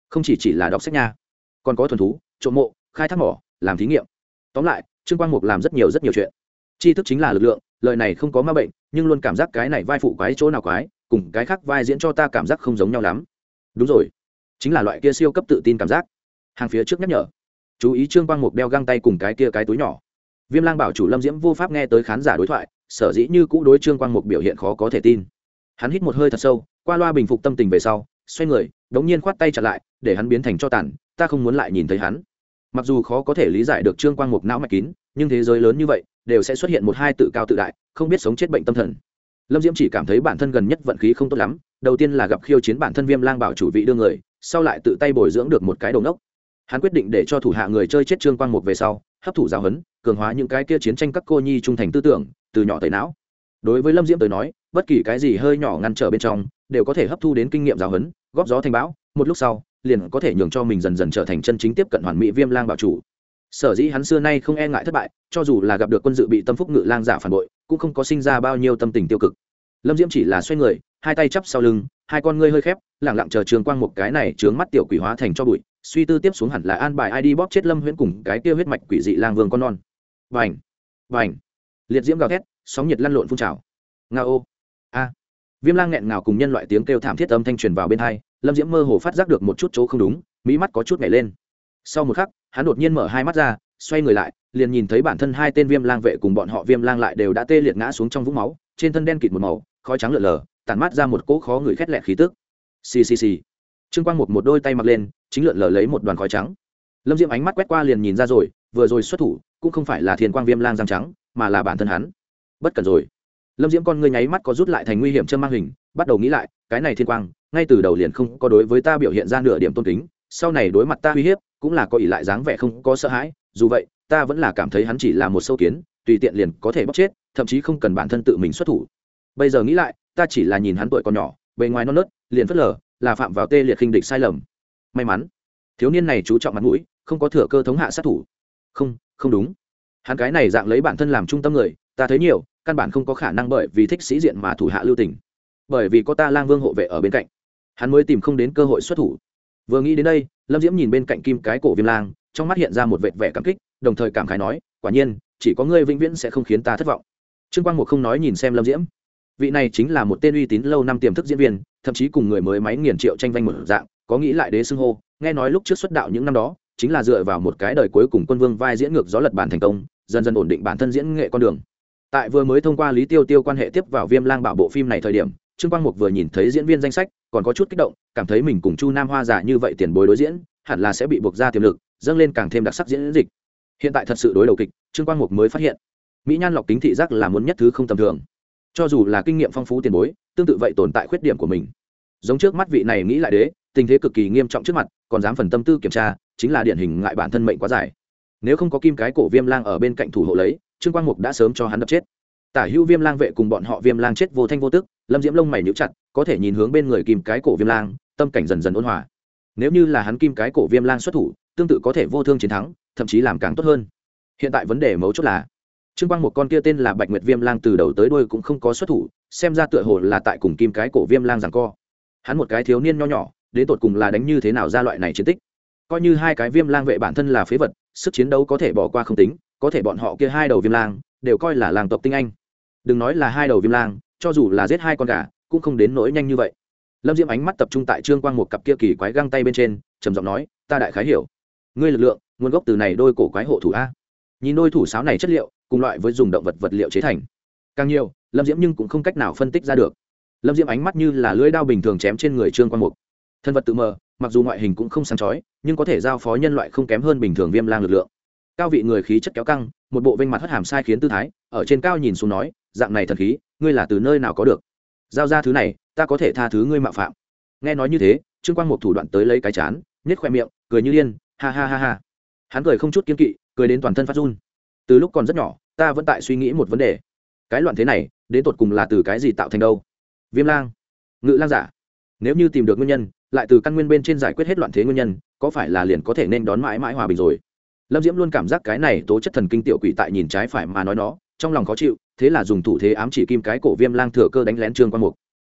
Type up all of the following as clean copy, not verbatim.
không chỉ là đọc sách nha, còn có thuần thú, trộm mộ, khai thác mỏ, làm thí nghiệm. Tóm lại Trương Quang Mục làm rất nhiều chuyện. Tri thức chính là lực lượng, lời này không có ma bệnh, nhưng luôn cảm giác cái này vai phụ quái chỗ nào quái, cùng cái khác vai diễn cho ta cảm giác không giống nhau lắm. Đúng rồi, chính là loại kia siêu cấp tự tin cảm giác. Hàng phía trước nhắc nhở, chú ý Trương Quang Mục đeo găng tay cùng cái kia cái túi nhỏ. Viêm Lang bảo chủ Lâm Diễm vô pháp nghe tới khán giả đối thoại, sở dĩ như cũ đối Trương Quang Mục biểu hiện khó có thể tin. Hắn hít một hơi thật sâu, qua loa bình phục tâm tình về sau, xoay người, đống nhiên khoát tay chặn lại, để hắn biến thành tro tàn, ta không muốn lại nhìn thấy hắn. Mặc dù khó có thể lý giải được Trương Quang Mục não mạch kín, nhưng thế giới lớn như vậy, đều sẽ xuất hiện một hai tự cao tự đại, không biết sống chết bệnh tâm thần. Lâm Diễm chỉ cảm thấy bản thân gần nhất vận khí không tốt lắm, đầu tiên là gặp khiêu chiến bản thân Viêm Lang bảo chủ vị đưa người, sau lại tự tay bồi dưỡng được một cái đầu nốc. Hắn quyết định để cho thủ hạ người chơi chết Trương Quang Mục về sau, hấp thụ giáo huấn, cường hóa những cái kia chiến tranh các cô nhi trung thành tư tưởng, từ nhỏ tới não. Đối với Lâm Diễm tới nói, bất kỳ cái gì hơi nhỏ ngăn trở bên trong, đều có thể hấp thu đến kinh nghiệm giáo huấn, góp gió thành bão, một lúc sau, liền có thể nhường cho mình dần dần trở thành chân chính tiếp cận hoàn mỹ Viêm Lang bảo chủ. Sở dĩ hắn xưa nay không e ngại thất bại, cho dù là gặp được quân dự bị tâm phúc ngự lang giả phản bội, cũng không có sinh ra bao nhiêu tâm tình tiêu cực. Lâm Diễm chỉ là xoay người, hai tay chắp sau lưng, hai con ngươi hơi khép, lặng lặng chờ Trương Quang Mục cái này trướng mắt tiểu quỷ hóa thành cho bụi, suy tư tiếp xuống hẳn là an bài ID bóp chết Lâm Huyễn cùng cái kia huyết mạch quỷ dị lang vương con non. Vành, vành, liệt diễm gào thét, sóng nhiệt lăn lộn phun trào. Ngao a, Viêm Lang nghẹn ngào cùng nhân loại tiếng kêu thảm thiết âm thanh truyền vào bên tai, Lâm Diễm mơ hồ phát giác được một chút chỗ không đúng, mí mắt có chút nhảy lên. Sau một khắc, hắn đột nhiên mở hai mắt ra, xoay người lại, liền nhìn thấy bản thân hai tên Viêm Lang vệ cùng bọn họ Viêm Lang lại đều đã tê liệt ngã xuống trong vũng máu, trên thân đen kịt một màu, khói trắng lượn lờ, tản mát ra một cỗ khó người khét lẹt khí tức. Xì xì xì. Trương Quang một đôi tay mặc lên, chính lượn lờ lấy một đoàn khói trắng. Lâm Diễm ánh mắt quét qua liền nhìn ra rồi, vừa rồi xuất thủ, cũng không phải là Thiên Quang Viêm Lang răng trắng, mà là bản thân hắn. Bất cẩn rồi. Lâm Diễm con ngươi nháy mắt có rút lại thành nguy hiểm châm mang hình, bắt đầu nghĩ lại, cái này Thiên Quang, ngay từ đầu liền không có đối với ta biểu hiện ra nửa điểm tôn kính, sau này đối mặt ta uy hiếp, cũng là có ỷ lại dáng vẻ không có sợ hãi, dù vậy, ta vẫn là cảm thấy hắn chỉ là một sâu kiến, tùy tiện liền có thể bóc chết, thậm chí không cần bản thân tự mình xuất thủ. Bây giờ nghĩ lại, ta chỉ là nhìn hắn tuổi còn nhỏ, bề ngoài non nớt, liền phớt lờ, là phạm vào tê liệt khinh địch sai lầm. May mắn, thiếu niên này chú trọng mặt mũi, không có thừa cơ thống hạ sát thủ. Không đúng. Hắn cái này dạng lấy bản thân làm trung tâm người, ta thấy nhiều, căn bản không có khả năng bởi vì thích sĩ diện mà thủ hạ lưu tình. Bởi vì có ta Lang Vương hộ vệ ở bên cạnh, hắn mới tìm không đến cơ hội xuất thủ. Vừa nghĩ đến đây, Lâm Diễm nhìn bên cạnh kim cái cổ Viêm Lang, trong mắt hiện ra một vệt vẻ cảm kích, đồng thời cảm khái nói, quả nhiên, chỉ có ngươi vĩnh viễn sẽ không khiến ta thất vọng. Trương Quang Mục không nói nhìn xem Lâm Diễm. Vị này chính là một tên uy tín lâu năm tiềm thức diễn viên, thậm chí cùng người mới máy nghiền triệu tranh vanh một dạng, có nghĩ lại đế xưng hô, nghe nói lúc trước xuất đạo những năm đó, chính là dựa vào một cái đời cuối cùng quân vương vai diễn ngược gió lật bản thành công, dần dần ổn định bản thân diễn nghệ con đường. Tại vừa mới thông qua Lý Tiêu Tiêu quan hệ tiếp vào Viêm Lang bảo bộ phim này thời điểm, Trương Quang Mục vừa nhìn thấy diễn viên danh sách, còn có chút kích động, cảm thấy mình cùng Chu Nam Hoa giả như vậy tiền bối đối diễn, hẳn là sẽ bị buộc ra tiềm lực, dâng lên càng thêm đặc sắc diễn dịch. Hiện tại thật sự đối đầu kịch, Trương Quang Mục mới phát hiện, mỹ nhan lọc kính thị giác là muốn nhất thứ không tầm thường. Cho dù là kinh nghiệm phong phú tiền bối, tương tự vậy tồn tại khuyết điểm của mình. Giống trước mắt vị này nghĩ lại đế, tình thế cực kỳ nghiêm trọng trước mặt, còn dám phần tâm tư kiểm tra, chính là điển hình ngại bản thân mệnh quá dài. Nếu không có kim cái cổ Viêm Lang ở bên cạnh thủ hộ lấy, Trương Quang Mục đã sớm cho hắn đập chết. Tả hữu Viêm Lang vệ cùng bọn họ Viêm Lang chết vô thanh vô tức, Lâm Diễm lông mày nhíu chặt, có thể nhìn hướng bên người kim cái cổ Viêm Lang, tâm cảnh dần dần ôn hòa. Nếu như là hắn kim cái cổ Viêm Lang xuất thủ, tương tự có thể vô thương chiến thắng, thậm chí làm càng tốt hơn. Hiện tại vấn đề mấu chốt là Trương Quang một con kia tên là Bạch Nguyệt Viêm Lang từ đầu tới đuôi cũng không có xuất thủ, xem ra tựa hồ là tại cùng kim cái cổ Viêm Lang giằng co. Hắn một cái thiếu niên nho nhỏ, đến tột cùng là đánh như thế nào ra loại này chiến tích. Coi như hai cái Viêm Lang vệ bản thân là phế vật, sức chiến đấu có thể bỏ qua không tính, có thể bọn họ kia hai đầu Viêm Lang đều coi là lang tộc tinh anh. Đừng nói là hai đầu Viêm Lang, cho dù là giết hai con gà, cũng không đến nỗi nhanh như vậy. Lâm Diễm ánh mắt tập trung tại Trương Quang một cặp kia kỳ quái găng tay bên trên, trầm giọng nói, ta đại khái hiểu. Ngươi lực lượng, nguồn gốc từ này đôi cổ quái hộ thủ a. Nhìn đôi thủ sáo này chất liệu, cùng loại với dùng động vật vật liệu chế thành. Càng nhiều, Lâm Diễm nhưng cũng không cách nào phân tích ra được. Lâm Diễm ánh mắt như là lưỡi dao bình thường chém trên người Trương Quang Mục. Thân vật tự mờ, mặc dù ngoại hình cũng không sáng chói, nhưng có thể giao phó nhân loại không kém hơn bình thường Viêm Lang lực lượng. Cao vị người khí chất kéo căng, một bộ vênh mặt hất hàm sai khiến tư thái, ở trên cao nhìn xuống nói, dạng này thần khí, ngươi là từ nơi nào có được? Giao ra thứ này, ta có thể tha thứ ngươi mạo phạm. Nghe nói như thế, Trương Quang Mục thủ đoạn tới lấy cái chán, nhếch khoe miệng, cười như điên, ha ha ha ha. Hắn cười không chút kiêng kỵ, cười đến toàn thân phát run. Từ lúc còn rất nhỏ, ta vẫn tại suy nghĩ một vấn đề. Cái loạn thế này, đến tột cùng là từ cái gì tạo thành đâu? Viêm Lang, Ngự Lang giả. Nếu như tìm được nguyên nhân, lại từ căn nguyên bên trên giải quyết hết loạn thế nguyên nhân, có phải là liền có thể nên đón mãi mãi hòa bình rồi? Lâm Diễm luôn cảm giác cái này tố chất thần kinh tiểu quỷ tại nhìn trái phải mà nói nó, trong lòng khó chịu, thế là dùng thủ thế ám chỉ kim cái cổ Viêm Lang thừa cơ đánh lén Trương Quang Mục.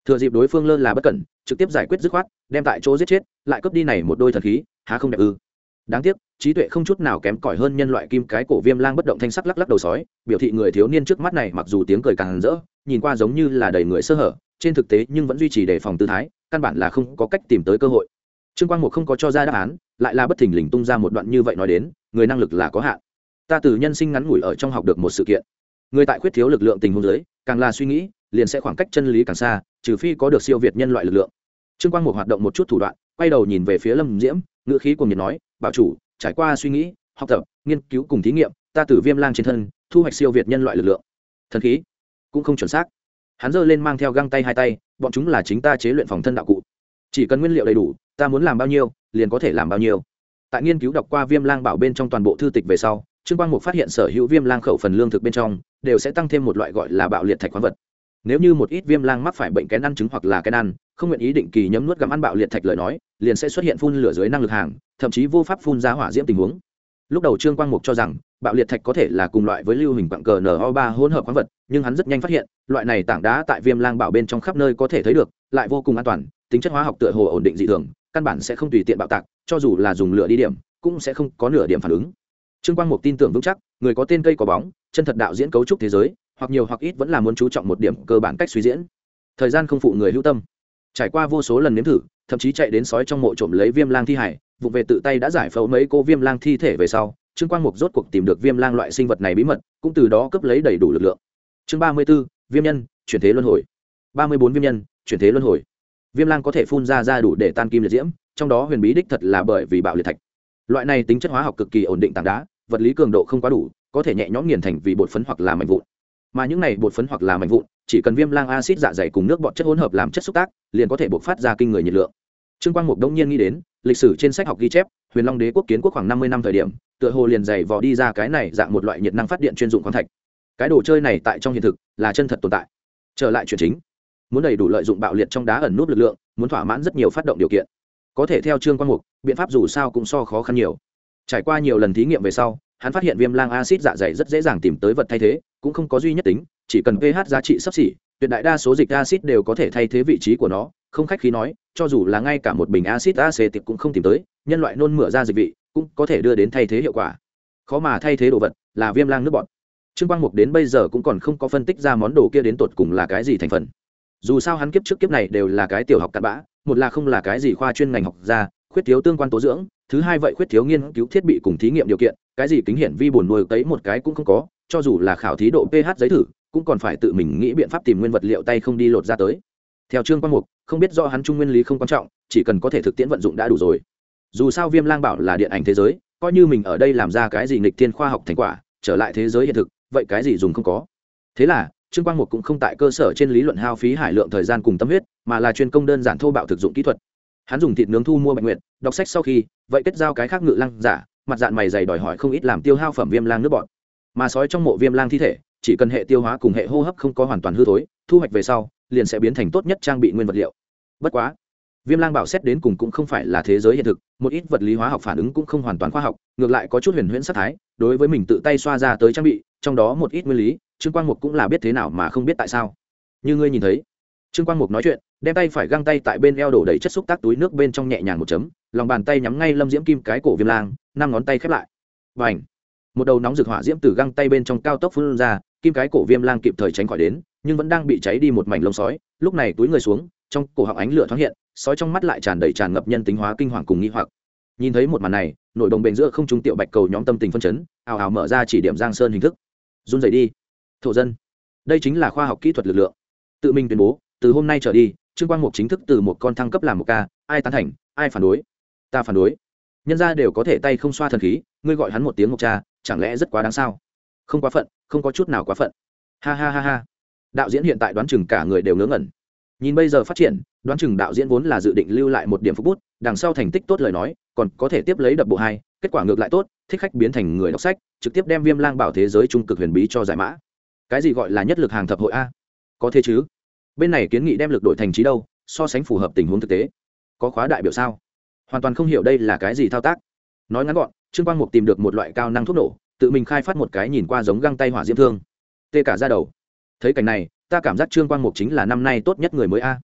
thừa dịp đối phương lơ là bất cẩn, trực tiếp giải quyết dứt khoát, đem tại chỗ giết chết, lại cướp đi này một đôi thần khí, há không đẹp ư? Đáng tiếc, trí tuệ không chút nào kém cỏi hơn nhân loại kim cái cổ viêm lang bất động thanh sắc lắc lắc đầu sói, biểu thị người thiếu niên trước mắt này mặc dù tiếng cười càng rỡ, nhìn qua giống như là đầy người sơ hở, trên thực tế nhưng vẫn duy trì đề phòng tư thái, căn bản là không có cách tìm tới cơ hội. Trương Quang Mục không có cho ra đáp án, lại là bất thình lình tung ra một đoạn như vậy nói đến, người năng lực là có hạn. Ta từ nhân sinh ngắn ngủi ở trong học được một sự kiện, người tại khuyết thiếu lực lượng tình huống dưới, càng là suy nghĩ, liền sẽ khoảng cách chân lý càng xa, trừ phi có được siêu việt nhân loại lực lượng. Trương Quang Mục hoạt động một chút thủ đoạn, quay đầu nhìn về phía Lâm Diễm, ngữ khí cuồng nhiệt nói, "Bảo chủ, trải qua suy nghĩ, học tập, nghiên cứu cùng thí nghiệm, ta từ viêm lang trên thân thu hoạch siêu việt nhân loại lực lượng. Thần khí cũng không chuẩn xác." Hắn giơ lên mang theo găng tay hai tay, bọn chúng là chính ta chế luyện phòng thân đạo cụ, chỉ cần nguyên liệu đầy đủ, ta muốn làm bao nhiêu liền có thể làm bao nhiêu. Tại nghiên cứu đọc qua viêm lang bảo bên trong toàn bộ thư tịch về sau, Trương Quang Mục phát hiện sở hữu viêm lang khẩu phần lương thực bên trong đều sẽ tăng thêm một loại gọi là bạo liệt thạch khoáng vật. Nếu như một ít viêm lang mắc phải bệnh kén ăn trứng hoặc là kén ăn, không nguyện ý định kỳ nhấm nuốt gặm ăn bạo liệt thạch lời nói, liền sẽ xuất hiện phun lửa dưới năng lực hàng, thậm chí vô pháp phun ra hỏa diễm tình huống. Lúc đầu Trương Quang Mục cho rằng bạo liệt thạch có thể là cùng loại với lưu hình quặng cờ NO3 hỗn hợp khoáng vật, nhưng hắn rất nhanh phát hiện, loại này tảng đá tại viêm lang bảo bên trong khắp nơi có thể thấy được, lại vô cùng an toàn, tính chất hóa học tựa hồ ổn định dị thường, căn bản sẽ không tùy tiện bạo tạc, cho dù là dùng lửa đi điểm, cũng sẽ không có nửa điểm phản ứng. Trương Quang Mục tin tưởng vững chắc, người có tên cây có bóng, chân thật đạo diễn cấu trúc thế giới, hoặc nhiều hoặc ít vẫn là muốn chú trọng một điểm cơ bản cách suy diễn. Thời gian không phụ người hữu tâm, trải qua vô số lần nếm thử, thậm chí chạy đến sói trong mộ trộm lấy viêm lang thi hải, vụ về tự tay đã giải phẫu mấy cô viêm lang thi thể về sau, Trương Quang Mục rốt cuộc tìm được viêm lang loại sinh vật này bí mật, cũng từ đó cướp lấy đầy đủ lực lượng. Chương 34, viêm nhân, chuyển thế luân hồi. 34 viêm nhân, chuyển thế luân hồi. Viêm lang có thể phun ra đủ để tan kim liệt diễm, trong đó huyền bí đích thật là bởi vì bạo liệt thạch. Loại này tính chất hóa học cực kỳ ổn định tảng đá, vật lý cường độ không quá đủ, có thể nhẹ nhõm nghiền thành vì bột phấn hoặc là mảnh vụn. Mà những này bột phấn hoặc là mảnh vụn, chỉ cần viêm lang axit dạ dày cùng nước bọt chất hỗn hợp làm chất xúc tác, liền có thể bộc phát ra kinh người nhiệt lượng. Trương Quang Mục đông nhiên nghĩ đến, lịch sử trên sách học ghi chép, Huyền Long Đế quốc kiến quốc khoảng 50 năm thời điểm, tựa hồ liền dày vò đi ra cái này dạng một loại nhiệt năng phát điện chuyên dụng khoáng thạch. Cái đồ chơi này tại trong hiện thực là chân thật tồn tại. Trở lại chuyện chính, muốn đầy đủ lợi dụng bạo liệt trong đá ẩn núp lực lượng, muốn thỏa mãn rất nhiều phát động điều kiện. Có thể theo Trương Quang Mục, biện pháp dù sao cũng so khó khăn nhiều. Trải qua nhiều lần thí nghiệm về sau, hắn phát hiện viêm lang axit dạ dày rất dễ dàng tìm tới vật thay thế, cũng không có duy nhất tính, chỉ cần pH giá trị xấp xỉ, tuyệt đại đa số dịch axit đều có thể thay thế vị trí của nó, không khách khí nói, cho dù là ngay cả một bình axit acetic cũng không tìm tới, nhân loại nôn mửa ra dịch vị, cũng có thể đưa đến thay thế hiệu quả. Khó mà thay thế đồ vật là viêm lang nước bọt. Trương Quang Mục đến bây giờ cũng còn không có phân tích ra món đồ kia đến tột cùng là cái gì thành phần. Dù sao hắn kiếp trước kiếp này đều là cái tiểu học cặn bã, một là không là cái gì khoa chuyên ngành học ra, khuyết thiếu tương quan tố dưỡng, thứ hai vậy khuyết thiếu nghiên cứu thiết bị cùng thí nghiệm điều kiện, cái gì kính hiển vi buồn nuôi cấy một cái cũng không có, cho dù là khảo thí độ pH giấy thử, cũng còn phải tự mình nghĩ biện pháp tìm nguyên vật liệu tay không đi lột ra tới. Theo Trương Quang Mục, không biết do hắn trung nguyên lý không quan trọng, chỉ cần có thể thực tiễn vận dụng đã đủ rồi. Dù sao Viêm Lang bảo là điện ảnh thế giới, coi như mình ở đây làm ra cái gì nghịch thiên khoa học thành quả, trở lại thế giới hiện thực, vậy cái gì dùng không có. Thế là, Trương Quang Mục cũng không tại cơ sở trên lý luận hao phí hải lượng thời gian cùng tâm huyết, mà là chuyên công đơn giản thô bạo thực dụng kỹ thuật. Hắn dùng thịt nướng thu mua Bạch Nguyệt, đọc sách sau khi, vậy kết giao cái khác ngự lang giả, mặt dạng mày dày đòi hỏi không ít làm tiêu hao phẩm Viêm Lang nước bọt. Mà sói trong mộ Viêm Lang thi thể, chỉ cần hệ tiêu hóa cùng hệ hô hấp không có hoàn toàn hư thối, thu hoạch về sau, liền sẽ biến thành tốt nhất trang bị nguyên vật liệu. Bất quá, Viêm Lang bảo xét đến cùng cũng không phải là thế giới hiện thực, một ít vật lý hóa học phản ứng cũng không hoàn toàn khoa học, ngược lại có chút huyền huyễn sát thái, đối với mình tự tay xoa ra tới trang bị, trong đó một ít nguyên lý, Trương Quang Mục cũng là biết thế nào mà không biết tại sao. Như ngươi nhìn thấy, Trương Quang Mục nói chuyện, đem tay phải găng tay tại bên eo đổ đầy chất xúc tác túi nước bên trong nhẹ nhàng một chấm, lòng bàn tay nhắm ngay Lâm Diễm Kim cái cổ Viêm Lang, năm ngón tay khép lại. Bành! Một đầu nóng rực hỏa diễm từ găng tay bên trong cao tốc phun ra, Kim cái cổ Viêm Lang kịp thời tránh khỏi đến, nhưng vẫn đang bị cháy đi một mảnh lông sói, lúc này túi người xuống, trong cổ họng ánh lửa thoáng hiện, sói trong mắt lại tràn đầy tràn ngập nhân tính hóa kinh hoàng cùng nghi hoặc. Nhìn thấy một màn này, nổi đồng bền giữa không trung tiểu bạch cầu nhóm tâm tình phân chấn, ào ào mở ra chỉ điểm giang sơn hình thức. Run rẩy đi, thổ dân. Đây chính là khoa học kỹ thuật lực lượng. Tự mình tuyên bố, từ hôm nay trở đi, Trương Quang Mục chính thức từ một con thăng cấp làm một ca, ai tán thành, ai phản đối. Ta phản đối. Nhân gia đều có thể tay không xoa thần khí, ngươi gọi hắn một tiếng Mục cha, chẳng lẽ rất quá đáng sao? Không quá phận, không có chút nào quá phận. Ha ha ha ha. Đạo diễn hiện tại đoán chừng cả người đều ngớ ngẩn. Nhìn bây giờ phát triển, đoán chừng đạo diễn vốn là dự định lưu lại một điểm phúc bút, đằng sau thành tích tốt lời nói, còn có thể tiếp lấy đập bộ 2, kết quả ngược lại tốt, thích khách biến thành người đọc sách, trực tiếp đem Viêm Lang bảo thế giới trung cực huyền bí cho giải mã. Cái gì gọi là nhất lực hàng thập hội a? Có thế chứ? Bên này kiến nghị đem lực đổi thành trí đâu, so sánh phù hợp tình huống thực tế. Có khóa đại biểu sao? Hoàn toàn không hiểu đây là cái gì thao tác. Nói ngắn gọn, Trương Quang Mục tìm được một loại cao năng thuốc nổ, tự mình khai phát một cái nhìn qua giống găng tay hỏa diễm thương. Tê cả da đầu. Thấy cảnh này, ta cảm giác Trương Quang Mục chính là năm nay tốt nhất người mới a.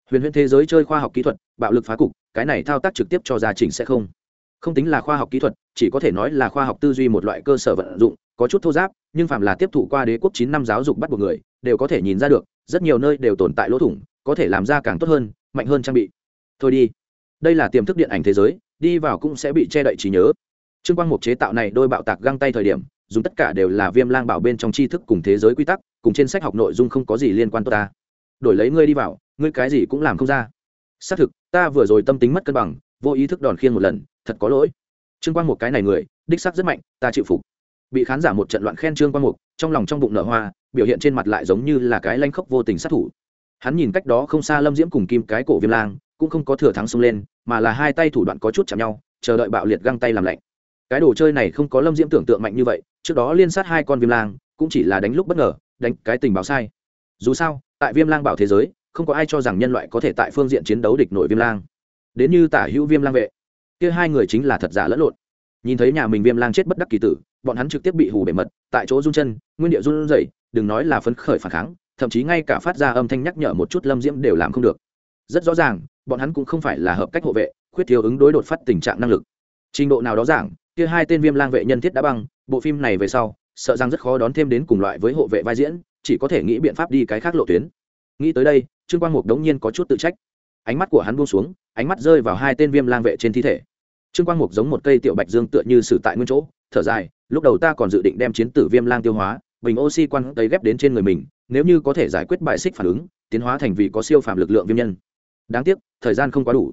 huyền huyễn thế giới chơi khoa học kỹ thuật, bạo lực phá cục, cái này thao tác trực tiếp cho gia trình sẽ không tính là khoa học kỹ thuật, chỉ có thể nói là khoa học tư duy một loại cơ sở vận dụng, có chút thô giáp, nhưng phạm là tiếp thụ qua đế quốc 9 năm giáo dục bắt buộc người đều có thể nhìn ra được, rất nhiều nơi đều tồn tại lỗ thủng, có thể làm ra càng tốt hơn, mạnh hơn trang bị. Thôi đi, đây là tiềm thức điện ảnh thế giới, đi vào cũng sẽ bị che đậy trí nhớ. Trương Quang Mục chế tạo này đôi bạo tạc găng tay thời điểm, dùng tất cả đều là Viêm Lang Bảo bên trong tri thức cùng thế giới quy tắc, cùng trên sách học nội dung không có gì liên quan tới ta. Đổi lấy ngươi đi vào, ngươi cái gì cũng làm không ra. Xác thực, ta vừa rồi tâm tính mất cân bằng, vô ý thức đòn khiêng một lần, thật có lỗi. Trương Quang Mục cái này người, đích xác rất mạnh, ta chịu phục. Bị khán giả một trận loạn khen Trương Quang Mục, trong lòng trong bụng nở hoa, biểu hiện trên mặt lại giống như là cái lanh khốc vô tình sát thủ. Hắn nhìn cách đó không xa Lâm Diễm cùng Kim cái cổ Viêm Lang, cũng không có thừa thắng xông lên, mà là hai tay thủ đoạn có chút chạm nhau, chờ đợi bạo liệt găng tay làm lạnh. Cái đồ chơi này không có Lâm Diễm tưởng tượng mạnh như vậy, trước đó liên sát hai con Viêm Lang, cũng chỉ là đánh lúc bất ngờ, đánh cái tình báo sai. Dù sao, tại Viêm Lang Bảo thế giới, không có ai cho rằng nhân loại có thể tại phương diện chiến đấu địch nổi Viêm Lang. Đến như Tả Hữu Viêm Lang vệ, kia hai người chính là thật giả lẫn lộn. Nhìn thấy nhà mình Viêm Lang chết bất đắc kỳ tử, bọn hắn trực tiếp bị hù bể mật, tại chỗ run chân, nguyên địa run rẩy, đừng nói là phấn khởi phản kháng, thậm chí ngay cả phát ra âm thanh nhắc nhở một chút Lâm Diễm đều làm không được. Rất rõ ràng, bọn hắn cũng không phải là hợp cách hộ vệ, khuyết thiếu ứng đối đột phát tình trạng năng lực. Trình độ nào đó giảng, kia hai tên Viêm Lang vệ nhân thiết đã băng, bộ phim này về sau, sợ rằng rất khó đón thêm đến cùng loại với hộ vệ vai diễn, chỉ có thể nghĩ biện pháp đi cái khác lộ tuyến. Nghĩ tới đây, Trương Quang Mục đống nhiên có chút tự trách. Ánh mắt của hắn buông xuống, ánh mắt rơi vào hai tên Viêm Lang vệ trên thi thể. Trương Quang Mục giống một cây tiểu bạch dương tựa như sử tại nguyên chỗ, thở dài, lúc đầu ta còn dự định đem chiến tử Viêm Lang tiêu hóa, bình oxy quan tấy ghép đến trên người mình, nếu như có thể giải quyết bài xích phản ứng, tiến hóa thành vì có siêu phàm lực lượng viêm nhân. Đáng tiếc, thời gian không quá đủ.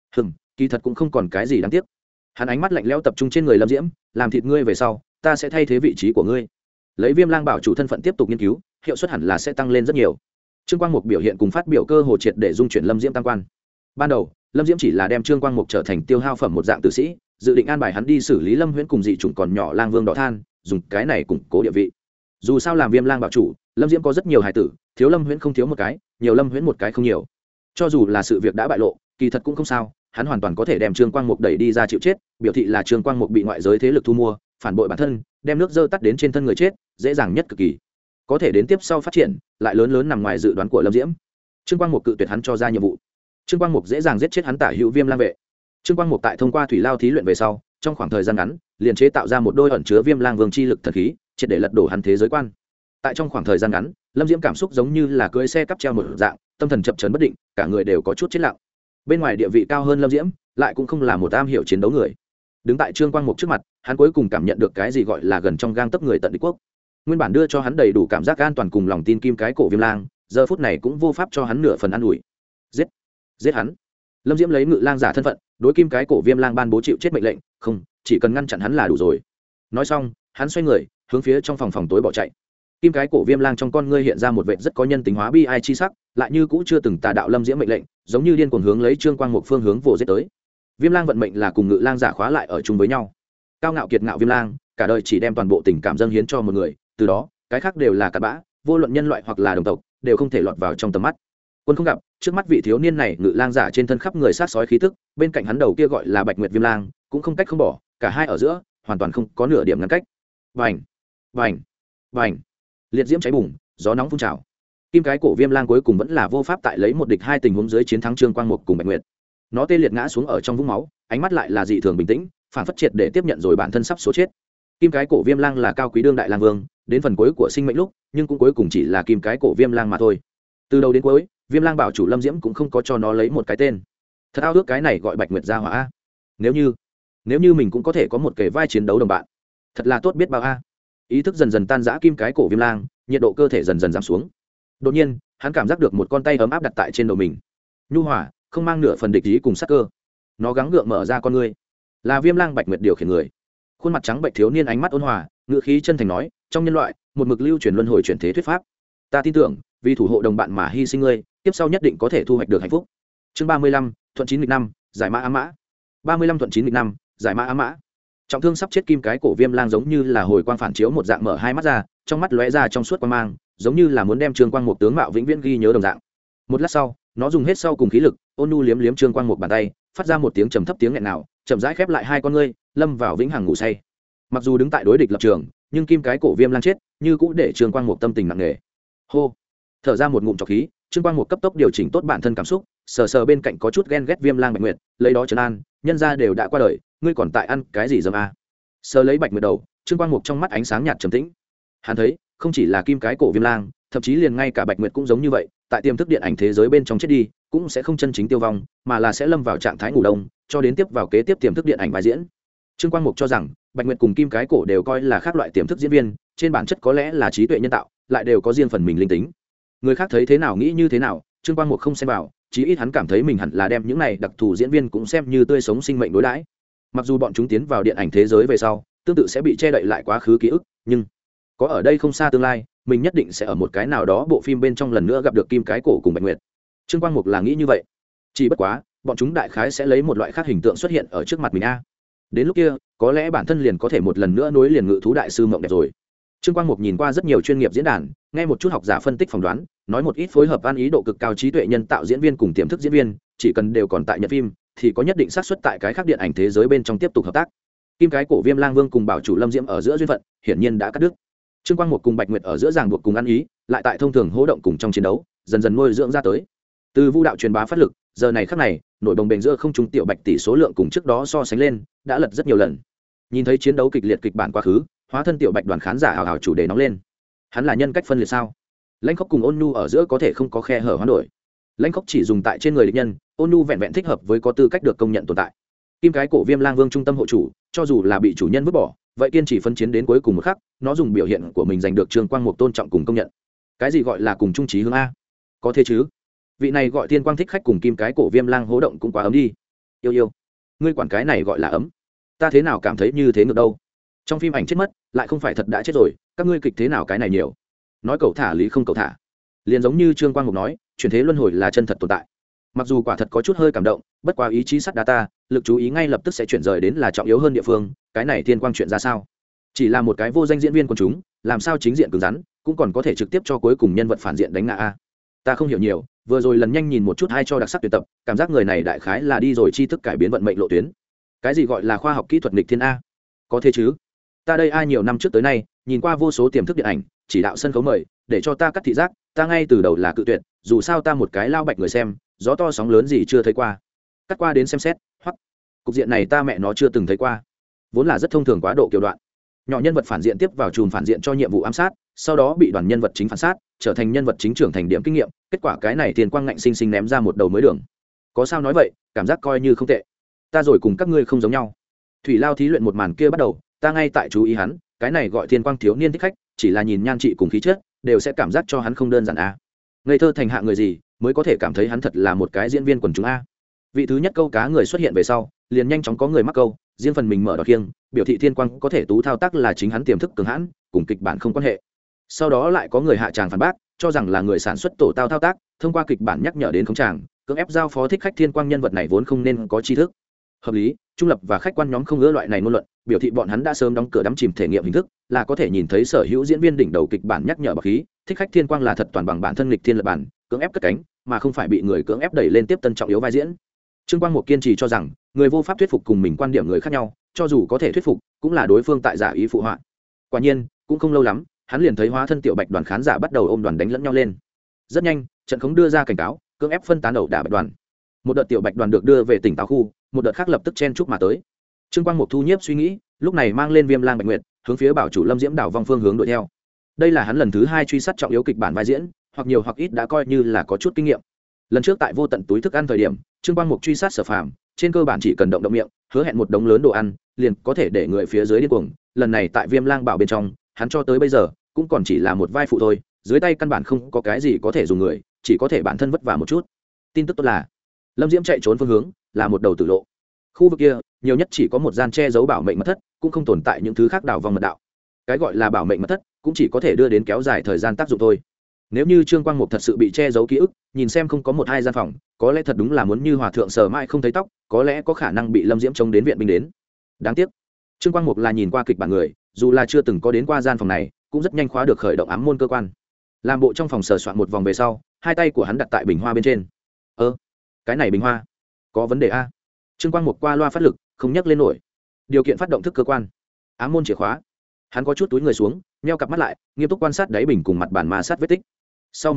Kỳ thật cũng không còn cái gì đáng tiếc. Hắn ánh mắt lạnh lẽo tập trung trên người Lâm Diễm, làm thịt ngươi về sau, ta sẽ thay thế vị trí của ngươi. Lấy Viêm Lang Bảo chủ thân phận tiếp tục nghiên cứu, hiệu suất hẳn là sẽ tăng lên rất nhiều. Trương Quang Mục biểu hiện cùng phát biểu cơ hồ triệt để dung chuyển Lâm Diễm tam quan. Ban đầu, Lâm Diễm chỉ là đem Trương Quang Mục trở thành tiêu hao phẩm một dạng tử sĩ, dự định an bài hắn đi xử lý Lâm Huyễn cùng dị chủng còn nhỏ Lang Vương Đỏ Than, dùng cái này củng cố địa vị. Dù sao làm Viêm Lang Bảo chủ, Lâm Diễm có rất nhiều hài tử, thiếu Lâm Huyễn không thiếu một cái, nhiều Lâm Huyễn một cái không nhiều. Cho dù là sự việc đã bại lộ, kỳ thật cũng không sao, hắn hoàn toàn có thể đem Trương Quang Mục đẩy đi ra chịu chết, biểu thị là Trương Quang Mục bị ngoại giới thế lực thu mua, phản bội bản thân, đem nước dơ tắt đến trên thân người chết, dễ dàng nhất cực kỳ. Có thể đến tiếp sau phát triển, lại lớn nằm ngoài dự đoán của Lâm Diễm. Trương Quang Mục cự tuyệt hắn cho ra nhiệm vụ. Trương Quang Mục dễ dàng giết chết hắn Tả Hữu Viêm Lang vệ. Trương Quang Mục tại thông qua thủy lao thí luyện về sau, trong khoảng thời gian ngắn, liền chế tạo ra một đôi ẩn chứa Viêm Lang Vương chi lực thần khí, triệt để lật đổ hắn thế giới quan. Tại trong khoảng thời gian ngắn, Lâm Diễm cảm xúc giống như là cưỡi xe cắp treo một dạng, tâm thần chập chờn bất định, cả người đều có chút chết lặng. Bên ngoài địa vị cao hơn Lâm Diễm, lại cũng không là một am hiểu chiến đấu người. Đứng tại Trương Quang Mục trước mặt, hắn cuối cùng cảm nhận được cái gì gọi là gần trong gang tấc người tận địch quốc. Nguyên bản đưa cho hắn đầy đủ cảm giác an toàn cùng lòng tin Kim cái cổ Viêm Lang, giờ phút này cũng vô pháp cho hắn nửa phần an ủi. Giết hắn. Lâm Diễm lấy Ngự Lang giả thân phận, đối Kim cái cổ Viêm Lang ban bố chịu chết mệnh lệnh, không, chỉ cần ngăn chặn hắn là đủ rồi. Nói xong, hắn xoay người, hướng phía trong phòng tối bỏ chạy. Kim cái cổ Viêm Lang trong con ngươi hiện ra một vẻ rất có nhân tính hóa bi ai chi sắc, lại như cũ chưa từng tà đạo Lâm Diễm mệnh lệnh, giống như điên cuồng hướng lấy Trương Quang Mục phương hướng vồ giết tới. Viêm Lang vận mệnh là cùng Ngự Lang giả khóa lại ở chung với nhau. Cao ngạo kiệt ngạo Viêm Lang, cả đời chỉ đem toàn bộ tình cảm dâng hiến cho một người, từ đó, cái khác đều là cặn bã, vô luận nhân loại hoặc là đồng tộc, đều không thể lọt vào trong tầm mắt. Quân không gặp, trước mắt vị thiếu niên này Ngự Lang giả trên thân khắp người sát sói khí tức, bên cạnh hắn đầu kia gọi là Bạch Nguyệt Viêm Lang, cũng không cách không bỏ, cả hai ở giữa, hoàn toàn không có nửa điểm ngăn cách. Vành, vành, vành. Liệt diễm cháy bùng, gió nóng phun trào. Kim cái cổ Viêm Lang cuối cùng vẫn là vô pháp tại lấy một địch hai tình huống dưới chiến thắng Trương Quang Mục cùng Bạch Nguyệt. Nó tê liệt ngã xuống ở trong vũng máu, ánh mắt lại là dị thường bình tĩnh, phản phất triệt để tiếp nhận rồi bản thân sắp số chết. Kim cái cổ Viêm Lang là cao quý đương đại lang vương, đến phần cuối của sinh mệnh lúc, nhưng cũng cuối cùng chỉ là Kim cái cổ Viêm Lang mà thôi. Từ đầu đến cuối, Viêm Lang bảo chủ Lâm Diễm cũng không có cho nó lấy một cái tên. Thật ao ước cái này gọi Bạch Nguyệt gia hỏa a. Nếu như mình cũng có thể có một kề vai chiến đấu đồng bạn, thật là tốt biết bao a. Ý thức dần dần tan rã Kim cái cổ Viêm Lang, nhiệt độ cơ thể dần dần giảm xuống. Đột nhiên, hắn cảm giác được một con tay ấm áp đặt tại trên đầu mình. Nhu hòa, không mang nửa phần địch ý cùng sát cơ. Nó gắng gượng mở ra con ngươi. Là Viêm Lang Bạch Nguyệt điều khiển người. Khuôn mặt trắng bệnh thiếu niên ánh mắt ôn hòa, ngữ khí chân thành nói, trong nhân loại, một mực lưu truyền luân hồi chuyển thế thuyết pháp. Ta tin tưởng, vì thủ hộ đồng bạn mà hy sinh ngươi, tiếp sau nhất định có thể thu hoạch được hạnh phúc. Chương 35, thuận 9 nghịch 5, giải mã ám mã. 35 thuận 9 nghịch 5, giải mã ám mã. Trọng thương sắp chết Kim cái cổ Viêm Lang giống như là hồi quang phản chiếu một dạng mở hai mắt ra, trong mắt lóe ra trong suốt quang mang, giống như là muốn đem Trương Quang Mục tướng mạo vĩnh viễn ghi nhớ đồng dạng. Một lát sau, nó dùng hết sau cùng khí lực, ôn nhu liếm liếm Trương Quang Mục bàn tay, phát ra một tiếng trầm thấp tiếng nghẹn nào, chậm rãi khép lại hai con ngươi, lâm vào vĩnh hằng ngủ say. Mặc dù đứng tại đối địch lập trường, nhưng Kim cái cổ Viêm Lang chết, như cũng để Trương Quang Mục tâm tình nặng nề. Hô, thở ra một ngụm trọc khí, Trương Quang Một cấp tốc điều chỉnh tốt bản thân cảm xúc, sờ sờ bên cạnh có chút ghen ghét Viêm Lang Bạch Nguyệt, lấy đó trấn an, nhân gia đều đã qua đời, ngươi còn tại ăn cái gì dâm a? Sờ lấy Bạch Nguyệt đầu, Trương Quang Mục trong mắt ánh sáng nhạt trầm tĩnh. Hắn thấy, không chỉ là kim cái cổ Viêm Lang, thậm chí liền ngay cả Bạch Nguyệt cũng giống như vậy, tại tiềm thức điện ảnh thế giới bên trong chết đi, cũng sẽ không chân chính tiêu vong, mà là sẽ lâm vào trạng thái ngủ đông, cho đến tiếp vào kế tiếp tiềm thức điện ảnh vai diễn. Trương Quang Mục cho rằng, Bạch Nguyệt cùng kim cái cổ đều coi là khác loại tiềm thức diễn viên, trên bản chất có lẽ là trí tuệ nhân tạo, lại đều có riêng phần mình linh tính. Người khác thấy thế nào nghĩ như thế nào, Trương Quang Mục không xem vào, chí ít hắn cảm thấy mình hẳn là đem những này đặc thù diễn viên cũng xem như tươi sống sinh mệnh đối đãi. Mặc dù bọn chúng tiến vào điện ảnh thế giới về sau, tương tự sẽ bị che đậy lại quá khứ ký ức, nhưng có ở đây không xa tương lai, mình nhất định sẽ ở một cái nào đó bộ phim bên trong lần nữa gặp được kim cái cổ cùng Bạch Nguyệt. Trương Quang Mục là nghĩ như vậy. Chỉ bất quá, bọn chúng đại khái sẽ lấy một loại khác hình tượng xuất hiện ở trước mặt mình a. Đến lúc kia, có lẽ bản thân liền có thể một lần nữa nối liền ngự thú đại sư mộng đẹp rồi. Trương Quang Mục nhìn qua rất nhiều chuyên nghiệp diễn đàn, nghe một chút học giả phân tích phỏng đoán, nói một ít phối hợp ăn ý độ cực cao trí tuệ nhân tạo diễn viên cùng tiềm thức diễn viên, chỉ cần đều còn tại nhận phim, thì có nhất định xác suất tại cái khác điện ảnh thế giới bên trong tiếp tục hợp tác. Kim cái cổ Viêm Lang Vương cùng bảo chủ Lâm Diễm ở giữa duyên phận, hiển nhiên đã cắt đứt. Trương Quang Mục cùng Bạch Nguyệt ở giữa ràng buộc cùng ăn ý, lại tại thông thường hỗ động cùng trong chiến đấu, dần dần nuôi dưỡng ra tới. Từ Vu đạo truyền bá phát lực, giờ này khắc này, nổi bồng bềnh giữa không trung tiểu Bạch tỷ số lượng cùng trước đó so sánh lên, đã lật rất nhiều lần. Nhìn thấy chiến đấu kịch liệt kịch bản quá khứ, hóa thân tiểu Bạch đoàn khán giả hào hào chủ đề nóng lên. Hắn là nhân cách phân liệt sao? Lãnh Khốc cùng Ôn Nhu ở giữa có thể không có khe hở hoán đổi. Lãnh Khốc chỉ dùng tại trên người địch nhân, Ôn Nhu vẹn vẹn thích hợp với có tư cách được công nhận tồn tại. Kim cái cổ Viêm Lang Vương trung tâm hộ chủ, cho dù là bị chủ nhân vứt bỏ, vậy kiên trì phân chiến đến cuối cùng một khắc, nó dùng biểu hiện của mình giành được Trương Quang Mục tôn trọng cùng công nhận. Cái gì gọi là cùng chung chí hướng a? Có thế chứ? Vị này gọi Thiên Quang thích khách cùng kim cái cổ Viêm Lang hố động cũng quá ấm đi. Yêu yêu, ngươi quản cái này gọi là ấm? Ta thế nào cảm thấy như thế ngược đâu? Trong phim ảnh chết mất, lại không phải thật đã chết rồi, các ngươi kịch thế nào cái này nhiều? Nói cậu thả lý không cậu thả. Liền giống như Trương Quang Mục nói, chuyển thế luân hồi là chân thật tồn tại. Mặc dù quả thật có chút hơi cảm động, bất quá ý chí sắt đá ta, lực chú ý ngay lập tức sẽ chuyển rời đến là trọng yếu hơn địa phương, cái này Thiên Quang chuyện ra sao? Chỉ là một cái vô danh diễn viên quần chúng, làm sao chính diện cứng rắn, cũng còn có thể trực tiếp cho cuối cùng nhân vật phản diện đánh ngã a. Ta không hiểu nhiều, vừa rồi lần nhanh nhìn một chút hay cho đặc sắc tuyệt tập, cảm giác người này đại khái là đi rồi tri thức cải biến vận mệnh lộ tuyến. Cái gì gọi là khoa học kỹ thuật nghịch thiên a? Có thế chứ? Ta đây ai nhiều năm trước tới nay, nhìn qua vô số tiềm thức điện ảnh, chỉ đạo sân khấu mời, để cho ta cắt thị giác, ta ngay từ đầu là cự tuyệt, dù sao ta một cái lao bạch người xem, gió to sóng lớn gì chưa thấy qua. Cắt qua đến xem xét, hoặc cục diện này ta mẹ nó chưa từng thấy qua. Vốn là rất thông thường quá độ kiểu đoạn. Nhỏ nhân vật phản diện tiếp vào chùm phản diện cho nhiệm vụ ám sát, sau đó bị đoàn nhân vật chính phản sát, trở thành nhân vật chính trưởng thành điểm kinh nghiệm, kết quả cái này Tiền Quang ngạnh sinh sinh ném ra một đầu mới đường. Có sao nói vậy, cảm giác coi như không tệ. Ta rồi cùng các ngươi không giống nhau. Thủy Lao thí luyện một màn kia bắt đầu, ta ngay tại chú ý hắn, cái này gọi Thiên Quang thiếu niên thích khách, chỉ là nhìn nhan trị cùng khí chất, đều sẽ cảm giác cho hắn không đơn giản a. Ngây thơ thành hạ người gì, mới có thể cảm thấy hắn thật là một cái diễn viên quần chúng a. Vị thứ nhất câu cá người xuất hiện về sau, liền nhanh chóng có người mắc câu, riêng phần mình mở đọt kiêng, biểu thị Thiên Quang có thể tú thao tác là chính hắn tiềm thức cường hãn, cùng kịch bản không quan hệ. Sau đó lại có người hạ tràng phản bác, cho rằng là người sản xuất tổ tao thao tác, thông qua kịch bản nhắc nhở đến khống tràng, cưỡng ép giao phó thích khách Thiên Quang nhân vật này vốn không nên có tri thức. Hợp lý, trung lập và khách quan nhóm không ngỡ loại này ngôn luận, biểu thị bọn hắn đã sớm đóng cửa đắm chìm thể nghiệm hình thức, là có thể nhìn thấy sở hữu diễn viên đỉnh đầu kịch bản nhắc nhở bậc khí, thích khách Thiên Quang là thật toàn bằng bản thân nghịch thiên lập bản, cưỡng ép cất cánh, mà không phải bị người cưỡng ép đẩy lên tiếp tân trọng yếu vai diễn. Trương Quang Mục kiên trì cho rằng, người vô pháp thuyết phục cùng mình quan điểm người khác nhau, cho dù có thể thuyết phục, cũng là đối phương tại giả ý phụ họa. Quả nhiên, cũng không lâu lắm, hắn liền thấy hóa thân tiểu Bạch đoàn khán giả bắt đầu ôm đoàn đánh lẫn nhau lên. Rất nhanh, trận khống đưa ra cảnh cáo, cưỡng ép phân tán ẩu đả Bạch đoàn. Một đợt tiểu Bạch đoàn được đưa về tỉnh táo khu, một đợt khác lập tức chen chúc mà tới. Trương Quang Mục thu nhiếp suy nghĩ, lúc này mang lên Viêm Lang Bạch Nguyệt, hướng phía bảo chủ Lâm Diễm đảo vòng phương hướng đuổi theo. Đây là hắn lần thứ 2 truy sát trọng yếu kịch bản vai diễn, hoặc nhiều hoặc ít đã coi như là có chút kinh nghiệm. Lần trước tại vô tận túi thức ăn thời điểm, Trương Quang Mục truy sát Sở Phàm, trên cơ bản chỉ cần động miệng, hứa hẹn một đống lớn đồ ăn, liền có thể để người phía dưới điên cuồng. Lần này tại Viêm Lang bảo bên trong, hắn cho tới bây giờ cũng còn chỉ là một vai phụ thôi, dưới tay căn bản không có cái gì có thể dùng người, chỉ có thể bản thân vất vả một chút. Tin tức tốt là, Lâm Diễm chạy trốn phương hướng là một đầu tử lộ. Khu vực kia, nhiều nhất chỉ có một gian che giấu bảo mệnh mật thất, cũng không tồn tại những thứ khác đảo vòng mật đạo. Cái gọi là bảo mệnh mật thất, cũng chỉ có thể đưa đến kéo dài thời gian tác dụng thôi. Nếu như Trương Quang Mục thật sự bị che giấu ký ức, nhìn xem không có một hai gian phòng, có lẽ thật đúng là muốn như hòa thượng sờ mãi không thấy tóc, có lẽ có khả năng bị Lâm Diễm chống đến viện binh đến. Đáng tiếc, Trương Quang Mục là nhìn qua kịch bản người, dù là chưa từng có đến qua gian phòng này, cũng rất nhanh khóa được khởi động ám môn cơ quan. Làm bộ trong phòng sờ soạn một vòng về sau, hai tay của hắn đặt tại bình hoa bên trên. Cái này bình hoa có vấn đề a. Trương Quang Mục qua loa phát lực, không nhắc lên nổi. Điều kiện phát động thức cơ quan, ám môn chìa khóa. Hắn có chút túi người xuống, nheo cặp mắt lại, nghiêm túc quan sát đáy bình cùng mặt bàn ma sát vết tích. Sau một lát,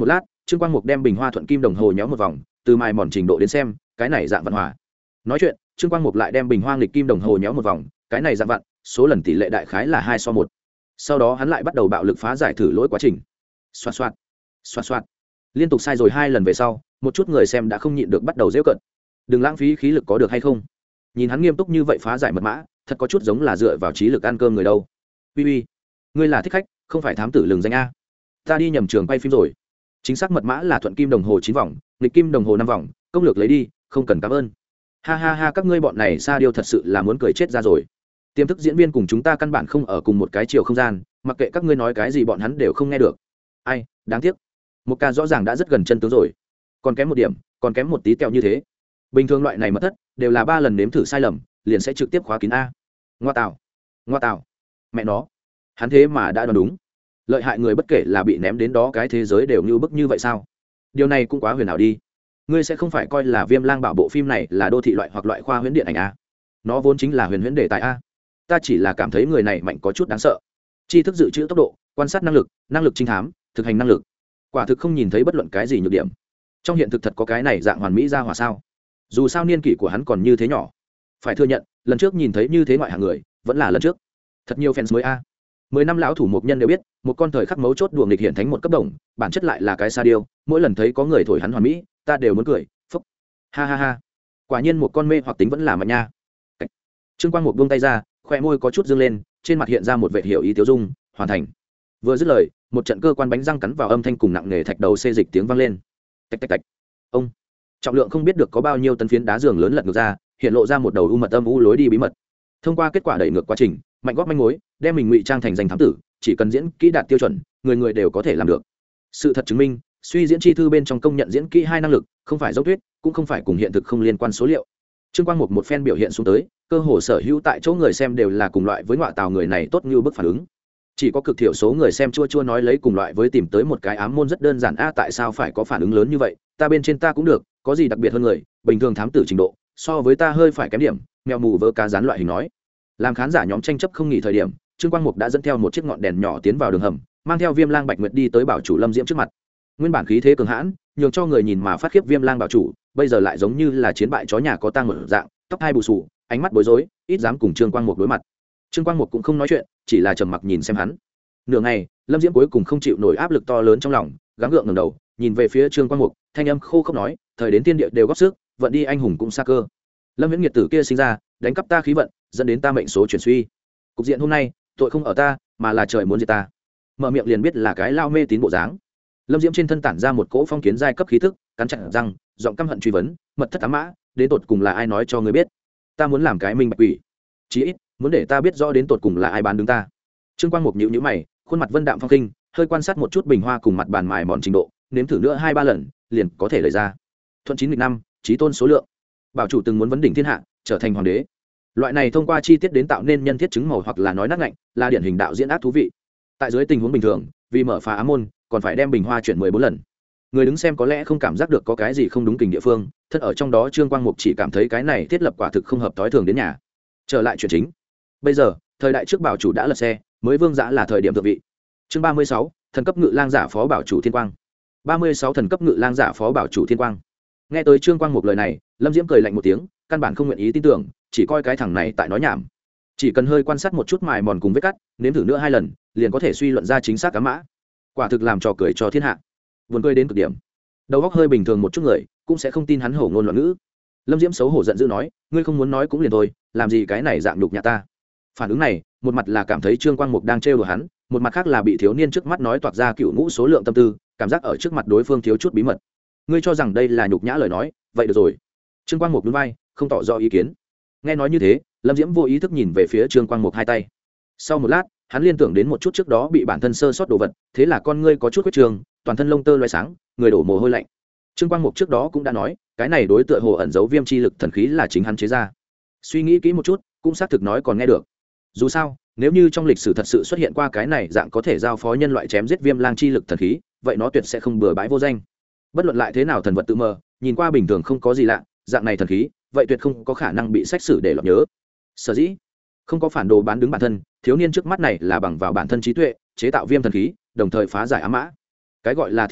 Trương Quang Mục đem bình hoa thuận kim đồng hồ nhéo một vòng, từ mài mòn trình độ đến xem cái này dạng vận hòa. Nói chuyện, Trương Quang Mục lại đem bình hoa nghịch kim đồng hồ nhéo một vòng, cái này dạng vặn, số lần tỷ lệ đại khái là 2:1. Sau đó hắn lại bắt đầu bạo lực phá giải thử lỗi quá trình. Xoạt xoạt, xoạt xoạt. Liên tục sai rồi 2 lần về sau, một chút người xem đã không nhịn được bắt đầu giễu cợt. Đừng lãng phí khí lực có được hay không? Nhìn hắn nghiêm túc như vậy phá giải mật mã, thật có chút giống là dựa vào trí lực ăn cơm người đâu. Uy uy, ngươi là thích khách, không phải thám tử lừng danh a. Ta đi nhầm trường quay phim rồi. Chính xác mật mã là thuận kim đồng hồ 9 vòng, nghịch kim đồng hồ 5 vòng, công lược lấy đi, không cần cảm ơn. Ha ha ha, các ngươi bọn này sa điêu thật sự là muốn cười chết ra rồi. Tiềm thức diễn viên cùng chúng ta căn bản không ở cùng một cái chiều không gian, mặc kệ các ngươi nói cái gì bọn hắn đều không nghe được. Ai, đáng tiếc. Một ca rõ ràng đã rất gần chân tướng rồi, còn kém một điểm, còn kém một tí tẹo như thế. Bình thường loại này mất thất đều là 3 lần nếm thử sai lầm liền sẽ trực tiếp khóa kín a. Ngoa tào, mẹ nó, hắn thế mà đã đoán đúng. Lợi hại người bất kể là bị ném đến đó cái thế giới đều như bức như vậy sao? Điều này cũng quá huyền ảo đi. Ngươi sẽ không phải coi là Viêm Lang Bảo bộ phim này là đô thị loại hoặc loại khoa huyễn điện ảnh a? Nó vốn chính là huyền huyễn đề tài a. Ta chỉ là cảm thấy người này mạnh có chút đáng sợ. Tri thức dự trữ tốc độ, quan sát năng lực trinh thám, thực hành năng lực, quả thực không nhìn thấy bất luận cái gì nhược điểm. Trong hiện thực thật có cái này dạng hoàn mỹ ra hỏa sao? Dù sao niên kỷ của hắn còn như thế nhỏ, phải thừa nhận lần trước nhìn thấy như thế ngoại hạng người vẫn là lần trước. Thật nhiều fans mới a. 10 năm lão thủ mục nhân đều biết, một con thời khắc mấu chốt đùa nghịch hiện thánh một cấp đồng, bản chất lại là cái sa điêu, mỗi lần thấy có người thổi hắn hoàn mỹ, ta đều muốn cười, phúc. Ha ha ha. Quả nhiên một con mê hoặc tính vẫn là mạnh nha. Trương Quang Mục buông tay ra, khoe môi có chút dương lên, trên mặt hiện ra một vệt hiểu ý tiêu dung, hoàn thành. Vừa dứt lời, một trận cơ quan bánh răng cắn vào âm thanh cùng nặng nề thạch đầu xê dịch tiếng vang lên. Tạch tạch tạch. Ông. Trọng lượng không biết được có bao nhiêu tấn phiến đá giường lớn lật ngược ra, hiện lộ ra một đầu u mật âm u lối đi bí mật. Thông qua kết quả đẩy ngược quá trình, mạnh góp manh mối, đem mình ngụy trang thành danh thám tử, chỉ cần diễn kỹ đạt tiêu chuẩn, người người đều có thể làm được. Sự thật chứng minh, suy diễn chi thư bên trong công nhận diễn kỹ 2 năng lực, không phải dấu thuyết, cũng không phải cùng hiện thực không liên quan số liệu. Trương Quang một phen biểu hiện xuống tới, cơ hồ sở hữu tại chỗ người xem đều là cùng loại với ngọa tào người này tốt như bức phản ứng. Chỉ có cực thiểu số người xem chua chua nói lấy cùng loại với tìm tới một cái ám môn rất đơn giản a, tại sao phải có phản ứng lớn như vậy, ta bên trên ta cũng được, có gì đặc biệt hơn người, bình thường thám tử trình độ, so với ta hơi phải kém điểm, mèo mù vớ cá rán loại hình nói. Làm khán giả nhóm tranh chấp không nghỉ thời điểm, Trương Quang Mục đã dẫn theo một chiếc ngọn đèn nhỏ tiến vào đường hầm, mang theo Viêm Lang Bạch Nguyệt đi tới bảo chủ Lâm Diễm trước mặt. Nguyên bản khí thế cường hãn, nhường cho người nhìn mà phát khiếp Viêm Lang bảo chủ, bây giờ lại giống như là chiến bại chó nhà có tang một dạng, tóc hai bù xù, ánh mắt bối rối, ít dám cùng Trương Quang Mục đối mặt. Trương Quang Mục cũng không nói chuyện, chỉ là trầm mặc nhìn xem hắn. Nửa ngày, Lâm Diễm cuối cùng không chịu nổi áp lực to lớn trong lòng, gắng gượng ngẩng đầu, nhìn về phía Trương Quang Mục, thanh âm khô khốc nói, thời đến tiên địa đều góp sức, vận đi anh hùng cũng xa cơ. Lâm Viễn nghiệt tử kia sinh ra, đánh cắp ta khí vận, dẫn đến ta mệnh số chuyển suy. Cục diện hôm nay, tội không ở ta, mà là trời muốn diệt ta. Mở miệng liền biết là cái lao mê tín bộ dáng. Lâm Diễm trên thân tản ra một cỗ phong kiến giai cấp khí tức, cắn chặt răng, giọng căm hận truy vấn, mật thất ám mã, đến tột cùng là ai nói cho ngươi biết? Ta muốn làm cái minh bạch quỷ, chí ít muốn để ta biết rõ đến tột cùng là ai bán đứng ta. Trương Quang Mục nhíu nhíu mày, khuôn mặt vân đạm phong khinh, hơi quan sát một chút bình hoa cùng mặt bàn mài mòn trình độ, nếm thử nữa 2-3 lần, liền có thể lấy ra. Thuận 9 nghịch 5, chí tôn số lượng. Bảo chủ từng muốn vấn đỉnh thiên hạ, trở thành hoàng đế. Loại này thông qua chi tiết đến tạo nên nhân thiết chứng màu hoặc là nói nát ngạnh, là điển hình đạo diễn ác thú vị. Tại dưới tình huống bình thường, vì mở phá ám môn, còn phải đem bình hoa chuyển 14 lần. Người đứng xem có lẽ không cảm giác được có cái gì không đúng kình địa phương, thân ở trong đó Trương Quang Mục chỉ cảm thấy cái này thiết lập quả thực không hợp tối thường đến nhà. Trở lại chuyện chính. Bây giờ, thời đại trước bảo chủ đã lật xe, mới vương giả là thời điểm thượng vị. Chương 36, thần cấp ngự lang giả phó bảo chủ thiên quang. 36 thần cấp ngự lang giả phó bảo chủ thiên quang. Nghe tới Trương Quang Mục lời này, Lâm Diễm cười lạnh một tiếng, căn bản không nguyện ý tin tưởng, chỉ coi cái thằng này tại nói nhảm. Chỉ cần hơi quan sát một chút mài mòn cùng vết cắt, nếm thử nữa 2 lần, liền có thể suy luận ra chính xác cá mã. Quả thực làm trò cười cho thiên hạ. Buồn cười đến cực điểm. Đầu óc hơi bình thường một chút người, cũng sẽ không tin hắn hổ ngôn loạn ngữ. Lâm Diễm xấu hổ giận dữ nói, ngươi không muốn nói cũng liền thôi, làm gì cái này dạng nhục nhã ta. Phản ứng này, một mặt là cảm thấy Trương Quang Mục đang trêu đùa hắn, một mặt khác là bị thiếu niên trước mắt nói toạc ra cựu ngũ số lượng tâm tư, cảm giác ở trước mặt đối phương thiếu chút bí mật. Ngươi cho rằng đây là nhục nhã lời nói, vậy được rồi. Trương Quang Mục nhún vai, không tỏ rõ ý kiến. Nghe nói như thế, Lâm Diễm vô ý thức nhìn về phía Trương Quang Mục hai tay. Sau một lát, hắn liên tưởng đến một chút trước đó bị bản thân sơ sót đồ vật, thế là con ngươi có chút huyết trường, toàn thân lông tơ loé sáng, người đổ mồ hôi lạnh. Trương Quang Mục trước đó cũng đã nói, cái này đối tựa hồ ẩn giấu viêm chi lực thần khí là chính hắn chế ra. Suy nghĩ kỹ một chút, cũng xác thực nói còn nghe được. Dù sao, nếu như trong lịch sử thật sự xuất hiện qua cái này dạng có thể giao phó nhân loại chém giết viêm lang chi lực thần khí, vậy nó tuyệt sẽ không bừa bãi vô danh. Bất luận lại thế nào thần vật tự mờ, nhìn qua bình thường không có gì lạ, dạng này thần khí, vậy tuyệt không có khả năng bị xét xử để lọt nhớ. Sở dĩ không có phản đồ bán đứng bản thân, thiếu niên trước mắt này là bằng vào bản thân trí tuệ chế tạo viêm thần khí, đồng thời phá giải ám mã. Cái gọi là thiên quang,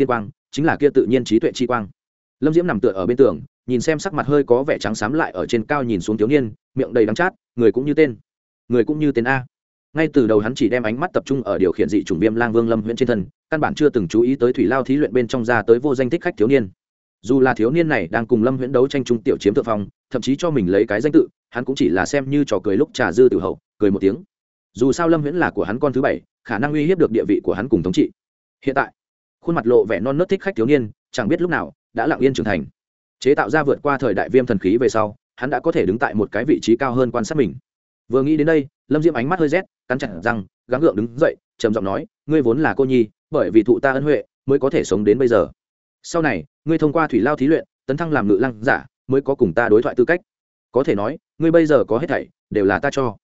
chính là kia tự nhiên trí tuệ chi quang. Lâm Diễm nằm tựa ở bên tường, nhìn xem sắc mặt hơi có vẻ trắng xám lại ở trên cao nhìn xuống thiếu niên, miệng đầy đắng chát, người cũng như tên a. Ngay từ đầu hắn chỉ đem ánh mắt tập trung ở điều khiển dị chủng viêm lang vương Lâm Huyễn trên thân, căn bản chưa từng chú ý tới thủy lao thí luyện bên trong ra tới vô danh thích khách thiếu niên. Dù là thiếu niên này đang cùng Lâm Huyễn đấu tranh trung tiểu chiếm thượng phong, thậm chí cho mình lấy cái danh tự, hắn cũng chỉ là xem như trò cười lúc trà dư tử hậu, cười một tiếng. Dù sao Lâm Huyễn là của hắn con thứ 7, khả năng uy hiếp được địa vị của hắn cùng thống trị. Hiện tại, khuôn mặt lộ vẻ non nớt thích khách thiếu niên, chẳng biết lúc nào đã lặng yên trưởng thành. Chế tạo ra vượt qua thời đại viêm thần khí về sau, hắn đã có thể đứng tại một cái vị trí cao hơn quan sát mình. Vừa nghĩ đến đây, Lâm Diễm ánh mắt hơi rét, cắn chặt răng, gắng gượng đứng dậy, trầm giọng nói, ngươi vốn là cô nhi, bởi vì thụ ta ân huệ, mới có thể sống đến bây giờ. Sau này, ngươi thông qua thủy lao thí luyện, tấn thăng làm ngự lăng giả, mới có cùng ta đối thoại tư cách. Có thể nói, ngươi bây giờ có hết thảy, đều là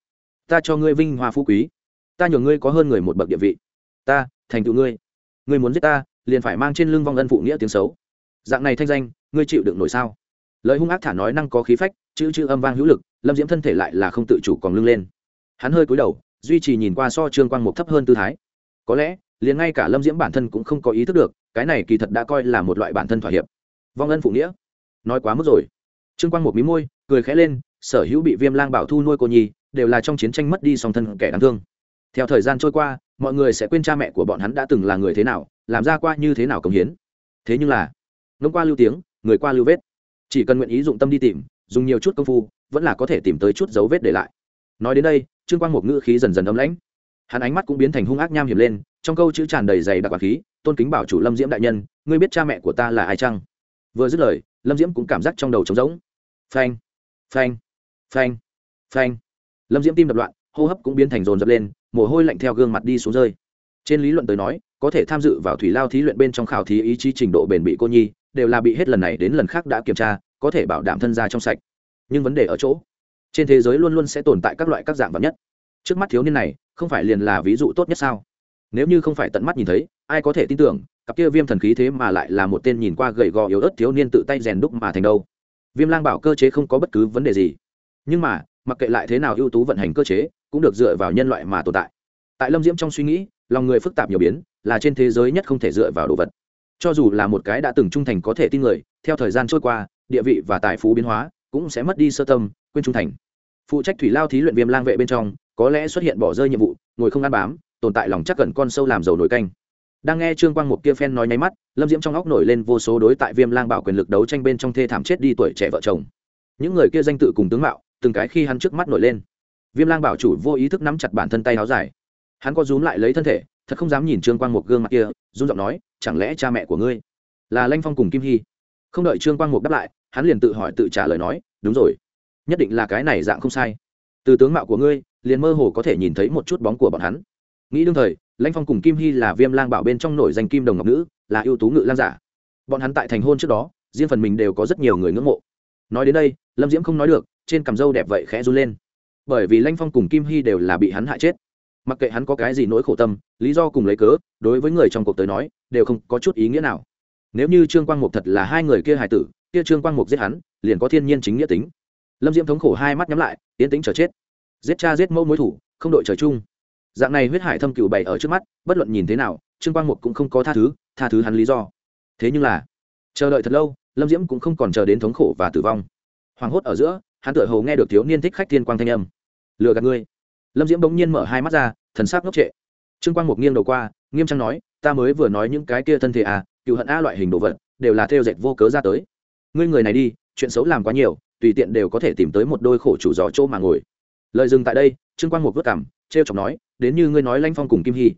ta cho ngươi vinh hoa phú quý, ta nhường ngươi có hơn người một bậc địa vị, ta thành tựu ngươi. Ngươi muốn giết ta, liền phải mang trên lưng vong ân phụ nghĩa tiếng xấu. Dạng này thanh danh, ngươi chịu đựng nổi sao? Lời hung ác thả nói năng có khí phách, chữ âm vang hữu lực. Lâm Diễm thân thể lại là không tự chủ còn lưng lên. Hắn hơi cúi đầu, duy trì nhìn qua so Trương Quang Mục thấp hơn tư thái. Có lẽ, liền ngay cả Lâm Diễm bản thân cũng không có ý thức được, cái này kỳ thật đã coi là một loại bản thân thỏa hiệp. Vong ân phụ nghĩa, nói quá mức rồi. Trương Quang Mục mí môi, cười khẽ lên, sở hữu bị Viêm Lang Bảo thu nuôi cô nhi, đều là trong chiến tranh mất đi song thân kẻ đáng thương. Theo thời gian trôi qua, mọi người sẽ quên cha mẹ của bọn hắn đã từng là người thế nào, làm ra qua như thế nào cống hiến. Thế nhưng là, ngông qua lưu tiếng, người qua lưu vết. Chỉ cần nguyện ý dụng tâm đi tìm, dùng nhiều chút công phu, vẫn là có thể tìm tới chút dấu vết để lại. Nói đến đây, Trương Quang Mục ngữ khí dần dần ấm lãnh, hắn ánh mắt cũng biến thành hung ác nham hiểm lên, trong câu chữ tràn đầy dày đặc khí, tôn kính bảo chủ Lâm Diễm đại nhân, ngươi biết cha mẹ của ta là ai chăng? Vừa dứt lời, Lâm Diễm cũng cảm giác trong đầu trống rỗng. Phanh, phanh, phanh, phanh. Lâm Diễm tim đập loạn, hô hấp cũng biến thành dồn dập lên, mồ hôi lạnh theo gương mặt đi xuống rơi. Trên lý luận tới nói, có thể tham dự vào thủy lao thí luyện bên trong khảo thí ý chí trình độ bền bỉ cô nhi, đều là bị hết lần này đến lần khác đã kiểm tra, có thể bảo đảm thân gia trong sạch. Nhưng vấn đề ở chỗ, trên thế giới luôn luôn sẽ tồn tại các loại các dạng vật nhất. Trước mắt thiếu niên này, không phải liền là ví dụ tốt nhất sao? Nếu như không phải tận mắt nhìn thấy, ai có thể tin tưởng, cặp kia viêm thần khí thế mà lại là một tên nhìn qua gầy gò yếu ớt thiếu niên tự tay rèn đúc mà thành đâu. Viêm Lang Bảo cơ chế không có bất cứ vấn đề gì, nhưng mà, mặc kệ lại thế nào ưu tú vận hành cơ chế, cũng được dựa vào nhân loại mà tồn tại. Tại Lâm Diễm trong suy nghĩ, lòng người phức tạp nhiều biến, là trên thế giới nhất không thể dựa vào đồ vật. Cho dù là một cái đã từng trung thành có thể tin người, theo thời gian trôi qua, địa vị và tài phú biến hóa, cũng sẽ mất đi sơ tâm, quên trung thành. Phụ trách thủy lao thí luyện Viêm Lang vệ bên trong, có lẽ xuất hiện bỏ rơi nhiệm vụ, ngồi không ăn bám, tồn tại lòng chắc cẩn con sâu làm dầu nổi canh. Đang nghe Trương Quang Mục kia phen nói nháy mắt, Lâm Diễm trong óc nổi lên vô số đối tại Viêm Lang Bảo quyền lực đấu tranh bên trong thê thảm chết đi tuổi trẻ vợ chồng. Những người kia danh tự cùng tướng mạo, từng cái khi hắn trước mắt nổi lên. Viêm Lang Bảo chủ vô ý thức nắm chặt bản thân tay áo dài, hắn có rúm lại lấy thân thể, thật không dám nhìn Trương Quang Mục gương mặt kia, run giọng nói, chẳng lẽ cha mẹ của ngươi là Lanh Phong cùng Kim Hy? Không đợi Trương Quang Mục đáp lại, hắn liền tự hỏi tự trả lời nói, đúng rồi, nhất định là cái này dạng không sai. Từ tướng mạo của ngươi, liền mơ hồ có thể nhìn thấy một chút bóng của bọn hắn. Nghĩ đương thời, Lanh Phong cùng Kim Hy là Viêm Lang Bảo bên trong nổi danh kim đồng ngọc nữ, là ưu tú ngự lang giả. Bọn hắn tại thành hôn trước đó, riêng phần mình đều có rất nhiều người ngưỡng mộ. Nói đến đây, Lâm Diễm không nói được, trên cằm râu đẹp vậy khẽ run lên. Bởi vì Lanh Phong cùng Kim Hy đều là bị hắn hại chết. Mặc kệ hắn có cái gì nỗi khổ tâm, lý do cùng lấy cớ, đối với người trong cuộc tới nói, đều không có chút ý nghĩa nào. Nếu như Trương Quang Mục thật là hai người kia hài tử, kia Trương Quang Mục giết hắn, liền có thiên nhiên chính nghĩa tính. Lâm Diễm thống khổ hai mắt nhắm lại, tiến tĩnh chờ chết. Giết cha giết mẫu mối thủ, không đội trời chung. Dạng này huyết hải thâm cừu bày ở trước mắt, bất luận nhìn thế nào, Trương Quang Mục cũng không có tha thứ hắn lý do. Thế nhưng là, chờ đợi thật lâu, Lâm Diễm cũng không còn chờ đến thống khổ và tử vong. Hoàng hốt ở giữa, hắn tựa hồ nghe được thiếu niên thích khách thiên quang thanh âm. Lừa gạt ngươi. Lâm Diễm bỗng nhiên mở hai mắt ra, thần sắc ngốc trệ. Trương Quang Mục nghiêng đầu qua, nghiêm trang nói, ta mới vừa nói những cái kia thân thể à, cựu hận a loại hình đồ vật, đều là theo dệt vô cớ ra tới. Ngươi người này đi, chuyện xấu làm quá nhiều, tùy tiện đều có thể tìm tới một đôi khổ chủ gió chỗ mà ngồi. Lời dừng tại đây, Trương Quang Mục vứt cằm, trêu chọc nói, đến như ngươi nói Lanh Phong cùng Kim Hy,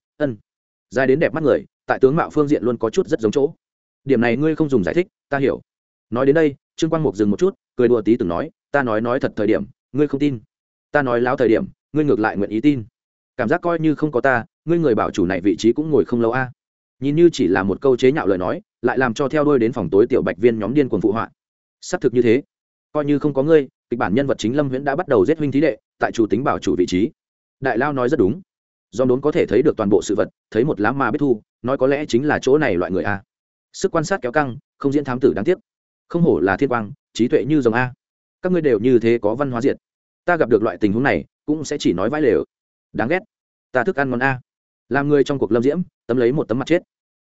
dài đến đẹp mắt người, tại tướng mạo phương diện luôn có chút rất giống chỗ. Điểm này ngươi không dùng giải thích, ta hiểu. Nói đến đây, Trương Quang Mục dừng một chút, cười đùa tí từng nói, ta nói thật thời điểm, ngươi không tin. Ta nói láo thời điểm, ngươi ngược lại nguyện ý tin. Cảm giác coi như không có ta, ngươi người bảo chủ này vị trí cũng ngồi không lâu a. Nhìn như chỉ là một câu chế nhạo lời nói, lại làm cho theo đuôi đến phòng tối tiểu bạch viên nhóm điên cuồng phụ họa. Xác thực như thế, coi như không có ngươi, kịch bản nhân vật chính Lâm Huyễn đã bắt đầu giết huynh thí đệ, tại chủ tính bảo chủ vị trí. Đại lao nói rất đúng, do đốn có thể thấy được toàn bộ sự vật, thấy một lá mà biết thu, nói có lẽ chính là chỗ này loại người a. Sức quan sát kéo căng, không diễn thám tử đáng tiếc. Không hổ là thiên quang, trí tuệ như rồng a. Các ngươi đều như thế có văn hóa diệt. Ta gặp được loại tình huống này, cũng sẽ chỉ nói vãi lều. Đáng ghét. Ta thức ăn ngon a. Làm người trong cuộc Lâm Diễm, tấm lấy một tấm mặt chết.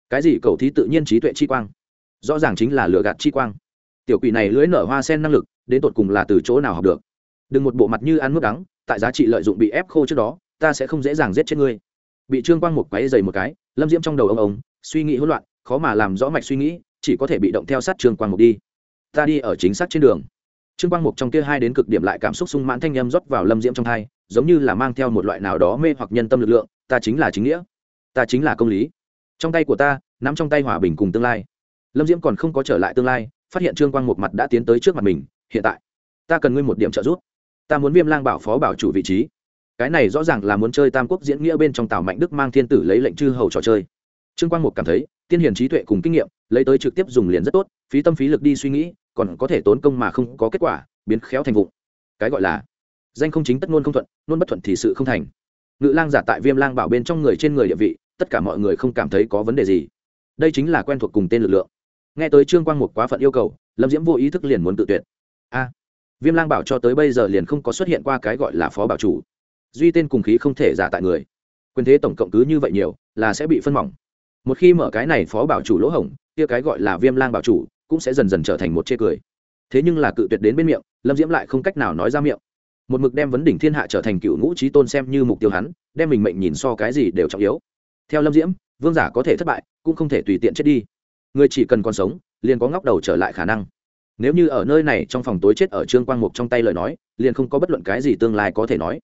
cái gì cầu thí tự nhiên trí tuệ chi quang, rõ ràng chính là lừa gạt chi quang. Tiểu quỷ này lưỡi nở hoa sen năng lực đến tột cùng là từ chỗ nào học được? Đừng một bộ mặt như ăn mướp đắng, tại giá trị lợi dụng bị ép khô trước đó ta sẽ không dễ dàng giết chết ngươi. Bị Trương Quang Mục quấy dày một cái, Lâm Diễm trong đầu ông suy nghĩ hỗn loạn, khó mà làm rõ mạch suy nghĩ, chỉ có thể bị động theo sát Trương Quang Mục đi. Ta đi ở chính xác trên đường. Trương Quang Mục trong kia hai đến cực điểm lại cảm xúc sung mãn thanh âm rót vào Lâm Diễm trong tai, giống như là mang theo một loại nào đó mê hoặc nhân tâm lực lượng, ta chính là chính nghĩa, ta chính là công lý. Trong tay của ta nắm trong tay hòa bình cùng tương lai. Lâm Diễm còn không có trở lại tương lai, phát hiện Trương Quang Mục mặt đã tiến tới trước mặt mình, hiện tại ta cần ngươi một điểm trợ giúp. Ta muốn Viêm Lang bảo phó bảo chủ vị trí. Cái này rõ ràng là muốn chơi Tam Quốc diễn nghĩa bên trong Tào Mạnh Đức mang thiên tử lấy lệnh chư hầu trò chơi. Trương Quang Mục cảm thấy tiên hiền trí tuệ cùng kinh nghiệm lấy tới trực tiếp dùng liền rất tốt, phí tâm phí lực đi suy nghĩ còn có thể tốn công mà không có kết quả, biến khéo thành vụng. Cái gọi là danh không chính tất ngôn không thuận, ngôn bất thuận thì sự không thành. Ngự Lang giả tại Viêm Lang bảo bên trong người trên người địa vị, tất cả mọi người không cảm thấy có vấn đề gì. Đây chính là quen thuộc cùng tên lực lượng. Nghe tới Trương Quang Mục quá phận yêu cầu, Lâm Diễm vô ý thức liền muốn tự tuyệt. Viêm Lang bảo cho tới bây giờ liền không có xuất hiện qua cái gọi là phó bảo chủ, duy tên cùng khí không thể giả tại người, quyền thế tổng cộng cứ như vậy nhiều là sẽ bị phân mỏng. Một khi mở cái này phó bảo chủ lỗ hổng, kia cái gọi là Viêm Lang bảo chủ cũng sẽ dần dần trở thành một chê cười. Thế nhưng là cự tuyệt đến bên miệng, Lâm Diễm lại không cách nào nói ra miệng. Một mực đem vấn đỉnh thiên hạ trở thành cựu ngũ chí tôn xem như mục tiêu hắn, đem mình mệnh nhìn so cái gì đều trọng yếu. Theo Lâm Diễm, vương giả có thể thất bại, cũng không thể tùy tiện chết đi. Người chỉ cần còn sống, liền có ngóc đầu trở lại khả năng. Nếu như ở nơi này trong phòng tối chết ở Trương Quang Mục trong tay lời nói, liền không có bất luận cái gì tương lai có thể nói.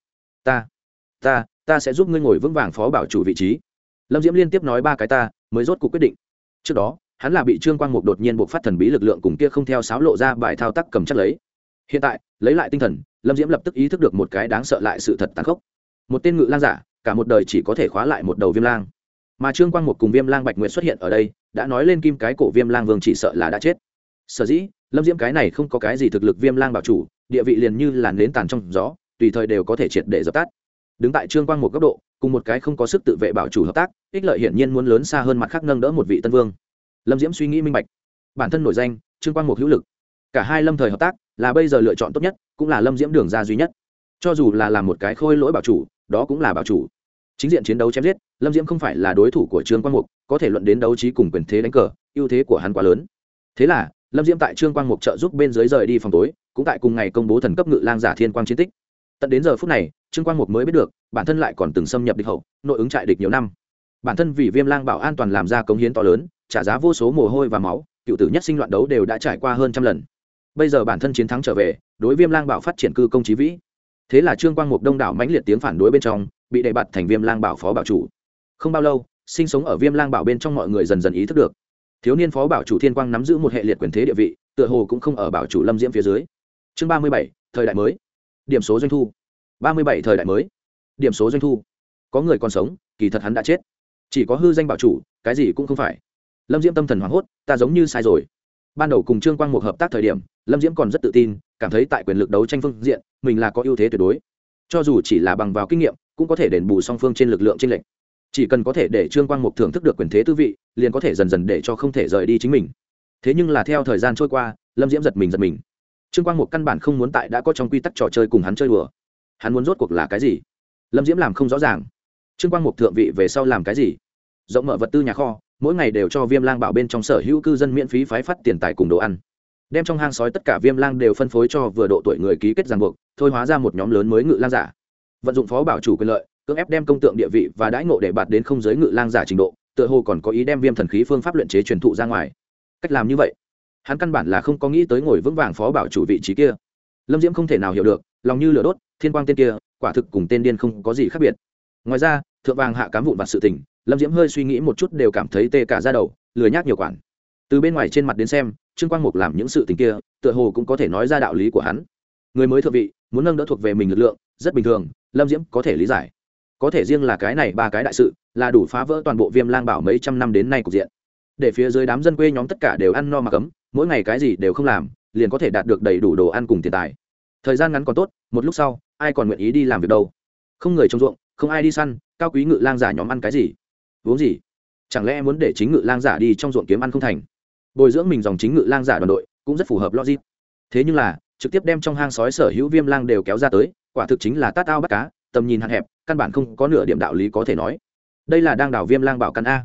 Ta sẽ giúp ngươi ngồi vững vàng phó bảo chủ vị trí. Lâm Diễm liên tiếp nói ba cái ta, mới rốt cuộc quyết định. Trước đó, hắn là bị Trương Quang Mục đột nhiên buộc phát thần bí lực lượng cùng kia không theo sáo lộ ra bài thao tác cầm chắc lấy. Hiện tại, lấy lại tinh thần, Lâm Diễm lập tức ý thức được một cái đáng sợ lại sự thật tàn khốc. Một tên Ngự Lang giả, cả một đời chỉ có thể khóa lại một đầu Viêm Lang. Mà Trương Quang Mục cùng Viêm Lang Bạch Nguyệt xuất hiện ở đây, đã nói lên kim cái cổ Viêm Lang Vương chỉ sợ là đã chết. Sở dĩ, Lâm Diễm cái này không có cái gì thực lực Viêm Lang bảo chủ, địa vị liền như là nến tàn trong gió, tùy thời đều có thể triệt để dập tắt. Đứng tại Trương Quang Mục cấp độ, cùng một cái không có sức tự vệ bảo chủ hợp tác, ích lợi hiển nhiên muốn lớn xa hơn mặt khác nâng đỡ một vị tân vương. Lâm Diễm suy nghĩ minh bạch, bản thân nổi danh, Trương Quang Mục hữu lực, cả hai lâm thời hợp tác là bây giờ lựa chọn tốt nhất, cũng là Lâm Diễm đường ra duy nhất. Cho dù là làm một cái khôi lỗi bảo chủ, đó cũng là bảo chủ. Chính diện chiến đấu chém giết, Lâm Diễm không phải là đối thủ của Trương Quang Mục, có thể luận đến đấu trí cùng quyền thế đánh cờ, ưu thế của hắn quá lớn. Thế là, Lâm Diễm tại Trương Quang Mục trợ giúp bên dưới rời đi phòng tối, cũng tại cùng ngày công bố thần cấp Ngự Lang giả thiên quang chiến tích. Tận đến giờ phút này, Trương Quang Mục mới biết được, bản thân lại còn từng xâm nhập địch hậu, nội ứng trại địch nhiều năm. Bản thân vì Viêm Lang bảo an toàn làm ra cống hiến to lớn, trả giá vô số mồ hôi và máu, cựu tử nhất sinh loạn đấu đều đã trải qua hơn trăm lần. Bây giờ bản thân chiến thắng trở về, đối Viêm Lang bảo phát triển cư công chí vĩ. Thế là Trương Quang Mục đông đảo mãnh liệt tiếng phản đối bên trong, bị đề bạt thành Viêm Lang bảo phó bảo chủ. Không bao lâu, sinh sống ở Viêm Lang bảo bên trong mọi người dần dần ý thức được, thiếu niên phó bảo chủ Thiên Quang nắm giữ một hệ liệt quyền thế địa vị, tựa hồ cũng không ở bảo chủ Lâm Diễm phía dưới. Chương 37, thời đại mới. Điểm số doanh thu. 37 thời đại mới. Điểm số doanh thu. Có người còn sống, kỳ thật hắn đã chết. Chỉ có hư danh bảo chủ, cái gì cũng không phải. Lâm Diễm tâm thần hoảng hốt, ta giống như sai rồi. Ban đầu cùng Trương Quang Mục hợp tác thời điểm, Lâm Diễm còn rất tự tin, cảm thấy tại quyền lực đấu tranh phương diện, mình là có ưu thế tuyệt đối. Cho dù chỉ là bằng vào kinh nghiệm, cũng có thể đền bù song phương trên lực lượng chênh lệch. Chỉ cần có thể để Trương Quang Mục thưởng thức được quyền thế tư vị, liền có thể dần dần để cho không thể rời đi chính mình. Thế nhưng là theo thời gian trôi qua, Lâm Diễm giật mình. Trương Quang Mục căn bản không muốn tại đã có trong quy tắc trò chơi cùng hắn chơi đùa. Hắn muốn rốt cuộc là cái gì? Lâm Diễm làm không rõ ràng. Trương Quang Mục thượng vị về sau làm cái gì? Rộng mở vật tư nhà kho, mỗi ngày đều cho Viêm Lang bảo bên trong sở hữu cư dân miễn phí phái phát tiền tài cùng đồ ăn. Đem trong hang sói tất cả Viêm Lang đều phân phối cho vừa độ tuổi người ký kết ràng buộc, thôi hóa ra một nhóm lớn mới Ngự Lang giả. Vận dụng phó bảo chủ quyền lợi, cưỡng ép đem công tượng địa vị và đãi ngộ để bạt đến không giới Ngự Lang giả trình độ, tựa hồ còn có ý đem Viêm thần khí phương pháp luyện chế truyền thụ ra ngoài. Cách làm như vậy, hắn căn bản là không có nghĩ tới ngồi vững vàng phó bảo chủ vị trí kia. Lâm Diễm không thể nào hiểu được, lòng như lửa đốt, Thiên Quang tên kia, quả thực cùng tên điên không có gì khác biệt. Ngoài ra, thượng vàng hạ cám vụn vặt sự tình, Lâm Diễm hơi suy nghĩ một chút đều cảm thấy tê cả da đầu, lười nhác nhiều quản. Từ bên ngoài trên mặt đến xem, Trương Quang Mục làm những sự tình kia, tựa hồ cũng có thể nói ra đạo lý của hắn. Người mới thượng vị, muốn nâng đỡ thuộc về mình lực lượng, rất bình thường, Lâm Diễm có thể lý giải. Có thể riêng là cái này ba cái đại sự, là đủ phá vỡ toàn bộ Viêm Lang bảo mấy trăm năm đến nay cục diện. Để phía dưới đám dân quê nhóm tất cả đều ăn no mặc ấm, mỗi ngày cái gì đều không làm, liền có thể đạt được đầy đủ đồ ăn cùng tiền tài. Thời gian ngắn còn tốt, một lúc sau, ai còn nguyện ý đi làm việc đâu? Không người trồng ruộng, không ai đi săn, cao quý Ngự Lang giả nhóm ăn cái gì? Uống gì? Chẳng lẽ muốn để chính Ngự Lang giả đi trong ruộng kiếm ăn không thành? Bồi dưỡng mình dòng chính Ngự Lang giả đoàn đội, cũng rất phù hợp logic. Thế nhưng là, trực tiếp đem trong hang sói sở hữu Viêm Lang đều kéo ra tới, quả thực chính là tát ao bắt cá, tầm nhìn hạn hẹp, căn bản không có nửa điểm đạo lý có thể nói. Đây là đang đảo Viêm Lang bảo căn a.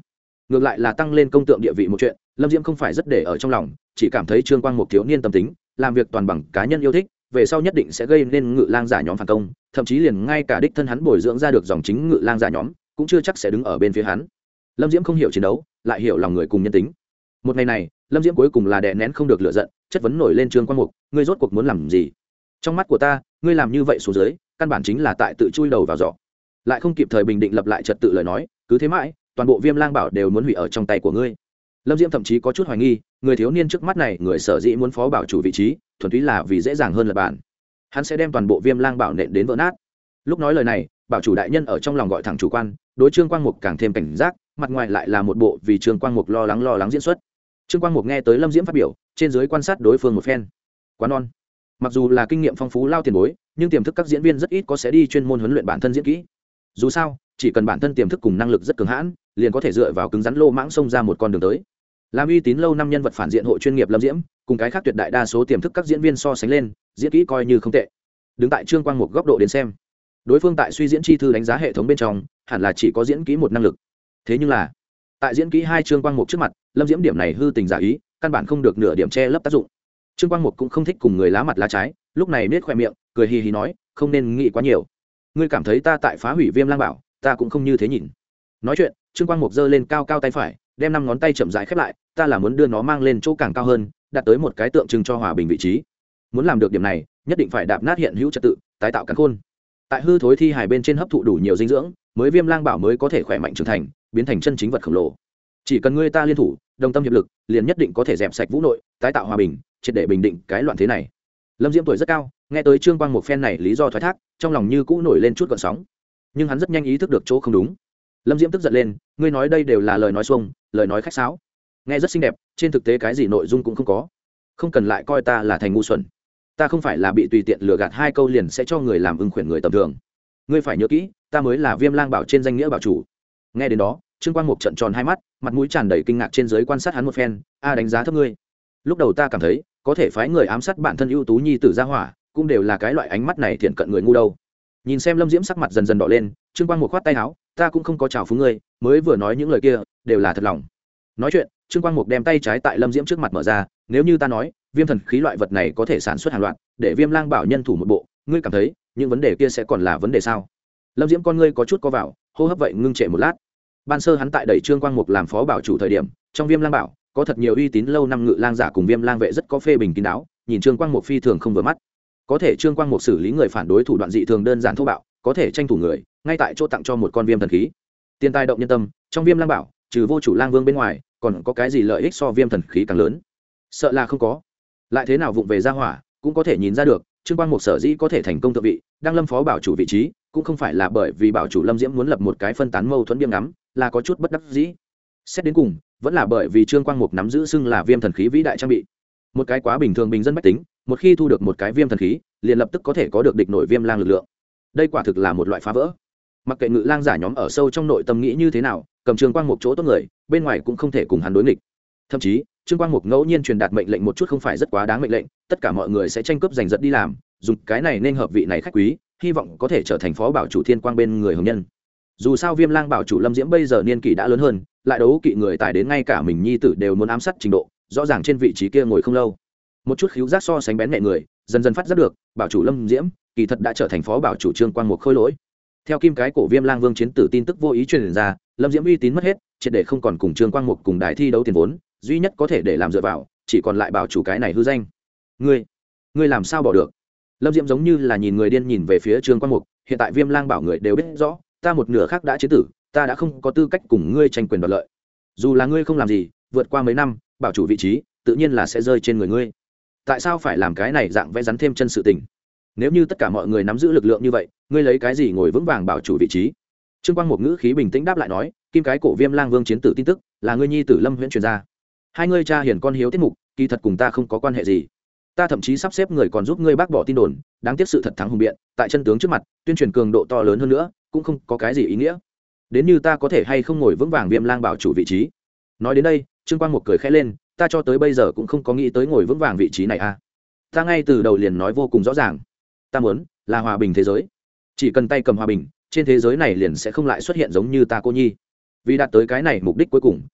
ngược lại là tăng lên công tượng địa vị một chuyện lâm diễm không phải rất để ở trong lòng, chỉ cảm thấy trương quang mục thiếu niên tâm tính làm việc toàn bằng cá nhân yêu thích, về sau nhất định sẽ gây nên ngự lang giả nhóm phản công, thậm chí liền ngay cả đích thân hắn bồi dưỡng ra được dòng chính ngự lang giả nhóm cũng chưa chắc sẽ đứng ở bên phía hắn. Lâm diễm không hiểu chiến đấu, lại hiểu lòng người cùng nhân tính. Một ngày này lâm diễm cuối cùng là đè nén không được lựa giận, chất vấn nổi lên trương quang mục, ngươi rốt cuộc muốn làm gì? Trong mắt của ta ngươi làm như vậy xuống dưới căn bản chính là tại tự chui đầu vào giỏ, lại không kịp thời bình định lập lại trật tự lời nói, cứ thế mãi toàn bộ Viêm Lang Bảo đều muốn hủy ở trong tay của ngươi. Lâm diễm thậm chí có chút hoài nghi người thiếu niên trước mắt này người sở dĩ muốn phó bảo chủ vị trí thuần túy là vì dễ dàng hơn lập bản, hắn sẽ đem toàn bộ Viêm Lang Bảo nện đến vỡ nát. Lúc nói lời này bảo chủ đại nhân ở trong lòng gọi thẳng chủ quan, đối trương quang mục càng thêm cảnh giác, mặt ngoài lại là một bộ vì trương quang mục lo lắng diễn xuất. Trương quang mục nghe tới lâm diễm phát biểu, trên dưới quan sát đối phương một phen. Quá non. Mặc dù là kinh nghiệm phong phú lao tiền bối, nhưng tiềm thức các diễn viên rất ít có sẽ đi chuyên môn huấn luyện bản thân diễn kỹ. Dù sao chỉ cần bản thân tiềm thức cùng năng lực rất cường hãn, liền có thể dựa vào cứng rắn lô mãng xông ra một con đường tới. Làm uy tín lâu năm nhân vật phản diện hộ chuyên nghiệp lâm diễm cùng cái khác tuyệt đại đa số tiềm thức các diễn viên so sánh lên, diễn kỹ coi như không tệ. Đứng tại trương quang mục góc độ đến xem, đối phương tại suy diễn chi thư đánh giá hệ thống bên trong hẳn là chỉ có diễn kỹ một năng lực. Thế nhưng là tại diễn kỹ hai trương quang mục trước mặt, lâm diễm điểm này hư tình giả ý căn bản không được nửa điểm che lấp tác dụng. Trương quang mục cũng không thích cùng người lá mặt lá trái, lúc này nết khoe miệng cười hì hì nói, không nên nghĩ quá nhiều. Ngươi cảm thấy ta tại phá hủy Viêm Lang Bảo, ta cũng không như thế nhìn. Nói chuyện trương quang mục giơ lên cao cao tay phải, đem 5 ngón tay chậm rãi khép lại, ta là muốn đưa nó mang lên chỗ càng cao hơn, đạt tới một cái tượng trưng cho hòa bình vị trí. Muốn làm được điểm này nhất định phải đạp nát hiện hữu trật tự, tái tạo cắn khôn, tại hư thối thi hài bên trên hấp thụ đủ nhiều dinh dưỡng, mới Viêm Lang Bảo mới có thể khỏe mạnh trưởng thành, biến thành chân chính vật khổng lồ. Chỉ cần ngươi ta liên thủ đồng tâm hiệp lực, liền nhất định có thể dẹp sạch vũ nội, tái tạo hòa bình, triệt để bình định cái loạn thế này. Lâm diễm tuổi rất cao, nghe tới trương quang một phen này lý do thoái thác, trong lòng như cũ nổi lên chút gợn sóng, nhưng hắn rất nhanh ý thức được chỗ không đúng. Lâm diễm tức giận lên, ngươi nói đây đều là lời nói xuông, lời nói khách sáo, nghe rất xinh đẹp, trên thực tế cái gì nội dung cũng không có. Không cần lại coi ta là thành ngu xuẩn, ta không phải là bị tùy tiện lừa gạt 2 câu liền sẽ cho người làm ưng khuyển người tầm thường. Ngươi phải nhớ kỹ, ta mới là Viêm Lang Bảo trên danh nghĩa bảo chủ. Nghe đến đó trương quang mục trợn tròn hai mắt, mặt mũi tràn đầy kinh ngạc, trên dưới quan sát hắn một phen. Đánh giá thấp ngươi. Lúc đầu ta cảm thấy có thể phái người ám sát bản thân ưu tú nhi tử ra hỏa, cũng đều là cái loại ánh mắt này thiện cận người ngu đâu. Nhìn xem lâm diễm sắc mặt dần dần đỏ lên, trương quang mục khoát tay áo, ta cũng không có chào phúng ngươi, mới vừa nói những lời kia đều là thật lòng. Nói chuyện trương quang mục đem tay trái tại lâm diễm trước mặt mở ra, nếu như ta nói viêm thần khí loại vật này có thể sản xuất hàng loạt, để Viêm Lang Bảo nhân thủ một bộ, ngươi cảm thấy những vấn đề kia sẽ còn là vấn đề sao? Lâm diễm con ngươi có chút co vào, hô hấp vậy ngưng trệ một lát. Ban sơ hắn tại đẩy trương quang mục làm phó bảo chủ thời điểm, trong Viêm Lang Bảo có thật nhiều uy tín lâu năm ngự lang giả cùng Viêm Lang vệ rất có phê bình kín đáo, nhìn trương quang mục phi thường không vừa mắt. Có thể trương quang mục xử lý người phản đối thủ đoạn dị thường đơn giản thô bạo, có thể tranh thủ người ngay tại chỗ tặng cho một con viêm thần khí, tiền tài động nhân tâm. Trong Viêm Lang Bảo trừ vô chủ lang vương bên ngoài, còn có cái gì lợi ích so viêm thần khí càng lớn? Sợ là không có. Lại thế nào vụng về ra hỏa cũng có thể nhìn ra được, trương quang mục sở dĩ có thể thành công thượng vị, đang lâm phó bảo chủ vị trí, cũng không phải là bởi vì bảo chủ lâm diễm muốn lập một cái phân tán mâu thuẫn biếm ngắm, là có chút bất đắc dĩ. Xét đến cùng vẫn là bởi vì trương quang mục nắm giữ xưng là viêm thần khí vĩ đại trang bị. Một cái quá bình thường bình dân bách tính, một khi thu được một cái viêm thần khí, liền lập tức có thể có được địch nổi Viêm Lang lực lượng. Đây quả thực là một loại phá vỡ. Mặc kệ ngự lang giả nhóm ở sâu trong nội tâm nghĩ như thế nào, cầm trương quang mục chỗ tốt người, bên ngoài cũng không thể cùng hắn đối nghịch. Thậm chí trương quang mục ngẫu nhiên truyền đạt mệnh lệnh một chút không phải rất quá đáng mệnh lệnh, tất cả mọi người sẽ tranh cướp giành giật đi làm, dùng cái này nên hợp vị này khách quý, hy vọng có thể trở thành phó bảo chủ thiên quang bên người hồng nhân. Dù sao Viêm Lang bảo chủ lâm diễm bây giờ niên kỷ đã lớn hơn, lại đấu kỵ người tài đến ngay cả mình nhi tử đều muốn ám sát trình độ, rõ ràng trên vị trí kia ngồi không lâu. Một chút khíu giác so sánh bén nhẹ người dần dần phát giác được, bảo chủ lâm diễm kỳ thật đã trở thành phó bảo chủ trương quang mục khôi lỗi. Theo kim cái cổ Viêm Lang vương chiến tử tin tức vô ý truyền ra, lâm diễm uy tín mất hết, triệt để không còn cùng trương quang mục cùng đài thi đấu tiền vốn, duy nhất có thể để làm dựa vào chỉ còn lại bảo chủ cái này hư danh. Ngươi làm sao bỏ được? Lâm diễm giống như là nhìn người điên nhìn về phía trương quang mục. Hiện tại Viêm Lang bảo người đều biết rõ, ta một nửa khác đã chiến tử, ta đã không có tư cách cùng ngươi tranh quyền đoạt lợi. Dù là ngươi không làm gì, vượt qua mấy năm, bảo chủ vị trí tự nhiên là sẽ rơi trên người ngươi. Tại sao phải làm cái này dạng vẽ rắn thêm chân sự tình? Nếu như tất cả mọi người nắm giữ lực lượng như vậy, ngươi lấy cái gì ngồi vững vàng bảo chủ vị trí? Trương quang mục ngữ khí bình tĩnh đáp lại nói, kim cái cổ Viêm Lang vương chiến tử tin tức là ngươi nhi tử Lâm Huyễn truyền ra. Hai ngươi cha hiển con hiếu tiết mục, kỳ thật cùng ta không có quan hệ gì. Ta thậm chí sắp xếp người còn giúp ngươi bác bỏ tin đồn, đáng tiếc sự thật thắng hùng biện, tại chân tướng trước mặt, tuyên truyền cường độ to lớn hơn nữa, cũng không có cái gì ý nghĩa. Đến như ta có thể hay không ngồi vững vàng Viêm Lang bảo chủ vị trí. Nói đến đây, Trương Quang Mục cười khẽ lên, ta cho tới bây giờ cũng không có nghĩ tới ngồi vững vàng vị trí này a. Ta ngay từ đầu liền nói vô cùng rõ ràng, ta muốn là hòa bình thế giới. Chỉ cần tay cầm hòa bình, trên thế giới này liền sẽ không lại xuất hiện giống như ta cô nhi. Vì đạt tới cái này mục đích cuối cùng,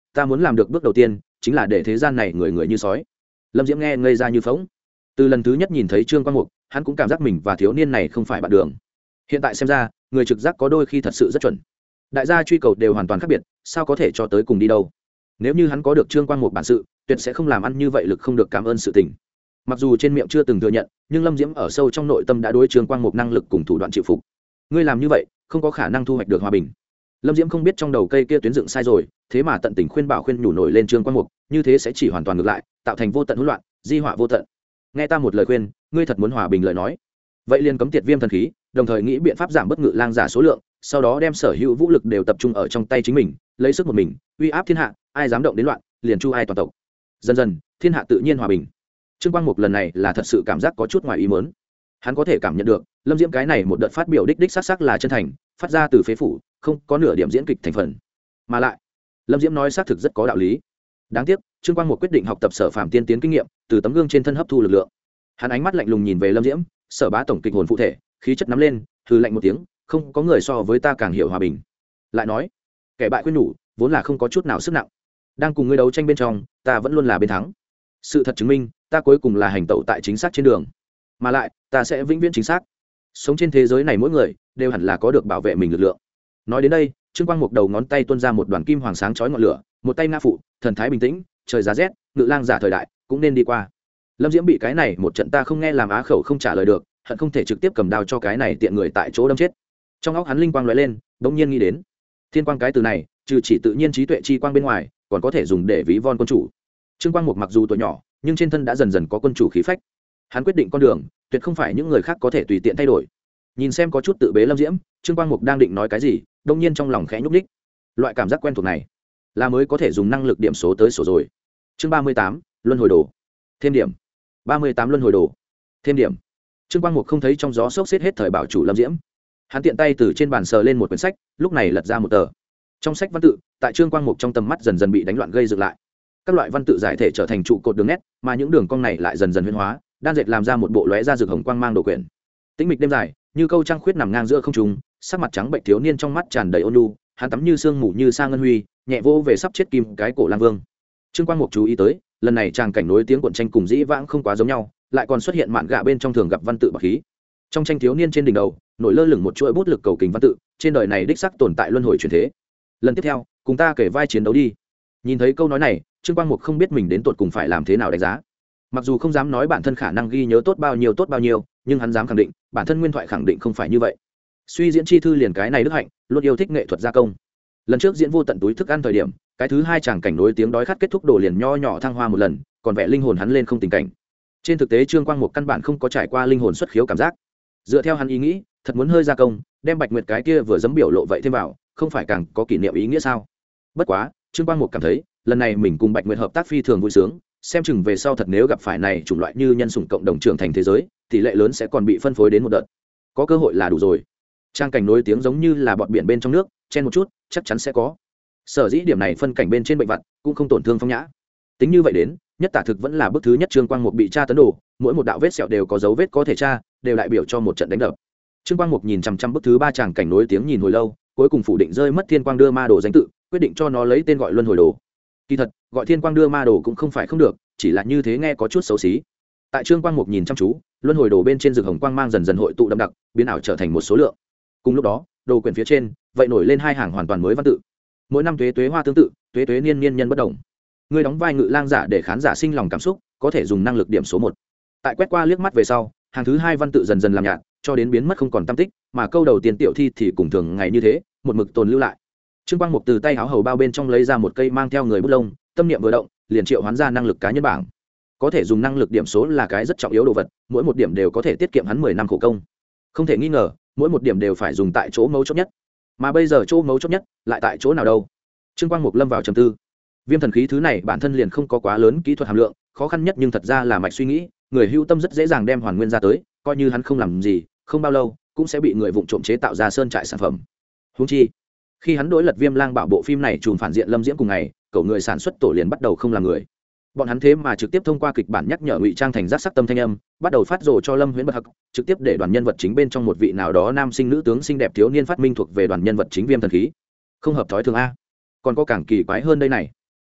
ta muốn làm được bước đầu tiên chính là để thế gian này người người như sói. Lâm Diễm nghe ngây ra như phỗng. Từ lần thứ nhất nhìn thấy Trương Quang Mục, hắn cũng cảm giác mình và thiếu niên này không phải bạn đường. Hiện tại xem ra, người trực giác có đôi khi thật sự rất chuẩn. Đại gia truy cầu đều hoàn toàn khác biệt, sao có thể cho tới cùng đi đâu. Nếu như hắn có được Trương Quang Mục bản sự, tuyệt sẽ không làm ăn như vậy lực không được cảm ơn sự tình. Mặc dù trên miệng chưa từng thừa nhận, nhưng Lâm Diễm ở sâu trong nội tâm đã đối Trương Quang Mục năng lực cùng thủ đoạn chịu phục. Ngươi làm như vậy, không có khả năng thu hoạch được hòa bình. Lâm Diễm không biết trong đầu cây kia tuyến dựng sai rồi, thế mà tận tình khuyên bảo khuyên nhủ nổi lên Trương Quang Mục, như thế sẽ chỉ hoàn toàn ngược lại, tạo thành vô tận hỗn loạn, di họa vô tận. Nghe ta một lời khuyên, ngươi thật muốn hòa bình lời nói, vậy liền cấm tiệt viêm thần khí, đồng thời nghĩ biện pháp giảm bớt ngự lang giả số lượng, sau đó đem sở hữu vũ lực đều tập trung ở trong tay chính mình, lấy sức một mình, uy áp thiên hạ, ai dám động đến loạn, liền chu ai toàn tộc. Dần dần, thiên hạ tự nhiên hòa bình. Trương Quang Mục lần này là thật sự cảm giác có chút ngoài ý muốn. Hắn có thể cảm nhận được, Lâm Diễm cái này một đợt phát biểu đích xác là chân thành, phát ra từ phế phủ, không có nửa điểm diễn kịch thành phần. Mà lại, Lâm Diễm nói xác thực rất có đạo lý. Đáng tiếc, Trương Quang Mục quyết định học tập Sở Phàm tiên tiến kinh nghiệm, từ tấm gương trên thân hấp thu lực lượng. Hắn ánh mắt lạnh lùng nhìn về Lâm Diễm, Sở Bá tổng kịch hồn phụ thể, khí chất nắm lên, hừ lạnh một tiếng, không có người so với ta càng hiểu hòa bình. Lại nói, kẻ bại khuyên nhủ, vốn là không có chút nào sức nặng. Đang cùng ngươi đấu tranh bên trong, ta vẫn luôn là bên thắng. Sự thật chứng minh, ta cuối cùng là hành tẩu tại chính xác trên đường, mà lại ta sẽ vĩnh viễn chính xác. Sống trên thế giới này mỗi người đều hẳn là có được bảo vệ mình lực lượng. Nói đến đây, Trương Quang Mục đầu ngón tay tuôn ra một đoàn kim hoàng sáng chói ngọn lửa, một tay nga phụ, thần thái bình tĩnh, trời giá rét, ngự lang giả thời đại cũng nên đi qua. Lâm Diễm bị cái này một trận ta không nghe làm á khẩu không trả lời được, hận không thể trực tiếp cầm đao cho cái này tiện người tại chỗ đâm chết. Trong óc hắn linh quang lóe lên, bỗng nhiên nghĩ đến, thiên quang cái từ này, trừ chỉ tự nhiên trí tuệ chi quang bên ngoài, còn có thể dùng để ví von quân chủ. Trương Quang Mục mặc dù tuổi nhỏ, nhưng trên thân đã dần dần có quân chủ khí phách. Hắn quyết định con đường, tuyệt không phải những người khác có thể tùy tiện thay đổi. Nhìn xem có chút tự bế Lâm Diễm, Trương Quang Mục đang định nói cái gì, đông nhiên trong lòng khẽ nhúc nhích. Loại cảm giác quen thuộc này, là mới có thể dùng năng lực điểm số tới sổ rồi. Chương 38, luân hồi đồ. Thêm điểm. 38 luân hồi đồ. Thêm điểm. Trương Quang Mục không thấy trong gió sốc xếp hết thời bảo chủ Lâm Diễm. Hắn tiện tay từ trên bàn sờ lên một quyển sách, lúc này lật ra một tờ. Trong sách văn tự, tại Trương Quang Mục trong tầm mắt dần dần bị đánh loạn gây dựng lại. Các loại văn tự giải thể trở thành trụ cột đường nét, mà những đường cong này lại dần dần huyễn hóa, đan dệt làm ra một bộ lóe ra rực hồng quang mang đồ quyển. Tĩnh mịch đêm dài, như câu trăng khuyết nằm ngang giữa không trung, sắc mặt trắng bệnh thiếu niên trong mắt tràn đầy ôn nhu, hắn tắm như sương mù như sa ngân huy, nhẹ vô về sắp chết kim cái cổ lang vương. Trương Quang Mục chú ý tới, lần này tràng cảnh nối tiếng cuộn tranh cùng dĩ vãng không quá giống nhau, lại còn xuất hiện mạn gạ bên trong thường gặp văn tự bạc khí. Trong tranh thiếu niên trên đỉnh đầu, nổi lơ lửng một chuỗi bút lực cầu kình văn tự, trên đời này đích xác tồn tại luân hồi chuyển thế. Lần tiếp theo, cùng ta kể vai chiến đấu đi. Nhìn thấy câu nói này, Trương Quang Mục không biết mình đến tột cùng phải làm thế nào đánh giá. Mặc dù không dám nói bản thân khả năng ghi nhớ tốt bao nhiêu, nhưng hắn dám khẳng định, bản thân nguyên thoại khẳng định không phải như vậy. Suy diễn chi thư liền cái này đức hạnh, luôn yêu thích nghệ thuật gia công. Lần trước diễn vô tận túi thức ăn thời điểm, cái thứ hai chàng cảnh nối tiếng đói khát kết thúc đồ liền nho nhỏ thăng hoa một lần, còn vẽ linh hồn hắn lên không tình cảnh. Trên thực tế Trương Quang Mục căn bản không có trải qua linh hồn xuất khiếu cảm giác. Dựa theo hắn ý nghĩ, thật muốn hơi gia công, đem Bạch Nguyệt cái kia vừa dấm biểu lộ vậy thêm vào, không phải càng có kỷ niệm ý nghĩa sao? Bất quá, Trương Quang Mục cảm thấy, lần này mình cùng Bạch Nguyệt hợp tác phi thường vui sướng, xem chừng về sau thật nếu gặp phải này chủng loại như nhân sủng cộng đồng trưởng thành thế giới, tỷ lệ lớn sẽ còn bị phân phối đến một đợt. Có cơ hội là đủ rồi. Trang cảnh nối tiếng giống như là bọt biển bên trong nước, chen một chút, chắc chắn sẽ có. Sở dĩ điểm này phân cảnh bên trên bệnh vặt, cũng không tổn thương phong nhã. Tính như vậy đến, nhất tả thực vẫn là bước thứ nhất Trương Quang Mục bị tra tấn đồ, mỗi một đạo vết sẹo đều có dấu vết có thể tra, đều đại biểu cho một trận đánh đập. Trương Quang Mục nhìn chằm chằm bức thứ ba tràng cảnh nối tiếng nhìn hồi lâu, cuối cùng phủ định rơi mất Thiên Quang Đưa Ma Đồ danh tự, quyết định cho nó lấy tên gọi Luân Hồi Đồ. Kỳ thật, gọi Thiên Quang Đưa Ma Đồ cũng không phải không được, chỉ là như thế nghe có chút xấu xí. Tại Trương Quang Mục nhìn chăm chú, Luân Hồi Đồ bên trên rực hồng quang mang dần dần hội tụ đậm đặc, biến ảo trở thành một số lượng. Cùng lúc đó, đồ quyển phía trên, vậy nổi lên hai hàng hoàn toàn mới văn tự. Mỗi năm tuế tuế hoa tương tự, tuế tuế niên niên nhân bất đồng. Người đóng vai ngự lang giả để khán giả sinh lòng cảm xúc, có thể dùng năng lực điểm số 1. Tại quét qua liếc mắt về sau, hàng thứ hai văn tự dần dần làm nhạt, cho đến biến mất không còn tăm tích, mà câu đầu tiên tiểu thi thì cùng thường ngày như thế, một mực tồn lưu lại. Trương Quang Mục từ tay áo hầu bao bên trong lấy ra một cây mang theo người bút lông, tâm niệm vừa động, liền triệu hoán ra năng lực cá nhân bảng. Có thể dùng năng lực điểm số là cái rất trọng yếu đồ vật, mỗi một điểm đều có thể tiết kiệm hắn 10 năm khổ công. Không thể nghi ngờ, mỗi một điểm đều phải dùng tại chỗ mấu chốt nhất. Mà bây giờ chỗ mấu chốt nhất lại tại chỗ nào đâu? Trương Quang Mục lâm vào trầm tư. Viêm thần khí thứ này bản thân liền không có quá lớn kỹ thuật hàm lượng, khó khăn nhất nhưng thật ra là mạch suy nghĩ, người hữu tâm rất dễ dàng đem hoàn nguyên ra tới, coi như hắn không làm gì, không bao lâu cũng sẽ bị người vụng trộm chế tạo ra sơn trại sản phẩm. Huống chi, khi hắn đối lật Viêm Lang Bảo bộ phim này trùm phản diện Lâm Diễm cùng ngày, cậu người sản xuất tổ liền bắt đầu không làm người. Bọn hắn thế mà trực tiếp thông qua kịch bản nhắc nhở ngụy trang thành giác sắc tâm thanh âm, bắt đầu phát rồ cho Lâm Huyễn Bật Hắc, trực tiếp để đoàn nhân vật chính bên trong một vị nào đó nam sinh nữ tướng xinh đẹp thiếu niên phát minh thuộc về đoàn nhân vật chính Viêm thần khí. Không hợp thói thường a. Còn có càng kỳ quái hơn đây này.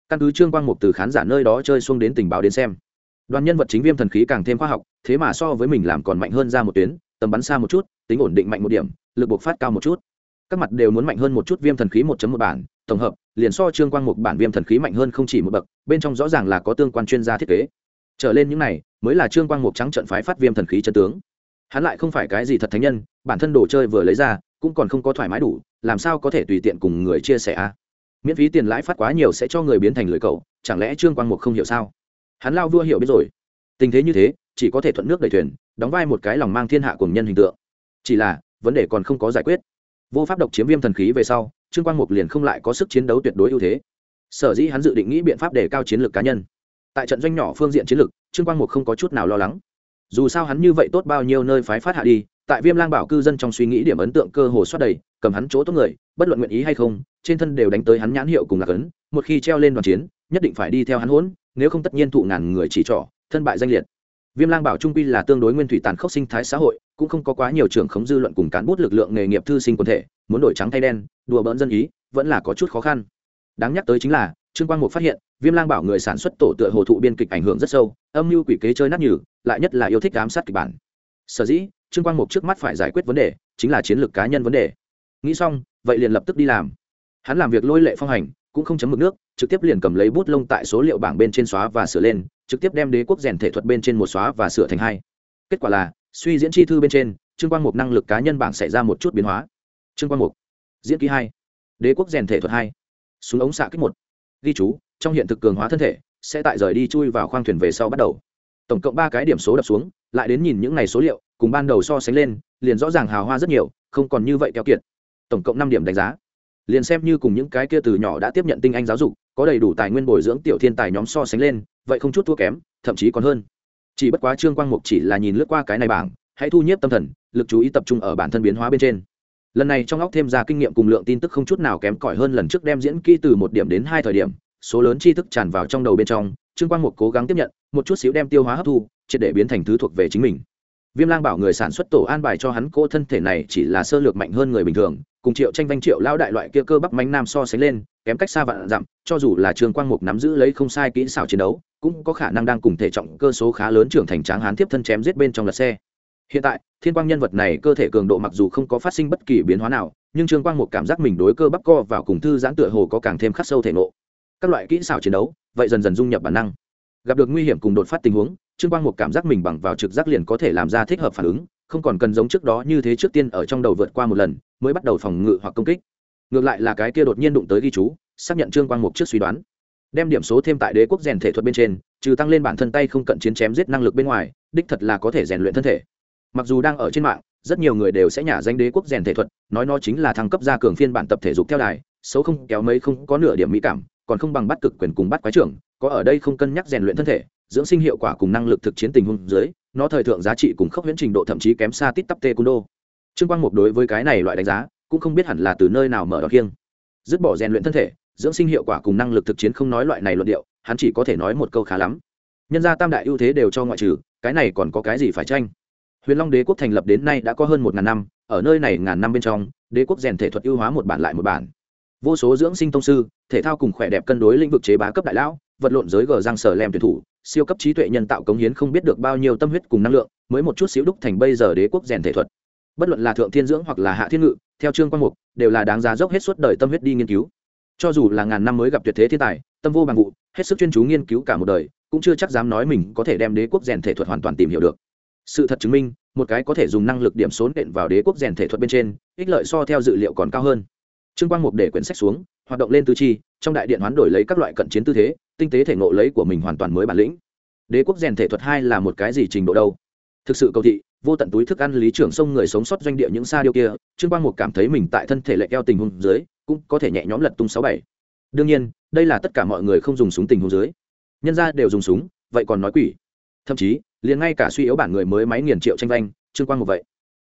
căn cứ Trương Quang Mục từ khán giả nơi đó chơi xuông đến tình báo đến xem, đoàn nhân vật chính viêm thần khí càng thêm khoa học, thế mà so với mình làm còn mạnh hơn ra một tuyến, tầm bắn xa một chút, tính ổn định mạnh một điểm, lực bộc phát cao một chút, các mặt đều muốn mạnh hơn một chút. Viêm thần khí 1.1 bản tổng hợp liền so Trương Quang Mục bản viêm thần khí mạnh hơn không chỉ một bậc, bên trong rõ ràng là có tương quan chuyên gia thiết kế trở lên. những này mới là Trương Quang Mục trắng trận phái phát viêm thần khí chân tướng. Hắn lại không phải cái gì thật thánh nhân, bản thân đồ chơi vừa lấy ra cũng còn không có thoải mái đủ, làm sao có thể tùy tiện cùng người chia sẻ a? Miễn phí tiền lãi phát quá nhiều sẽ cho người biến thành lười cậu, chẳng lẽ Trương Quang Mục không hiểu sao? Hắn lao vua hiểu biết rồi. Tình thế như thế chỉ có thể thuận nước đẩy thuyền, đóng vai một cái lòng mang thiên hạ cùng nhân hình tượng. Chỉ là vấn đề còn không có giải quyết. Vô pháp độc chiếm viêm thần khí về sau, Trương Quang Mục liền không lại có sức chiến đấu tuyệt đối ưu thế. Sở dĩ hắn dự định nghĩ biện pháp để cao chiến lược cá nhân. Tại trận doanh nhỏ phương diện chiến lược, Trương Quang Mục không có chút nào lo lắng. Dù sao hắn như vậy tốt bao nhiêu nơi phái phát hạ đi, tại Viêm Lang Bảo cư dân trong suy nghĩ điểm ấn tượng cơ hồ soát đầy, cầm hắn chỗ tốt người, bất luận nguyện ý hay không, trên thân đều đánh tới hắn nhãn hiệu cùng lạc ấn, một khi treo lên đoàn chiến, nhất định phải đi theo hắn hỗn, nếu không tất nhiên thụ ngàn người chỉ trỏ, thân bại danh liệt. Viêm Lang Bảo trung quy là tương đối nguyên thủy tàn khốc sinh thái xã hội, cũng không có quá nhiều trưởng khống dư luận cùng cán bút lực lượng nghề nghiệp thư sinh quần thể, muốn đổi trắng thay đen, đùa bỡn dân ý, vẫn là có chút khó khăn. Đáng nhắc tới chính là, Trương Quang Mục phát hiện, Viêm Lang Bảo người sản xuất tổ tựa hồ thụ biên kịch ảnh hưởng rất sâu, âm mưu quỷ kế chơi nát nhừ, lại nhất là yêu thích ám sát kịch bản. Sở dĩ, Trương Quang Mục trước mắt phải giải quyết vấn đề, chính là chiến lược cá nhân vấn đề. Nghĩ xong, vậy liền lập tức đi làm. Hắn làm việc lôi lệ phong hành, cũng không chấm mực nước, trực tiếp liền cầm lấy bút lông tại số liệu bảng bên trên xóa và sửa lên, trực tiếp đem đế quốc rèn thể thuật bên trên một xóa và sửa thành hai. Kết quả là, suy diễn chi thư bên trên, Trương Quang Mục năng lực cá nhân bảng xảy ra một chút biến hóa. Trương Quang Mục, diễn kỹ 2, đế quốc rèn thể thuật 2, súng ống xạ kích 1. Ghi chú, trong hiện thực cường hóa thân thể, sẽ tại rời đi chui vào khoang thuyền về sau bắt đầu. Tổng cộng 3 cái điểm số đập xuống, lại đến nhìn những này số liệu, cùng ban đầu so sánh lên, liền rõ ràng hào hoa rất nhiều, không còn như vậy keo kiệt. Tổng cộng 5 điểm đánh giá. Liền xem như cùng những cái kia từ nhỏ đã tiếp nhận tinh anh giáo dục, có đầy đủ tài nguyên bồi dưỡng tiểu thiên tài nhóm so sánh lên, vậy không chút thua kém, thậm chí còn hơn. Chỉ bất quá Trương Quang Mục chỉ là nhìn lướt qua cái này bảng, hãy thu nhiếp tâm thần, lực chú ý tập trung ở bản thân biến hóa bên trên. Lần này trong óc thêm ra kinh nghiệm cùng lượng tin tức không chút nào kém cỏi hơn lần trước đem diễn kỹ từ 1 điểm đến 2 thời điểm, số lớn tri thức tràn vào trong đầu bên trong, Trương Quang Mục cố gắng tiếp nhận, một chút xíu đem tiêu hóa hấp thu, triệt để biến thành thứ thuộc về chính mình. Viêm Lang Bảo người sản xuất tổ an bài cho hắn cỗ thân thể này chỉ là sơ lược mạnh hơn người bình thường, cùng Triệu Tranh Vanh Triệu lao đại loại kia cơ bắp mãnh nam so sánh lên, kém cách xa vạn dặm, cho dù là Trương Quang Mục nắm giữ lấy không sai kỹ xảo chiến đấu, cũng có khả năng đang cùng thể trọng cơ số khá lớn trưởng thành tráng hán tiếp thân chém giết bên trong lật xe. Hiện tại, Thiên Quang nhân vật này cơ thể cường độ mặc dù không có phát sinh bất kỳ biến hóa nào, nhưng Trương Quang Mục cảm giác mình đối cơ bắp co vào cùng thư giãn tựa hồ có càng thêm khắc sâu thể nộ. Các loại kỹ xảo chiến đấu, vậy dần dần dung nhập bản năng. Gặp được nguy hiểm cùng đột phát tình huống, Trương Quang Mục cảm giác mình bằng vào trực giác liền có thể làm ra thích hợp phản ứng, không còn cần giống trước đó như thế trước tiên ở trong đầu vượt qua một lần mới bắt đầu phòng ngự hoặc công kích. Ngược lại là cái kia đột nhiên đụng tới ghi chú, xác nhận Trương Quang Mục trước suy đoán. Đem điểm số thêm tại đế quốc rèn thể thuật bên trên, trừ tăng lên bản thân tay không cận chiến chém giết năng lực bên ngoài, đích thật là có thể rèn luyện thân thể. Mặc dù đang ở trên mạng, rất nhiều người đều sẽ nhả danh đế quốc rèn thể thuật, nói nó chính là thăng cấp gia cường phiên bản tập thể dục theo đài, xấu không kéo mấy không có nửa điểm mỹ cảm, còn không bằng bắt cực quyền cùng bắt quái trưởng, có ở đây không cân nhắc rèn luyện thân thể, dưỡng sinh hiệu quả cùng năng lực thực chiến tình huống dưới, nó thời thượng giá trị cùng khốc huyễn trình độ thậm chí kém xa tít tắp taekwondo. Trương Quang Mục đối với cái này loại đánh giá, cũng không biết hẳn là từ nơi nào mở đòn kiêng. Dứt bỏ rèn luyện thân thể, dưỡng sinh hiệu quả cùng năng lực thực chiến không nói loại này luận điệu, hắn chỉ có thể nói một câu khá lắm. Nhân gia tam đại ưu thế đều cho ngoại trừ, cái này còn có cái gì phải tranh? Huyền Long Đế quốc thành lập đến nay đã có hơn 1000 năm, ở nơi này ngàn năm bên trong, đế quốc rèn thể thuật ưu hóa một bản lại một bản. Vô số dưỡng sinh tông sư, thể thao cùng khỏe đẹp cân đối lĩnh vực chế bá cấp đại lão, vật lộn giới gờ răng sở lem tuyển thủ, siêu cấp trí tuệ nhân tạo cống hiến không biết được bao nhiêu tâm huyết cùng năng lượng, mới một chút xíu đúc thành bây giờ đế quốc rèn thể thuật. Bất luận là thượng thiên dưỡng hoặc là hạ thiên ngự, theo Trương Quang Mục, đều là đáng giá dốc hết suốt đời tâm huyết đi nghiên cứu. Cho dù là ngàn năm mới gặp tuyệt thế thiên tài, tâm vô bằng vụ, hết sức chuyên chú nghiên cứu cả một đời, cũng chưa chắc dám nói mình có thể đem đế quốc rèn thể thuật hoàn toàn tìm hiểu được. Sự thật chứng minh, một cái có thể dùng năng lực điểm số nện vào đế quốc rèn thể thuật bên trên, ích lợi so theo dự liệu còn cao hơn. Trương Quang Mục để quyển sách xuống, hoạt động lên tứ chi, trong đại điện hoán đổi lấy các loại cận chiến tư thế, tinh tế thể ngộ lấy của mình hoàn toàn mới bản lĩnh. Đế quốc rèn thể thuật 2 là một cái gì trình độ đâu? Thực sự cầu thị, vô tận túi thức ăn lý trưởng sông người sống sót doanh địa những xa điều kia, Trương Quang Mục cảm thấy mình tại thân thể lệch eo tình huống dưới, cũng có thể nhẹ nhõm lật tung 6-7. Đương nhiên, đây là tất cả mọi người không dùng súng tình huống dưới. Nhân gia đều dùng súng, vậy còn nói quỷ. Thậm chí, liền ngay cả suy yếu bản người mới máy nghiền Triệu Tranh Vanh, Trương Quang Mục vậy.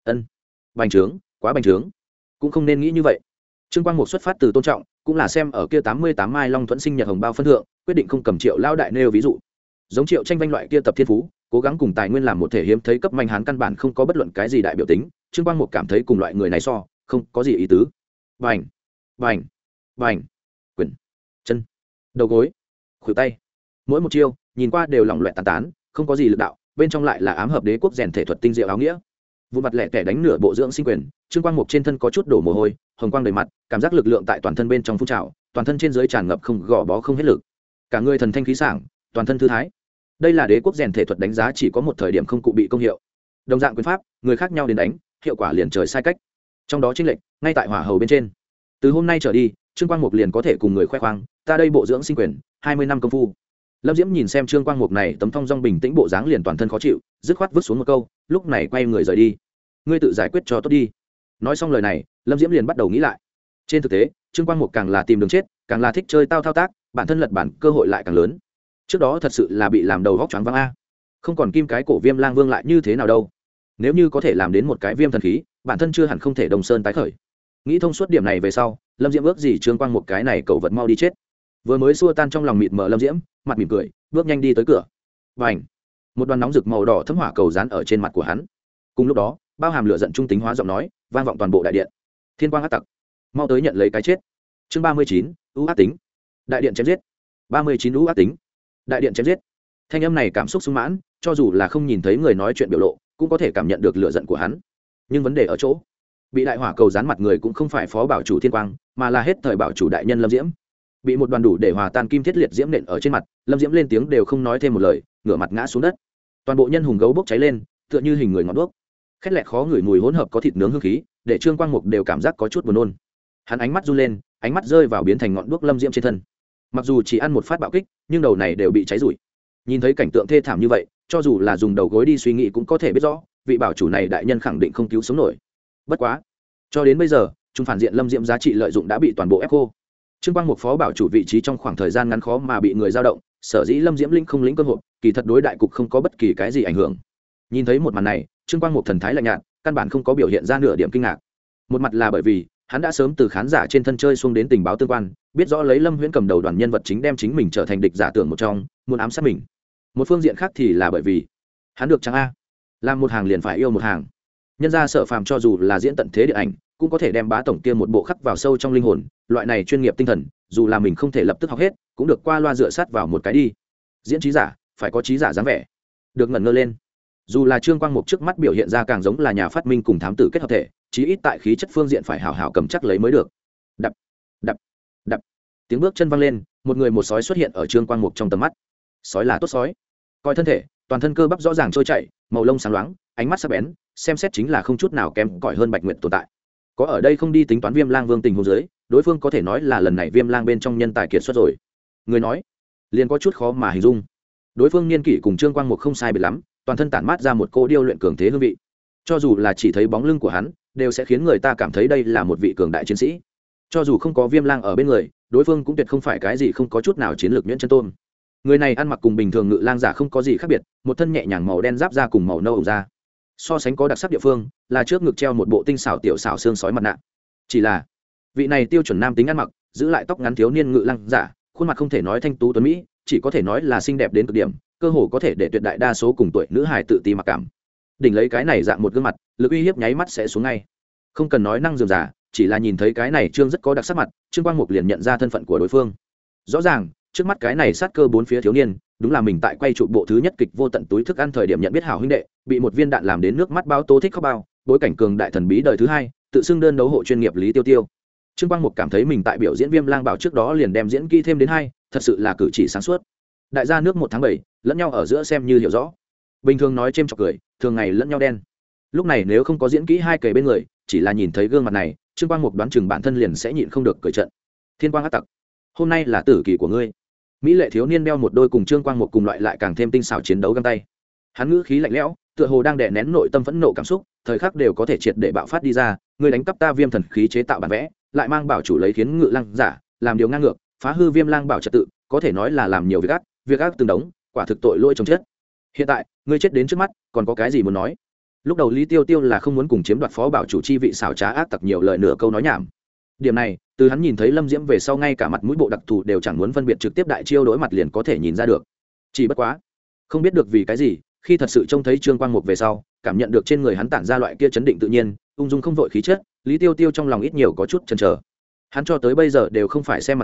Bành trướng, quá bành trướng. Cũng không nên nghĩ như vậy. Trương Quang Mục xuất phát từ tôn trọng, cũng là xem ở kia 88 mai Long Thuẫn sinh nhật hồng bao phân thượng, quyết định không cầm Triệu lao đại nêu ví dụ. Giống Triệu Tranh Vanh loại kia tập thiên phú, cố gắng cùng tài nguyên làm một thể hiếm thấy cấp manh hán căn bản không có bất luận cái gì đại biểu tính, Trương Quang Mục cảm thấy cùng loại người này so, không có gì ý tứ. Bành, bành, bành, quyền, chân, đầu gối, khuỷu tay mỗi một chiêu nhìn qua đều lỏng loẹt tàn tán, không có gì lực đạo, bên trong lại là ám hợp đế quốc rèn thể thuật tinh diệu áo nghĩa. Vụ mặt lẻ tẻ đánh nửa bộ dưỡng sinh quyền, Trương Quang Mục trên thân có chút đổ mồ hôi, hồng quang đầy mặt, cảm giác lực lượng tại toàn thân bên trong phun trào, toàn thân trên dưới tràn ngập không gò bó không hết lực, cả người thần thanh khí sảng, toàn thân thư thái. Đây là đế quốc rèn thể thuật đánh giá chỉ có một thời điểm không cụ bị công hiệu. Đồng dạng quyền pháp, người khác nhau đến đánh, hiệu quả liền trời sai cách. Trong đó chênh lệch ngay tại hỏa hầu bên trên. Từ hôm nay trở đi, Trương Quang Mục liền có thể cùng người khoe khoang, ta đây bộ dưỡng sinh quyền, 20 năm công phu. Lâm Diễm nhìn xem Trương Quang Mục này tấm thong dong bình tĩnh bộ dáng liền toàn thân khó chịu, dứt khoát vứt xuống một câu, lúc này quay người rời đi. Ngươi tự giải quyết cho tốt đi. Nói xong lời này, Lâm Diễm liền bắt đầu nghĩ lại. Trên thực tế, Trương Quang Mục càng là tìm đường chết, càng là thích chơi tao thao tác, bản thân lật bản cơ hội lại càng lớn. Trước đó thật sự là bị làm đầu vóc choáng váng a. Không còn kim cái cổ Viêm Lang Vương lại như thế nào đâu. Nếu như có thể làm đến một cái viêm thần khí, bản thân chưa hẳn không thể đồng sơn tái khởi. Nghĩ thông suốt điểm này về sau, Lâm Diễm ước gì Trương Quang Mục cái này cậu vật mau đi chết. Vừa mới xua tan trong lòng mịt mờ Lâm Diễm, mặt mỉm cười, bước nhanh đi tới cửa. Bành! Một đoàn nóng rực màu đỏ thấm hỏa cầu dán ở trên mặt của hắn. Cùng lúc đó, bao hàm lửa giận trung tính hóa giọng nói, vang vọng toàn bộ đại điện. Thiên quang ác tặc, mau tới nhận lấy cái chết. Chương 39, ưu ác tính. Đại điện chém giết. 39 ưu ác tính. Đại điện chém giết. Thanh âm này cảm xúc sung mãn, cho dù là không nhìn thấy người nói chuyện biểu lộ, cũng có thể cảm nhận được lửa giận của hắn. Nhưng vấn đề ở chỗ, bị đại hỏa cầu dán mặt người cũng không phải phó bảo chủ Thiên Quang, mà là hết thời bảo chủ đại nhân Lâm Diễm. Bị một đoàn đủ để hòa tan kim thiết liệt diễm nện ở trên mặt, Lâm Diễm lên tiếng đều không nói thêm một lời, ngửa mặt ngã xuống đất. Toàn bộ nhân hùng gấu bốc cháy lên, tựa như hình người ngọn đuốc. Khét lẹt khó ngửi mùi hỗn hợp có thịt nướng hương khí, để Trương Quang Mục đều cảm giác có chút buồn nôn. Hắn ánh mắt run lên, ánh mắt rơi vào biến thành ngọn đuốc Lâm Diễm trên thân. Mặc dù chỉ ăn một phát bạo kích, nhưng đầu này đều bị cháy rụi. Nhìn thấy cảnh tượng thê thảm như vậy, cho dù là dùng đầu gối đi suy nghĩ cũng có thể biết rõ, vị bảo chủ này đại nhân khẳng định không cứu sống nổi. Bất quá, cho đến bây giờ, chúng phản diện Lâm Diễm giá trị lợi dụng đã bị toàn bộ ép khô. Trương Quang Mục phó bảo chủ vị trí trong khoảng thời gian ngắn khó mà bị người dao động, sở dĩ Lâm Diễm linh không lĩnh cơ hội, kỳ thật đối đại cục không có bất kỳ cái gì ảnh hưởng. Nhìn thấy một màn này, Trương Quang Mục thần thái lạnh nhạt, căn bản không có biểu hiện ra nửa điểm kinh ngạc. Một mặt là bởi vì hắn đã sớm từ khán giả trên thân chơi xuống đến tình báo tương quan, biết rõ lấy Lâm Huyễn cầm đầu đoàn nhân vật chính đem chính mình trở thành địch giả tưởng một trong, muốn ám sát mình. Một phương diện khác thì là bởi vì hắn được chẳng a, làm một hàng liền phải yêu một hàng. Nhân ra Sở Phàm cho dù là diễn tận thế điện ảnh, cũng có thể đem Bá tổng kia một bộ khắc vào sâu trong linh hồn, loại này chuyên nghiệp tinh thần, dù là mình không thể lập tức học hết, cũng được qua loa dựa sát vào một cái đi. Diễn trí giả, phải có trí giả dáng vẻ. Được ngẩn ngơ lên. Dù là Trương Quang Mục trước mắt biểu hiện ra càng giống là nhà phát minh cùng thám tử kết hợp thể, chí ít tại khí chất phương diện phải hảo hảo cầm chắc lấy mới được. Đập, đập, đập. Tiếng bước chân vang lên, một người một sói xuất hiện ở Trương Quang Mục trong tầm mắt. Sói là tốt sói, coi thân thể, toàn thân cơ bắp rõ ràng trôi chảy, màu lông sáng loáng, ánh mắt sắc bén, xem xét chính là không chút nào kém cỏi hơn Bạch Nguyệt tồn tại. Có ở đây không đi tính toán Viêm Lang Vương tình huống dưới, đối phương có thể nói là lần này Viêm Lang bên trong nhân tài kiệt xuất rồi. Người nói, liền có chút khó mà hình dung. Đối phương niên kỷ cùng Trương Quang Mục không sai biệt lắm, toàn thân tản mát ra một cô điêu luyện cường thế hương vị. Cho dù là chỉ thấy bóng lưng của hắn, đều sẽ khiến người ta cảm thấy đây là một vị cường đại chiến sĩ. Cho dù không có Viêm Lang ở bên người, đối phương cũng tuyệt không phải cái gì không có chút nào chiến lược nhuyễn chân tôn. Người này ăn mặc cùng bình thường ngự lang giả không có gì khác biệt, một thân nhẹ nhàng màu đen giáp da cùng màu nâu ủng da. So sánh có đặc sắc địa phương là trước ngực treo một bộ tinh xảo tiểu xảo xương sói mặt nạ. Chỉ là vị này tiêu chuẩn nam tính ăn mặc, giữ lại tóc ngắn thiếu niên ngự lang giả, khuôn mặt không thể nói thanh tú tuấn mỹ, chỉ có thể nói là xinh đẹp đến cực điểm, cơ hồ có thể để tuyệt đại đa số cùng tuổi nữ hài tự ti mặc cảm. Đỉnh lấy cái này dạng một gương mặt, lực uy hiếp nháy mắt sẽ xuống ngay. Không cần nói năng dườm giả, chỉ là nhìn thấy cái này trương rất có đặc sắc mặt, Trương Quang Mục liền nhận ra thân phận của đối phương. Rõ ràng, trước mắt cái này sát cơ bốn phía thiếu niên, đúng là mình tại quay trụ bộ thứ nhất kịch vô tận túi thức ăn thời điểm nhận biết hảo huynh đệ, bị một viên đạn làm đến nước mắt bao tố thích khóc bao, bối cảnh cường đại thần bí đời thứ hai, tự xưng đơn đấu hộ chuyên nghiệp Lý Tiêu Tiêu. Trương Quang Mục cảm thấy mình tại biểu diễn Viêm Lang Bảo trước đó liền đem diễn kỹ thêm đến hai, thật sự là cử chỉ sáng suốt. Đại gia nước 1 tháng 7, lẫn nhau ở giữa xem như hiểu rõ. Bình thường nói chêm chọc cười, thường ngày lẫn nhau đen. Lúc này nếu không có diễn kỹ hai kề bên người, chỉ là nhìn thấy gương mặt này, Trương Quang Mục đoán chừng bản thân liền sẽ nhịn không được cười trận. Thiên Quang ác tặc, hôm nay là tử kỳ của ngươi. Mỹ lệ thiếu niên đeo một đôi cùng Trương Quang Mục cùng loại lại càng thêm tinh xảo chiến đấu găng tay. Hắn ngữ khí lạnh lẽo, tựa hồ đang đè nén nội tâm phẫn nộ cảm xúc, thời khắc đều có thể triệt để bạo phát đi ra. Ngươi đánh cắp ta Viêm thần khí chế tạo bản vẽ, lại mang bảo chủ lấy khiến ngự lang giả, làm điều ngang ngược, phá hư Viêm Lang Bảo trật tự, có thể nói là làm nhiều việc ác từng đống, quả thực tội lỗi chồng chết. Hiện tại, ngươi chết đến trước mắt, còn có cái gì muốn nói? Lúc đầu Lý Tiêu Tiêu là không muốn cùng chiếm đoạt phó bảo chủ chi vị xảo trá ác tặc nhiều lời nửa câu nói nhảm. Điểm này, từ hắn nhìn thấy Lâm Diễm về sau ngay cả mặt mũi bộ đặc thù đều chẳng muốn phân biệt trực tiếp đại chiêu đối mặt liền có thể nhìn ra được. Chỉ bất quá, không biết được vì cái gì, khi thật sự trông thấy Trương Quang Mục về sau, cảm nhận được trên người hắn tản ra loại kia chấn định tự nhiên, ung dung không vội khí chất, Lý Tiêu Tiêu trong lòng ít nhiều có chút chần chờ. Hắn cho tới bây giờ đều không phải xem mặt người,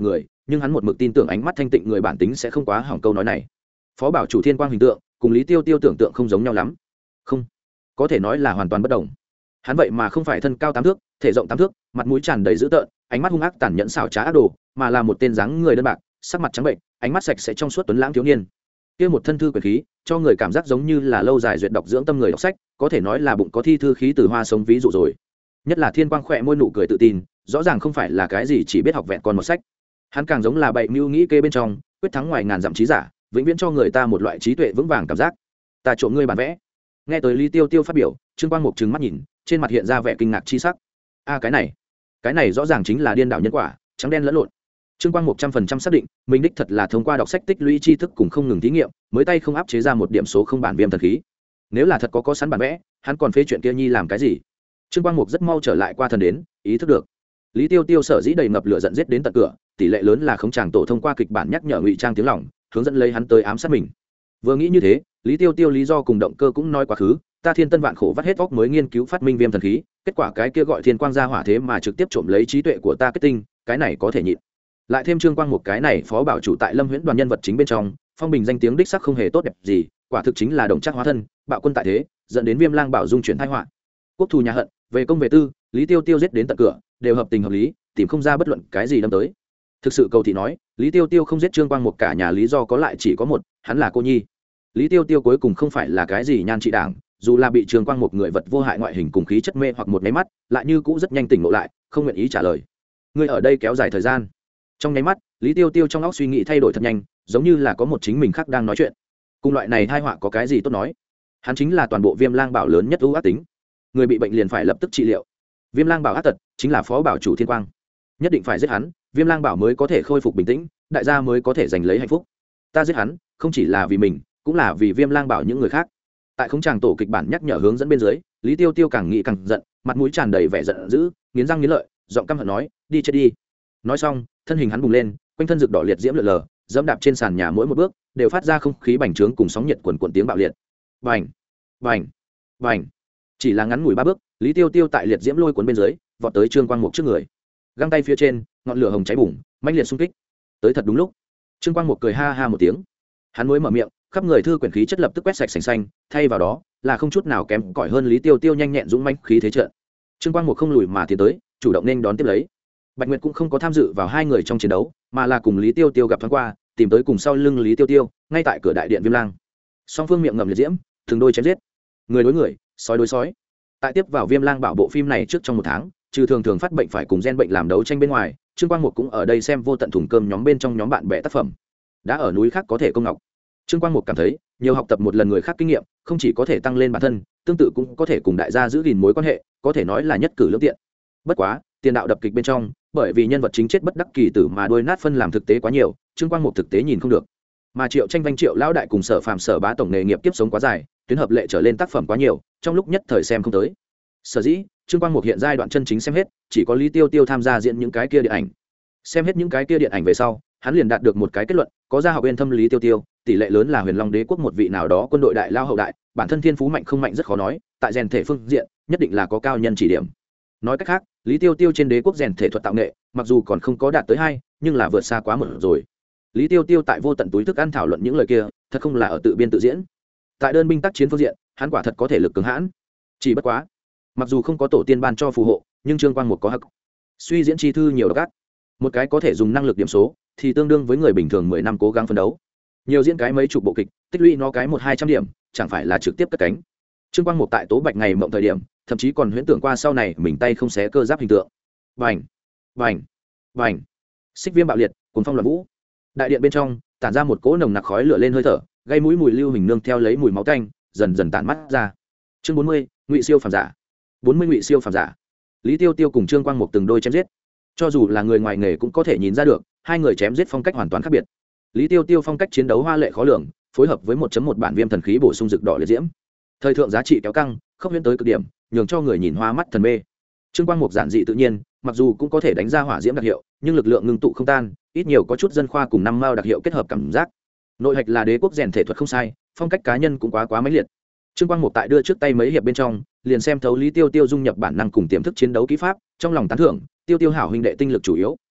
nhưng hắn một mực tin tưởng ánh mắt thanh tịnh người bản tính sẽ không quá hỏng câu nói này. Phó bảo chủ thiên quang hình tượng cùng Lý Tiêu Tiêu tưởng tượng không giống nhau lắm, không, có thể nói là hoàn toàn bất đồng. Hắn vậy mà không phải thân cao 8 thước, thể rộng 8 thước, mặt mũi tràn đầy dữ tợn, ánh mắt hung ác tàn nhẫn xảo trá ác đồ, mà là một tên dáng người đơn bạc, sắc mặt trắng bệnh, ánh mắt sạch sẽ trong suốt tuấn lãng thiếu niên. Kia một thân thư quyền khí, cho người cảm giác giống như là lâu dài duyệt đọc dưỡng tâm người đọc sách, có thể nói là bụng có thi thư khí từ hoa sống ví dụ rồi. Nhất là thiên quang khỏe môi nụ cười tự tin, rõ ràng không phải là cái gì chỉ biết học vẹn con một sách. Hắn càng giống là bậy mưu nghĩ kê bên trong, quyết thắng ngoài ngàn dặm trí giả, vĩnh viễn cho người ta một loại trí tuệ vững vàng cảm giác. Ta trộm ngươi bản vẽ. Nghe tới Lý Tiêu Tiêu phát biểu, Trương Quang Mục trừng mắt nhìn, trên mặt hiện ra vẻ kinh ngạc chi sắc. A cái này rõ ràng chính là điên đảo nhân quả, trắng đen lẫn lộn. Trương Quang 100% xác định, mình đích thật là thông qua đọc sách tích lũy tri thức cùng không ngừng thí nghiệm, mới tay không áp chế ra một điểm số không bản viêm thần khí. Nếu là thật có sẵn bản vẽ, hắn còn phê chuyện kia nhi làm cái gì? Trương Quang Mục rất mau trở lại qua thần đến, ý thức được. Lý Tiêu Tiêu sở dĩ đầy ngập lửa giận giết đến tận cửa, tỷ lệ lớn là không chàng tổ thông qua kịch bản nhắc nhở ngụy trang tiếng lòng, hướng dẫn lấy hắn tới ám sát mình. Vừa nghĩ như thế, Lý Tiêu Tiêu lý do cùng động cơ cũng nói quá khứ, ta thiên tân vạn khổ vắt hết óc mới nghiên cứu phát minh viêm thần khí, kết quả cái kia gọi thiên quang gia hỏa thế mà trực tiếp trộm lấy trí tuệ của ta kết tinh, cái này có thể nhịn. Lại thêm Trương Quang một cái này phó bảo chủ tại Lâm Huyễn đoàn nhân vật chính bên trong, phong bình danh tiếng đích sắc không hề tốt đẹp gì, quả thực chính là đồng chắc hóa thân, bạo quân tại thế, dẫn đến Viêm Lang Bảo dung chuyển tai họa. Quốc thù nhà hận, về công về tư, Lý Tiêu Tiêu giết đến tận cửa, đều hợp tình hợp lý, tìm không ra bất luận cái gì đâm tới. Thực sự cầu thị nói, Lý Tiêu Tiêu không giết Trương Quang một cả nhà lý do có lại chỉ có một, hắn là cô nhi. Lý Tiêu Tiêu cuối cùng không phải là cái gì nhan trị đảng, dù là bị Trương Quang một người vật vô hại ngoại hình cùng khí chất mê hoặc một cái mắt, lại như cũ rất nhanh tỉnh ngộ lại, không nguyện ý trả lời. Ngươi ở đây kéo dài thời gian. Trong nháy mắt, Lý Tiêu Tiêu trong óc suy nghĩ thay đổi thật nhanh, giống như là có một chính mình khác đang nói chuyện. Cùng loại này tai họa có cái gì tốt nói? Hắn chính là toàn bộ Viêm Lang Bảo lớn nhất ưu ác tính. Người bị bệnh liền phải lập tức trị liệu. Viêm Lang Bảo ác tật chính là phó bảo chủ Thiên Quang, nhất định phải giết hắn, Viêm Lang Bảo mới có thể khôi phục bình tĩnh, đại gia mới có thể giành lấy hạnh phúc. Ta giết hắn, không chỉ là vì mình, cũng là vì Viêm Lang Bảo những người khác. Tại không tràng tổ kịch bản nhắc nhở hướng dẫn bên dưới, Lý Tiêu Tiêu càng nghĩ càng giận, mặt mũi tràn đầy vẻ giận dữ, nghiến răng nghiến lợi, giọng căm hận nói, đi chết đi. Nói xong, thân hình hắn bùng lên, quanh thân rực đỏ liệt diễm lượn lờ, dẫm đạp trên sàn nhà mỗi một bước đều phát ra không khí bành trướng cùng sóng nhiệt quần quần tiếng bạo liệt. Bành, bành, bành. Chỉ là ngắn ngủi 3 bước, Lý Tiêu Tiêu tại liệt diễm lôi cuốn bên dưới, vọt tới Trương Quang Mục trước người. Găng tay phía trên, ngọn lửa hồng cháy bùng, mãnh liệt xung kích. Tới thật đúng lúc. Trương Quang Mục cười ha ha một tiếng. Hắn mới mở miệng, khắp người thư quyển khí chất lập tức quét sạch sành xanh, thay vào đó là không chút nào kém cỏi hơn Lý Tiêu Tiêu nhanh nhẹn dũng mãnh khí thế trận. Trương Quang Mục không lùi mà tiến tới, chủ động nên đón tiếp lấy. Bạch Nguyệt cũng không có tham dự vào hai người trong chiến đấu, mà là cùng Lý Tiêu Tiêu gặp thoáng qua, tìm tới cùng sau lưng Lý Tiêu Tiêu, ngay tại cửa đại điện Viêm Lang. Song phương miệng ngậm liệt diễm, từng đôi chém giết, người đối người, sói đối sói. Tại tiếp vào Viêm Lang Bảo bộ phim này trước trong 1 tháng, trừ thường phát bệnh phải cùng gen bệnh làm đấu tranh bên ngoài, Trương Quang Mục cũng ở đây xem vô tận thùng cơm nhóm bên trong nhóm bạn bè tác phẩm. Đã ở núi khác có thể công ngọc. Trương Quang Mục cảm thấy, nhiều học tập một lần người khác kinh nghiệm, không chỉ có thể tăng lên bản thân, tương tự cũng có thể cùng đại gia giữ gìn mối quan hệ, có thể nói là nhất cử lưỡng tiện. Bất quá, tiền đạo đập kịch bên trong, bởi vì nhân vật chính chết bất đắc kỳ tử mà đôi nát phân làm thực tế quá nhiều, Trương Quang Mục thực tế nhìn không được. Mà Triệu Tranh Vanh Triệu lão đại cùng Sở Phàm Sở Bá tổng nghề nghiệp kiếp sống quá dài, tuyến hợp lệ trở lên tác phẩm quá nhiều, trong lúc nhất thời xem không tới. Sở dĩ, Trương Quang Mục hiện giai đoạn chân chính xem hết, chỉ có Lý Tiêu Tiêu tham gia diễn những cái kia điện ảnh. Xem hết những cái kia điện ảnh về sau, hắn liền đạt được một cái kết luận, có ra học viên thâm Lý Tiêu Tiêu, tỷ lệ lớn là Huyền Long Đế quốc một vị nào đó quân đội đại lao hậu đại, bản thân thiên phú mạnh không mạnh rất khó nói, tại rèn thể phương diện, nhất định là có cao nhân chỉ điểm. Nói cách khác, Lý Tiêu Tiêu trên đế quốc rèn thể thuật tạo nghệ, mặc dù còn không có đạt tới 2, nhưng là vượt xa quá một rồi. Lý Tiêu Tiêu tại vô tận túi thức ăn thảo luận những lời kia, thật không là ở tự biên tự diễn. Tại đơn binh tác chiến phương diện, hắn quả thật có thể lực cường hãn. Chỉ bất quá, mặc dù không có tổ tiên ban cho phù hộ, nhưng Trương Quang Mục có hắc. Suy diễn chi thư nhiều độc ác. Một cái có thể dùng năng lực điểm số, thì tương đương với người bình thường 10 năm cố gắng phấn đấu. Nhiều diễn cái mấy chục bộ kịch, tích lũy nó cái 100-200 điểm, chẳng phải là trực tiếp cất cánh. Trương Quang Mục tại Tố Bạch ngày mộng thời điểm, thậm chí còn huyễn tưởng qua sau này mình tay không xé cơ giáp hình tượng. Vành, vành, vành. Xích viêm bạo liệt, cuồng phong loạn vũ. Đại điện bên trong, tản ra một cỗ nồng nặc khói lửa lên hơi thở, gây mũi mùi lưu hình nương theo lấy mùi máu tanh, dần dần tản mắt ra. Chương 40, Ngụy Siêu phàm giả. 40 Ngụy Siêu phàm giả. Lý Tiêu Tiêu cùng Trương Quang Mục từng đôi chém giết. Cho dù là người ngoài nghề cũng có thể nhìn ra được, hai người chém giết phong cách hoàn toàn khác biệt. Lý Tiêu Tiêu phong cách chiến đấu hoa lệ khó lường, phối hợp với 1.1 bản viêm thần khí bổ sung rực đỏ liệt diễm. Thời thượng giá trị kéo căng, khốc huyễn tới cực điểm, nhường cho người nhìn hoa mắt thần mê. Trương Quang Mục giản dị tự nhiên, mặc dù cũng có thể đánh ra hỏa diễm đặc hiệu, nhưng lực lượng ngưng tụ không tan, ít nhiều có chút dân khoa cùng năm mao đặc hiệu kết hợp cảm giác. Nội hạch là đế quốc rèn thể thuật không sai, phong cách cá nhân cũng quá mãnh liệt. Trương Quang Mục tại đưa trước tay mấy hiệp bên trong, liền xem thấu Lý Tiêu Tiêu dung nhập bản năng cùng tiềm thức chiến đấu kỹ pháp, trong lòng tán thưởng, Tiêu Tiêu hảo huynh đệ tinh lực chủ yếu,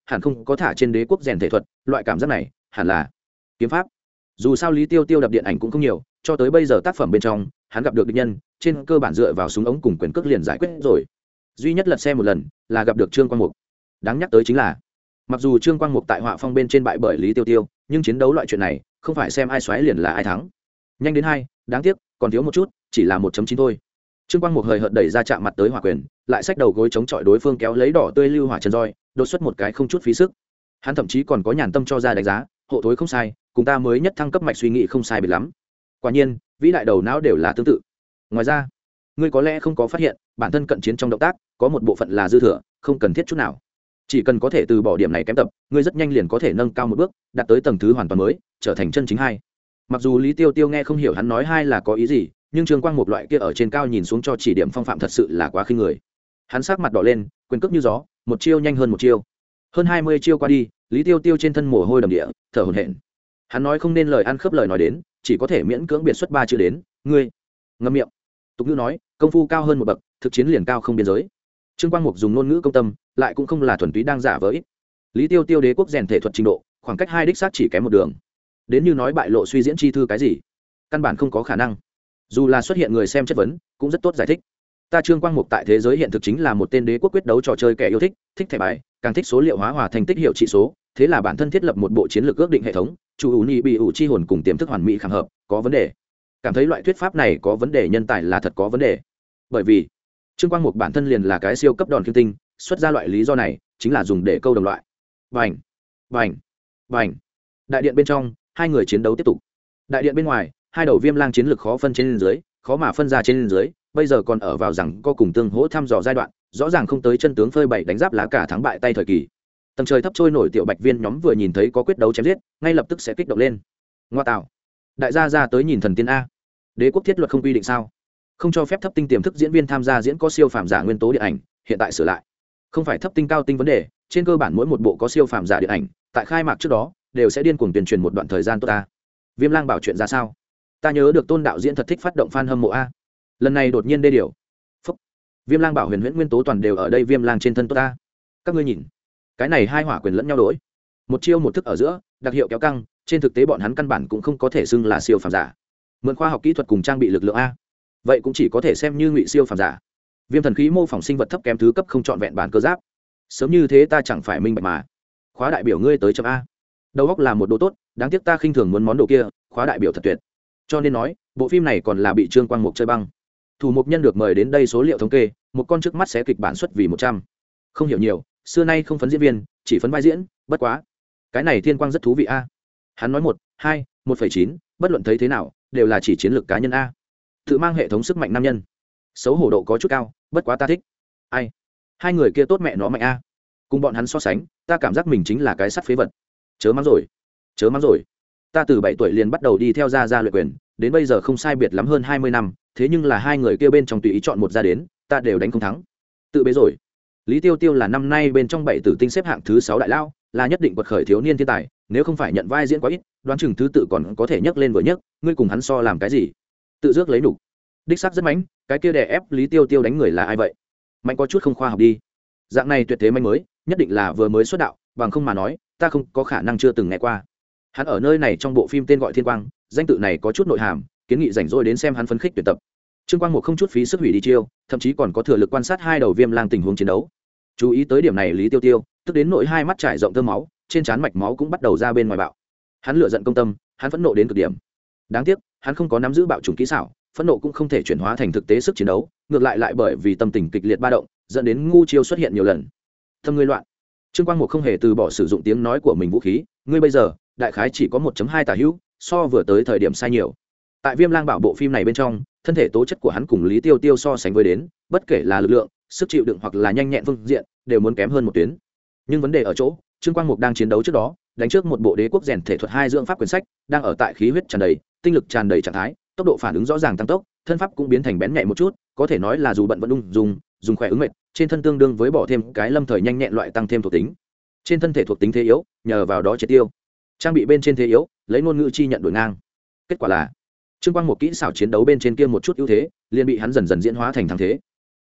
hẳn không có thả trên đế quốc rèn thể thuật, loại cảm giác này hẳn là kiếm pháp. Dù sao Lý Tiêu Tiêu đập điện ảnh cũng không nhiều, cho tới bây giờ tác phẩm bên trong hắn gặp được địch nhân trên cơ bản dựa vào súng ống cùng quyền cước liền giải quyết rồi. Duy nhất lật xe một lần là gặp được Trương Quang Mục. Đáng nhắc tới chính là mặc dù Trương Quang Mục tại họa phong bên trên bại bởi Lý Tiêu Tiêu, nhưng chiến đấu loại chuyện này không phải xem ai xoáy liền là ai thắng. Nhanh đến 2, đáng tiếc còn thiếu một chút, chỉ là 1.9 thôi. Trương Quang Mục hời hợt đẩy ra chạm mặt tới hỏa quyền, lại xách đầu gối chống chọi đối phương kéo lấy đỏ tươi lưu hỏa chân roi, đột xuất một cái không chút phí sức. Hắn thậm chí còn có nhàn tâm cho ra đánh giá, hộ thối không sai, cùng ta mới nhất thăng cấp mạch suy nghĩ không sai biệt lắm. Quả nhiên, vĩ đại đầu não đều là tương tự. Ngoài ra, ngươi có lẽ không có phát hiện, bản thân cận chiến trong động tác có một bộ phận là dư thừa, không cần thiết chút nào. Chỉ cần có thể từ bỏ điểm này kém tập, ngươi rất nhanh liền có thể nâng cao một bước, đạt tới tầng thứ hoàn toàn mới, trở thành chân chính 2. Mặc dù Lý Tiêu Tiêu nghe không hiểu hắn nói 2 là có ý gì, nhưng Trương Quang một loại kia ở trên cao nhìn xuống cho chỉ điểm phong phạm thật sự là quá khinh người. Hắn sắc mặt đỏ lên, quyền cước như gió, một chiêu nhanh hơn một chiêu. Hơn 20 chiêu qua đi, Lý Tiêu Tiêu trên thân mồ hôi đầm địa, thở hổn hển. Hắn nói không nên lời ăn khớp lời nói đến, chỉ có thể miễn cưỡng biệt xuất 3 chữ đến, ngươi ngậm miệng. Tục ngữ nói, công phu cao hơn một bậc, thực chiến liền cao không biên giới. Trương Quang Mục dùng ngôn ngữ công tâm, lại cũng không là thuần túy đang giả với. Lý Tiêu Tiêu đế quốc rèn thể thuật trình độ, khoảng cách 2 đích xác chỉ kém một đường. Đến như nói bại lộ suy diễn chi thư cái gì, căn bản không có khả năng. Dù là xuất hiện người xem chất vấn, cũng rất tốt giải thích. Ta Trương Quang Mục tại thế giới hiện thực chính là một tên đế quốc quyết đấu trò chơi kẻ yêu thích, thích thẻ bài, càng thích số liệu hóa hòa thành tích hiệu trị số, thế là bản thân thiết lập một bộ chiến lược ước định hệ thống, chủ ủ nhị bị ủ chi hồn cùng tiềm thức hoàn mỹ khảm hợp, có vấn đề. Cảm thấy loại thuyết pháp này có vấn đề nhân tài là thật có vấn đề. Bởi vì Trương Quang Mục bản thân liền là cái siêu cấp đòn khiêm tinh, xuất ra loại lý do này chính là dùng để câu đồng loại. Bành, bành, bành. Đại điện bên trong, hai người chiến đấu tiếp tục. Đại điện bên ngoài, hai đầu viêm lang chiến lược khó phân trên dưới, khó mà phân ra trên dưới, bây giờ còn ở vào rằng co cùng tương hỗ thăm dò giai đoạn, rõ ràng không tới chân tướng phơi bày đánh giáp lá cả thắng bại tay thời kỳ. Tầng trời thấp trôi nổi tiểu bạch viên nhóm vừa nhìn thấy có quyết đấu chém giết, ngay lập tức sẽ kích động lên. Ngoa tạo, đại gia ra tới nhìn thần tiên a. Đế quốc thiết luật không quy định sao? Không cho phép thấp tinh tiềm thức diễn viên tham gia diễn có siêu phàm giả nguyên tố điện ảnh, hiện tại sửa lại. Không phải thấp tinh cao tinh vấn đề, trên cơ bản mỗi một bộ có siêu phàm giả điện ảnh, tại khai mạc trước đó, đều sẽ điên cuồng tuyên truyền một đoạn thời gian tốt ta. Viêm lang bảo chuyện ra sao? Ta nhớ được Tôn đạo diễn thật thích phát động fan hâm mộ a. Lần này đột nhiên đê điều. Phúc. Viêm lang bảo huyền huyễn nguyên tố toàn đều ở đây viêm lang trên thân tốt ta. Các ngươi nhìn, cái này hai hỏa quyền lẫn nhau đổi, một chiêu một thức ở giữa, đặc hiệu kéo căng, trên thực tế bọn hắn căn bản cũng không có thể xưng là siêu phàm giả. Mượn khoa học kỹ thuật cùng trang bị lực lượng a, vậy cũng chỉ có thể xem như ngụy siêu phàm giả. Viêm thần khí mô phỏng sinh vật thấp kém thứ cấp không trọn vẹn bản cơ giáp, sớm như thế ta chẳng phải minh bạch mà. Khóa đại biểu ngươi tới chấm a. Đầu óc là một đồ tốt, đáng tiếc ta khinh thường muốn món đồ kia, khóa đại biểu thật tuyệt. Cho nên nói, bộ phim này còn là bị Trương Quang Mục chơi băng. Thủ mục nhân được mời đến đây số liệu thống kê, một con trước mắt sẽ kịch bản xuất vì 100. Không hiểu nhiều, xưa nay không phấn diễn viên, chỉ phấn vai diễn, bất quá. Cái này Thiên Quang rất thú vị a. Hắn nói 1, 2, 1,9, bất luận thấy thế nào, đều là chỉ chiến lược cá nhân a. Tự mang hệ thống sức mạnh nam nhân. Xấu hổ độ có chút cao, bất quá ta thích. Ai? Hai người kia tốt mẹ nó mạnh a. Cùng bọn hắn so sánh, ta cảm giác mình chính là cái sắt phế vật. Chớ mắng rồi, chớ mắng rồi. Ta từ 7 tuổi liền bắt đầu đi theo gia luyện quyền, đến bây giờ không sai biệt lắm hơn 20 năm, thế nhưng là hai người kia bên trong tùy ý chọn một ra đến, ta đều đánh không thắng. Tự bế rồi. Lý Tiêu Tiêu là năm nay bên trong 7 tử tinh xếp hạng thứ 6 đại lao, là nhất định quật khởi thiếu niên thiên tài, nếu không phải nhận vai diễn quá ít, đoán chừng thứ tự còn có thể nhấc lên vừa nhấc, ngươi cùng hắn so làm cái gì? Tự dước lấy đủ. Đích xác rất mạnh, cái kia đè ép Lý Tiêu Tiêu đánh người là ai vậy? Mạnh có chút không khoa học đi. Dạng này tuyệt thế mạnh mới, nhất định là vừa mới xuất đạo, bằng không mà nói, ta không có khả năng chưa từng nghe qua. Hắn ở nơi này trong bộ phim tên gọi Thiên Quang, danh tự này có chút nội hàm, kiến nghị rảnh rỗi đến xem hắn phấn khích tuyển tập. Trương Quang Mục không chút phí sức hủy đi chiêu, thậm chí còn có thừa lực quan sát hai đầu viêm lang tình huống chiến đấu. Chú ý tới điểm này Lý Tiêu Tiêu, tức đến nỗi hai mắt trải rộng tơ máu, trên trán mạch máu cũng bắt đầu ra bên ngoài bạo. Hắn lửa giận công tâm, hắn phẫn nộ đến cực điểm. Đáng tiếc, hắn không có nắm giữ bạo chủng kỹ xảo, phẫn nộ cũng không thể chuyển hóa thành thực tế sức chiến đấu, ngược lại bởi vì tâm tình kịch liệt ba động, dẫn đến ngu chiêu xuất hiện nhiều lần. Tâm ngươi loạn. Trương Quang Mục không hề từ bỏ sử dụng tiếng nói của mình vũ khí, ngươi bây giờ, đại khái chỉ có 1.2 tả hữu, so vừa tới thời điểm sai nhiều. Tại Viêm Lang Bảo bộ phim này bên trong, thân thể tố chất của hắn cùng Lý Tiêu Tiêu so sánh với đến, bất kể là lực lượng, sức chịu đựng hoặc là nhanh nhẹn phương diện, đều muốn kém hơn một tuyến. Nhưng vấn đề ở chỗ, Trương Quang Mục đang chiến đấu trước đó, đánh trước một bộ đế quốc rèn thể thuật 2 dưỡng pháp quyển sách, đang ở tại khí huyết tràn đầy, tinh lực tràn đầy trạng thái, tốc độ phản ứng rõ ràng tăng tốc, thân pháp cũng biến thành bén nhạy một chút, có thể nói là dù bận vẫn dùng khỏe ứng mệt, trên thân tương đương với bỏ thêm cái lâm thời nhanh nhẹn loại tăng thêm thuộc tính. Trên thân thể thuộc tính thế yếu, nhờ vào đó triệt tiêu. Trang bị bên trên thế yếu, lấy ngôn ngữ chi nhận đổi ngang. Kết quả là Trương Quang Mục kỹ xảo chiến đấu bên trên kia một chút ưu thế, liền bị hắn dần dần diễn hóa thành thắng thế.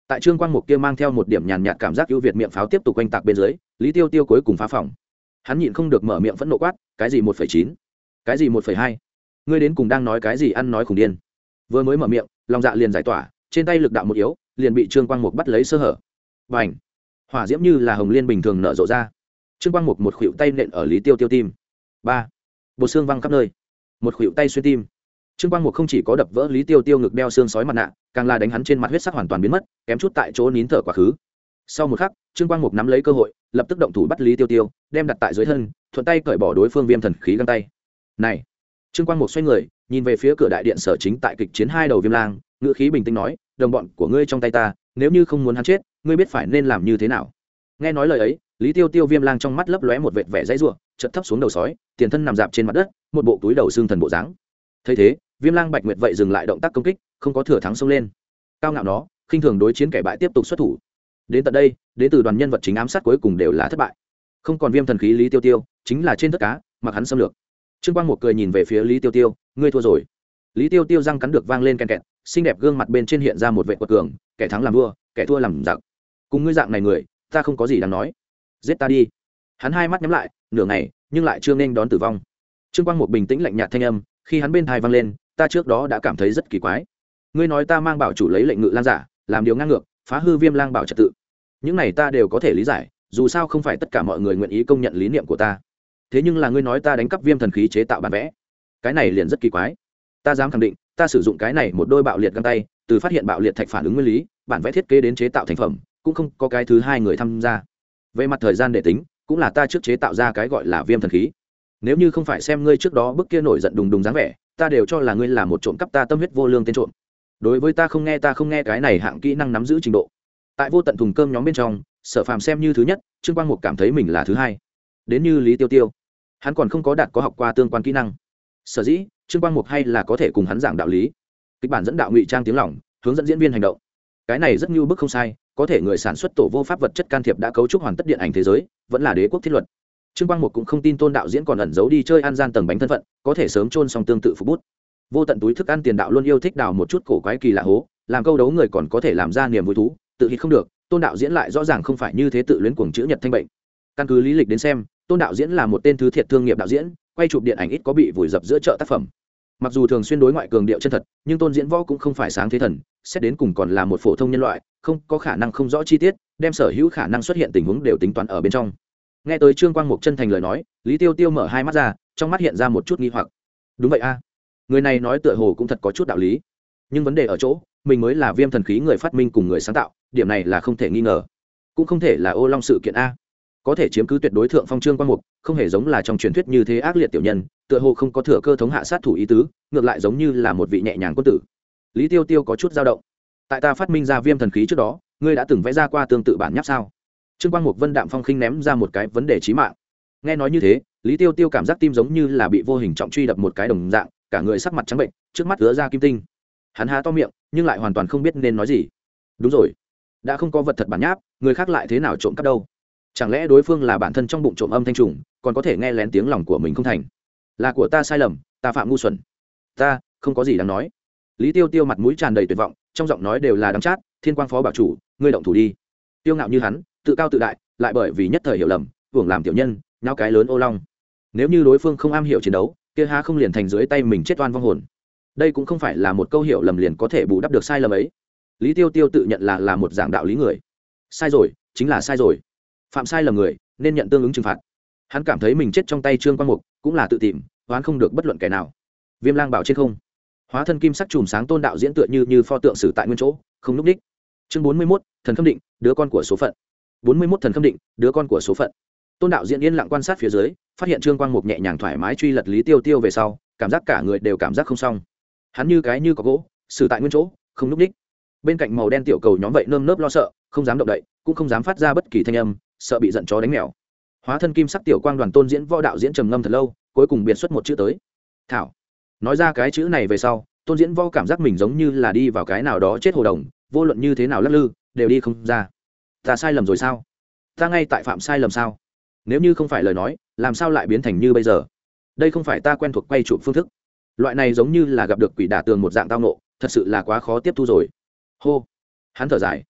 tại trương quang mục kia mang theo một điểm nhàn nhạt cảm giác ưu việt miệng pháo tiếp tục quanh tạc bên dưới, lý tiêu tiêu cuối cùng phá phòng. Hắn nhịn không được mở miệng phẫn nộ quát, cái gì 1,9, cái gì 1,2, ngươi đến cùng đang nói cái gì, ăn nói khủng điên. Vừa mới mở miệng, lòng dạ liền giải tỏa, trên tay lực đạo một yếu, liền bị trương quang mục bắt lấy sơ hở. Bành, hỏa diễm như là hồng liên bình thường nở rộ ra. Trương quang mục một khuỷu tay nện ở lý tiêu tiêu tim. Ba, bộ xương văng khắp nơi, một khuỷu tay xuyên tim. Trương quang mục không chỉ có đập vỡ lý tiêu tiêu ngực đeo xương sói mặt nạ, càng là đánh hắn trên mặt huyết sắc hoàn toàn biến mất, kém chút tại chỗ nín thở quá khứ. Sau một khắc, trương quang mục nắm lấy cơ hội, lập tức động thủ bắt lý tiêu tiêu, đem đặt tại dưới thân, thuận tay cởi bỏ đối phương viêm thần khí găng tay. Này, trương quang mục xoay người, nhìn về phía cửa đại điện sở chính tại kịch chiến hai đầu viêm lang, ngữ khí bình tĩnh nói, đồng bọn của ngươi trong tay ta, nếu như không muốn hắn chết, ngươi biết phải nên làm như thế nào. Nghe nói lời ấy, lý tiêu tiêu viêm lang trong mắt lấp lóe một vệt vẻ dãy rủa, chợt thấp xuống đầu sói, tiền thân nằm dạp trên mặt đất, một bộ túi đầu xương thần bộ dáng. Thấy thế, viêm lang bạch nguyệt vậy dừng lại động tác công kích, không có thừa thắng xông lên. Cao ngạo nó, khinh thường đối chiến kẻ bại tiếp tục xuất thủ. Đến tận đây, đến từ đoàn nhân vật chính ám sát cuối cùng đều là thất bại. Không còn viêm thần khí lý tiêu tiêu, chính là trên tất cá, mặc hắn xâm lược. Trương Quang một cười nhìn về phía lý tiêu tiêu, ngươi thua rồi. Lý tiêu tiêu răng cắn được vang lên ken kẹt, xinh đẹp gương mặt bên trên hiện ra một vẻ quật cường, kẻ thắng làm vua, kẻ thua làm giặc. Cùng ngươi dạng này người, ta không có gì đáng nói. Giết ta đi. Hắn hai mắt nhắm lại, nửa ngày, nhưng lại chưa nên đón tử vong. Trương Quang một bình tĩnh lạnh nhạt thanh âm, khi hắn bên tai vang lên, ta trước đó đã cảm thấy rất kỳ quái. Ngươi nói ta mang bảo chủ lấy lệnh ngự lang giả, làm điều ngang ngược, phá hư viêm lang bảo trật tự. Những này ta đều có thể lý giải, dù sao không phải tất cả mọi người nguyện ý công nhận lý niệm của ta. Thế nhưng là ngươi nói ta đánh cắp viêm thần khí chế tạo bản vẽ, cái này liền rất kỳ quái. Ta dám khẳng định, ta sử dụng cái này một đôi bạo liệt găng tay, từ phát hiện bạo liệt thạch phản ứng nguyên lý, bản vẽ thiết kế đến chế tạo thành phẩm, cũng không có cái thứ hai người tham gia. Về mặt thời gian để tính, cũng là ta trước chế tạo ra cái gọi là viêm thần khí. Nếu như không phải xem ngươi trước đó bức kia nổi giận đùng đùng dáng vẻ, ta đều cho là ngươi là một trộm cắp ta tâm huyết vô lương tên trộm. Đối với ta không nghe cái này hạng kỹ năng nắm giữ trình độ. Tại vô tận thùng cơm nhóm bên trong, Sở Phàm xem như thứ nhất, Trương Quang Mục cảm thấy mình là thứ hai. Đến như Lý Tiêu Tiêu, hắn còn không có đạt có học qua tương quan kỹ năng. Sở dĩ, Trương Quang Mục hay là có thể cùng hắn giảng đạo lý. Kịch bản dẫn đạo ngụy trang tiếng lỏng, hướng dẫn diễn viên hành động. Cái này rất như bức không sai, có thể người sản xuất tổ vô pháp vật chất can thiệp đã cấu trúc hoàn tất điện ảnh thế giới, vẫn là đế quốc thiết luật. Trương Quang Mục cũng không tin Tôn đạo diễn còn ẩn giấu đi chơi ăn gian tầng bánh thân phận, có thể sớm chôn xong tương tự phục bút. Vô tận túi thức ăn tiền đạo luôn yêu thích đào một chút cổ quái kỳ lạ hố, làm câu đấu người còn có thể làm ra niềm vui thú, tự hít không được. Tôn đạo diễn lại rõ ràng không phải như thế tự luyến cuồng chữ nhật thanh bệnh. Căn cứ lý lịch đến xem, Tôn đạo diễn là một tên thứ thiệt thương nghiệp đạo diễn, quay chụp điện ảnh ít có bị vùi dập giữa chợ tác phẩm. Mặc dù thường xuyên đối ngoại cường điệu chân thật, nhưng Tôn diễn võ cũng không phải sáng thế thần, xét đến cùng còn là một phổ thông nhân loại, không có khả năng không rõ chi tiết, đem sở hữu khả năng xuất hiện tình huống đều tính toán ở bên trong. Nghe tới Trương Quang Mục chân thành lời nói, Lý Tiêu Tiêu mở hai mắt ra, trong mắt hiện ra một chút nghi hoặc. Đúng vậy a, người này nói tựa hồ cũng thật có chút đạo lý, nhưng vấn đề ở chỗ mình mới là viêm thần khí người phát minh cùng người sáng tạo, điểm này là không thể nghi ngờ, cũng không thể là ô long sự kiện a. Có thể chiếm cứ tuyệt đối thượng phong Trương Quang Mục, không hề giống là trong truyền thuyết như thế ác liệt tiểu nhân, tựa hồ không có thừa cơ thống hạ sát thủ ý tứ, ngược lại giống như là một vị nhẹ nhàng quân tử. Lý Tiêu Tiêu có chút dao động. Tại ta phát minh ra viêm thần khí trước đó, ngươi đã từng vẽ ra qua tương tự bản nháp sao? Trương Quang Mục vân đạm phong khinh ném ra một cái vấn đề chí mạng. Nghe nói như thế, Lý Tiêu Tiêu cảm giác tim giống như là bị vô hình trọng truy đập một cái đồng dạng, cả người sắc mặt trắng bệnh, trước mắt ứa ra kim tinh. Hắn há to miệng, nhưng lại hoàn toàn không biết nên nói gì. Đúng rồi, đã không có vật thật bản nháp, người khác lại thế nào trộm cắp đâu? Chẳng lẽ đối phương là bản thân trong bụng trộm âm thanh trùng, còn có thể nghe lén tiếng lòng của mình không thành? Là của ta sai lầm, ta phạm ngu xuẩn. Ta không có gì đáng nói. Lý Tiêu Tiêu mặt mũi tràn đầy tuyệt vọng, trong giọng nói đều là đắng chát. Thiên Quang phó bảo chủ, ngươi động thủ đi. Tiêu ngạo như hắn, tự cao tự đại, lại bởi vì nhất thời hiểu lầm, hưởng làm tiểu nhân, nháo cái lớn ô long. Nếu như đối phương không am hiểu chiến đấu, kia há không liền thành dưới tay mình chết oan vong hồn. Đây cũng không phải là một câu hiểu lầm liền có thể bù đắp được sai lầm ấy. Lý Tiêu Tiêu tự nhận là một dạng đạo lý người. Sai rồi, chính là sai rồi. Phạm sai lầm người, nên nhận tương ứng trừng phạt. Hắn cảm thấy mình chết trong tay Trương Quang Mục, cũng là tự tìm, oán không được bất luận kẻ nào. Viêm lang bảo trên không, hóa thân kim sắc chùm sáng Tôn đạo diễn tựa như pho tượng sử tại nguyên chỗ, không lúc đích. Chương 41, thần khâm định, đứa con của số phận. 41 thần khâm định, đứa con của số phận. Tôn đạo diễn yên lặng quan sát phía dưới, phát hiện Trương Quang Mục nhẹ nhàng thoải mái truy lật Lý Tiêu Tiêu về sau, cảm giác cả người đều cảm giác không xong. Hắn như có gỗ, xử tại nguyên chỗ, không lúc đích. Bên cạnh màu đen tiểu cầu nhóm vậy nơm nớp lo sợ, không dám động đậy, cũng không dám phát ra bất kỳ thanh âm, sợ bị giận chó đánh mèo. Hóa thân kim sắc tiểu quang đoàn Tôn diễn võ đạo diễn trầm ngâm thật lâu, cuối cùng biệt xuất một chữ tới: thảo. Nói ra cái chữ này về sau, Tôn diễn võ cảm giác mình giống như là đi vào cái nào đó chết hồ đồng, vô luận như thế nào lắc lư đều đi không ra. Ta sai lầm rồi sao? Ta ngay tại phạm sai lầm sao? Nếu như không phải lời nói, làm sao lại biến thành như bây giờ? Đây không phải ta quen thuộc quay chụp phương thức. Loại này giống như là gặp được quỷ đả tường một dạng tao nộ, thật sự là quá khó tiếp thu rồi. Hô. Hắn thở dài.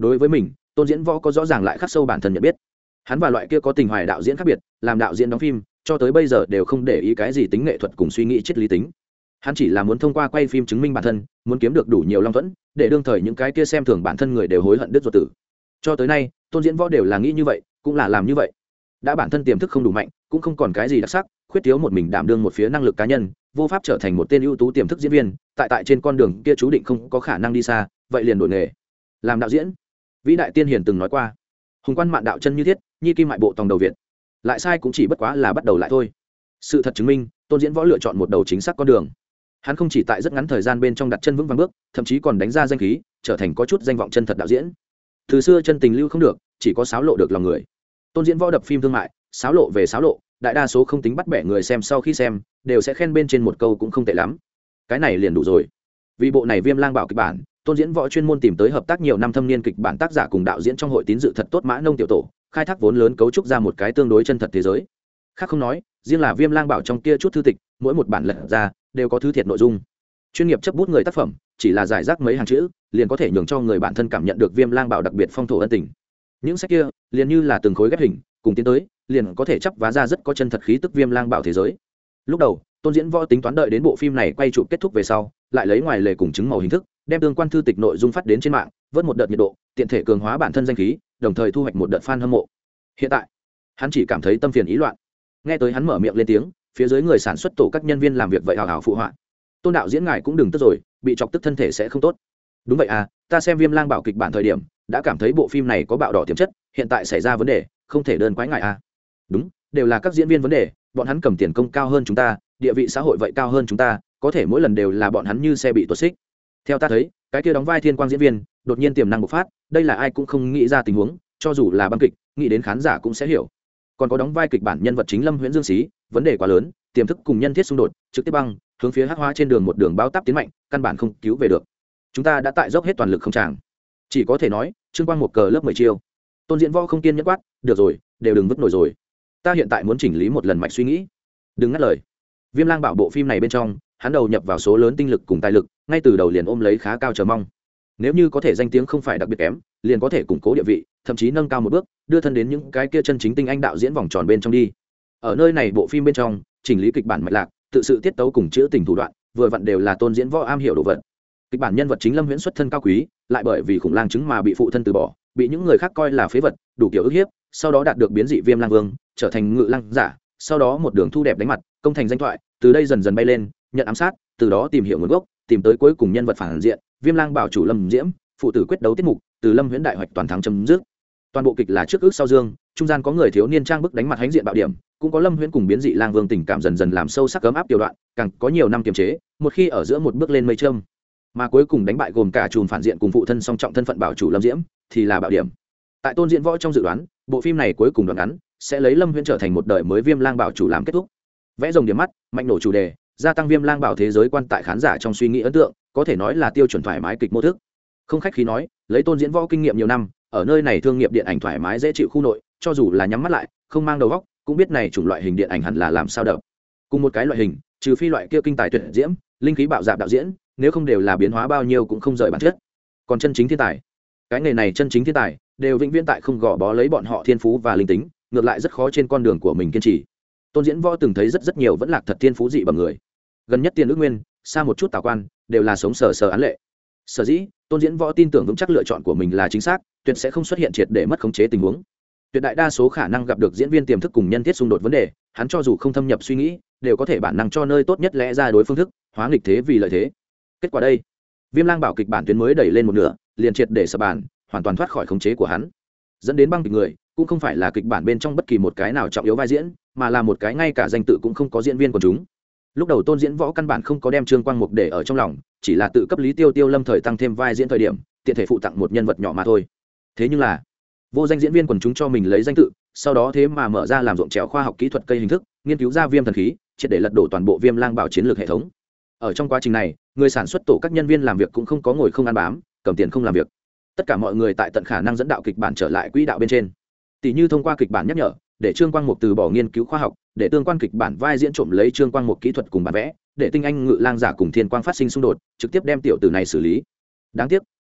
đối với mình tôn diễn võ có rõ ràng lại khắc sâu bản thân nhận biết. Hắn và loại kia có tình hoài đạo diễn khác biệt, làm đạo diễn đóng phim cho tới bây giờ đều không để ý cái gì tính nghệ thuật cùng suy nghĩ triết lý tính. Hắn chỉ là muốn thông qua quay phim chứng minh bản thân, muốn kiếm được đủ nhiều long thuẫn, để đương thời những cái kia xem thường bản thân người đều hối hận đứt ruột tử. Cho tới nay tôn diễn võ đều là nghĩ như vậy, cũng là làm như vậy. Đã bản thân tiềm thức không đủ mạnh, cũng không còn cái gì đặc sắc, khuyết thiếu một mình đảm đương một phía năng lực cá nhân, vô pháp trở thành một tên ưu tú tiềm thức diễn viên, tại trên con đường kia chú định không có khả năng đi xa, vậy liền đổi nghề làm đạo diễn. Vĩ đại tiên hiền từng nói qua, hùng quan mạn đạo chân như thiết, nhi kim mại bộ tòng đầu việt. Lại sai cũng chỉ bất quá là bắt đầu lại thôi. Sự thật chứng minh tôn diễn võ lựa chọn một đầu chính xác con đường. Hắn không chỉ tại rất ngắn thời gian bên trong đặt chân vững vàng bước, thậm chí còn đánh ra danh khí, trở thành có chút danh vọng chân thật đạo diễn. Từ xưa chân tình lưu không được, chỉ có sáo lộ được lòng người. Tôn diễn võ đập phim thương mại, sáo lộ về sáo lộ, đại đa số không tính bắt bẻ người xem sau khi xem đều sẽ khen bên trên một câu cũng không tệ lắm. Cái này liền đủ rồi. Vì bộ này Viêm Lang Bảo kịch bản, tôn diễn võ chuyên môn tìm tới hợp tác nhiều năm thâm niên kịch bản tác giả cùng đạo diễn trong hội tín dự thật tốt Mã Nông tiểu tổ, khai thác vốn lớn cấu trúc ra một cái tương đối chân thật thế giới. Khác không nói, riêng là Viêm Lang Bảo trong kia chút thư tịch, mỗi một bản lật ra đều có thứ thiệt nội dung. Chuyên nghiệp chấp bút người tác phẩm, chỉ là giải rác mấy hàng chữ, liền có thể nhường cho người bản thân cảm nhận được Viêm Lang Bảo đặc biệt phong thổ ân tình. Những sách kia, liền như là từng khối ghép hình, cùng tiến tới, liền có thể chấp vá ra rất có chân thật khí tức Viêm Lang Bảo thế giới. Lúc đầu, tôn diễn võ tính toán đợi đến bộ phim này quay chụp kết thúc về sau, lại lấy ngoài lề cùng chứng màu hình thức, đem tương quan thư tịch nội dung phát đến trên mạng, vớt một đợt nhiệt độ, tiện thể cường hóa bản thân danh khí, đồng thời thu hoạch một đợt fan hâm mộ. Hiện tại, hắn chỉ cảm thấy tâm phiền ý loạn. Nghe tới hắn mở miệng lên tiếng, phía dưới người sản xuất tổ các nhân viên làm việc vậy hào hào phụ họa. Tôn đạo diễn ngài cũng đừng tức rồi, bị chọc tức thân thể sẽ không tốt. Đúng vậy à, ta xem Viêm Lang Bảo kịch bản thời điểm, đã cảm thấy bộ phim này có bạo đỏ tiềm chất, hiện tại xảy ra vấn đề, không thể đơn quái ngại à. Đúng, đều là các diễn viên vấn đề, bọn hắn cầm tiền công cao hơn chúng ta, địa vị xã hội vậy cao hơn chúng ta, có thể mỗi lần đều là bọn hắn như xe bị tuột xích. Theo ta thấy, cái kia đóng vai thiên quang diễn viên, đột nhiên tiềm năng bộc phát, đây là ai cũng không nghĩ ra tình huống, cho dù là băng kịch, nghĩ đến khán giả cũng sẽ hiểu. Còn có đóng vai kịch bản nhân vật chính Lâm Huyễn Dương Xí, vấn đề quá lớn, tiềm thức cùng nhân thiết xung đột, trực tiếp băng, hướng phía hắc hóa trên đường một đường báo táp tiến mạnh, căn bản không cứu về được. Chúng ta đã tại dốc hết toàn lực không tràng, chỉ có thể nói Trương Quang một cờ lớp 10 chiêu. Tôn diễn võ không kiên nhẫn quát, được rồi, đều đừng vứt nổi rồi, ta hiện tại muốn chỉnh lý một lần mạch suy nghĩ, đừng ngắt lời. Viêm Lang Bảo bộ phim này bên trong, hắn đầu nhập vào số lớn tinh lực cùng tài lực, ngay từ đầu liền ôm lấy khá cao chờ mong. Nếu như có thể danh tiếng không phải đặc biệt kém, liền có thể củng cố địa vị, thậm chí nâng cao một bước, đưa thân đến những cái kia chân chính tinh anh đạo diễn vòng tròn bên trong đi. Ở nơi này bộ phim bên trong, chỉnh lý kịch bản mạch lạc, tự sự tiết tấu cùng chữa tình thủ đoạn, vừa vặn đều là tôn diễn võ am hiểu đồ vật. Kịch bản nhân vật chính Lâm Huyễn xuất thân cao quý, lại bởi vì khủng lang chứng mà bị phụ thân từ bỏ, bị những người khác coi là phế vật, đủ kiểu ức hiếp, sau đó đạt được biến dị Viêm Lang Vương, trở thành ngự lang giả, sau đó một đường thu đẹp đánh mặt, công thành danh thoại, từ đây dần dần bay lên, nhận ám sát, từ đó tìm hiểu nguồn gốc, tìm tới cuối cùng nhân vật phản diện, Viêm Lang Bảo chủ Lâm Diễm, phụ tử quyết đấu tiết mục, từ Lâm Huyễn đại hoạch toàn thắng chấm dứt. Toàn bộ kịch là trước ước sau dương, trung gian có người thiếu niên trang bức đánh mặt hãnh diện bạo điểm, cũng có Lâm Huyễn cùng biến dị Lang Vương tình cảm dần dần làm sâu sắc ấm áp tiểu đoạn, càng có nhiều năm kiềm chế, một khi ở giữa một bước lên mây trâm, mà cuối cùng đánh bại gồm cả chùm phản diện cùng phụ thân song trọng thân phận bảo chủ Lâm Diễm, thì là bạo điểm. Tại tôn diễn võ trong dự đoán, bộ phim này cuối cùng đoạn ngắn sẽ lấy Lâm Huyễn trở thành một đời mới Viêm Lang Bảo chủ làm kết thúc. Vẽ rồng điểm mắt, mạnh nổ chủ đề, gia tăng Viêm Lang Bảo thế giới quan tại khán giả trong suy nghĩ ấn tượng, có thể nói là tiêu chuẩn thoải mái kịch mô thức. Không khách khí nói, lấy tôn diễn võ kinh nghiệm nhiều năm, ở nơi này thương nghiệp điện ảnh thoải mái dễ chịu khu nội, cho dù là nhắm mắt lại, không mang đầu óc, cũng biết này chủng loại hình điện ảnh hẳn là làm sao đập. Cùng một cái loại hình, trừ phi loại kia kinh tài tuyệt diễm, linh khí bạo dạn đạo diễn, nếu không đều là biến hóa bao nhiêu cũng không rời bản chất. Còn chân chính thiên tài, cái nghề này chân chính thiên tài, đều vĩnh viễn tại không gò bó lấy bọn họ thiên phú và linh tính, ngược lại rất khó trên con đường của mình kiên trì. Tôn diễn võ từng thấy rất nhiều vẫn lạc thật thiên phú dị bẩm người, gần nhất Tiền Ước Nguyên, xa một chút Tào Quan, đều là sống sờ sờ án lệ. Sở dĩ tôn diễn võ tin tưởng vững chắc lựa chọn của mình là chính xác, tuyệt sẽ không xuất hiện triệt để mất khống chế tình huống. Tuyệt đại đa số khả năng gặp được diễn viên tiềm thức cùng nhân thiết xung đột vấn đề, hắn cho dù không thâm nhập suy nghĩ, đều có thể bản năng cho nơi tốt nhất lẽ ra đối phương thức, hóa nghịch thế vì lợi thế. Kết quả đây, Viêm Lang Bảo kịch bản tuyến mới đẩy lên một nửa, liền triệt để sập bàn, hoàn toàn thoát khỏi khống chế của hắn, dẫn đến băng kịch người cũng không phải là kịch bản bên trong bất kỳ một cái nào trọng yếu vai diễn, mà là một cái ngay cả danh tự cũng không có diễn viên của chúng. Lúc đầu tôn diễn võ căn bản không có đem Trương Quang Mục để ở trong lòng, chỉ là tự cấp Lý Tiêu Tiêu lâm thời tăng thêm vai diễn thời điểm, tiện thể phụ tặng một nhân vật nhỏ mà thôi. Thế nhưng là vô danh diễn viên quần chúng cho mình lấy danh tự, sau đó thế mà mở ra làm ruộng trèo khoa học kỹ thuật cây hình thức, nghiên cứu ra viêm thần khí, triệt để lật đổ toàn bộ Viêm Lang Bảo chiến lược hệ thống. Ở trong quá trình này, người sản xuất tổ các nhân viên làm việc cũng không có ngồi không ăn bám, cầm tiền không làm việc. Tất cả mọi người tại tận khả năng dẫn đạo kịch bản trở lại quỹ đạo bên trên. Tỷ như thông qua kịch bản nhắc nhở, để Trương Quang Mục từ bỏ nghiên cứu khoa học, để tương quan kịch bản vai diễn trộm lấy Trương Quang Mục kỹ thuật cùng bản vẽ, để tinh anh ngự lang giả cùng thiên quang phát sinh xung đột, trực tiếp đem tiểu tử này xử lý. Đáng tiếc,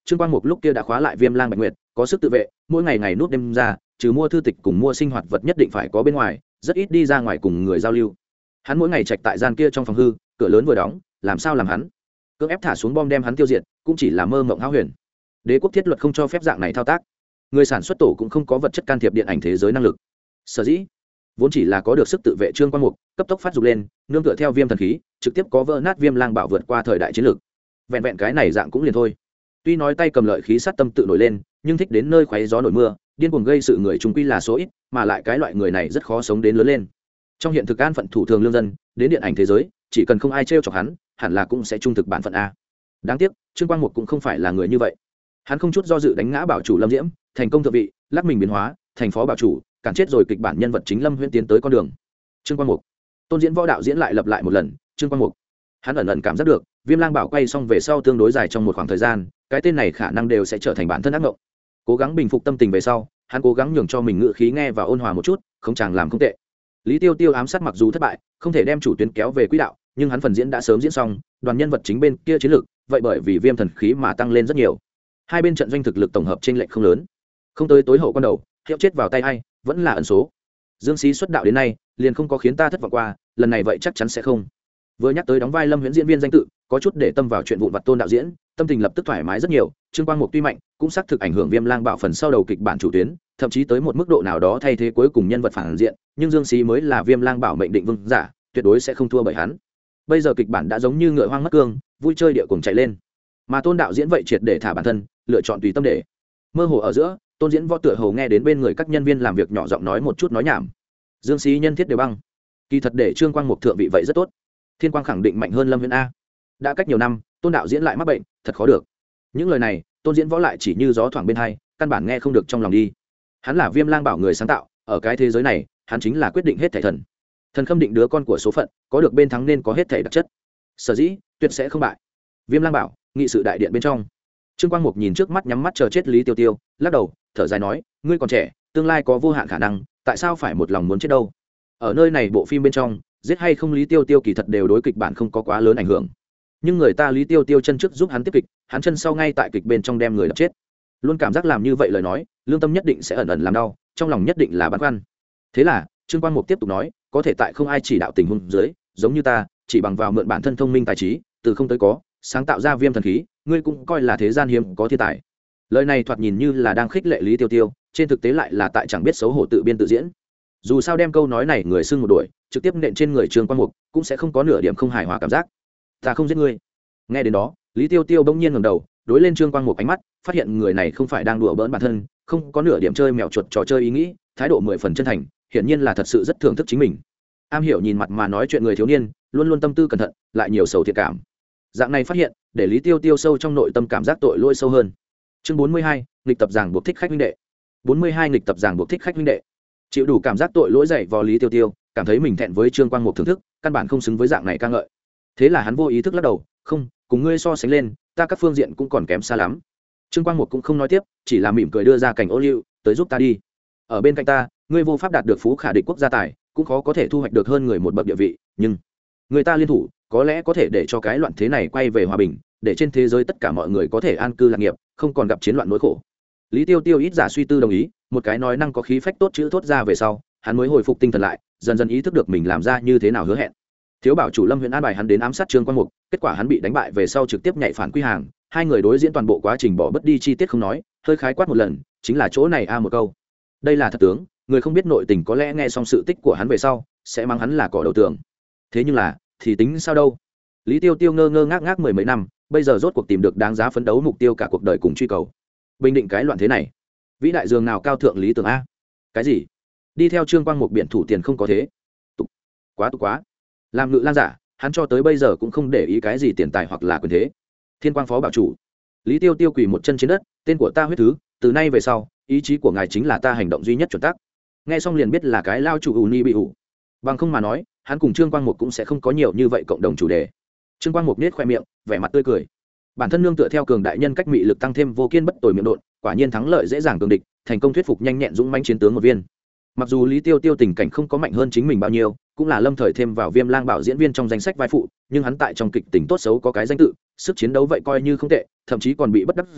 Trương Quang Mục lúc kia đã khóa lại Viêm Lang Bạch Nguyệt, có sức tự vệ, mỗi ngày ngày nút đêm ra, trừ mua thư tịch cùng mua sinh hoạt vật nhất định phải có bên ngoài, rất ít đi ra ngoài cùng người giao lưu. Hắn mỗi ngày trạch tại gian kia trong phòng hư, cửa lớn vừa đóng, làm sao làm hắn? Cưỡng ép thả xuống bom đem hắn tiêu diệt, cũng chỉ là mơ mộng hão huyền. Đế quốc thiết luật không cho phép dạng này thao tác. Người sản xuất tổ cũng không có vật chất can thiệp điện ảnh thế giới năng lực. Sở dĩ, vốn chỉ là có được sức tự vệ Trương Quang Mục, cấp tốc phát dục lên, nương tựa theo Viêm thần khí, trực tiếp có vỡ nát Viêm Lang Bảo vượt qua thời đại chiến lược. Vẹn vẹn cái này dạng cũng liền thôi. Tuy nói tay cầm lợi khí sát tâm tự nổi lên, nhưng thích đến nơi khoé gió nổi mưa, điên cuồng gây sự người chúng quy là số ít, mà lại cái loại người này rất khó sống đến lớn lên. Trong hiện thực an phận thủ thường lương dân, đến điện ảnh thế giới, chỉ cần không ai trêu chọc hắn, hẳn là cũng sẽ trung thực bản phận a. Đáng tiếc, Trương Quang Mục cũng không phải là người như vậy. Hắn không chút do dự đánh ngã bảo chủ Lâm Diễm, thành công thượng vị, lắc mình biến hóa, thành phó bảo chủ, cản chết rồi kịch bản nhân vật chính Lâm Huyễn tiến tới con đường. Trương Quang Mục, Tôn Diễn Võ đạo diễn lại lặp lại một lần, Trương Quang Mục. Hắn ẩn ẩn cảm giác được, Viêm Lang Bảo quay xong về sau tương đối dài trong một khoảng thời gian, cái tên này khả năng đều sẽ trở thành bản thân ác mộng. Cố gắng bình phục tâm tình về sau, hắn cố gắng nhường cho mình ngữ khí nghe và ôn hòa một chút, không chàng làm không tệ. Lý Tiêu Tiêu ám sát mặc dù thất bại, không thể đem chủ tuyến kéo về quỹ đạo, nhưng hắn phần diễn đã sớm diễn xong, đoàn nhân vật chính bên kia chiến lược, vậy bởi vì Viêm thần khí mà tăng lên rất nhiều. Hai bên trận doanh thực lực tổng hợp chênh lệch không lớn. Không tới tối hậu con đầu, hiệu chết vào tay ai, vẫn là ẩn số. Dương Sĩ xuất đạo đến nay, liền không có khiến ta thất vọng qua, lần này vậy chắc chắn sẽ không. Vừa nhắc tới đóng vai Lâm Huyễn diễn viên danh tự, có chút để tâm vào chuyện vụn vặt Tôn đạo diễn, tâm tình lập tức thoải mái rất nhiều. Trương Quang Mục tuy mạnh, cũng xác thực ảnh hưởng Viêm Lang Bảo phần sau đầu kịch bản chủ tuyến, thậm chí tới một mức độ nào đó thay thế cuối cùng nhân vật phản diện, nhưng Dương Sĩ mới là Viêm Lang Bảo mệnh định vương giả, tuyệt đối sẽ không thua bởi hắn. Bây giờ kịch bản đã giống như ngựa hoang mất cương, vui chơi địa cùng chạy lên, mà Tôn đạo diễn vậy triệt để thả bản thân, lựa chọn tùy tâm để. Mơ hồ ở giữa, Tôn diễn võ tựa hồ nghe đến bên người các nhân viên làm việc nhỏ giọng nói một chút nói nhảm. Dương Sĩ nhân thiết đều băng, kỳ thật để Trương Quang Mục thượng vị vậy rất tốt. Thiên Quang khẳng định mạnh hơn Lâm Huyễn a. Đã cách nhiều năm, Tôn đạo diễn lại mắc bệnh, thật khó được. Những lời này, Tôn diễn võ lại chỉ như gió thoảng bên tai, căn bản nghe không được trong lòng đi. Hắn là Viêm Lang Bảo người sáng tạo, ở cái thế giới này, hắn chính là quyết định hết thảy thần. Thần khâm định đứa con của số phận, có được bên thắng nên có hết thảy đặc chất. Sở dĩ, tuyệt sẽ không bại. Viêm Lang Bảo, nghị sự đại điện bên trong. Trương Quang Mục nhìn trước mắt nhắm mắt chờ chết Lý Tiêu Tiêu, lắc đầu, thở dài nói, ngươi còn trẻ, tương lai có vô hạn khả năng, tại sao phải một lòng muốn chết đâu? Ở nơi này bộ phim bên trong, giết hay không Lý Tiêu Tiêu kỳ thật đều đối kịch bản không có quá lớn ảnh hưởng. Nhưng người ta Lý Tiêu Tiêu chân trước giúp hắn tiếp kịch, hắn chân sau ngay tại kịch bên trong đem người đập chết. Luôn cảm giác làm như vậy lời nói, lương tâm nhất định sẽ ẩn ẩn làm đau, trong lòng nhất định là băn khoăn. Thế là, Trương Quang Mục tiếp tục nói, có thể tại không ai chỉ đạo tình huống dưới, giống như ta, chỉ bằng vào mượn bản thân thông minh tài trí, từ không tới có, sáng tạo ra Viêm thần khí, ngươi cũng coi là thế gian hiếm có thiên tài. Lời này thoạt nhìn như là đang khích lệ Lý Tiêu Tiêu, trên thực tế lại là tại chẳng biết xấu hổ tự biên tự diễn. Dù sao đem câu nói này người xưng một đuổi, trực tiếp nện trên người Trương Quang Mục, cũng sẽ không có nửa điểm không hài hòa cảm giác. Ta không giết ngươi. Nghe đến đó, Lý Tiêu Tiêu bỗng nhiên ngẩng đầu, đối lên Trương Quang Mục ánh mắt, phát hiện người này không phải đang đùa bỡn bản thân, không có nửa điểm chơi mèo chuột trò chơi ý nghĩ, thái độ 10 phần chân thành, hiển nhiên là thật sự rất thưởng thức chính mình. Am hiểu nhìn mặt mà nói chuyện người thiếu niên, luôn luôn tâm tư cẩn thận, lại nhiều sầu thiệt cảm. Dạng này phát hiện, để Lý Tiêu Tiêu sâu trong nội tâm cảm giác tội lỗi sâu hơn. Chương 42, nghịch tập giảng buộc thích khách huynh đệ. 42 nghịch tập giảng buộc thích khách huynh đệ. Chịu đủ cảm giác tội lỗi dày vò Lý Tiêu Tiêu, cảm thấy mình thẹn với Trương Quang Mục thưởng thức, căn bản không xứng với dạng này ca ngợi. Thế là hắn vô ý thức lắc đầu, không, cùng ngươi so sánh lên, ta các phương diện cũng còn kém xa lắm. Trương Quang Mục cũng không nói tiếp, chỉ là mỉm cười đưa ra cảnh ô liu, tới giúp ta đi. Ở bên cạnh ta, ngươi vô pháp đạt được phú khả địch quốc gia tài, cũng khó có thể thu hoạch được hơn người một bậc địa vị, nhưng người ta liên thủ, có lẽ có thể để cho cái loạn thế này quay về hòa bình, để trên thế giới tất cả mọi người có thể an cư lạc nghiệp, không còn gặp chiến loạn nỗi khổ. Lý Tiêu Tiêu ít giả suy tư đồng ý, một cái nói năng có khí phách tốt chữ thốt ra về sau, hắn mới hồi phục tinh thần lại, dần dần ý thức được mình làm ra như thế nào hứa hẹn. Thiếu bảo chủ Lâm Huyễn an bài hắn đến ám sát Trương Quang Mục, kết quả hắn bị đánh bại về sau trực tiếp nhảy phản quy hàng, hai người đối diễn toàn bộ quá trình bỏ bất đi chi tiết không nói, hơi khái quát một lần, chính là chỗ này a một câu. Đây là thật tướng, người không biết nội tình có lẽ nghe xong sự tích của hắn về sau, sẽ mang hắn là cỏ đầu tường. Thế nhưng là, thì tính sao đâu? Lý Tiêu Tiêu ngơ ngơ ngác ngác mười mấy năm, bây giờ rốt cuộc tìm được đáng giá phấn đấu mục tiêu cả cuộc đời cùng truy cầu. Bình định cái loạn thế này, vĩ đại dường nào cao thượng lý tưởng a? Cái gì? Đi theo Trương Quang Mục biện thủ tiền không có thế. Tục quá. Làm ngự lan giả, hắn cho tới bây giờ cũng không để ý cái gì tiền tài hoặc là quyền thế. Thiên Quang phó bảo chủ. Lý Tiêu Tiêu quỳ một chân trên đất, tên của ta huyết thứ, từ nay về sau, ý chí của ngài chính là ta hành động duy nhất chuẩn tắc. Nghe xong liền biết là cái lao chủ ù ni bị ủ. Bằng không mà nói, hắn cùng Trương Quang Mục cũng sẽ không có nhiều như vậy cộng đồng chủ đề. Trương Quang Mục nết khoe miệng, vẻ mặt tươi cười. Bản thân nương tựa theo cường đại nhân cách mị lực tăng thêm vô kiên bất tồi miệng độn, quả nhiên thắng lợi dễ dàng cường địch, thành công thuyết phục nhanh nhẹn dũng mãnh chiến tướng một viên. Mặc dù Lý Tiêu Tiêu tình cảnh không có mạnh hơn chính mình bao nhiêu, cũng là lâm thời thêm vào Viêm Lang Bảo diễn viên trong danh sách vai phụ, nhưng hắn tại trong kịch tình tốt xấu có cái danh tự, sức chiến đấu vậy coi như không tệ, thậm chí còn bị bất đắc dĩ,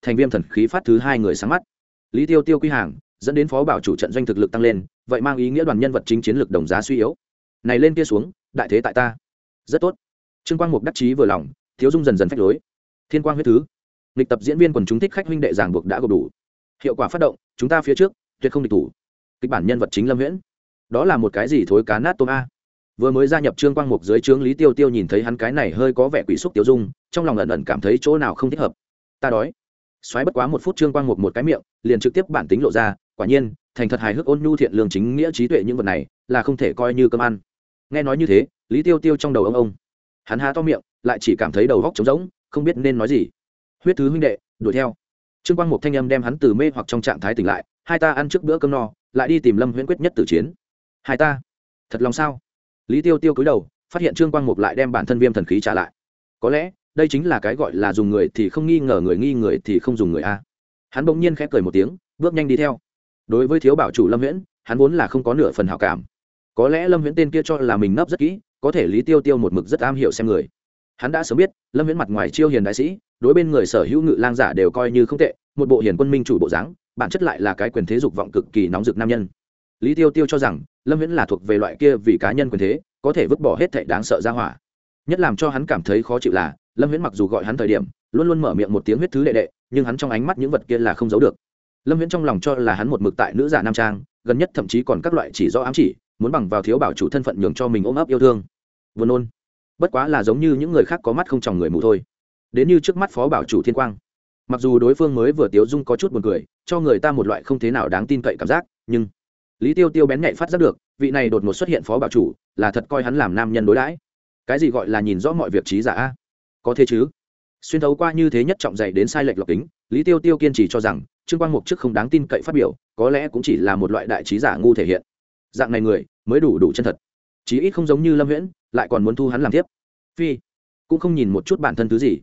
thành viêm thần khí phát thứ 2 người sáng mắt. Lý Tiêu Tiêu quy hàng, dẫn đến phó bảo chủ trận doanh thực lực tăng lên, vậy mang ý nghĩa đoàn nhân vật chính chiến lược đồng giá suy yếu. Này lên kia xuống, đại thế tại ta. Rất tốt. Trương Quang Mục đắc chí vừa lòng, Thiếu Dung dần dần phách lối. Thiên Quang huyết thứ. Lịch tập diễn viên quần chúng thích khách huynh đệ giảng buộc đã gộp đủ. Hiệu quả phát động, chúng ta phía trước, tuyệt không địch thủ. Kịch bản nhân vật chính Lâm Huyễn. Đó là một cái gì thối cá nát tôm a. Vừa mới gia nhập Trương Quang Mục dưới trướng Lý Tiêu Tiêu nhìn thấy hắn cái này hơi có vẻ quỷ xúc Tiêu Dung, trong lòng ẩn ẩn cảm thấy chỗ nào không thích hợp. Ta đói. Xoáy bất quá 1 phút Trương Quang Mục một cái miệng, liền trực tiếp bản tính lộ ra, quả nhiên, thành thật hài hước ôn nhu thiện lương chính nghĩa trí tuệ những vật này, là không thể coi như cơm ăn. Nghe nói như thế, Lý Tiêu Tiêu trong đầu ông. Hắn há to miệng, lại chỉ cảm thấy đầu óc trống rỗng, không biết nên nói gì. Huyết thứ huynh đệ, đuổi theo. Trương Quang Mục thanh âm đem hắn từ mê hoặc trong trạng thái tỉnh lại, hai ta ăn trước bữa cơm no, lại đi tìm Lâm Huyễn quyết nhất tử chiến. Hai ta? Thật lòng sao? Lý Tiêu Tiêu cúi đầu, phát hiện Trương Quang Mục lại đem bản thân viêm thần khí trả lại. Có lẽ, đây chính là cái gọi là dùng người thì không nghi ngờ người, nghi người thì không dùng người a. Hắn bỗng nhiên khẽ cười một tiếng, bước nhanh đi theo. Đối với thiếu bảo chủ Lâm Huyễn, hắn vốn là không có nửa phần hảo cảm. Có lẽ Lâm Huyễn tên kia cho là mình nấp rất kỹ, có thể Lý Tiêu Tiêu một mực rất am hiểu xem người. Hắn đã sớm biết, Lâm Huyễn mặt ngoài chiêu hiền đại sĩ, đối bên người sở hữu ngự lang giả đều coi như không tệ, một bộ hiền quân minh chủ bộ dáng, bản chất lại là cái quyền thế dục vọng cực kỳ nóng rực nam nhân. Lý Tiêu Tiêu cho rằng, Lâm Huyễn là thuộc về loại kia vì cá nhân quyền thế, có thể vứt bỏ hết thảy đáng sợ ra hỏa. Nhất làm cho hắn cảm thấy khó chịu là, Lâm Huyễn mặc dù gọi hắn thời điểm, luôn luôn mở miệng một tiếng huyết thứ đệ đệ, nhưng hắn trong ánh mắt những vật kia là không giấu được. Lâm Huyễn trong lòng cho là hắn một mực tại nữ giả nam trang, gần nhất thậm chí còn các loại chỉ do ám chỉ, muốn bằng vào thiếu bảo chủ thân phận nhường cho mình ôm ấp yêu thương. Vừa nôn, bất quá là giống như những người khác có mắt không tròng người mù thôi. Đến như trước mắt phó bảo chủ Thiên Quang, mặc dù đối phương mới vừa Tiếu Dung có chút buồn cười, cho người ta một loại không thế nào đáng tin cậy cảm giác, nhưng Lý Tiêu Tiêu bén nhạy phát giác được, vị này đột ngột xuất hiện phó bảo chủ, là thật coi hắn làm nam nhân đối đãi. Cái gì gọi là nhìn rõ mọi việc trí giả a? Có thế chứ? Xuyên thấu qua như thế nhất trọng dày đến sai lệch lọc tính, Lý Tiêu Tiêu kiên trì cho rằng Trương Quang Mục trước không đáng tin cậy phát biểu, có lẽ cũng chỉ là một loại đại trí giả ngu thể hiện. Dạng này người mới đủ chân thật, chí ít không giống như Lâm Huyễn, lại còn muốn thu hắn làm tiếp. Phi cũng không nhìn một chút bản thân thứ gì.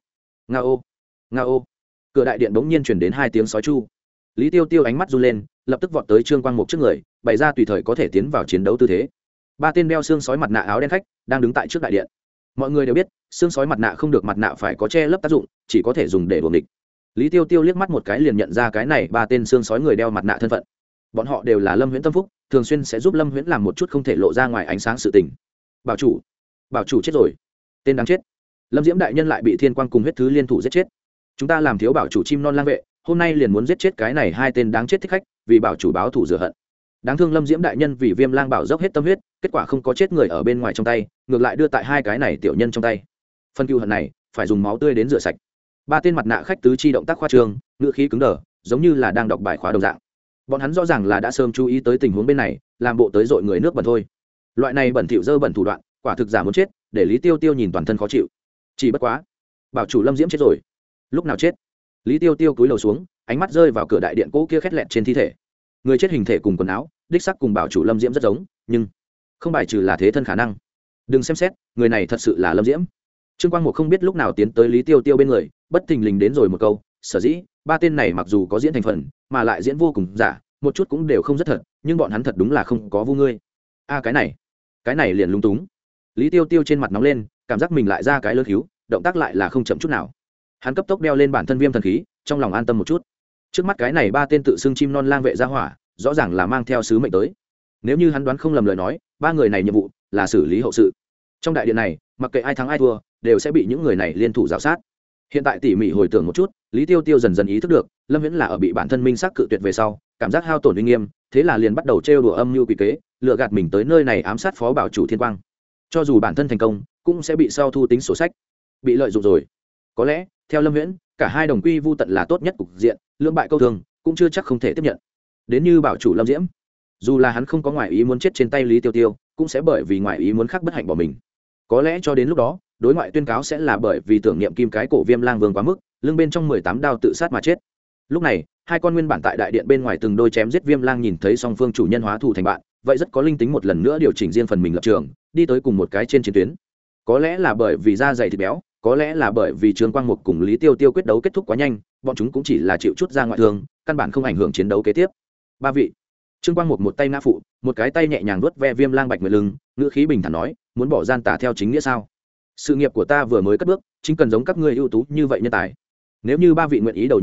Nga ô. Cửa đại điện bỗng nhiên truyền đến 2 tiếng sói chu. Lý Tiêu Tiêu ánh mắt run lên, lập tức vọt tới Trương Quang Mục trước người, bày ra tùy thời có thể tiến vào chiến đấu tư thế. 3 tên đeo xương sói mặt nạ áo đen khách đang đứng tại trước đại điện. Mọi người đều biết, xương sói mặt nạ không được, mặt nạ phải có che lấp tác dụng, chỉ có thể dùng để đuổi địch. Lý Tiêu Tiêu liếc mắt một cái liền nhận ra cái này 3 tên xương sói người đeo mặt nạ thân phận. Bọn họ đều là Lâm Huyễn tâm phúc, thường xuyên sẽ giúp Lâm Huyễn làm một chút không thể lộ ra ngoài ánh sáng sự tình. Bảo chủ chết rồi. Tên đáng chết. Lâm Diễm đại nhân lại bị Thiên Quang cùng huyết thứ liên thủ giết chết. Chúng ta làm thiếu bảo chủ chim non lang vệ, hôm nay liền muốn giết chết cái này 2 tên đáng chết thích khách, vì bảo chủ báo thù rửa hận. Đáng thương Lâm Diễm đại nhân vì Viêm Lang bảo dốc hết tâm huyết, kết quả không có chết người ở bên ngoài trong tay, ngược lại đưa tại 2 cái này tiểu nhân trong tay. Phân cừu hận này, phải dùng máu tươi đến rửa sạch. 3 tên mặt nạ khách tứ chi động tác khoa trương, ngữ khí cứng đờ, giống như là đang đọc bài khóa đồng dạng. Bọn hắn rõ ràng là đã sớm chú ý tới tình huống bên này, làm bộ tới dội người nước bẩn thôi. Loại này bẩn thỉu dơ bẩn thủ đoạn, quả thực giả muốn chết, để Lý Tiêu Tiêu nhìn toàn thân khó chịu. Chỉ bất quá, bảo chủ Lâm Diễm chết rồi. Lúc nào chết? Lý Tiêu Tiêu cúi đầu xuống, ánh mắt rơi vào cửa đại điện cũ kia khét lẹt trên thi thể. Người chết hình thể cùng quần áo, đích xác cùng bảo chủ Lâm Diễm rất giống, nhưng không bài trừ là thế thân khả năng. Đừng xem xét, người này thật sự là Lâm Diễm. Trương Quang Mục không biết lúc nào tiến tới Lý Tiêu Tiêu bên người, bất thình lình đến rồi một câu, sở dĩ 3 tên này mặc dù có diễn thành phần, mà lại diễn vô cùng giả, một chút cũng đều không rất thật, nhưng bọn hắn thật đúng là không có vu ngươi. Cái này liền lung túng. Lý Tiêu Tiêu trên mặt nóng lên, cảm giác mình lại ra cái lơ thiếu, động tác lại là không chậm chút nào. Hắn cấp tốc đeo lên bản thân viêm thần khí, trong lòng an tâm một chút. Trước mắt cái này 3 tên tự xưng chim non lang vệ gia hỏa, rõ ràng là mang theo sứ mệnh tới. Nếu như hắn đoán không lầm lời nói, 3 người này nhiệm vụ là xử lý hậu sự. Trong đại điện này, mặc kệ ai thắng ai thua, đều sẽ bị những người này liên thủ rào sát. Hiện tại tỉ mỉ hồi tưởng một chút, Lý Tiêu Tiêu dần dần ý thức được, Lâm Huyễn là ở bị bản thân minh xác cự tuyệt về sau, cảm giác hao tổn uy nghiêm, thế là liền bắt đầu trêu đùa âm mưu quỷ kế, lừa gạt mình tới nơi này ám sát phó bảo chủ Thiên Quang. Cho dù bản thân thành công, cũng sẽ bị sau thu tính sổ sách, bị lợi dụng rồi. Có lẽ, theo Lâm Huyễn, cả hai đồng quy vu tận là tốt nhất cục diện, lưỡng bại câu thường, cũng chưa chắc không thể tiếp nhận. Đến như bảo chủ Lâm Diễm, dù là hắn không có ngoại ý muốn chết trên tay Lý Tiêu Tiêu, cũng sẽ bởi vì ngoại ý muốn khác bất hạnh bỏ mình. Có lẽ cho đến lúc đó, đối ngoại tuyên cáo sẽ là bởi vì tưởng niệm kim cái cổ Viêm Lang Vương quá mức, lưng bên trong 18 đao tự sát mà chết. Lúc này, 2 con nguyên bản tại đại điện bên ngoài từng đôi chém giết Viêm Lang nhìn thấy song phương chủ nhân hóa thù thành bạn, vậy rất có linh tính một lần nữa điều chỉnh riêng phần mình lập trường, đi tới cùng một cái trên chiến tuyến. Có lẽ là bởi vì da dày thịt béo, có lẽ là bởi vì Trương Quang Mục cùng Lý Tiêu Tiêu quyết đấu kết thúc quá nhanh, bọn chúng cũng chỉ là chịu chút ra ngoại thương, căn bản không ảnh hưởng chiến đấu kế tiếp. 3 vị. Trương Quang Mục một tay ngã phụ, một cái tay nhẹ nhàng vuốt ve Viêm Lang bạch người lưng, ngữ khí bình thản nói, muốn bỏ gian tà theo chính nghĩa sao? Sự nghiệp của ta vừa mới cất bước, chính cần giống các ngươi ưu tú như vậy nhân tài. Nếu như 3 vị nguyện ý đầu nhập ta,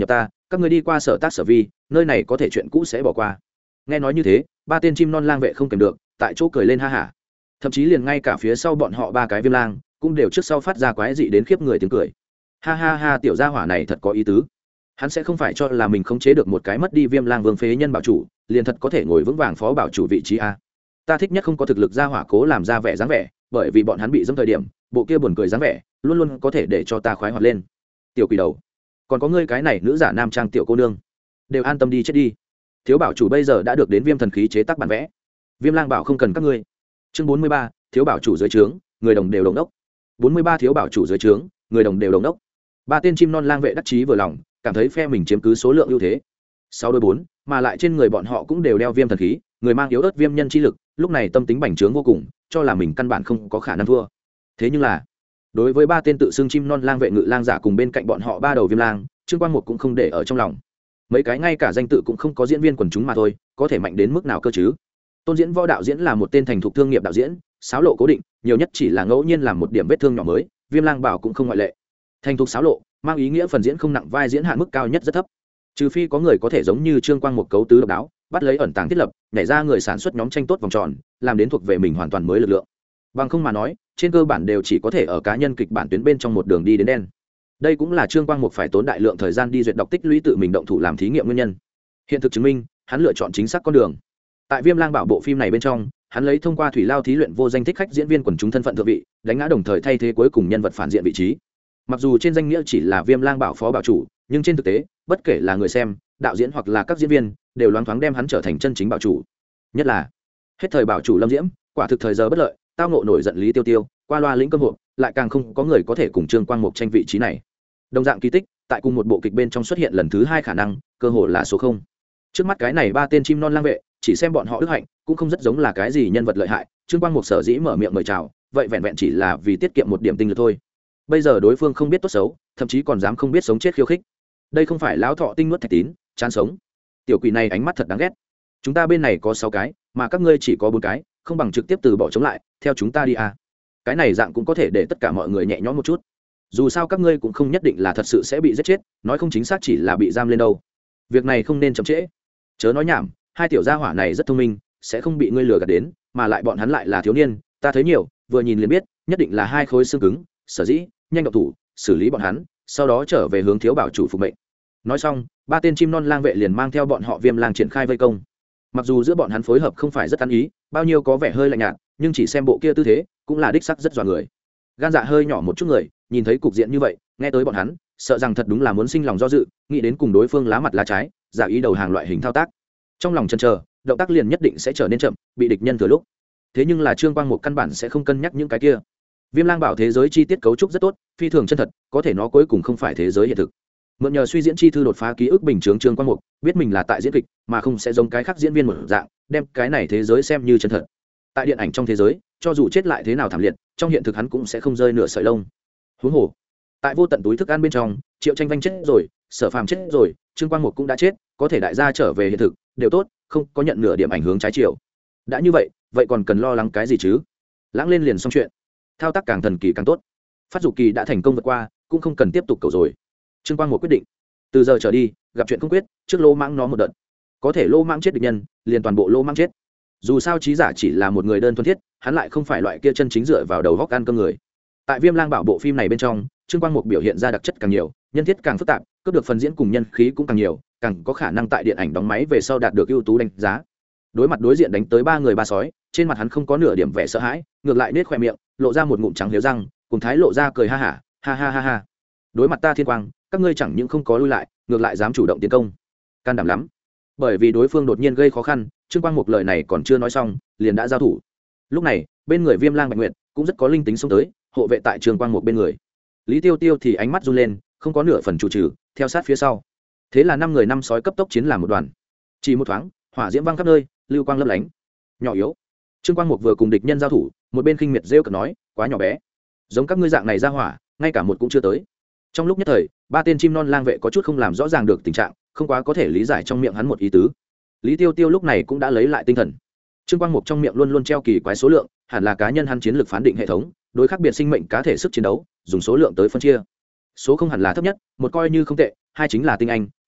các người đi qua sở tác sở vi, nơi này có thể chuyện cũ sẽ bỏ qua. Nghe nói như thế, ba tên chim non lang vệ không kèm được, tại chỗ cười lên ha hả. Thậm chí liền ngay cả phía sau bọn họ ba cái viêm lang cũng đều trước sau phát ra quái dị đến khiếp người tiếng cười. Ha ha ha, tiểu gia hỏa này thật có ý tứ. Hắn sẽ không phải cho là mình khống chế được một cái mất đi viêm lang vương phế nhân bảo chủ, liền thật có thể ngồi vững vàng phó bảo chủ vị trí a. Ta thích nhất không có thực lực gia hỏa cố làm ra vẻ dáng vẻ, bởi vì bọn hắn bị dẫm thời điểm, bộ kia buồn cười dáng vẻ, luôn luôn có thể để cho ta khoái hoạt lên. Tiểu quỷ đầu, còn có ngươi cái này nữ giả nam trang tiểu cô nương, đều an tâm đi chết đi. Thiếu bảo chủ bây giờ đã được đến viêm thần khí chế tác bản vẽ. Viêm lang bảo không cần các ngươi. Chương 43, thiếu bảo chủ dưới trướng, người đồng đều đồng đốc. 43 thiếu bảo chủ dưới trướng, người đồng đều đồng đốc. Ba tên chim non lang vệ đắc chí vừa lòng, cảm thấy phe mình chiếm cứ số lượng ưu thế. 6-4, mà lại trên người bọn họ cũng đều đeo viêm thần khí, người mang yếu ớt viêm nhân chi lực, lúc này tâm tính bành trướng vô cùng, cho là mình căn bản không có khả năng thua. Thế nhưng là, đối với ba tên tự xưng chim non lang vệ ngự lang giả cùng bên cạnh bọn họ ba đầu viêm lang, Trương Quang Mục cũng không để ở trong lòng. Mấy cái ngay cả danh tự cũng không có diễn viên quần chúng mà thôi, có thể mạnh đến mức nào cơ chứ? Tôn Diễn Võ đạo diễn là một tên thành thục thương nghiệp đạo diễn, sáo lộ cố định, nhiều nhất chỉ là ngẫu nhiên làm một điểm vết thương nhỏ mới, Viêm Lang Bảo cũng không ngoại lệ. Thành thục sáo lộ, mang ý nghĩa phần diễn không nặng vai diễn hạn mức cao nhất rất thấp. Trừ phi có người có thể giống như Trương Quang Mục cấu tứ độc đáo, bắt lấy ẩn tàng thiết lập, nhảy ra người sản xuất nhóm tranh tốt vòng tròn, làm đến thuộc về mình hoàn toàn mới lực lượng. Bằng không mà nói, trên cơ bản đều chỉ có thể ở cá nhân kịch bản tuyến bên trong một đường đi đến đen. Đây cũng là Trương Quang Mục phải tốn đại lượng thời gian đi duyệt đọc tích lũy tự mình động thủ làm thí nghiệm nguyên nhân. Hiện thực chứng minh, hắn lựa chọn chính xác con đường. Tại Viêm Lang Bảo bộ phim này bên trong, hắn lấy thông qua thủy lao thí luyện vô danh thích khách diễn viên quần chúng thân phận thượng vị, đánh ngã đồng thời thay thế cuối cùng nhân vật phản diện vị trí. Mặc dù trên danh nghĩa chỉ là Viêm Lang Bảo phó bảo chủ, nhưng trên thực tế, bất kể là người xem, đạo diễn hoặc là các diễn viên, đều loáng thoáng đem hắn trở thành chân chính bảo chủ. Nhất là, hết thời bảo chủ Lâm Diễm, quả thực thời giờ bất lợi, tao ngộ nổi giận Lý Tiêu Tiêu, qua loa lĩnh cơm hộp, lại càng không có người có thể cùng Trương Quang Mục tranh vị trí này. Đồng dạng kỳ tích, tại cùng một bộ kịch bên trong xuất hiện lần thứ hai khả năng, cơ hội là số 0. Trước mắt cái này ba tên chim non lang vệ, chỉ xem bọn họ đức hạnh, cũng không rất giống là cái gì nhân vật lợi hại. Trương Quang Mục sở dĩ mở miệng mời chào, vậy vẹn vẹn chỉ là vì tiết kiệm một điểm tinh lực thôi. Bây giờ đối phương không biết tốt xấu, thậm chí còn dám không biết sống chết khiêu khích. Đây không phải lão thọ tinh nuốt thạch tín, chán sống. Tiểu quỷ này ánh mắt thật đáng ghét. Chúng ta bên này có 6 cái, mà các ngươi chỉ có 4 cái, không bằng trực tiếp từ bỏ chống lại, theo chúng ta đi à. Cái này dạng cũng có thể để tất cả mọi người nhẹ nhõm một chút. Dù sao các ngươi cũng không nhất định là thật sự sẽ bị giết chết, nói không chính xác chỉ là bị giam lên đâu. Việc này không nên chậm trễ. Chớ nói nhảm, hai tiểu gia hỏa này rất thông minh, sẽ không bị ngươi lừa gạt đến, mà lại bọn hắn lại là thiếu niên, ta thấy nhiều, vừa nhìn liền biết, nhất định là hai khối xương cứng, sở dĩ, nhanh động thủ, xử lý bọn hắn, sau đó trở về hướng thiếu bảo chủ phục mệnh. Nói xong, ba tên chim non lang vệ liền mang theo bọn họ Viêm Lang triển khai vây công. Mặc dù giữa bọn hắn phối hợp không phải rất ăn ý, bao nhiêu có vẻ hơi lạnh nhạt, nhưng chỉ xem bộ kia tư thế, cũng là đích sắc rất dọa người. Gan dạ hơi nhỏ một chút người, nhìn thấy cục diện như vậy, nghe tới bọn hắn, sợ rằng thật đúng là muốn sinh lòng do dự, nghĩ đến cùng đối phương lá mặt lá trái, giả ý đầu hàng loại hình thao tác. Trong lòng chần chờ, động tác liền nhất định sẽ trở nên chậm, bị địch nhân thừa lúc. Thế nhưng là Trương Quang Mục căn bản sẽ không cân nhắc những cái kia. Viêm Lang Bảo thế giới chi tiết cấu trúc rất tốt, phi thường chân thật, có thể nó cuối cùng không phải thế giới hiện thực. Mượn nhờ suy diễn chi thư đột phá ký ức bình thường Trương Quang Mục, biết mình là tại diễn kịch, mà không sẽ giống cái khác diễn viên một dạng, đem cái này thế giới xem như chân thật. Tại điện ảnh trong thế giới, cho dù chết lại thế nào thảm liệt, trong hiện thực hắn cũng sẽ không rơi nửa sợi lông. Huống hồ, tại vô tận túi thức ăn bên trong, Triệu Tranh Vanh chết rồi, Sở Phàm chết rồi, Trương Quang Mục cũng đã chết, có thể đại gia trở về hiện thực, đều tốt, không có nhận nửa điểm ảnh hưởng trái chiều. Đã như vậy, vậy còn cần lo lắng cái gì chứ? Lãng lên liền xong chuyện. Thao tác càng thần kỳ càng tốt. Phát dục kỳ đã thành công vượt qua, cũng không cần tiếp tục cầu rồi. Trương Quang Mục quyết định, từ giờ trở đi, gặp chuyện không quyết, trước lô mãng nó một đợt. Có thể lô mãng chết địch nhân, liền toàn bộ lô mãng chết. Dù sao trí giả chỉ là một người đơn thuần thiết, hắn lại không phải loại kia chân chính dựa vào đầu góc ăn cơm người. Tại Viêm Lang Bảo bộ phim này bên trong, Trương Quang Mục biểu hiện ra đặc chất càng nhiều, nhân thiết càng phức tạp, cướp được phần diễn cùng nhân khí cũng càng nhiều, càng có khả năng tại điện ảnh đóng máy về sau đạt được ưu tú đánh giá. Đối mặt đối diện đánh tới 3 người 3 sói, trên mặt hắn không có nửa điểm vẻ sợ hãi, ngược lại nết khóe miệng, lộ ra một ngụm trắng liếu răng, cùng thái lộ ra cười ha hả, ha ha ha ha. Đối mặt ta Thiên Quang, các ngươi chẳng những không có lui lại, ngược lại dám chủ động tiến công, can đảm lắm. Bởi vì đối phương đột nhiên gây khó khăn, Trương Quang Mục lời này còn chưa nói xong, liền đã giao thủ. Lúc này, bên người Viêm Lang Bạch Nguyệt cũng rất có linh tính xông tới, hộ vệ tại Trương Quang Mục bên người. Lý Tiêu Tiêu thì ánh mắt run lên, không có nửa phần chủ trừ, theo sát phía sau. Thế là 5 người 5 sói cấp tốc chiến làm một đoàn. Chỉ một thoáng, hỏa diễm vang khắp nơi, lưu quang lấp lánh. Nhỏ yếu. Trương Quang Mục vừa cùng địch nhân giao thủ, một bên khinh miệt rêu cợt nói, quá nhỏ bé, giống các ngươi dạng này ra hỏa, ngay cả một cũng chưa tới. Trong lúc nhất thời, ba tên chim non lang vệ có chút không làm rõ ràng được tình trạng, không quá có thể lý giải trong miệng hắn một ý tứ. Lý Tiêu Tiêu lúc này cũng đã lấy lại tinh thần. Trương Quang Mục trong miệng luôn luôn treo kỳ quái số lượng, hẳn là cá nhân hắn chiến lược phán định hệ thống, đối khác biệt sinh mệnh cá thể sức chiến đấu, dùng số lượng tới phân chia. Số không hẳn là thấp nhất, một coi như không tệ, hai chính là tinh anh,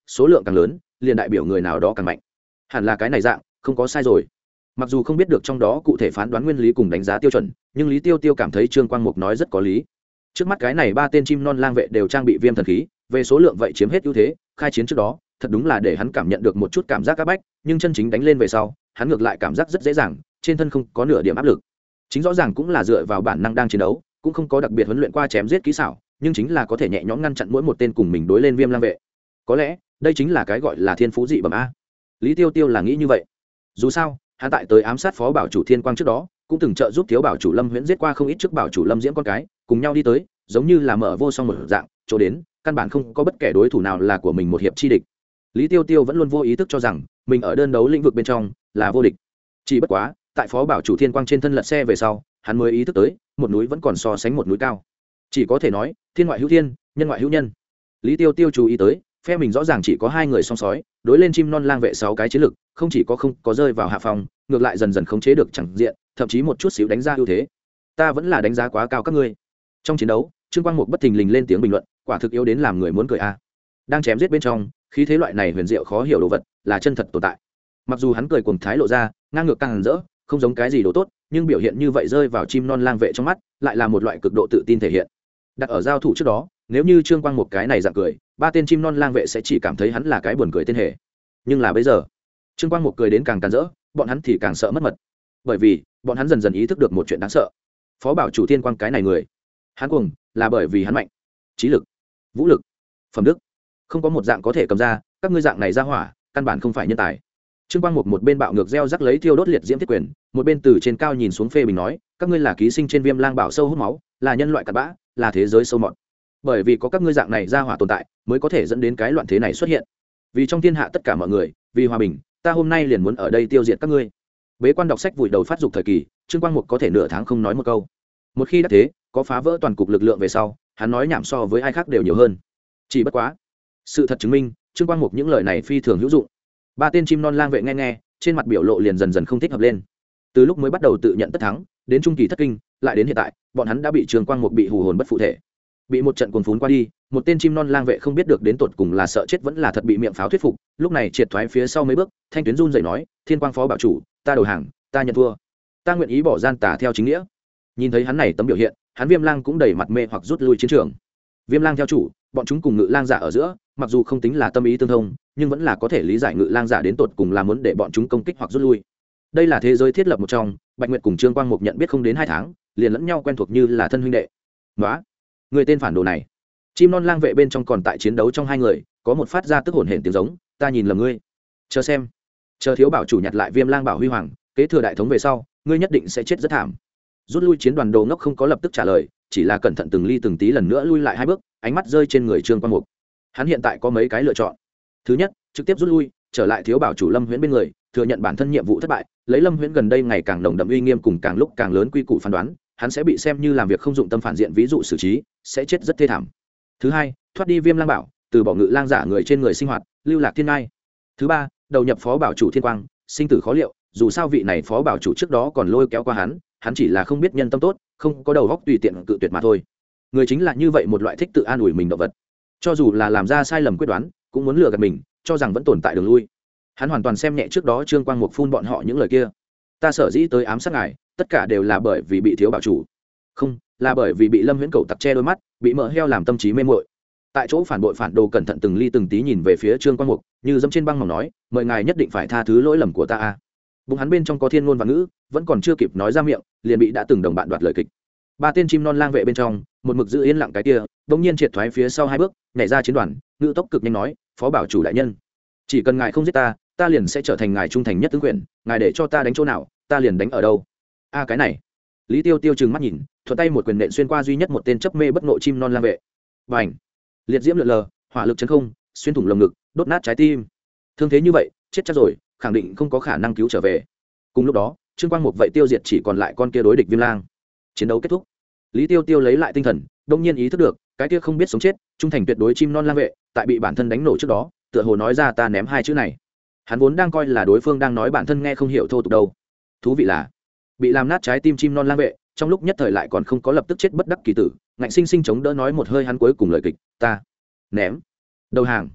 số lượng càng lớn liền đại biểu người nào đó càng mạnh. Hẳn là cái này dạng, không có sai rồi. Mặc dù không biết được trong đó cụ thể phán đoán nguyên lý cùng đánh giá tiêu chuẩn, nhưng Lý Tiêu Tiêu cảm thấy Trương Quang Mục nói rất có lý. Trước mắt cái này 3 tên chim non lang vệ đều trang bị viêm thần khí, về số lượng vậy chiếm hết ưu thế, khai chiến trước đó thật đúng là để hắn cảm nhận được một chút cảm giác áp bách, nhưng chân chính đánh lên về sau hắn ngược lại cảm giác rất dễ dàng, trên thân không có nửa điểm áp lực. Chính rõ ràng cũng là dựa vào bản năng đang chiến đấu, cũng không có đặc biệt huấn luyện qua chém giết kỹ xảo, nhưng chính là có thể nhẹ nhõm ngăn chặn mỗi một tên cùng mình đối lên viêm lang vệ. Có lẽ đây chính là cái gọi là thiên phú dị bẩm a. Lý Tiêu Tiêu là nghĩ như vậy. Dù sao hắn tại tới ám sát phó bảo chủ Thiên Quang trước đó cũng từng trợ giúp thiếu bảo chủ Lâm Huyễn giết qua không ít trước bảo chủ Lâm Diễm con cái, cùng nhau đi tới giống như là mở vô song một dạng chỗ đến, căn bản không có bất kể đối thủ nào là của mình một hiệp chi địch. Lý Tiêu Tiêu vẫn luôn vô ý thức cho rằng mình ở đơn đấu lĩnh vực bên trong là vô địch. Chỉ bất quá tại phó bảo chủ Thiên Quang trên thân lật xe về sau, hắn mới ý thức tới một núi vẫn còn so sánh một núi cao. Chỉ có thể nói thiên ngoại hữu thiên, nhân ngoại hữu nhân. Lý Tiêu Tiêu chú ý tới phe mình rõ ràng chỉ có 2 người song sói đối lên chim non lang vệ 6 cái chiến lực, không chỉ có không có rơi vào hạ phòng, ngược lại dần dần khống chế được chẳng diện, thậm chí một chút xíu đánh ra ưu thế. Ta vẫn là đánh giá quá cao các ngươi. Trong chiến đấu Trương Quang Mục bất thình lình lên tiếng bình luận, quả thực yếu đến làm người muốn cười a. Đang chém giết bên trong, khí thế loại này huyền diệu khó hiểu đồ vật là chân thật tồn tại. Mặc dù hắn cười cuồng thái lộ ra ngang ngược càng rỡ, không giống cái gì đồ tốt, nhưng biểu hiện như vậy rơi vào chim non lang vệ trong mắt lại là một loại cực độ tự tin thể hiện. Đặt ở giao thủ trước đó, nếu như Trương Quang Mục cái này dạng cười, 3 tên chim non lang vệ sẽ chỉ cảm thấy hắn là cái buồn cười tên hề. Nhưng là bây giờ Trương Quang Mục cười đến càng rỡ, bọn hắn thì càng sợ mất mật, bởi vì bọn hắn dần dần ý thức được một chuyện đáng sợ. Phó bảo chủ Thiên Quang cái này người, hắn cuồng là bởi vì hắn mạnh, trí lực, vũ lực, phẩm đức, không có một dạng có thể cầm ra, các ngươi dạng này ra hỏa căn bản không phải nhân tài. Trương Quang Mục một bên bạo ngược gieo rắc lấy thiêu đốt liệt diễm thiết quyền, một bên từ trên cao nhìn xuống phê bình nói, các ngươi là ký sinh trên viêm lang bảo sâu hút máu, là nhân loại cặn bã, là thế giới sâu mọt. Bởi vì có các ngươi dạng này ra hỏa tồn tại, mới có thể dẫn đến cái loạn thế này xuất hiện. Vì trong thiên hạ tất cả mọi người, vì hòa bình, ta hôm nay liền muốn ở đây tiêu diệt các ngươi. Bế quan đọc sách vùi đầu phát dục thời kỳ, Trương Quang Mục có thể nửa tháng không nói một câu. Một khi đã thế, có phá vỡ toàn cục lực lượng về sau, hắn nói nhảm so với ai khác đều nhiều hơn. Chỉ bất quá, sự thật chứng minh, Trương Quang Mục những lời này phi thường hữu dụng. 3 tên chim non lang vệ nghe, trên mặt biểu lộ liền dần dần không thích hợp lên. Từ lúc mới bắt đầu tự nhận tất thắng, đến trung kỳ thất kinh, lại đến hiện tại, bọn hắn đã bị Trương Quang Mục bị hù hồn bất phụ thể. Bị một trận cuồng phún qua đi, một tên chim non lang vệ không biết được đến tột cùng là sợ chết vẫn là thật bị miệng pháo thuyết phục, lúc này triệt thoái phía sau mấy bước, thanh tuyến run rẩy nói, Thiên Quang phó bảo chủ, ta đầu hàng, ta nhận thua, ta nguyện ý bỏ gian tà theo chính nghĩa. Nhìn thấy hắn này tấm biểu hiện, hắn Viêm Lang cũng đầy mặt mê hoặc rút lui chiến trường. Viêm Lang theo chủ, bọn chúng cùng Ngự Lang giả ở giữa, mặc dù không tính là tâm ý tương thông, nhưng vẫn là có thể lý giải Ngự Lang giả đến tột cùng là muốn để bọn chúng công kích hoặc rút lui. Đây là thế giới thiết lập một trong, Bạch Nguyệt cùng Trương Quang Mục nhận biết không đến 2 tháng, liền lẫn nhau quen thuộc như là thân huynh đệ. Nóa, người tên phản đồ này. Chim non lang vệ bên trong còn tại chiến đấu trong 2 người, có một phát ra tức hổn hển tiếng giống, ta nhìn lầm ngươi. Chờ xem, chờ thiếu bảo chủ nhặt lại Viêm Lang bảo huy hoàng, kế thừa đại thống về sau, ngươi nhất định sẽ chết rất thảm. Rút lui chiến đoàn đồ ngốc không có lập tức trả lời, chỉ là cẩn thận từng ly từng tí lần nữa lui lại 2 bước, ánh mắt rơi trên người Trương Quang Mục. Hắn hiện tại có mấy cái lựa chọn. Thứ nhất, trực tiếp rút lui, trở lại thiếu bảo chủ Lâm Huyễn bên người, thừa nhận bản thân nhiệm vụ thất bại, lấy Lâm Huyễn gần đây ngày càng nồng đậm uy nghiêm cùng càng lúc càng lớn quy củ phán đoán, hắn sẽ bị xem như làm việc không dụng tâm phản diện ví dụ xử trí, sẽ chết rất thê thảm. Thứ hai, thoát đi Viêm Lang bảo, từ bỏ Ngự Lang giả người trên người sinh hoạt, lưu lạc thiên ngai. Thứ ba, đầu nhập phó bảo chủ Thiên Quang, sinh tử khó liệu, dù sao vị này phó bảo chủ trước đó còn lôi kéo qua hắn chỉ là không biết nhân tâm tốt, không có đầu óc tùy tiện cự tuyệt mà thôi. Người chính là như vậy một loại thích tự an ủi mình động vật, cho dù là làm ra sai lầm quyết đoán, cũng muốn lừa gạt mình, cho rằng vẫn tồn tại đường lui. Hắn hoàn toàn xem nhẹ trước đó Trương Quang Mục phun bọn họ những lời kia. Ta sở dĩ tới ám sát ngài, tất cả đều là bởi vì bị thiếu bảo chủ, không là bởi vì bị Lâm Huyễn cầu tặc che đôi mắt, bị mỡ heo làm tâm trí mê muội. Tại chỗ phản bội phản đồ cẩn thận từng ly từng tí nhìn về phía Trương Quang Mục, như dẫm trên băng mỏng nói, mời ngài nhất định phải tha thứ lỗi lầm của ta a. Bụng hắn bên trong có thiên ngôn và ngữ, vẫn còn chưa kịp nói ra miệng, liền bị đã từng đồng bạn đoạt lời kịch. 3 tên chim non lang vệ bên trong, một mực giữ yên lặng cái kia, bỗng nhiên triệt thoái phía sau 2 bước, nhảy ra chiến đoàn, ngữ tốc cực nhanh nói, phó bảo chủ đại nhân, chỉ cần ngài không giết ta, ta liền sẽ trở thành ngài trung thành nhất tướng quyền, ngài để cho ta đánh chỗ nào, ta liền đánh ở đâu. A cái này. Lý Tiêu Tiêu trừng mắt nhìn, thuận tay một quyền nện xuyên qua duy nhất một tên chấp mê bất ngộ chim non lang vệ. Bành! Liệt diễm lượn lờ, hỏa lực chấn không, xuyên thủng lồng ngực, đốt nát trái tim. Thương thế như vậy, chết chắc rồi, khẳng định không có khả năng cứu trở về. Cùng lúc đó, Trương Quang Mục vậy tiêu diệt chỉ còn lại con kia đối địch Viêm Lang. Chiến đấu kết thúc. Lý Tiêu Tiêu lấy lại tinh thần, đông nhiên ý thức được, cái kia không biết sống chết, trung thành tuyệt đối chim non lang vệ, tại bị bản thân đánh nổ trước đó, tựa hồ nói ra ta ném 2 chữ này. Hắn vốn đang coi là đối phương đang nói bản thân nghe không hiểu thô tục đâu. Thú vị là, bị làm nát trái tim chim non lang vệ, trong lúc nhất thời lại còn không có lập tức chết bất đắc kỳ tử, ngạnh sinh sinh chống đỡ nói một hơi hắn cuối cùng lời kịch, ta ném đầu hàng.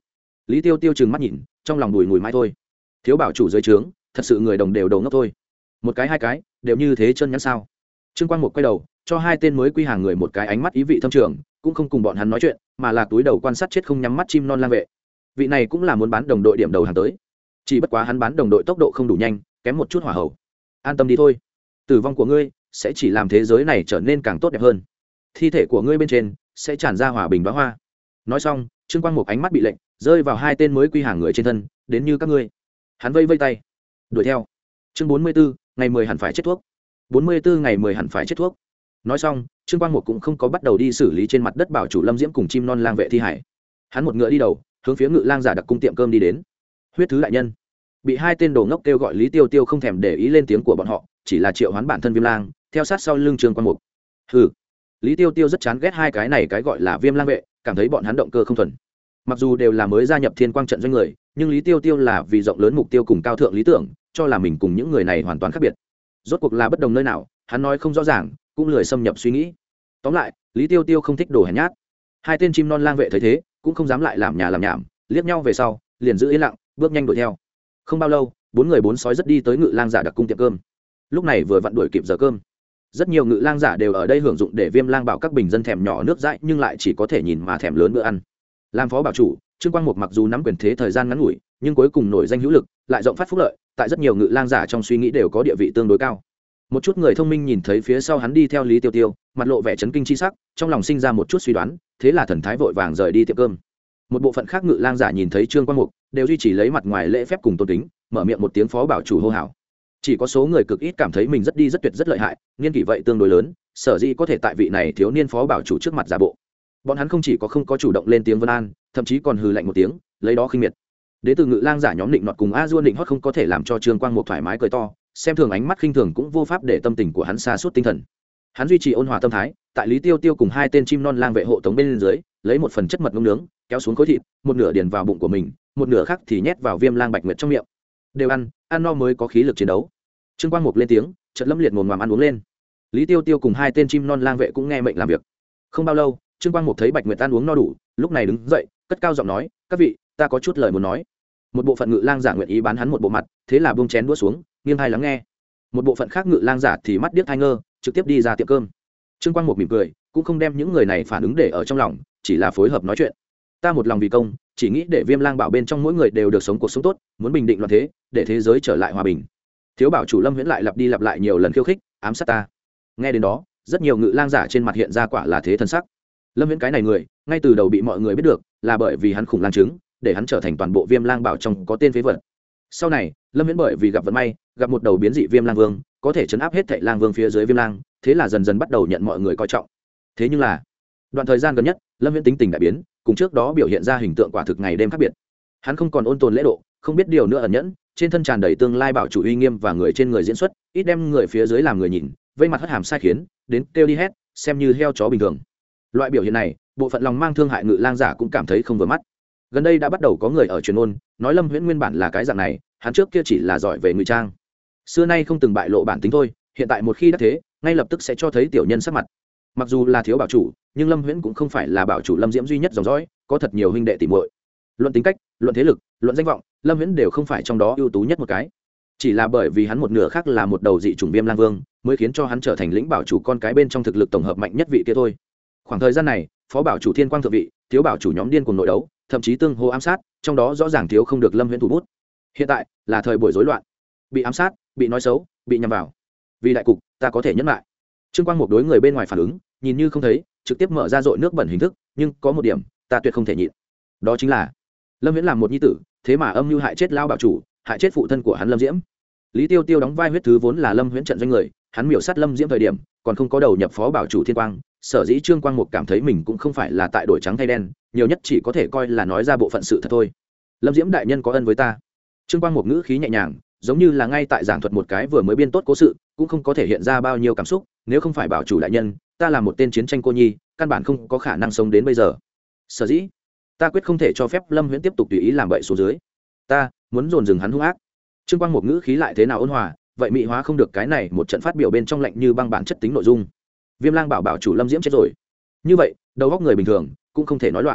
Lý Tiêu Tiêu trừng mắt nhìn, trong lòng bùi ngùi mãi thôi. Thiếu bảo chủ dưới trướng, thật sự người đồng đều đầu ngốc thôi. Một cái hai cái, đều như thế chân nhắn sao? Trương Quang Mục quay đầu, cho hai tên mới quy hàng người một cái ánh mắt ý vị thâm trường, cũng không cùng bọn hắn nói chuyện, mà là túi đầu quan sát chết không nhắm mắt chim non lang vệ. Vị này cũng là muốn bán đồng đội điểm đầu hàng tới. Chỉ bất quá hắn bán đồng đội tốc độ không đủ nhanh, kém một chút hỏa hậu. An tâm đi thôi, tử vong của ngươi sẽ chỉ làm thế giới này trở nên càng tốt đẹp hơn. Thi thể của ngươi bên trên sẽ tràn ra hòa bình bá hoa. Nói xong, Trương Quang Mục ánh mắt bị lệnh rơi vào hai tên mới quy hàng người trên thân, đến như các ngươi. Hắn vây vây tay, đuổi theo. Chương 44, ngày 10 hẳn phải chết thuốc. 44 ngày 10 hẳn phải chết thuốc. Nói xong, Trương Quang Mục cũng không có bắt đầu đi xử lý trên mặt đất bảo chủ Lâm Diễm cùng chim non lang vệ thi hải. Hắn một ngựa đi đầu, hướng phía Ngự Lang giả đặc cung tiệm cơm đi đến. Huyết thứ đại nhân. Bị hai tên đồ ngốc kêu gọi Lý Tiêu Tiêu không thèm để ý lên tiếng của bọn họ, chỉ là triệu hoán bản thân Viêm Lang, theo sát sau lưng Trương Quang Mục. Hừ. Lý Tiêu Tiêu rất chán ghét hai cái này cái gọi là Viêm Lang vệ, cảm thấy bọn hắn động cơ không thuần. Mặc dù đều là mới gia nhập Thiên Quang trận doanh người, nhưng Lý Tiêu Tiêu là vì rộng lớn mục tiêu cùng cao thượng lý tưởng, cho là mình cùng những người này hoàn toàn khác biệt. Rốt cuộc là bất đồng nơi nào, hắn nói không rõ ràng, cũng lười xâm nhập suy nghĩ. Tóm lại, Lý Tiêu Tiêu không thích đồ hèn nhát. Hai tên chim non lang vệ thấy thế, cũng không dám lại làm nhà làm nhảm, liếc nhau về sau, liền giữ yên lặng, bước nhanh đuổi theo. Không bao lâu, bốn người bốn sói rất đi tới Ngự Lang giả đặc cung tiệm cơm. Lúc này vừa vặn đuổi kịp giờ cơm. Rất nhiều Ngự Lang giả đều ở đây hưởng dụng để Viêm Lang bảo các bình dân thèm nhỏ nước dãi, nhưng lại chỉ có thể nhìn mà thèm lớn bữa ăn. Làm phó bảo chủ, Trương Quang Mục mặc dù nắm quyền thế thời gian ngắn ngủi, nhưng cuối cùng nổi danh hữu lực, lại rộng phát phúc lợi, tại rất nhiều Ngự Lang giả trong suy nghĩ đều có địa vị tương đối cao. Một chút người thông minh nhìn thấy phía sau hắn đi theo Lý Tiêu Tiêu, mặt lộ vẻ chấn kinh chi sắc, trong lòng sinh ra một chút suy đoán, thế là thần thái vội vàng rời đi tiệm cơm. Một bộ phận khác Ngự Lang giả nhìn thấy Trương Quang Mục, đều duy trì lấy mặt ngoài lễ phép cùng tôn kính, mở miệng một tiếng phó bảo chủ hô hào. Chỉ có số người cực ít cảm thấy mình rất đi rất tuyệt rất lợi hại, niên kỷ vậy tương đối lớn, sở dĩ có thể tại vị này thiếu niên phó bảo chủ trước mặt giả bộ. Bọn hắn không chỉ có không có chủ động lên tiếng vân an, thậm chí còn hừ lạnh một tiếng, lấy đó khinh miệt. Đế từ Ngự Lang giả nhóm định nọt cùng A Duôn định hót không có thể làm cho Trương Quang Mục thoải mái cười to, xem thường ánh mắt khinh thường cũng vô pháp để tâm tình của hắn xa suốt tinh thần. Hắn duy trì ôn hòa tâm thái, tại Lý Tiêu Tiêu cùng hai tên chim non lang vệ hộ tống bên dưới, lấy một phần chất mật nướng nướng, kéo xuống khối thịt, một nửa điền vào bụng của mình, một nửa khác thì nhét vào Viêm Lang Bạch Nguyệt trong miệng. Đều ăn, ăn no mới có khí lực chiến đấu. Trương Quang Mục lên tiếng, chợt lâm liệt mồm màm ăn uống lên. Lý Tiêu Tiêu cùng hai tên chim non lang vệ cũng nghe mệnh làm việc. Không bao lâu, Trương Quang Mục thấy Bạch Nguyệt ăn uống no đủ, lúc này đứng dậy, cất cao giọng nói, các vị, ta có chút lời muốn nói. Một bộ phận Ngự Lang giả nguyện ý bán hắn một bộ mặt, thế là buông chén đũa xuống, nghiêng tai lắng nghe. Một bộ phận khác Ngự Lang giả thì mắt điếc tai ngơ, trực tiếp đi ra tiệm cơm. Trương Quang Mục mỉm cười, cũng không đem những người này phản ứng để ở trong lòng, chỉ là phối hợp nói chuyện. Ta một lòng vì công, chỉ nghĩ để Viêm Lang bảo bên trong mỗi người đều được sống cuộc sống tốt, muốn bình định loạn thế, để thế giới trở lại hòa bình. Thiếu bảo chủ Lâm Viễn lại lặp đi lặp lại nhiều lần khiêu khích, ám sát ta. Nghe đến đó, rất nhiều Ngự Lang giả trên mặt hiện ra quả là thế thân sắc. Lâm Viễn cái này người, ngay từ đầu bị mọi người biết được, là bởi vì hắn khủng lang trứng, để hắn trở thành toàn bộ Viêm Lang bảo trong có tên phế vật. Sau này, Lâm Viễn bởi vì gặp vận may, gặp một đầu biến dị Viêm Lang Vương, có thể chấn áp hết thảy Lang Vương phía dưới Viêm Lang, thế là dần dần bắt đầu nhận mọi người coi trọng. Thế nhưng là, đoạn thời gian gần nhất, Lâm Viễn tính tình đại biến, cùng trước đó biểu hiện ra hình tượng quả thực ngày đêm khác biệt. Hắn không còn ôn tồn lễ độ, không biết điều nữa ẩn nhẫn, trên thân tràn đầy tương lai bảo chủ uy nghiêm và người trên người diễn xuất, ít đem người phía dưới làm người nhìn, vây mặt hất hàm sai khiến, đến kêu đi hét, xem như heo chó bình thường. Loại biểu hiện này, bộ phận lòng mang thương hại Ngự Lang giả cũng cảm thấy không vừa mắt. Gần đây đã bắt đầu có người ở truyền ngôn, nói Lâm Viễn nguyên bản là cái dạng này, hắn trước kia chỉ là giỏi về ngụy trang, xưa nay không từng bại lộ bản tính thôi, hiện tại một khi đã thế, ngay lập tức sẽ cho thấy tiểu nhân sắc mặt. Mặc dù là thiếu bảo chủ, nhưng Lâm Viễn cũng không phải là bảo chủ Lâm Diễm duy nhất dòng dõi, có thật nhiều huynh đệ tỷ muội. Luận tính cách, luận thế lực, luận danh vọng, Lâm Viễn đều không phải trong đó ưu tú nhất một cái. Chỉ là bởi vì hắn một nửa khác là một đầu dị chủng Viêm Lang Vương, mới khiến cho hắn trở thành lĩnh bảo chủ con cái bên trong thực lực tổng hợp mạnh nhất vị kia thôi. Khoảng thời gian này, phó bảo chủ Thiên Quang thượng vị, thiếu bảo chủ nhóm điên cuồng nội đấu, thậm chí tương hô ám sát, trong đó rõ ràng thiếu không được Lâm Viễn thủ bút. Hiện tại là thời buổi rối loạn, bị ám sát, bị nói xấu, bị nhằm vào. Vì đại cục, ta có thể nhẫn lại. Trương Quang Mục đối người bên ngoài phản ứng, nhìn như không thấy, trực tiếp mở ra dội nước bẩn hình thức, nhưng có một điểm, ta tuyệt không thể nhịn. Đó chính là Lâm Viễn làm một nhi tử, thế mà âm mưu hại chết lao bảo chủ, hại chết phụ thân của hắn Lâm Diễm. Lý Tiêu Tiêu đóng vai huyết thứ vốn là Lâm Viễn trận doanh người, hắn miểu sát Lâm Diễm thời điểm, còn không có đầu nhập phó bảo chủ Thiên Quang, sở dĩ Trương Quang Mục cảm thấy mình cũng không phải là tại đổi trắng thay đen, nhiều nhất chỉ có thể coi là nói ra bộ phận sự thật thôi. Lâm Diễm đại nhân có ân với ta. Trương Quang Mục ngữ khí nhẹ nhàng, giống như là ngay tại giảng thuật một cái vừa mới biên tốt cố sự, cũng không có thể hiện ra bao nhiêu cảm xúc, nếu không phải bảo chủ đại nhân, ta là một tên chiến tranh cô nhi, căn bản không có khả năng sống đến bây giờ. Sở dĩ, ta quyết không thể cho phép Lâm Viễn tiếp tục tùy ý làm bậy xuống dưới. Ta muốn dồn dừng hắn hung ác. Trương Quang Mục ngữ khí lại thế nào ôn hòa, vậy mị hóa không được cái này một trận phát biểu bên trong lạnh như băng bản chất tính nội dung. Viêm Lang bảo bảo chủ Lâm Diễm chết rồi, như vậy đầu óc người bình thường cũng không thể nói loạn.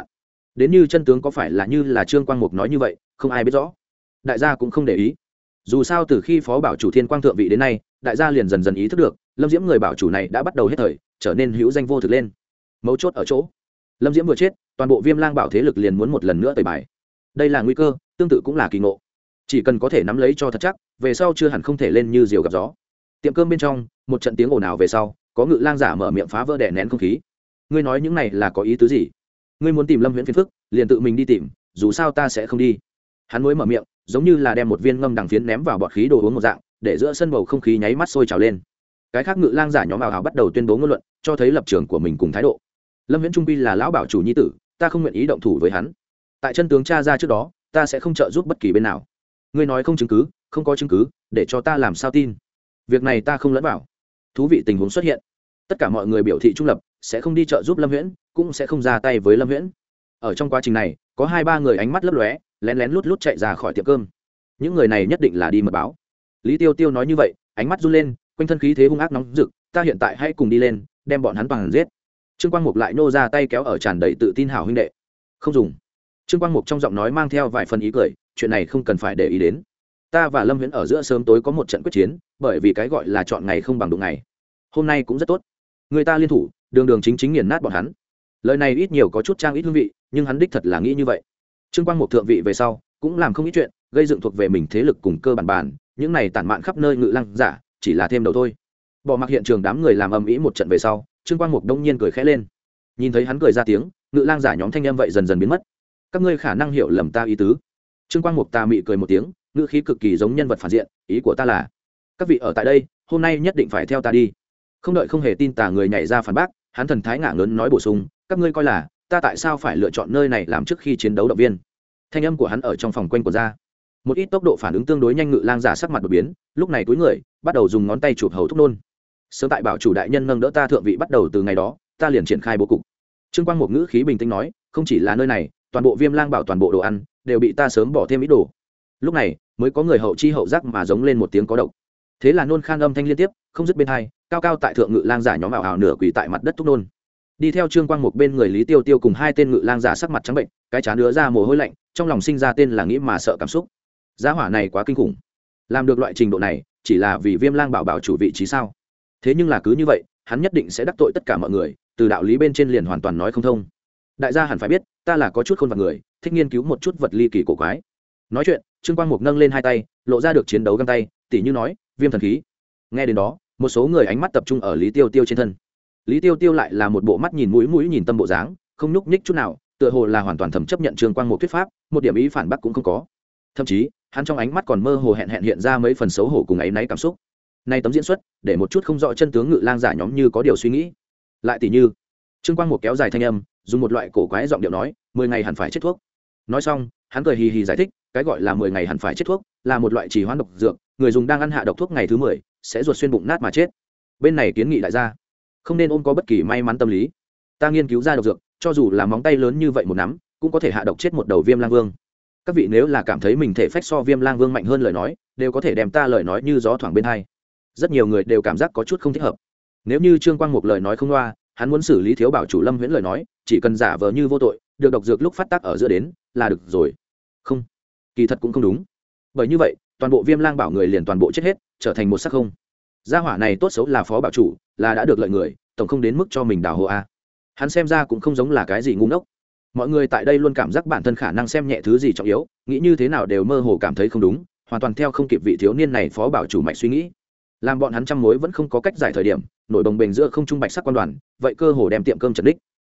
đến như chân tướng có phải là như là Trương Quang Mục nói như vậy không ai biết rõ, đại gia cũng không để ý. Dù sao từ khi phó bảo chủ Thiên Quang thượng vị đến nay, đại gia liền dần dần ý thức được Lâm Diễm người bảo chủ này đã bắt đầu hết thời trở nên hữu danh vô thực lên. Mấu chốt ở chỗ Lâm Diễm vừa chết, toàn bộ Viêm Lang bảo thế lực liền muốn một lần nữa tẩy bài. Đây là nguy cơ, tương tự cũng là kỳ ngộ. Chỉ cần có thể nắm lấy cho thật chắc, về sau chưa hẳn không thể lên như diều gặp gió. Tiệm cơm bên trong, một trận tiếng ồn ào về sau, có Ngự Lang giả mở miệng phá vỡ đè nén không khí. Ngươi nói những này là có ý tứ gì? Ngươi muốn tìm Lâm Huyễn phiền phức, liền tự mình đi tìm, dù sao ta sẽ không đi. Hắn mới mở miệng, giống như là đem một viên ngâm đằng phiến ném vào bọt khí đồ uống một dạng, để giữa sân bầu không khí nháy mắt sôi trào lên. Cái khác Ngự Lang giả nhóm ảo ảo bắt đầu tuyên bố ngôn luận, cho thấy lập trường của mình cùng thái độ. Lâm Viễn trung quy là lão bảo chủ nhi tử, ta không nguyện ý động thủ với hắn. Tại chân tướng tra ra trước đó, ta sẽ không trợ giúp bất kỳ bên nào. Ngươi nói không chứng cứ, không có chứng cứ, để cho ta làm sao tin? Việc này ta không lẫn vào. Thú vị tình huống xuất hiện, tất cả mọi người biểu thị trung lập, sẽ không đi trợ giúp Lâm Viễn, cũng sẽ không ra tay với Lâm Viễn. Ở trong quá trình này, có 2-3 người ánh mắt lấp lóe, lén lén lút lút chạy ra khỏi tiệm cơm. Những người này nhất định là đi mật báo. Lý Tiêu Tiêu nói như vậy, ánh mắt run lên, quanh thân khí thế hung ác nóng rực, ta hiện tại hãy cùng đi lên, đem bọn hắn toàn giết. Trương Quang Mục lại nô ra tay kéo ở tràn đầy tự tin hảo huynh đệ. Không dùng. Trương Quang Mục trong giọng nói mang theo vài phần ý cười, chuyện này không cần phải để ý đến. Ta và Lâm Viễn ở giữa sớm tối có một trận quyết chiến, bởi vì cái gọi là chọn ngày không bằng đụng ngày. Hôm nay cũng rất tốt. Người ta liên thủ, đường đường chính chính nghiền nát bọn hắn. Lời này ít nhiều có chút trang ít hương vị, nhưng hắn đích thật là nghĩ như vậy. Trương Quang Mục thượng vị về sau, cũng làm không ít chuyện, gây dựng thuộc về mình thế lực cùng cơ bản, những này tản mạn khắp nơi Ngự Lang giả, chỉ là thêm đầu thôi. Bỏ mặc hiện trường đám người làm ầm ĩ một trận về sau, Trương Quang Mục đông nhiên cười khẽ lên. Nhìn thấy hắn cười ra tiếng, Ngự Lang giả nhóm thanh âm vậy dần dần biến mất. Các ngươi khả năng hiểu lầm ta ý tứ. Trương Quang Mục tà mị cười một tiếng, ngữ khí cực kỳ giống nhân vật phản diện, ý của ta là, các vị ở tại đây, hôm nay nhất định phải theo ta đi. Không đợi không hề tin tà người nhảy ra phản bác, hắn thần thái ngả ngớn nói bổ sung, các ngươi coi là, ta tại sao phải lựa chọn nơi này làm trước khi chiến đấu động viên. Thanh âm của hắn ở trong phòng quanh của ra. Một ít tốc độ phản ứng tương đối nhanh Ngự Lang giả sắc mặt đột biến, lúc này túi người, bắt đầu dùng ngón tay chụp hầu thúc nôn. Sớm tại bảo chủ đại nhân nâng đỡ ta thượng vị bắt đầu từ ngày đó, ta liền triển khai bố cục. Trương Quang một ngữ khí bình tĩnh nói, không chỉ là nơi này, toàn bộ Viêm Lang bảo toàn bộ đồ ăn đều bị ta sớm bỏ thêm ít đồ. Lúc này mới có người hậu chi hậu giác mà giống lên một tiếng có độc. Thế là nôn khan âm thanh liên tiếp, không dứt bên hai, cao cao tại thượng Ngự Lang giả nhóm ảo ảo nửa quỳ tại mặt đất thúc nôn. Đi theo Trương Quang một bên người Lý Tiêu Tiêu cùng 2 tên Ngự Lang giả sắc mặt trắng bệnh, cái trán ứa ra mồ hôi lạnh, trong lòng sinh ra tên là nghĩ mà sợ cảm xúc. Giá hỏa này quá kinh khủng, làm được loại trình độ này, chỉ là vì Viêm Lang bảo bảo chủ vị trí sao? Thế nhưng là cứ như vậy, hắn nhất định sẽ đắc tội tất cả mọi người, từ đạo lý bên trên liền hoàn toàn nói không thông. Đại gia hẳn phải biết, ta là có chút khôn vặt người, thích nghiên cứu một chút vật ly kỳ cổ quái. Nói chuyện, Trương Quang Mục nâng lên 2 tay, lộ ra được chiến đấu găng tay, tỉ như nói, viêm thần khí. Nghe đến đó, một số người ánh mắt tập trung ở Lý Tiêu Tiêu trên thân. Lý Tiêu Tiêu lại là một bộ mắt nhìn mũi nhìn tâm bộ dáng, không nhúc nhích chút nào, tựa hồ là hoàn toàn thầm chấp nhận Trương Quang Mục thuyết pháp, một điểm ý phản bác cũng không có. Thậm chí, hắn trong ánh mắt còn mơ hồ hẹn hiện ra mấy phần xấu hổ cùng áy náy cảm xúc. Nay tấm diễn xuất, để một chút không rõ chân tướng Ngự Lang giả nhóm như có điều suy nghĩ. Lại tỉ như, Trương Quang Mục kéo dài thanh âm, dùng một loại cổ quái giọng điệu nói, 10 ngày hẳn phải chết thuốc. Nói xong, hắn cười hì hì giải thích, cái gọi là 10 ngày hẳn phải chết thuốc, là một loại trì hoãn độc dược, người dùng đang ăn hạ độc thuốc ngày thứ 10, sẽ ruột xuyên bụng nát mà chết. Bên này kiến nghị đại gia, không nên ôm có bất kỳ may mắn tâm lý. Ta nghiên cứu ra độc dược, cho dù là móng tay lớn như vậy một nắm, cũng có thể hạ độc chết một đầu Viêm Lang Vương. Các vị nếu là cảm thấy mình thể phách so Viêm Lang Vương mạnh hơn lời nói, đều có thể đem ta lời nói như gió thoảng bên hai. Rất nhiều người đều cảm giác có chút không thích hợp. Nếu như Trương Quang Mục lời nói không loa, hắn muốn xử lý thiếu bảo chủ Lâm Huyễn lời nói, chỉ cần giả vờ như vô tội, được độc dược lúc phát tác ở giữa đến là được rồi. Không, kỳ thật cũng không đúng. Bởi như vậy, toàn bộ Viêm Lang bảo người liền toàn bộ chết hết, trở thành một xác không. Gia hỏa này tốt xấu là phó bảo chủ, là đã được lợi người, tổng không đến mức cho mình đào hồ a. Hắn xem ra cũng không giống là cái gì ngu ngốc. Mọi người tại đây luôn cảm giác bản thân khả năng xem nhẹ thứ gì trọng yếu, nghĩ như thế nào đều mơ hồ cảm thấy không đúng, hoàn toàn theo không kịp vị thiếu niên này phó bảo chủ mạch suy nghĩ. Làm bọn hắn trăm mối vẫn không có cách giải thời điểm, nổi đồng bền giữa không trung bạch sắc quan đoàn, vậy cơ hồ đem tiệm cơm trật đích.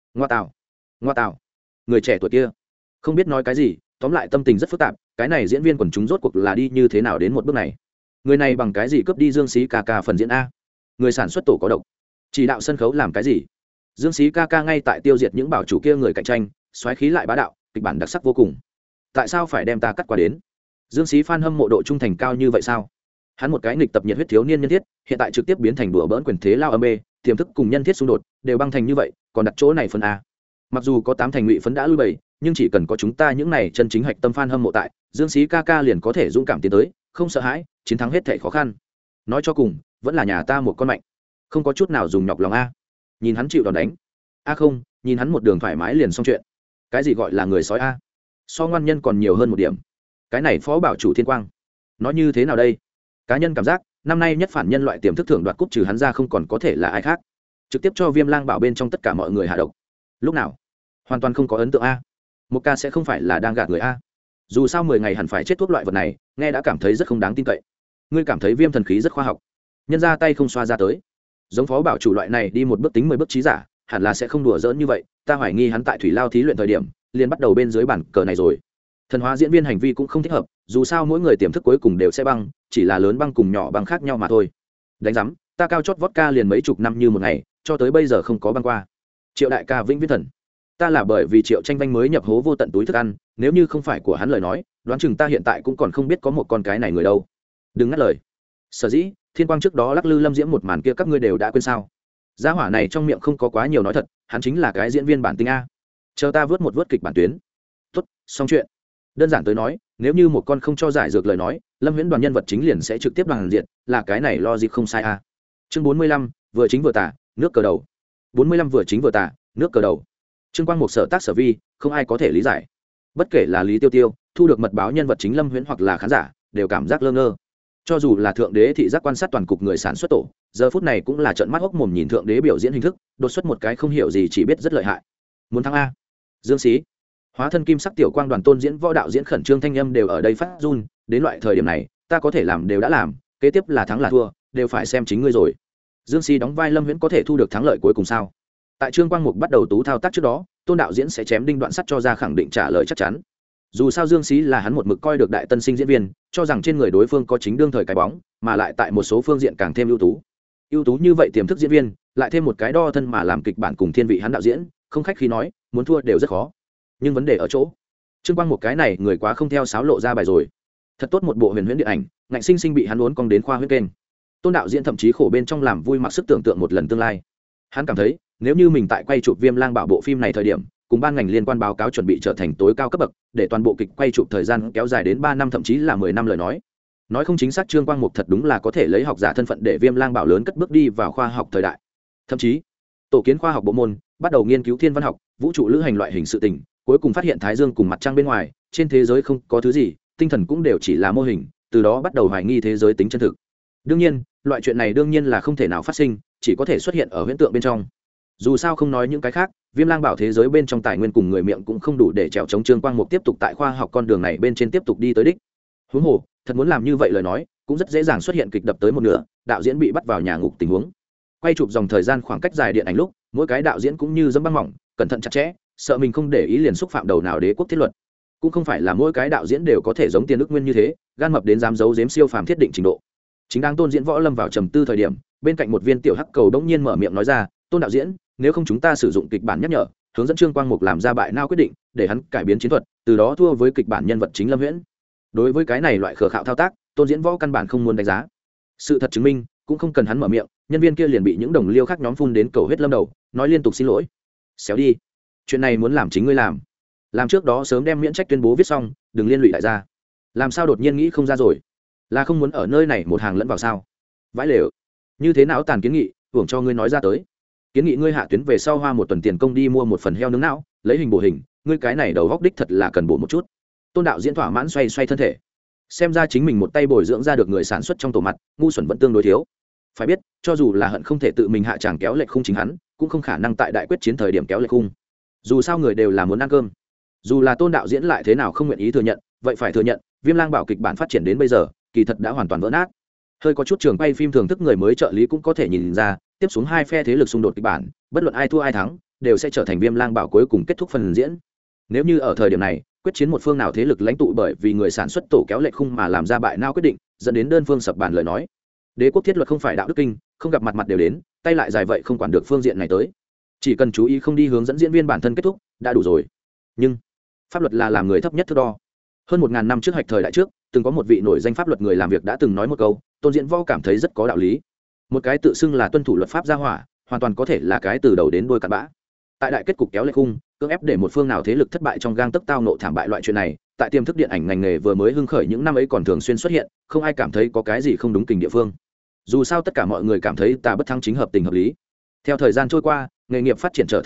Ngoa tào, người trẻ tuổi kia không biết nói cái gì, tóm lại tâm tình rất phức tạp. Cái này diễn viên quần chúng rốt cuộc là đi như thế nào đến một bước này? Người này bằng cái gì cướp đi Dương Sĩ ca phần diễn a? Người sản xuất tổ có độc, chỉ đạo sân khấu làm cái gì? Dương Sĩ ca ngay tại tiêu diệt những bảo chủ kia người cạnh tranh, xoáy khí lại bá đạo, kịch bản đặc sắc vô cùng. Tại sao phải đem ta cắt qua đến? Dương Sĩ fan hâm mộ độ trung thành cao như vậy sao? Hắn một cái nghịch tập nhiệt huyết thiếu niên nhân thiết, hiện tại trực tiếp biến thành đùa bỡn quyền thế lao âm bê, tiềm thức cùng nhân thiết xung đột, đều băng thành như vậy, còn đặt chỗ này phần a. Mặc dù có 8 thành ngụy phấn đã lui bày, nhưng chỉ cần có chúng ta những này chân chính hạch tâm fan hâm mộ tại, Dương Sĩ ca liền có thể dũng cảm tiến tới, không sợ hãi, chiến thắng hết thảy khó khăn. Nói cho cùng, vẫn là nhà ta một con mạnh, không có chút nào dùng nhọc lòng a. Nhìn hắn chịu đòn đánh, a không, nhìn hắn một đường thoải mái liền xong chuyện. cái gì gọi là người sói a? So ngoan nhân còn nhiều hơn một điểm. Cái này phó bảo chủ Thiên Quang nói như thế nào đây? Cá nhân cảm giác năm nay nhất phản nhân loại tiềm thức thưởng đoạt cúp trừ hắn ra không còn có thể là ai khác, trực tiếp cho Viêm Lang Bảo bên trong tất cả mọi người hạ độc. Lúc nào? Hoàn toàn không có ấn tượng a. Một ca sẽ không phải là đang gạt người a? Dù sao 10 ngày hẳn phải chết thuốc loại vật này, nghe đã cảm thấy rất không đáng tin cậy. Ngươi cảm thấy Viêm thần khí rất khoa học, nhân ra tay không xoa ra tới. Giống phó bảo chủ loại này đi một bước tính 10 bước trí giả, hẳn là sẽ không đùa giỡn như vậy. Ta hoài nghi hắn tại thủy lao thí luyện thời điểm liền bắt đầu bên dưới bản cờ này rồi. Thần hóa diễn viên hành vi cũng không thích hợp, dù sao mỗi người tiềm thức cuối cùng đều sẽ băng, chỉ là lớn băng cùng nhỏ băng khác nhau mà thôi. Đánh giám, ta cao chót vodka liền mấy chục năm như một ngày, cho tới bây giờ không có băng qua. Triệu đại ca vĩnh viễn thần, ta là bởi vì Triệu Tranh Vanh mới nhập hố vô tận túi thức ăn, nếu như không phải của hắn lời nói, đoán chừng ta hiện tại cũng còn không biết có một con cái này người đâu. Đừng ngắt lời. Sở dĩ Thiên Quang trước đó lắc lư lâm diễm một màn kia các ngươi đều đã quên sao? Gia hỏa này trong miệng không có quá nhiều nói thật, hắn chính là cái diễn viên bản tinh a. Chờ ta vớt một vớt kịch bản tuyến. Tốt, xong chuyện. Đơn giản tới nói, nếu như một con không cho giải dược lời nói, Lâm Viễn đoàn nhân vật chính liền sẽ trực tiếp đoàn diện, là cái này logic không sai a. Chương 45, vừa chính vừa tả, nước cờ đầu. 45 vừa chính vừa tả, nước cờ đầu. Trương Quang Mục sở tác sở vi, không ai có thể lý giải. Bất kể là Lý Tiêu Tiêu, thu được mật báo nhân vật chính Lâm Viễn hoặc là khán giả, đều cảm giác lơ ngơ. Cho dù là thượng đế thị giác quan sát toàn cục người sản xuất tổ, giờ phút này cũng là trợn mắt hốc mồm nhìn thượng đế biểu diễn hình thức, đột xuất một cái không hiểu gì chỉ biết rất lợi hại. Muốn thắng a. Dương Sĩ, hóa thân kim sắc tiểu quang đoàn tôn diễn võ đạo diễn khẩn trương thanh âm đều ở đây phát run, đến loại thời điểm này, ta có thể làm đều đã làm, kế tiếp là thắng là thua, đều phải xem chính ngươi rồi. Dương Sĩ đóng vai Lâm Viễn có thể thu được thắng lợi cuối cùng sao? Tại Trương Quang Mục bắt đầu tú thao tác trước đó, Tôn đạo diễn sẽ chém đinh đoạn sắt cho ra khẳng định trả lời chắc chắn. Dù sao Dương Sĩ là hắn một mực coi được đại tân sinh diễn viên, cho rằng trên người đối phương có chính đương thời cái bóng, mà lại tại một số phương diện càng thêm ưu tú. Ưu tú như vậy tiềm thức diễn viên, lại thêm một cái đo thân mà làm kịch bản cùng thiên vị hắn đạo diễn, không khách khí nói, muốn thua đều rất khó. Nhưng vấn đề ở chỗ, Trương Quang một cái này người quá không theo sáo lộ ra bài rồi. Thật tốt một bộ huyền huyễn điện ảnh, ngạnh sinh sinh bị hắn uốn cong đến khoa huyễn kênh. Tôn đạo diễn thậm chí khổ bên trong làm vui mặc sức tưởng tượng một lần tương lai. Hắn cảm thấy, nếu như mình tại quay chụp Viêm Lang Bảo bộ phim này thời điểm, cùng ban ngành liên quan báo cáo chuẩn bị trở thành tối cao cấp bậc, để toàn bộ kịch quay chụp thời gian kéo dài đến 3 năm thậm chí là 10 năm lời nói không chính xác, Trương Quang Mục thật đúng là có thể lấy học giả thân phận để Viêm Lang Bảo lớn cất bước đi vào khoa học thời đại. Thậm chí, tổ kiến khoa học bộ môn, bắt đầu nghiên cứu thiên văn học, vũ trụ lữ hành loại hình sự tình, cuối cùng phát hiện Thái Dương cùng mặt trăng bên ngoài, trên thế giới không có thứ gì, tinh thần cũng đều chỉ là mô hình, từ đó bắt đầu hoài nghi thế giới tính chân thực. Đương nhiên, loại chuyện này đương nhiên là không thể nào phát sinh, chỉ có thể xuất hiện ở huyễn tượng bên trong. Dù sao không nói những cái khác, Viêm Lang Bảo thế giới bên trong tài nguyên cùng người miệng cũng không đủ để trèo chống Trương Quang Mục tiếp tục tại khoa học con đường này bên trên tiếp tục đi tới đích. Huống hồ, thật muốn làm như vậy lời nói, cũng rất dễ dàng xuất hiện kịch đập tới một nửa, đạo diễn bị bắt vào nhà ngục tình huống. Quay chụp dòng thời gian khoảng cách dài điện ảnh lúc, mỗi cái đạo diễn cũng như dẫm băng mỏng, cẩn thận chặt chẽ, sợ mình không để ý liền xúc phạm đầu nào đế quốc thiết luật. Cũng không phải là mỗi cái đạo diễn đều có thể giống Tiên Đức Nguyên như thế, gan mập đến dám giấu giếm siêu phàm thiết định trình độ. Chính đang Tôn diễn võ lâm vào trầm tư thời điểm, bên cạnh một viên tiểu hắc cầu đống nhiên mở miệng nói ra, "Tôn đạo diễn, nếu không chúng ta sử dụng kịch bản nhắc nhở, hướng dẫn Trương Quang Mục làm ra bại nao quyết định, để hắn cải biến chiến thuật, từ đó thua với kịch bản nhân vật chính Lâm Viễn." Đối với cái này loại khờ khạo thao tác, Tôn diễn võ căn bản không muốn đánh giá. Sự thật chứng minh, cũng không cần hắn mở miệng, nhân viên kia liền bị những đồng liêu khác nhóm phun đến cầu huyết lâm đầu, nói liên tục xin lỗi. "Xéo đi, chuyện này muốn làm chính ngươi làm trước đó sớm đem miễn trách tuyên bố viết xong, đừng liên lụy đại gia. Làm sao đột nhiên nghĩ không ra rồi? Là không muốn ở nơi này một hàng lẫn vào sao? Vãi lều, như thế nào tàn kiến nghị, hưởng cho ngươi nói ra tới. Kiến nghị ngươi hạ tuyến về sau hoa một tuần tiền công đi mua một phần heo nướng não, lấy hình bổ hình, ngươi cái này đầu góc đích thật là cần bổ một chút." Tôn đạo diễn thỏa mãn xoay xoay thân thể, xem ra chính mình một tay bồi dưỡng ra được người sản xuất trong tổ mặt, ngu xuẩn vẫn tương đối thiếu. Phải biết, cho dù là hận không thể tự mình hạ tràng kéo lệch khung chính hắn, cũng không khả năng tại đại quyết chiến thời điểm kéo lệch khung. Dù sao người đều là muốn ăn cơm. Dù là Tôn đạo diễn lại thế nào không nguyện ý thừa nhận, vậy phải thừa nhận, Viêm Lang Bảo kịch bản phát triển đến bây giờ, kỳ thật đã hoàn toàn vỡ nát. Hơi có chút trường quay phim thưởng thức người mới trợ lý cũng có thể nhìn ra, tiếp xuống hai phe thế lực xung đột kịch bản, bất luận ai thua ai thắng, đều sẽ trở thành Viêm Lang Bảo cuối cùng kết thúc phần diễn. Nếu như ở thời điểm này, quyết chiến một phương nào thế lực lãnh tụ bởi vì người sản xuất tổ kéo lệch khung mà làm ra bại não quyết định, dẫn đến đơn phương sập bàn lời nói. Đế quốc thiết luật không phải đạo đức kinh, không gặp mặt đều đến, tay lại dài vậy không quản được phương diện này tới. Chỉ cần chú ý không đi hướng dẫn diễn viên bản thân kết thúc, đã đủ rồi. Nhưng pháp luật là làm người thấp nhất thước đo. Hơn 1000 năm trước hạch thời đại trước, từng có một vị nổi danh pháp luật người làm việc đã từng nói một câu, Tôn diễn võ cảm thấy rất có đạo lý. Một cái tự xưng là tuân thủ luật pháp gia hỏa, hoàn toàn có thể là cái từ đầu đến đuôi cặn bã. Tại đại kết cục kéo lệch khung, cưỡng ép để một phương nào thế lực thất bại trong gang tấc tao nộ thảm bại loại chuyện này, tại tiềm thức điện ảnh ngành nghề vừa mới hưng khởi những năm ấy còn thường xuyên xuất hiện, không ai cảm thấy có cái gì không đúng kình địa phương. Dù sao tất cả mọi người cảm thấy ta bất thắng chính hợp tình hợp lý. Theo thời gian trôi qua, nghề nghiệp phát triển trở thành quen,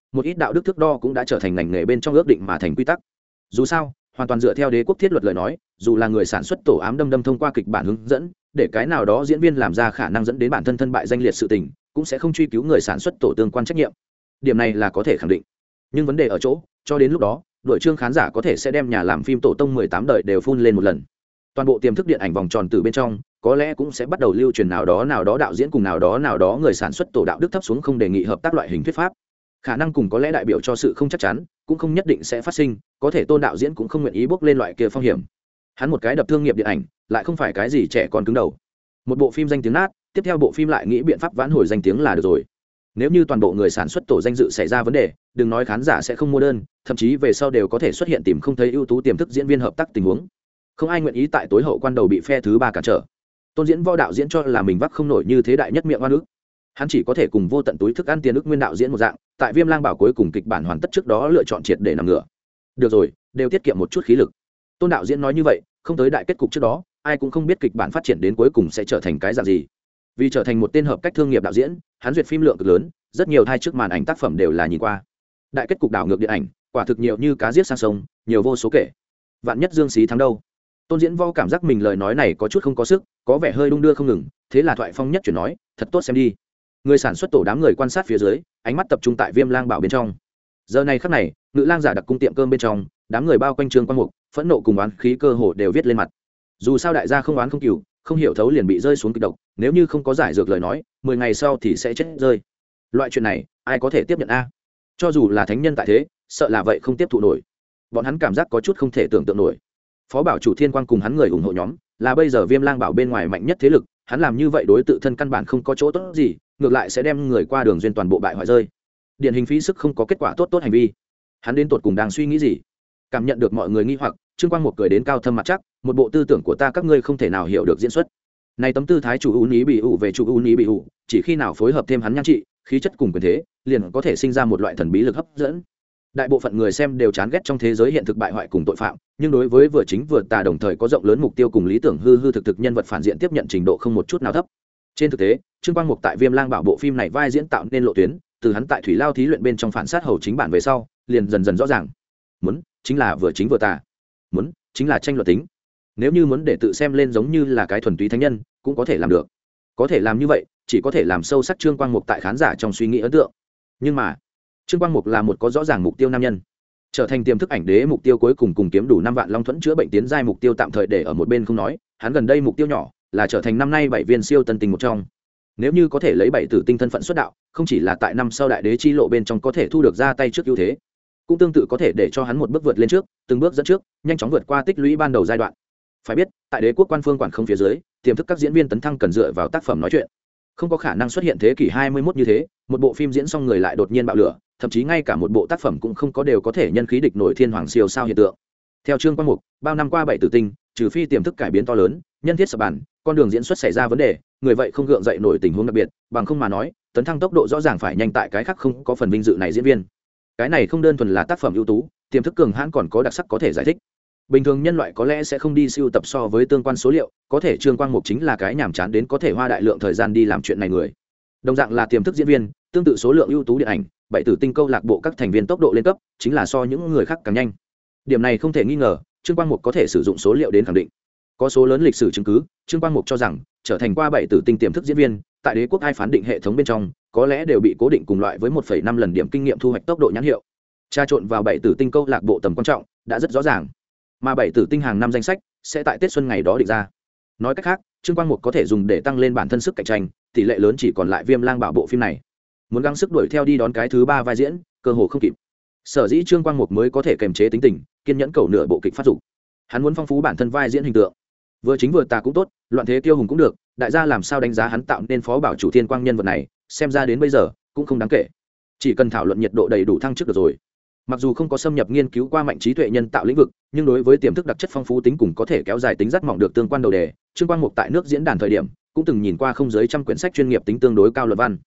một ít đạo đức thước đo cũng đã trở thành ngành nghề bên trong ước định mà thành quy tắc. Dù sao hoàn toàn dựa theo đế quốc thiết luật lời nói, dù là người sản xuất tổ ám đâm đâm thông qua kịch bản hướng dẫn để cái nào đó diễn viên làm ra khả năng dẫn đến bản thân thân bại danh liệt sự tình, cũng sẽ không truy cứu người sản xuất tổ tương quan trách nhiệm. Điểm này là có thể khẳng định. Nhưng vấn đề ở chỗ, cho đến lúc đó đội trương khán giả có thể sẽ đem nhà làm phim tổ tông 18 đời đều phun lên một lần. Toàn bộ tiềm thức điện ảnh vòng tròn từ bên trong có lẽ cũng sẽ bắt đầu lưu truyền nào đó đạo diễn cùng nào đó người sản xuất tổ đạo đức thấp xuống không đề nghị hợp tác loại hình thuyết pháp. Khả năng cùng có lẽ đại biểu cho sự không chắc chắn, cũng không nhất định sẽ phát sinh, có thể Tôn đạo diễn cũng không nguyện ý bước lên loại kia phong hiểm. Hắn một cái đập thương nghiệp điện ảnh, lại không phải cái gì trẻ con cứng đầu. Một bộ phim danh tiếng nát, tiếp theo bộ phim lại nghĩ biện pháp vãn hồi danh tiếng là được rồi. Nếu như toàn bộ người sản xuất tổ danh dự xảy ra vấn đề, đừng nói khán giả sẽ không mua đơn, thậm chí về sau đều có thể xuất hiện tìm không thấy ưu tú tiềm thức diễn viên hợp tác tình huống. Không ai nguyện ý tại tối hậu quan đầu bị phe thứ ba cản trở. Tôn diễn võ đạo diễn cho là mình vác không nổi như thế đại nhất miệng oan ức, hắn chỉ có thể cùng vô tận túi thức ăn tiền ức nguyên đạo diễn một dạng, tại Viêm Lang Bảo cuối cùng kịch bản hoàn tất trước đó lựa chọn triệt để nằm ngửa. Được rồi, đều tiết kiệm một chút khí lực. Tôn đạo diễn nói như vậy, không tới đại kết cục trước đó, ai cũng không biết kịch bản phát triển đến cuối cùng sẽ trở thành cái dạng gì. Vì trở thành một tên hợp cách thương nghiệp đạo diễn, hắn duyệt phim lượng cực lớn, rất nhiều thai trước màn ảnh tác phẩm đều là nhìn qua. Đại kết cục đảo ngược điện ảnh, quả thực nhiều như cá giết sang sông, nhiều vô số kể. Vạn nhất Dương Xí thắng đâu? Tôn diễn võ cảm giác mình lời nói này có chút không có sức, có vẻ hơi đung đưa không ngừng, thế là thoại phong nhất chuyển nói, thật tốt xem đi. Người sản xuất tổ đám người quan sát phía dưới, ánh mắt tập trung tại Viêm Lang Bảo bên trong. Giờ này khắc này, Ngự Lang giả đặc cung tiệm cơm bên trong, đám người bao quanh Trương Quang Mục, phẫn nộ cùng oán khí cơ hồ đều viết lên mặt. Dù sao đại gia không oán không cừu, không hiểu thấu liền bị rơi xuống kịch độc, nếu như không có giải dược lời nói, 10 ngày sau thì sẽ chết rơi. Loại chuyện này, ai có thể tiếp nhận a? Cho dù là thánh nhân tại thế, sợ là vậy không tiếp thụ nổi. Bọn hắn cảm giác có chút không thể tưởng tượng nổi. Phó bảo chủ Thiên Quang cùng hắn người ủng hộ nhóm, là bây giờ Viêm Lang Bảo bên ngoài mạnh nhất thế lực, hắn làm như vậy đối tự thân căn bản không có chỗ tốt gì, ngược lại sẽ đem người qua đường duyên toàn bộ bại hoại rơi. Điển hình phí sức không có kết quả tốt hành vi. Hắn đến tột cùng đang suy nghĩ gì? Cảm nhận được mọi người nghi hoặc, Trương Quang Mục cười đến cao thâm mặt chắc, một bộ tư tưởng của ta các ngươi không thể nào hiểu được diễn xuất. Này tấm tư thái chủ ưu ní bị ủ về chủ ưu ní bị ủ, chỉ khi nào phối hợp thêm hắn nhan trị, khí chất cùng quyền thế, liền có thể sinh ra một loại thần bí lực hấp dẫn. Đại bộ phận người xem đều chán ghét trong thế giới hiện thực bại hoại cùng tội phạm, nhưng đối với vừa chính vừa tà đồng thời có rộng lớn mục tiêu cùng lý tưởng hư hư thực nhân vật phản diện tiếp nhận trình độ không một chút nào thấp. Trên thực tế, Trương Quang Mục tại Viêm Lang Bảo bộ phim này vai diễn tạo nên lộ tuyến, từ hắn tại Thủy Lao thí luyện bên trong phản sát hầu chính bản về sau, liền dần dần rõ ràng. Muốn chính là vừa chính vừa tà, muốn chính là tranh luận tính. Nếu như muốn để tự xem lên giống như là cái thuần túy thánh nhân, cũng có thể làm được. Có thể làm như vậy, chỉ có thể làm sâu sắc Trương Quang Mục tại khán giả trong suy nghĩ ấn tượng. Nhưng mà, Trương Quang Mục là một có rõ ràng mục tiêu nam nhân, trở thành tiềm thức ảnh đế mục tiêu cuối cùng kiếm đủ 5 vạn long thuẫn chữa bệnh tiến giai mục tiêu tạm thời để ở một bên không nói, hắn gần đây mục tiêu nhỏ là trở thành năm nay 7 viên siêu tân tinh một trong. Nếu như có thể lấy 7 tử tinh thân phận xuất đạo, không chỉ là tại năm sau đại đế chi lộ bên trong có thể thu được ra tay trước ưu thế, cũng tương tự có thể để cho hắn một bước vượt lên trước, từng bước dẫn trước, nhanh chóng vượt qua tích lũy ban đầu giai đoạn. Phải biết, tại đế quốc quan phương quản không phía dưới, tiềm thức các diễn viên tấn thăng cần dựa vào tác phẩm nói chuyện, không có khả năng xuất hiện thế kỷ 21 như thế, một bộ phim diễn xong người lại đột nhiên bạo lửa, thậm chí ngay cả một bộ tác phẩm cũng không có đều có thể nhân khí địch nổi thiên hoàng siêu sao hiện tượng. Theo Trương Quang Mục, bao năm qua 7 tử tinh, trừ phi tiềm thức cải biến to lớn, nhân thiết sập bàn, con đường diễn xuất xảy ra vấn đề, người vậy không gượng dậy nổi tình huống đặc biệt, bằng không mà nói, tấn thăng tốc độ rõ ràng phải nhanh tại cái khác không có phần vinh dự này diễn viên. Cái này không đơn thuần là tác phẩm ưu tú, tiềm thức cường hãn còn có đặc sắc có thể giải thích. Bình thường nhân loại có lẽ sẽ không đi siêu tập so với tương quan số liệu, có thể Trương Quang Mục chính là cái nhàm chán đến có thể hoa đại lượng thời gian đi làm chuyện này người. Đồng dạng là tiềm thức diễn viên, tương tự số lượng ưu tú điện ảnh, 7 tử tinh câu lạc bộ các thành viên tốc độ lên cấp, chính là so những người khác càng nhanh. Điểm này không thể nghi ngờ, Trương Quang Mục có thể sử dụng số liệu đến khẳng định. Có số lớn lịch sử chứng cứ, Trương Quang Mục cho rằng, trở thành qua 7 tử tinh tiềm thức diễn viên, tại đế quốc ai phán định hệ thống bên trong, có lẽ đều bị cố định cùng loại với 1,5 lần điểm kinh nghiệm thu hoạch tốc độ nhãn hiệu. Tra trộn vào 7 tử tinh câu lạc bộ tầm quan trọng đã rất rõ ràng. Mà 7 tử tinh hàng năm danh sách sẽ tại Tết xuân ngày đó định ra. Nói cách khác, Trương Quang Mục có thể dùng để tăng lên bản thân sức cạnh tranh, tỷ lệ lớn chỉ còn lại Viêm Lang Bảo bộ phim này. Muốn gắng sức đuổi theo đi đón cái thứ 3 vai diễn, cơ hồ không kịp. Sở dĩ Trương Quang Mục mới có thể kiềm chế tính tình, kiên nhẫn cầu nửa bộ kịch phát dục. Hắn muốn phong phú bản thân vai diễn hình tượng, vừa chính vừa tà cũng tốt, loạn thế kiêu hùng cũng được, đại gia làm sao đánh giá hắn tạo nên phó bảo chủ Thiên Quang nhân vật này, xem ra đến bây giờ cũng không đáng kể. Chỉ cần thảo luận nhiệt độ đầy đủ thăng chức được rồi. Mặc dù không có xâm nhập nghiên cứu qua mạnh trí tuệ nhân tạo lĩnh vực, nhưng đối với tiềm thức đặc chất phong phú tính cùng có thể kéo dài tính rất mỏng được tương quan đầu đề, Trương Quang Mục tại nước diễn đàn thời điểm cũng từng nhìn qua không dưới trăm quyển sách chuyên nghiệp tính tương đối cao luận văn.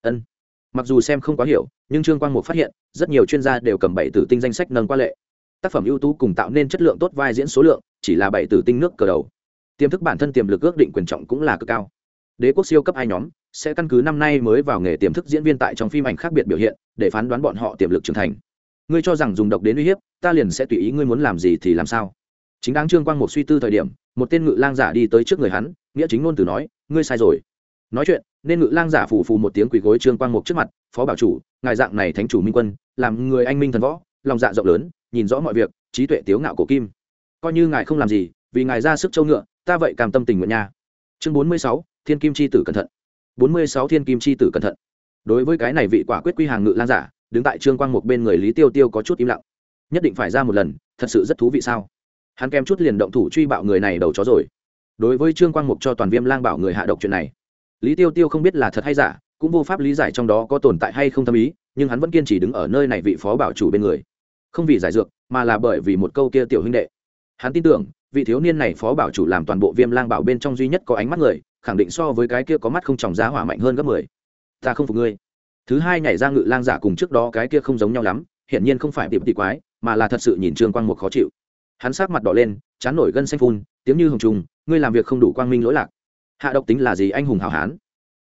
Mặc dù xem không quá hiểu, nhưng Trương Quang Mục phát hiện rất nhiều chuyên gia đều cầm 7 tử tinh danh sách nâng qua lệ. Tác phẩm ưu tú cùng tạo nên chất lượng tốt vai diễn số lượng chỉ là 7 tử tinh nước cờ đầu. Tiềm thức bản thân tiềm lực ước định quyền trọng cũng là cực cao. Đế quốc siêu cấp hai nhóm sẽ căn cứ năm nay mới vào nghề tiềm thức diễn viên tại trong phim ảnh khác biệt biểu hiện, để phán đoán bọn họ tiềm lực trưởng thành. Ngươi cho rằng dùng độc đến uy hiếp ta liền sẽ tùy ý ngươi muốn làm gì thì làm sao? Chính đáng Trương Quang Mục suy tư thời điểm, một tên ngự lang giả đi tới trước người hắn, nghĩa chính ngôn từ nói, ngươi sai rồi. Nói chuyện nên ngự lang giả phù phù một tiếng quỳ gối Trương Quang Mục trước mặt, phó bảo chủ, ngài dạng này thánh chủ minh quân, làm người anh minh thần võ, lòng dạ rộng lớn, nhìn rõ mọi việc, trí tuệ tiếu ngạo cổ kim, coi như ngài không làm gì, vì ngài ra sức châu ngựa, ta vậy cam tâm tình nguyện nha. Chương 46, Thiên Kim chi tử cẩn thận. 46 Thiên Kim chi tử cẩn thận. Đối với cái này vị quả quyết quy hàng ngự lang giả, đứng tại Trương Quang Mục bên người Lý Tiêu Tiêu có chút im lặng. Nhất định phải ra một lần, thật sự rất thú vị sao? Hắn kém chút liền động thủ truy bạo người này đầu chó rồi. Đối với Trương Quang Mục cho toàn Viêm Lang bảo người hạ độc chuyện này, Lý Tiêu Tiêu không biết là thật hay giả, cũng vô pháp lý giải trong đó có tồn tại hay không thâm ý, nhưng hắn vẫn kiên trì đứng ở nơi này vị phó bảo chủ bên người, không vì giải dược, mà là bởi vì một câu kia tiểu huynh đệ. Hắn tin tưởng, vị thiếu niên này phó bảo chủ làm toàn bộ Viêm Lang bảo bên trong duy nhất có ánh mắt người, khẳng định so với cái kia có mắt không tròng giá hỏa mạnh hơn gấp 10. Ta không phục ngươi. Thứ hai nhảy ra ngự lang giả cùng trước đó cái kia không giống nhau lắm, hiển nhiên không phải tiệm tị quái, mà là thật sự nhìn Trương Quang Mục khó chịu. Hắn sắc mặt đỏ lên, trán nổi gân xanh phun, tiếng như hồng trùng, ngươi làm việc không đủ quang minh lỗi lạc. Hạ độc tính là gì anh hùng hảo hán?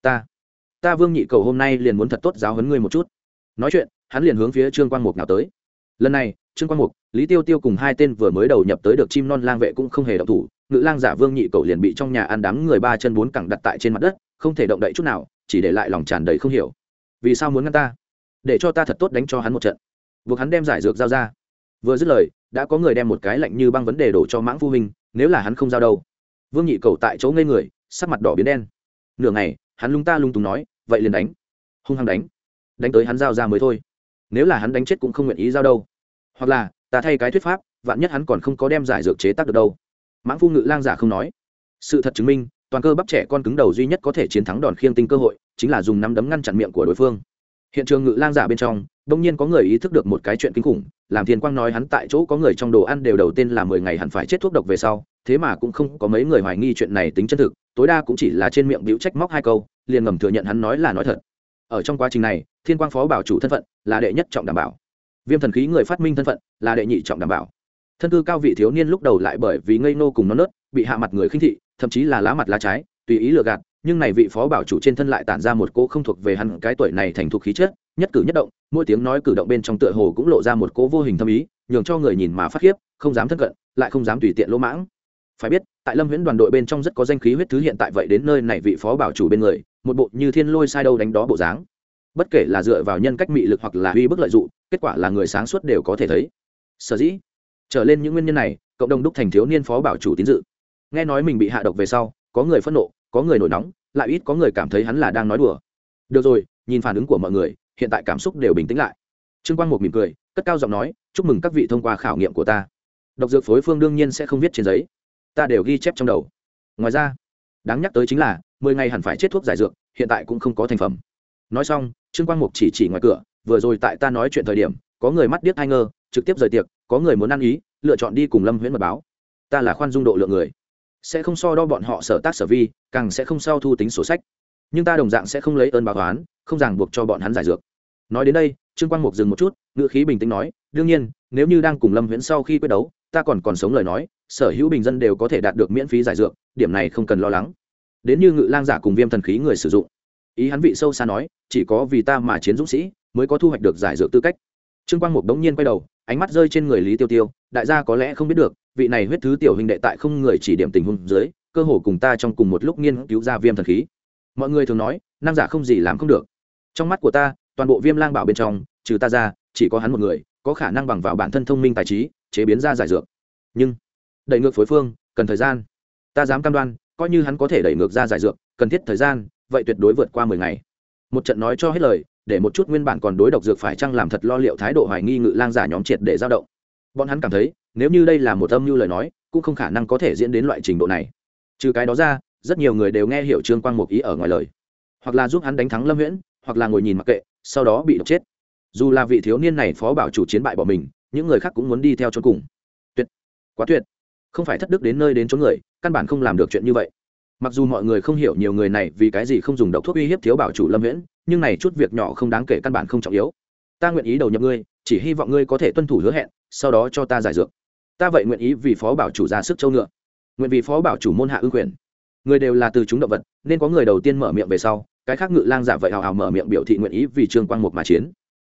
Ta Vương Nhị Cầu hôm nay liền muốn thật tốt giáo huấn ngươi một chút. Nói chuyện, hắn liền hướng phía Trương Quang Mục nào tới. Lần này, Trương Quang Mục, Lý Tiêu Tiêu cùng hai tên vừa mới đầu nhập tới được chim non lang vệ cũng không hề động thủ, ngự lang giả Vương Nhị Cầu liền bị trong nhà ăn đám người ba chân bốn cẳng đặt tại trên mặt đất, không thể động đậy chút nào, chỉ để lại lòng tràn đầy không hiểu. Vì sao muốn ngăn ta? Để cho ta thật tốt đánh cho hắn một trận. Buộc hắn đem giải dược giao ra. Vừa dứt lời, đã có người đem một cái lạnh như băng vấn đề đổ cho Mãng Phu huynh, nếu là hắn không giao đâu? Vương Nhị Cầu tại chỗ ngây người, sắc mặt đỏ biến đen. Nửa ngày, hắn lung ta lung tung nói, vậy liền đánh. Hung hăng đánh tới hắn giao ra mới thôi. Nếu là hắn đánh chết cũng không nguyện ý giao đâu. Hoặc là ta thay cái thuyết pháp, vạn nhất hắn còn không có đem giải dược chế tác được đâu. Mãng Phu ngự lang giả không nói. Sự thật chứng minh, toàn cơ bắp trẻ con cứng đầu duy nhất có thể chiến thắng đòn khiêng tinh cơ hội, chính là dùng nắm đấm ngăn chặn miệng của đối phương. Hiện trường ngự lang giả bên trong, đông nhiên có người ý thức được một cái chuyện kinh khủng, làm Thiên Quang nói hắn tại chỗ có người trong đồ ăn đều đầu tên là 10 ngày hẳn phải chết thuốc độc về sau, thế mà cũng không có mấy người hoài nghi chuyện này tính chân thực, tối đa cũng chỉ là trên miệng bĩu trách móc hai câu, liền ngầm thừa nhận hắn nói là nói thật. Ở trong quá trình này, Thiên Quang phó bảo chủ thân phận là đệ nhất trọng đảm bảo, Viêm thần khí người phát minh thân phận là đệ nhị trọng đảm bảo. Thân cư cao vị thiếu niên lúc đầu lại bởi vì ngây nô cùng non nớt, bị hạ mặt người khinh thị, thậm chí là lá mặt lá trái, tùy ý lừa gạt, nhưng này vị phó bảo chủ trên thân lại tản ra một cỗ không thuộc về hắn cái tuổi này thành thục khí chất, nhất cử nhất động, mỗi tiếng nói cử động bên trong tựa hồ cũng lộ ra một cỗ vô hình thâm ý, nhường cho người nhìn mà phát khiếp, không dám thân cận, lại không dám tùy tiện lỗ mãng. Phải biết, tại Lâm Viễn đoàn đội bên trong rất có danh khí huyết thứ hiện tại vậy đến nơi này vị phó bảo chủ bên người, một bộ như thiên lôi sai đâu đánh đó bộ dáng. Bất kể là dựa vào nhân cách mị lực hoặc là uy bức lợi dụng, kết quả là người sáng suốt đều có thể thấy. Sở dĩ, trở lên những nguyên nhân này, cộng đồng đúc thành thiếu niên phó bảo chủ tín dự. Nghe nói mình bị hạ độc về sau, có người phẫn nộ, có người nổi nóng, lại ít có người cảm thấy hắn là đang nói đùa. Được rồi, nhìn phản ứng của mọi người, hiện tại cảm xúc đều bình tĩnh lại. Trương Quang Mục mỉm cười, cất cao giọng nói, chúc mừng các vị thông qua khảo nghiệm của ta. Độc dược phối phương đương nhiên sẽ không viết trên giấy, ta đều ghi chép trong đầu. Ngoài ra, đáng nhắc tới chính là 10 ngày hẳn phải chết thuốc giải dược, hiện tại cũng không có thành phẩm. Nói xong, Trương Quang Mục chỉ ngoài cửa, vừa rồi tại ta nói chuyện thời điểm, có người mắt điếc hai ngơ, trực tiếp rời tiệc, có người muốn ăn ý, lựa chọn đi cùng Lâm Huyễn mật báo. Ta là khoan dung độ lượng người, sẽ không so đo bọn họ sở tác sở vi, càng sẽ không sau thu tính sổ sách, nhưng ta đồng dạng sẽ không lấy ơn báo oán, không ràng buộc cho bọn hắn giải dược. Nói đến đây, Trương Quang Mục dừng một chút, ngữ khí bình tĩnh nói, đương nhiên, nếu như đang cùng Lâm Huyễn sau khi quyết đấu, ta còn sống lời nói, sở hữu bình dân đều có thể đạt được miễn phí giải dược, điểm này không cần lo lắng. Đến như ngự lang giả cùng viêm thần khí người sử dụng, ý hắn vị sâu xa nói, chỉ có vì ta mà chiến dũng sĩ mới có thu hoạch được giải dược tư cách. Trương Quang Mục đống nhiên quay đầu, ánh mắt rơi trên người Lý Tiêu Tiêu, đại gia có lẽ không biết được, vị này huyết thứ tiểu huynh đệ tại không người chỉ điểm tình huống dưới, cơ hồ cùng ta trong cùng một lúc nghiên cứu ra viêm thần khí. Mọi người thường nói, năng giả không gì làm không được. Trong mắt của ta, toàn bộ Viêm Lang bảo bên trong, trừ ta ra, chỉ có hắn một người có khả năng bằng vào bản thân thông minh tài trí, chế biến ra giải dược. Nhưng đẩy ngược phối phương cần thời gian. Ta dám cam đoan, coi như hắn có thể đẩy ngược ra giải dược, cần thiết thời gian, vậy tuyệt đối vượt qua 10 ngày. Một trận nói cho hết lời, để một chút nguyên bản còn đối độc dược phải chăng làm thật lo liệu thái độ hoài nghi ngự lang giả nhóm triệt để dao động. Bọn hắn cảm thấy, nếu như đây là một âm mưu lời nói, cũng không khả năng có thể diễn đến loại trình độ này. Trừ cái đó ra, rất nhiều người đều nghe hiểu Trương Quang Mục ý ở ngoài lời, hoặc là giúp hắn đánh thắng Lâm Huyễn, hoặc là ngồi nhìn mặc kệ, sau đó bị độc chết. Dù là vị thiếu niên này phó bảo chủ chiến bại bỏ mình, những người khác cũng muốn đi theo chôn cùng. Tuyệt, quá tuyệt. Không phải thất đức đến nơi đến chốn người, căn bản không làm được chuyện như vậy. Mặc dù mọi người không hiểu nhiều người này vì cái gì không dùng độc thuốc uy hiếp thiếu bảo chủ Lâm Huyễn, nhưng này chút việc nhỏ không đáng kể, căn bản không trọng yếu. Ta nguyện ý đầu nhập ngươi, chỉ hy vọng ngươi có thể tuân thủ hứa hẹn, sau đó cho ta giải dược. Ta vậy nguyện ý vì phó bảo chủ ra sức châu ngựa, nguyện vì phó bảo chủ môn hạ ưng quyền. Người đều là từ chúng động vật, nên có người đầu tiên mở miệng về sau, cái khác ngự lang giả vậy hào hào mở miệng biểu thị nguyện ý vì Trương Quang Mục mà chiến.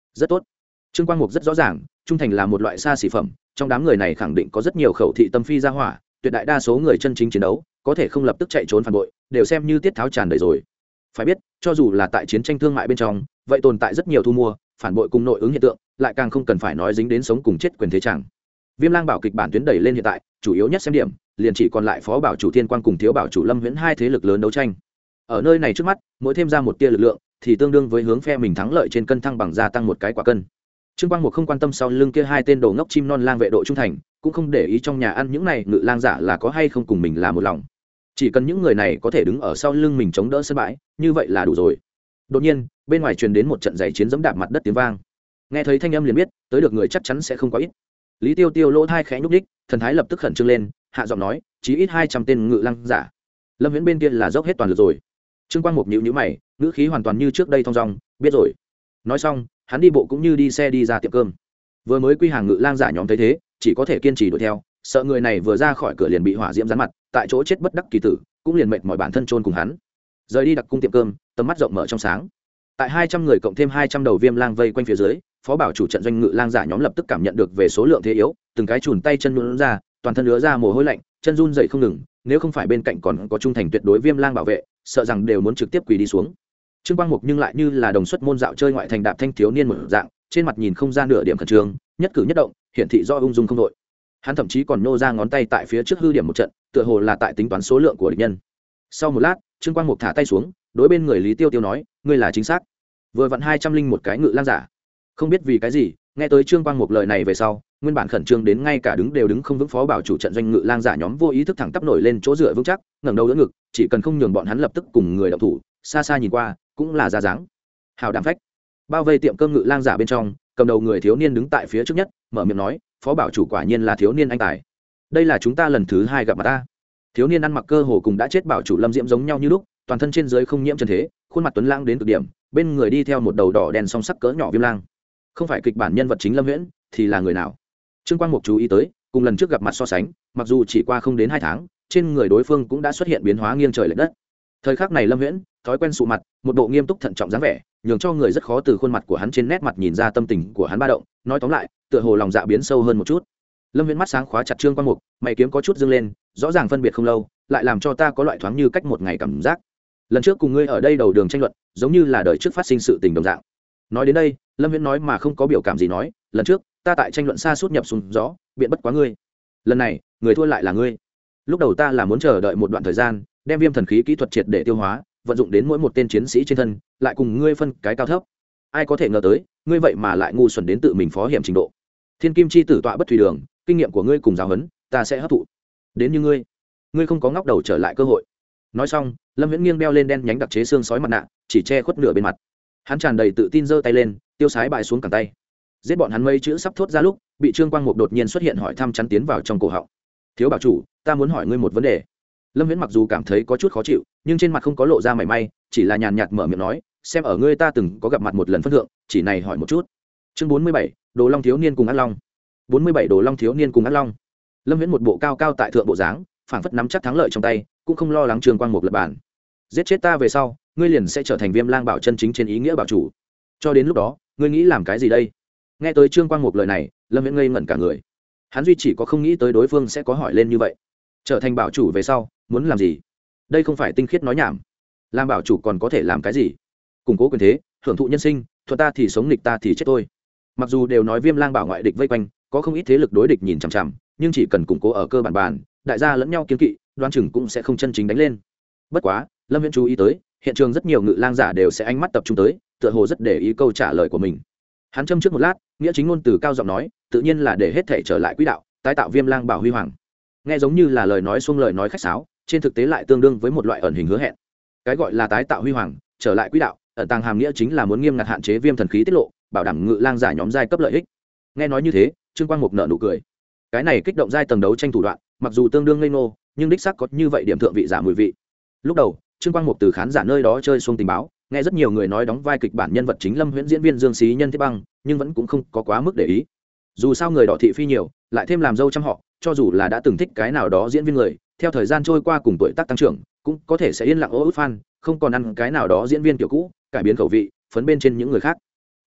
rất tốt. Trương Quang Mục rất rõ ràng, trung thành là một loại xa xỉ phẩm, trong đám người này khẳng định có rất nhiều khẩu thị tâm phi ra hỏa, tuyệt đại đa số người chân chính chiến đấu có thể không lập tức chạy trốn phản bội, đều xem như tiết tháo tràn đầy rồi. Phải biết, cho dù là tại chiến tranh thương mại bên trong, vậy tồn tại rất nhiều thu mua, phản bội cùng nội ứng hiện tượng, lại càng không cần phải nói dính đến sống cùng chết quyền thế chẳng. Viêm Lang Bảo kịch bản tuyến đẩy lên hiện tại, chủ yếu nhất xem điểm, liền chỉ còn lại Phó Bảo chủ Thiên Quang cùng Thiếu Bảo chủ Lâm Viễn hai thế lực lớn đấu tranh. Ở nơi này trước mắt, mỗi thêm ra một tia lực lượng, thì tương đương với hướng phe mình thắng lợi trên cân thăng bằng gia tăng một cái quả cân. Trương Quang Mục không quan tâm sau lưng kia hai tên đồ ngốc chim non lang vệ độ trung thành, cũng không để ý trong nhà ăn những này ngự lang giả là có hay không cùng mình là một lòng. Chỉ cần những người này có thể đứng ở sau lưng mình chống đỡ sân bãi, như vậy là đủ rồi. Đột nhiên, bên ngoài truyền đến một trận giày chiến giẫm đạp mặt đất tiếng vang. Nghe thấy thanh âm liền biết, tới được người chắc chắn sẽ không quá ít. Lý Tiêu Tiêu lỗ thai khẽ nhúc nhích, thần thái lập tức khẩn trương lên, hạ giọng nói, chí ít 200 tên ngự lang giả. Lâm Viễn bên kia là dốc hết toàn lực rồi. Trương Quang Mục nhíu nhíu mày, ngữ khí hoàn toàn như trước đây thong dong, biết rồi. Nói xong, hắn đi bộ cũng như đi xe đi ra tiệm cơm. Vừa mới quy hàng ngự lang giả nhóm thấy thế, chỉ có thể kiên trì đuổi theo, sợ người này vừa ra khỏi cửa liền bị hỏa diễm rán mặt, tại chỗ chết bất đắc kỳ tử, cũng liền mệt mỏi bản thân chôn cùng hắn. Rời đi đặc cung tiệm cơm, tầm mắt rộng mở trong sáng. Tại 200 người cộng thêm 200 đầu viêm lang vây quanh phía dưới, Phó Bảo chủ trận doanh ngự lang giả nhóm lập tức cảm nhận được về số lượng thế yếu, từng cái chùn tay chân nhũn ra, toàn thân ứa ra mồ hôi lạnh, chân run rẩy không ngừng, nếu không phải bên cạnh còn có trung thành tuyệt đối viêm lang bảo vệ, sợ rằng đều muốn trực tiếp quỳ đi xuống. Trương Quang Mục nhưng lại như là đồng xuất môn dạo chơi ngoại thành đạp thanh thiếu niên một dạng, trên mặt nhìn không ra nửa điểm khẩn trương, nhất cử nhất động hiển thị do ung dung không đội. Hắn thậm chí còn nô ra ngón tay tại phía trước hư điểm một trận, tựa hồ là tại tính toán số lượng của địch nhân. Sau một lát, Trương Quang Mục thả tay xuống, đối bên người Lý Tiêu Tiêu nói, ngươi là chính xác. Vừa vặn 201 cái ngự lang giả. Không biết vì cái gì, nghe tới Trương Quang Mục lời này về sau, nguyên bản khẩn trương đến ngay cả đứng đều đứng không vững Phó Bảo chủ trận doanh ngự lang giả nhóm vô ý thức thẳng tắp nổi lên chỗ dựa vững chắc, ngẩng đầu đỡ ngực, chỉ cần không nhường bọn hắn lập tức cùng người động thủ, xa xa nhìn qua, cũng là ra dáng. Hào đảm phách. Bao vây tiệm cơm ngự lang giả bên trong, cầm đầu người thiếu niên đứng tại phía trước nhất, mở miệng nói, Phó Bảo chủ quả nhiên là thiếu niên anh tài. Đây là chúng ta lần thứ 2 gặp mặt ta. Thiếu niên ăn mặc cơ hồ cùng đã chết Bảo chủ Lâm Diễm giống nhau như lúc, toàn thân trên dưới không nhiễm trần thế, khuôn mặt tuấn lãng đến cực điểm, bên người đi theo một đầu đỏ đen song sắc cỡ nhỏ viêm lang. Không phải kịch bản nhân vật chính Lâm Viễn, thì là người nào? Trương Quang Mục chú ý tới, cùng lần trước gặp mặt so sánh, mặc dù chỉ qua không đến 2 tháng, trên người đối phương cũng đã xuất hiện biến hóa nghiêng trời lệch đất. Thời khắc này Lâm Viễn, thói quen sụ mặt, một bộ nghiêm túc thận trọng dáng vẻ, nhường cho người rất khó từ khuôn mặt của hắn trên nét mặt nhìn ra tâm tình của hắn ba động, nói tóm lại, tựa hồ lòng dạ biến sâu hơn một chút. Lâm Viễn mắt sáng khóa chặt Trương Quang Mục, mày kiếm có chút dương lên, rõ ràng phân biệt không lâu, lại làm cho ta có loại thoáng như cách một ngày cảm giác. Lần trước cùng ngươi ở đây đầu đường tranh luận, giống như là đời trước phát sinh sự tình đồng dạng. Nói đến đây, Lâm Viễn nói mà không có biểu cảm gì nói, lần trước ta tại tranh luận xa suốt nhập xuống gió, biện bất quá ngươi. Lần này, người thua lại là ngươi. Lúc đầu ta là muốn chờ đợi một đoạn thời gian, đem viêm thần khí kỹ thuật triệt để tiêu hóa, vận dụng đến mỗi một tên chiến sĩ trên thân, lại cùng ngươi phân cái cao thấp. Ai có thể ngờ tới, ngươi vậy mà lại ngu xuẩn đến tự mình phó hiểm trình độ. Thiên Kim chi tử tọa bất thủy đường, kinh nghiệm của ngươi cùng giáo huấn, ta sẽ hấp thụ. Đến như ngươi không có ngóc đầu trở lại cơ hội. Nói xong, Lâm Viễn nghiêng đeo lên đen nhánh đặc chế xương sói mặt nạ, chỉ che khuất nửa bên mặt. Hắn tràn đầy tự tin giơ tay lên, tiêu sái bài xuống cẳng tay. Giết bọn hắn mấy chữ sắp thốt ra lúc, bị Trương Quang Mục đột nhiên xuất hiện hỏi thăm chắn tiến vào trong cổ họng. Thiếu Bảo chủ, ta muốn hỏi ngươi một vấn đề. Lâm Viễn mặc dù cảm thấy có chút khó chịu, nhưng trên mặt không có lộ ra mảy may, chỉ là nhàn nhạt mở miệng nói, xem ở ngươi ta từng có gặp mặt một lần phân thượng, chỉ này hỏi một chút. Chương 47, Đồ Long thiếu niên cùng Ác Long. 47 Đồ Long thiếu niên cùng Ác Long. Lâm Viễn một bộ cao cao tại thượng bộ dáng, phảng phất nắm chắc thắng lợi trong tay, cũng không lo lắng Trương Quang Mục lật bàn. Giết chết ta về sau, ngươi liền sẽ trở thành Viêm Lang Bảo chân chính trên ý nghĩa bảo chủ. Cho đến lúc đó, ngươi nghĩ làm cái gì đây? Nghe tới Trương Quang Mục lời này, Lâm Viễn ngây ngẩn cả người. Hắn duy chỉ có không nghĩ tới đối phương sẽ có hỏi lên như vậy. Trở thành bảo chủ về sau, muốn làm gì? Đây không phải tinh khiết nói nhảm. Làm bảo chủ còn có thể làm cái gì? Củng cố quyền thế, hưởng thụ nhân sinh, thuận ta thì sống, nghịch ta thì chết thôi. Mặc dù đều nói Viêm Lang Bảo ngoại địch vây quanh, có không ít thế lực đối địch nhìn chằm chằm, nhưng chỉ cần củng cố ở cơ bản bàn, đại gia lẫn nhau kiên kỵ, đoán chừng cũng sẽ không chân chính đánh lên. Bất quá, Lâm Viễn chú ý tới, hiện trường rất nhiều ngự lang giả đều sẽ ánh mắt tập trung tới, tựa hồ rất để ý câu trả lời của mình. Hắn châm trước một lát, nghĩa chính ngôn từ cao giọng nói, tự nhiên là để hết thể trở lại quỹ đạo, tái tạo Viêm Lang Bảo huy hoàng. Nghe giống như là lời nói xuông lời nói khách sáo, trên thực tế lại tương đương với một loại ẩn hình hứa hẹn. Cái gọi là tái tạo huy hoàng, trở lại quỹ đạo, ẩn tàng hàm nghĩa chính là muốn nghiêm ngặt hạn chế viêm thần khí tiết lộ, bảo đảm ngự lang giả nhóm giai cấp lợi ích. Nghe nói như thế, Trương Quang Mục nở nụ cười. Cái này kích động giai tầng đấu tranh thủ đoạn, mặc dù tương đương ngây ngô, nhưng đích xác có như vậy điểm thượng vị giả mùi vị. Lúc đầu, Trương Quang Mục từ khán giả nơi đó chơi xuông tình báo, nghe rất nhiều người nói đóng vai kịch bản nhân vật chính Lâm Huyễn diễn viên Dương Xí Nhân Thiết Băng, nhưng vẫn cũng không có quá mức để ý. Dù sao người đỏ thị phi nhiều, lại thêm làm dâu trăm họ, cho dù là đã từng thích cái nào đó diễn viên người, theo thời gian trôi qua cùng tuổi tác tăng trưởng, cũng có thể sẽ yên lặng ô út fan, không còn ăn cái nào đó diễn viên kiểu cũ, cải biến khẩu vị, phấn bên trên những người khác.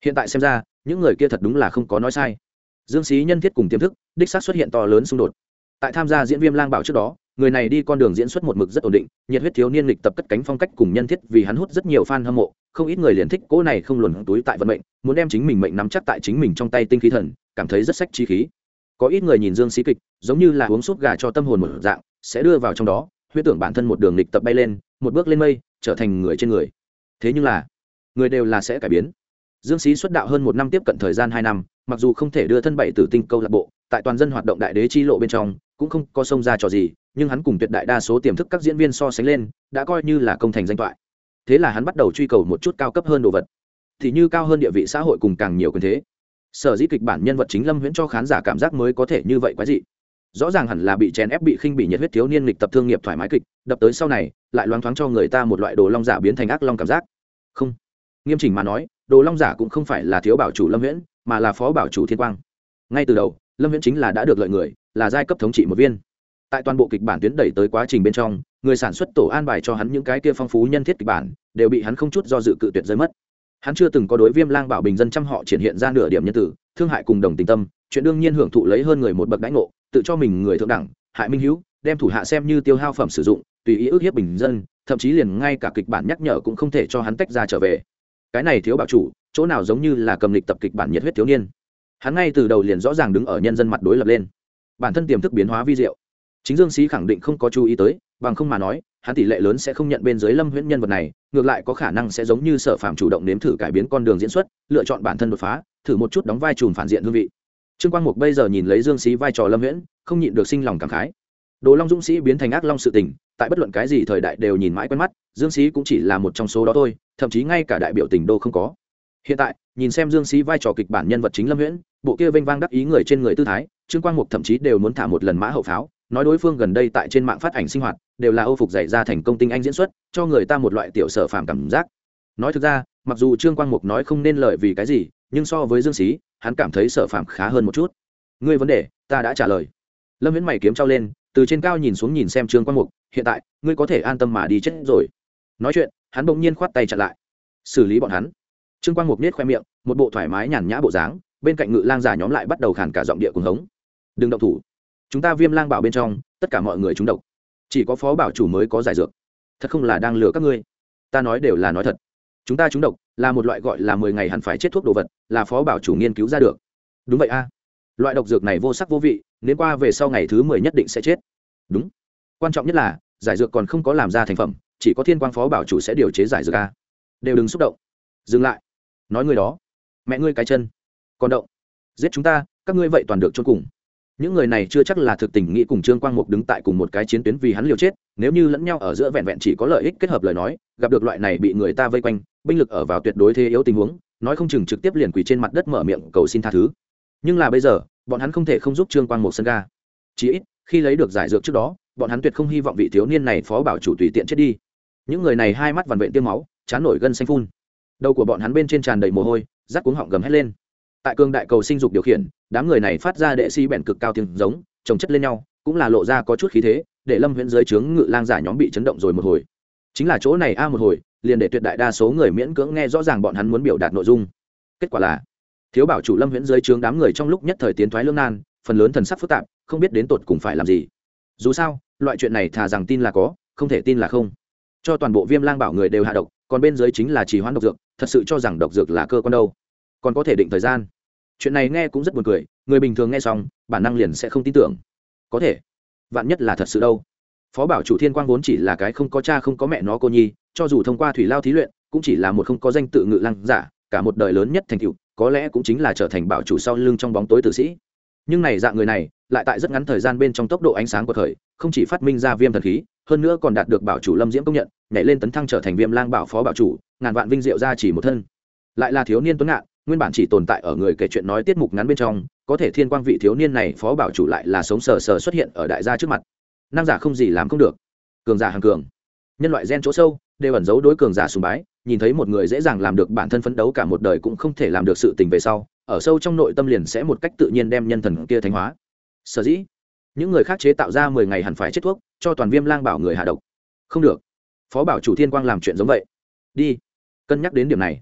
Hiện tại xem ra những người kia thật đúng là không có nói sai. Dương Xí nhân thiết cùng tiềm thức đích xác xuất hiện to lớn xung đột. Tại tham gia diễn Viêm Lang Bảo trước đó, người này đi con đường diễn xuất một mực rất ổn định, nhiệt huyết thiếu niên lịch tập cất cánh phong cách cùng nhân thiết vì hắn hút rất nhiều fan hâm mộ, không ít người liền thích cỗ này không luồn túi tại vận mệnh, muốn đem chính mình mệnh nắm chắc tại chính mình trong tay tinh khí thần, cảm thấy rất sách chi khí. Có ít người nhìn Dương Xí kịch, giống như là uống súp gà cho tâm hồn một dạng, sẽ đưa vào trong đó, huyết tưởng bản thân một đường lịch tập bay lên, một bước lên mây, trở thành người trên người. Thế nhưng là, người đều là sẽ cải biến. Dương Xí xuất đạo hơn 1 năm, tiếp cận thời gian 2 năm, mặc dù không thể đưa thân bảy tử tinh câu lạc bộ, tại toàn dân hoạt động đại đế chi lộ bên trong, cũng không có xông ra trò gì, nhưng hắn cùng tuyệt đại đa số tiềm thức các diễn viên so sánh lên, đã coi như là công thành danh toại. Thế là hắn bắt đầu truy cầu một chút cao cấp hơn đồ vật, thì như cao hơn địa vị xã hội cùng càng nhiều quyền thế. Sở dĩ kịch bản nhân vật chính Lâm Huyễn cho khán giả cảm giác mới có thể như vậy quái dị. Rõ ràng hẳn là bị chèn ép bị khinh bị nhiệt huyết thiếu niên lịch tập thương nghiệp thoải mái kịch, đập tới sau này, lại loáng thoáng cho người ta một loại đồ long giả biến thành ác long cảm giác. Không, nghiêm chỉnh mà nói, đồ long giả cũng không phải là thiếu bảo chủ Lâm Huyễn, mà là phó bảo chủ Thiên Quang. Ngay từ đầu, Lâm Huyễn chính là đã được lợi người, là giai cấp thống trị một viên. Tại toàn bộ kịch bản tuyến đẩy tới quá trình bên trong, người sản xuất tổ an bài cho hắn những cái kia phong phú nhân thiết kịch bản, đều bị hắn không chút do dự cự tuyệt rơi mất. Hắn chưa từng có đối Viêm Lang Bảo bình dân trăm họ triển hiện ra nửa điểm nhân tử, thương hại cùng đồng tình tâm, chuyện đương nhiên hưởng thụ lấy hơn người một bậc đãi ngộ, tự cho mình người thượng đẳng, hại minh hữu, đem thủ hạ xem như tiêu hao phẩm sử dụng, tùy ý ức hiếp bình dân, thậm chí liền ngay cả kịch bản nhắc nhở cũng không thể cho hắn tách ra trở về. Cái này thiếu bảo chủ, chỗ nào giống như là cầm lịch tập kịch bản nhiệt huyết thiếu niên. Hắn ngay từ đầu liền rõ ràng đứng ở nhân dân mặt đối lập lên, bản thân tiềm thức biến hóa vi diệu. Chính Dương Xí khẳng định không có chú ý tới, bằng không mà nói, hắn tỷ lệ lớn sẽ không nhận bên dưới Lâm Huyễn nhân vật này, ngược lại có khả năng sẽ giống như Sở Phàm chủ động nếm thử cải biến con đường diễn xuất, lựa chọn bản thân đột phá, thử một chút đóng vai trùm phản diện hương vị. Trương Quang Mục bây giờ nhìn lấy Dương Xí vai trò Lâm Huyễn, không nhịn được sinh lòng cảm khái. Đồ Long Dũng sĩ biến thành ác long sự tình, tại bất luận cái gì thời đại đều nhìn mãi quen mắt, Dương Xí cũng chỉ là một trong số đó thôi, thậm chí ngay cả đại biểu tình đô không có. Hiện tại, nhìn xem Dương Xí vai trò kịch bản nhân vật chính Lâm Huyễn, bộ kia vênh vang đắc ý người trên người tư thái, Trương Quang Mục thậm chí đều muốn thả một lần mã hậu pháo, nói đối phương gần đây tại trên mạng phát ảnh sinh hoạt, đều là Âu phục dạy ra thành công tinh anh diễn xuất, cho người ta một loại tiểu Sở Phàm cảm giác. Nói thực ra, mặc dù Trương Quang Mục nói không nên lời vì cái gì, nhưng so với Dương Xí, hắn cảm thấy Sở Phàm khá hơn một chút. Ngươi vấn đề, ta đã trả lời. Lâm Viễn mày kiếm trao lên, từ trên cao nhìn xuống nhìn xem Trương Quang Mục, hiện tại, ngươi có thể an tâm mà đi chết rồi. Nói chuyện, hắn bỗng nhiên khoát tay chặn lại. Xử lý bọn hắn. Trương Quang Mục nhếch khoe miệng, một bộ thoải mái nhàn nhã bộ dáng, bên cạnh Ngự Lang giả nhóm lại bắt đầu khàn cả giọng địa cuồng hống. Đừng động thủ. Chúng ta Viêm Lang Bảo bên trong, tất cả mọi người trúng độc, chỉ có phó bảo chủ mới có giải dược. Thật không là đang lừa các ngươi. Ta nói đều là nói thật. Chúng ta trúng độc là một loại gọi là 10 ngày hẳn phải chết thuốc đồ vật, là phó bảo chủ nghiên cứu ra được. Đúng vậy a. Loại độc dược này vô sắc vô vị, nếu qua về sau ngày thứ 10 nhất định sẽ chết. Đúng. Quan trọng nhất là, giải dược còn không có làm ra thành phẩm, chỉ có Thiên Quang phó bảo chủ sẽ điều chế giải dược a. Đều đừng xúc động. Dừng lại. Nói người đó, mẹ ngươi cái chân. Còn động, giết chúng ta, các ngươi vậy toàn được chôn cùng. Những người này chưa chắc là thực tình nghĩ cùng Trương Quang Mục đứng tại cùng một cái chiến tuyến vì hắn liều chết, nếu như lẫn nhau ở giữa vẹn vẹn chỉ có lợi ích kết hợp lời nói, gặp được loại này bị người ta vây quanh, binh lực ở vào tuyệt đối thế yếu tình huống, nói không chừng trực tiếp liền quỳ trên mặt đất mở miệng cầu xin tha thứ. Nhưng là bây giờ, bọn hắn không thể không giúp Trương Quang Mục sân ga. Chỉ ít, khi lấy được giải dược trước đó, bọn hắn tuyệt không hy vọng vị thiếu niên này phó bảo chủ tùy tiện chết đi. Những người này hai mắt vằn vện tiêm máu, chán nổi gân xanh phun. Đầu của bọn hắn bên trên tràn đầy mồ hôi, rát cuống họng gầm hết lên. Tại cương đại cầu sinh dục điều khiển, đám người này phát ra đệ si bèn cực cao tiếng giống, chồng chất lên nhau, cũng là lộ ra có chút khí thế, để Lâm Huyễn dưới trướng Ngự Lang giả nhóm bị chấn động rồi một hồi. Chính là chỗ này một hồi, liền để tuyệt đại đa số người miễn cưỡng nghe rõ ràng bọn hắn muốn biểu đạt nội dung. Kết quả là, thiếu bảo chủ Lâm Huyễn dưới trướng đám người trong lúc nhất thời tiến thoái lưỡng nan, phần lớn thần sắc phức tạp, không biết đến tột cùng phải làm gì. Dù sao, loại chuyện này thà rằng tin là có, không thể tin là không. Cho toàn bộ Viêm Lang Bảo người đều hạ độc, còn bên dưới chính là trì hoãn độc dược, thật sự cho rằng độc dược là cơ quan đâu. Còn có thể định thời gian. Chuyện này nghe cũng rất buồn cười, người bình thường nghe xong, bản năng liền sẽ không tin tưởng. Có thể, vạn nhất là thật sự đâu. Phó bảo chủ Thiên Quang vốn chỉ là cái không có cha không có mẹ nó cô nhi, cho dù thông qua thủy lao thí luyện, cũng chỉ là một không có danh tự Ngự Lang giả, cả một đời lớn nhất thành tựu, có lẽ cũng chính là trở thành bảo chủ sau lưng trong bóng tối tử sĩ. Nhưng này dạng người này, lại tại rất ngắn thời gian bên trong tốc độ ánh sáng của thời, không chỉ phát minh ra viêm thần khí, hơn nữa còn đạt được bảo chủ Lâm Diễm công nhận, nhảy lên tấn thăng trở thành Viêm Lang Bảo phó bảo chủ, ngàn vạn vinh diệu ra chỉ một thân. Lại là thiếu niên tuấn ngạn, nguyên bản chỉ tồn tại ở người kể chuyện nói tiết mục ngắn bên trong, có thể Thiên Quang vị thiếu niên này phó bảo chủ lại là sống sờ sờ xuất hiện ở đại gia trước mặt. Năng giả không gì làm không được, cường giả hàng cường, nhân loại gen chỗ sâu đều ẩn giấu đối cường giả sùng bái, nhìn thấy một người dễ dàng làm được bản thân phấn đấu cả một đời cũng không thể làm được sự tình về sau, ở sâu trong nội tâm liền sẽ một cách tự nhiên đem nhân thần kia thánh hóa. Sở dĩ những người khác chế tạo ra 10 ngày hẳn phải chết thuốc cho toàn Viêm Lang Bảo người hạ độc, không được. Phó bảo chủ Thiên Quang làm chuyện giống vậy, đi cân nhắc đến điểm này.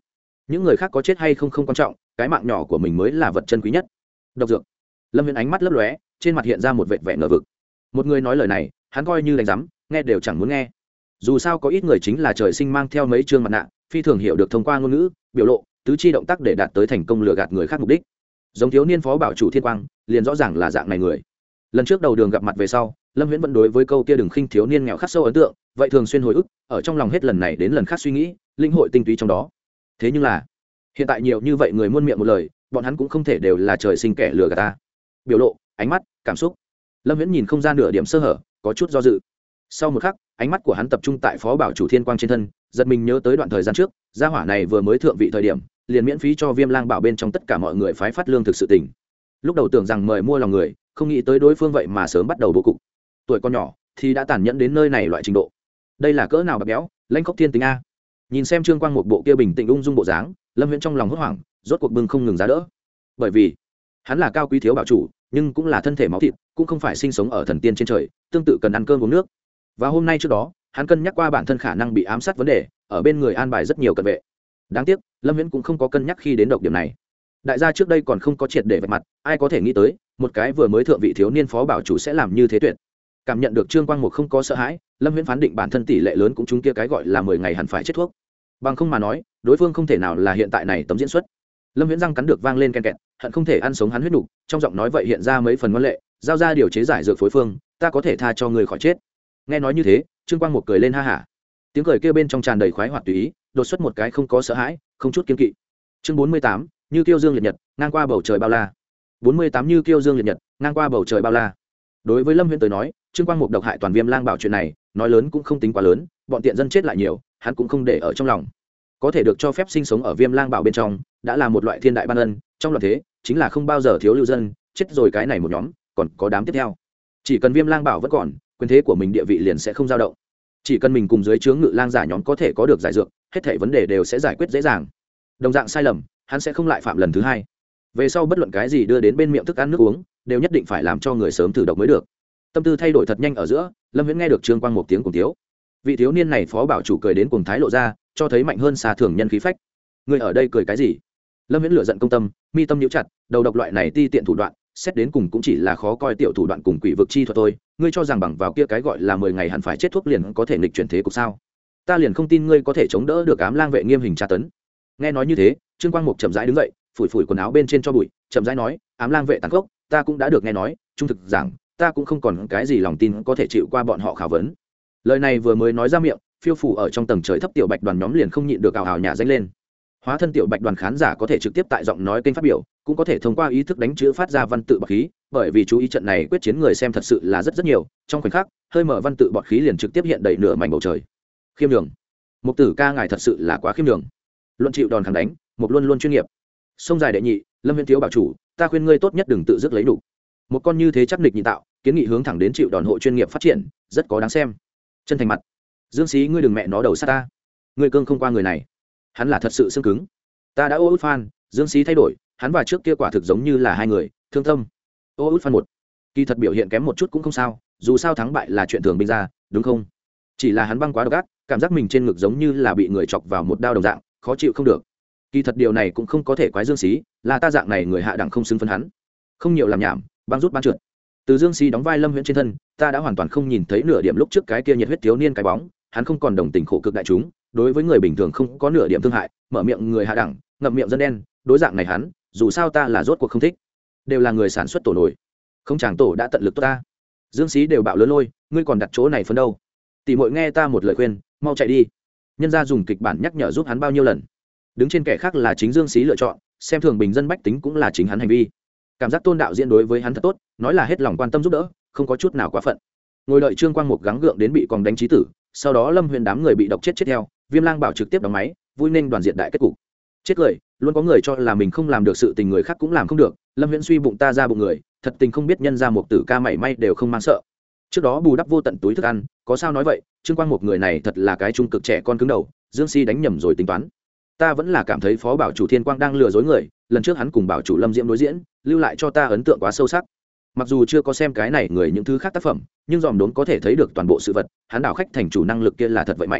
những người khác có chết hay không quan trọng, cái mạng nhỏ của mình mới là vật chân quý nhất. Độc dược. Lâm Viễn ánh mắt lấp lóe, trên mặt hiện ra một vệt vẻ ngờ vực. Một người nói lời này, hắn coi như đánh rắm, nghe đều chẳng muốn nghe. Dù sao có ít người chính là trời sinh mang theo mấy trương mặt nạ, phi thường hiểu được thông qua ngôn ngữ, biểu lộ, tứ chi động tác để đạt tới thành công lừa gạt người khác mục đích. Giống thiếu niên phó bảo chủ Thiên Quang, liền rõ ràng là dạng này người. Lần trước đầu đường gặp mặt về sau, Lâm Viễn vẫn đối với câu kia đừng khinh thiếu niên nghèo khắc sâu ấn tượng, vậy thường xuyên hồi ức, ở trong lòng hết lần này đến lần khác suy nghĩ, linh hội tinh túy trong đó. Thế nhưng là, hiện tại nhiều như vậy người muôn miệng một lời, bọn hắn cũng không thể đều là trời sinh kẻ lừa gạt ta. Biểu lộ, ánh mắt, cảm xúc, Lâm Viễn nhìn không ra nửa điểm sơ hở, có chút do dự. Sau một khắc, ánh mắt của hắn tập trung tại phó bảo chủ Thiên Quang trên thân, giật mình nhớ tới đoạn thời gian trước, gia hỏa này vừa mới thượng vị thời điểm, liền miễn phí cho Viêm Lang Bảo bên trong tất cả mọi người phái phát lương thực sự tình. Lúc đầu tưởng rằng mời mua lòng người, không nghĩ tới đối phương vậy mà sớm bắt đầu bố cục. Tuổi con nhỏ thì đã tàn nhẫn đến nơi này loại trình độ. Đây là cỡ nào bạc béo, lãnh khốc thiên tính a. Nhìn xem Trương Quang một bộ kia bình tĩnh ung dung bộ dáng, Lâm Viễn trong lòng hốt hoảng, rốt cuộc bưng không ngừng giá đỡ. Bởi vì, hắn là cao quý thiếu bảo chủ, nhưng cũng là thân thể máu thịt, cũng không phải sinh sống ở thần tiên trên trời, tương tự cần ăn cơm uống nước. Và hôm nay trước đó, hắn cân nhắc qua bản thân khả năng bị ám sát vấn đề, ở bên người an bài rất nhiều cận vệ. Đáng tiếc, Lâm Viễn cũng không có cân nhắc khi đến độc điểm này. Đại gia trước đây còn không có triệt để vạch mặt, ai có thể nghĩ tới, một cái vừa mới thượng vị thiếu niên phó bảo chủ sẽ làm như thế tuyệt. Cảm nhận được Trương Quang Mục không có sợ hãi, Lâm Viễn phán định bản thân tỷ lệ lớn cũng chúng kia cái gọi là 10 ngày hẳn phải chết thuốc. Bằng không mà nói, đối phương không thể nào là hiện tại này tấm diễn xuất. Lâm Viễn răng cắn được vang lên ken kẹt, hận không thể ăn sống hắn huyết nục, trong giọng nói vậy hiện ra mấy phần ngoan lệ, giao ra điều chế giải dược phối phương, ta có thể tha cho người khỏi chết. Nghe nói như thế, Trương Quang Mục cười lên ha hả. Tiếng cười kia bên trong tràn đầy khoái hoạt tùy ý, đột xuất một cái không có sợ hãi, không chút kiêng kỵ. Chương 48, như kiêu dương liệt nhật, ngang qua bầu trời bao la. 48 như kiêu dương liệt nhật, ngang qua bầu trời bao la. Đối với Lâm Viễn tới nói, Trương Quang Mục độc hại toàn Viêm Lang Bảo chuyện này, nói lớn cũng không tính quá lớn, bọn tiện dân chết lại nhiều, hắn cũng không để ở trong lòng. Có thể được cho phép sinh sống ở Viêm Lang Bảo bên trong, đã là một loại thiên đại ban ân, trong loạn thế, chính là không bao giờ thiếu lưu dân, chết rồi cái này một nhóm, còn có đám tiếp theo. Chỉ cần Viêm Lang Bảo vẫn còn, quyền thế của mình địa vị liền sẽ không dao động. Chỉ cần mình cùng dưới trướng ngự lang giả nhóm có thể có được giải dược, hết thảy vấn đề đều sẽ giải quyết dễ dàng. Đồng dạng sai lầm, hắn sẽ không lại phạm lần thứ hai. Về sau bất luận cái gì đưa đến bên miệng thức ăn nước uống, đều nhất định phải làm cho người sớm thử độc mới được. Tâm tư thay đổi thật nhanh ở giữa, Lâm Viễn nghe được Trương Quang một tiếng cùng thiếu. Vị thiếu niên này phó bảo chủ cười đến cuồng thái lộ ra, cho thấy mạnh hơn xa thường nhân khí phách. Người ở đây cười cái gì? Lâm Viễn lửa giận công tâm, mi tâm nhíu chặt, đầu độc loại này ti tiện thủ đoạn, xét đến cùng cũng chỉ là khó coi tiểu thủ đoạn cùng quỷ vực chi thuật thôi. Ngươi cho rằng bằng vào kia cái gọi là 10 ngày hẳn phải chết thuốc liền có thể nghịch chuyển thế cục sao? Ta liền không tin ngươi có thể chống đỡ được Ám Lang vệ nghiêm hình tra tấn. Nghe nói như thế, Trương Quang Mục chậm rãi đứng dậy, phủi phủi quần áo bên trên cho bụi, chậm rãi nói, Ám Lang vệ tàn khốc, ta cũng đã được nghe nói, trung thực rằng, ta cũng không còn cái gì lòng tin có thể chịu qua bọn họ khảo vấn. Lời này vừa mới nói ra miệng, phiêu phủ ở trong tầng trời thấp tiểu bạch đoàn nhóm liền không nhịn được ào ào nhả danh lên. Hóa thân tiểu bạch đoàn khán giả có thể trực tiếp tại giọng nói kênh phát biểu, cũng có thể thông qua ý thức đánh chữ phát ra văn tự bọt khí, bởi vì chú ý trận này quyết chiến người xem thật sự là rất nhiều, trong khoảnh khắc, hơi mở văn tự bọt khí liền trực tiếp hiện đầy nửa mảnh bầu trời. Khiêm nhường, Mục tử ca ngài thật sự là quá khiêm nhường. Luận chịu đòn kháng đánh, Mục luôn luôn chuyên nghiệp. Sông dài đệ nhị, Lâm Viễn thiếu bảo chủ, ta khuyên ngươi tốt nhất đừng tự dứt lấy đủ. Một con như thế chắc nịch nhị tạo, kiến nghị hướng thẳng đến chịu đòn hộ chuyên nghiệp phát triển, rất có đáng xem. Chân thành mặt, Dương Xí ngươi đừng mẹ nó đầu sát ta. Ngươi cương không qua người này, hắn là thật sự xương cứng. Ta đã ô út fan, Dương Xí thay đổi, hắn và trước kia quả thực giống như là hai người, thương tâm. Ô út fan một, kỳ thật biểu hiện kém một chút cũng không sao, dù sao thắng bại là chuyện thường binh ra, đúng không? Chỉ là hắn băng quá độc ác, cảm giác mình trên ngực giống như là bị người chọc vào một đao đồng dạng, khó chịu không được. Kỳ thật điều này cũng không có thể quái Dương Xí, là ta dạng này người hạ đẳng không xứng phân hắn. Không nhiều làm nhảm, băng rút ban trượt. Từ Dương Xí đóng vai Lâm Viễn trên thân, ta đã hoàn toàn không nhìn thấy nửa điểm lúc trước cái kia nhiệt huyết thiếu niên cái bóng, hắn không còn đồng tình khổ cực đại chúng, đối với người bình thường không có nửa điểm thương hại, mở miệng người hạ đẳng, ngậm miệng dân đen, đối dạng này hắn, dù sao ta là rốt cuộc không thích. Đều là người sản xuất tổ nổi, không chàng tổ đã tận lực tốt ta. Dương Xí đều bạo lớn lôi, ngươi còn đặt chỗ này phấn đâu? Tỷ muội nghe ta một lời khuyên, mau chạy đi. Nhân gia dùng kịch bản nhắc nhở giúp hắn bao nhiêu lần. Đứng trên kẻ khác là chính Dương Xí lựa chọn, xem thường bình dân bách tính cũng là chính hắn hành vi. Cảm giác Tôn đạo diễn đối với hắn thật tốt, nói là hết lòng quan tâm giúp đỡ, không có chút nào quá phận. Ngồi đợi Trương Quang Mục gắng gượng đến bị còn đánh chí tử, sau đó Lâm Huyền đám người bị độc chết theo, Viêm Lang Bảo trực tiếp đóng máy, vui nên đoàn diện đại kết cục. Chết cười, luôn có người cho là mình không làm được sự tình người khác cũng làm không được, Lâm Huyền suy bụng ta ra bụng người, thật tình không biết nhân ra một tử ca mảy may đều không mang sợ. Trước đó bù đắp vô tận túi thức ăn, có sao nói vậy, Trương Quang Mục người này thật là cái trung cực trẻ con cứng đầu, Dương Si đánh nhầm rồi tính toán. Ta vẫn là cảm thấy Phó Bảo chủ Thiên Quang đang lừa dối người, lần trước hắn cùng Bảo chủ Lâm Diễm đối diễn, lưu lại cho ta ấn tượng quá sâu sắc. Mặc dù chưa có xem cái này người những thứ khác tác phẩm, nhưng dòm đốn có thể thấy được toàn bộ sự vật, hắn đảo khách thành chủ năng lực kia là thật vậy mạnh.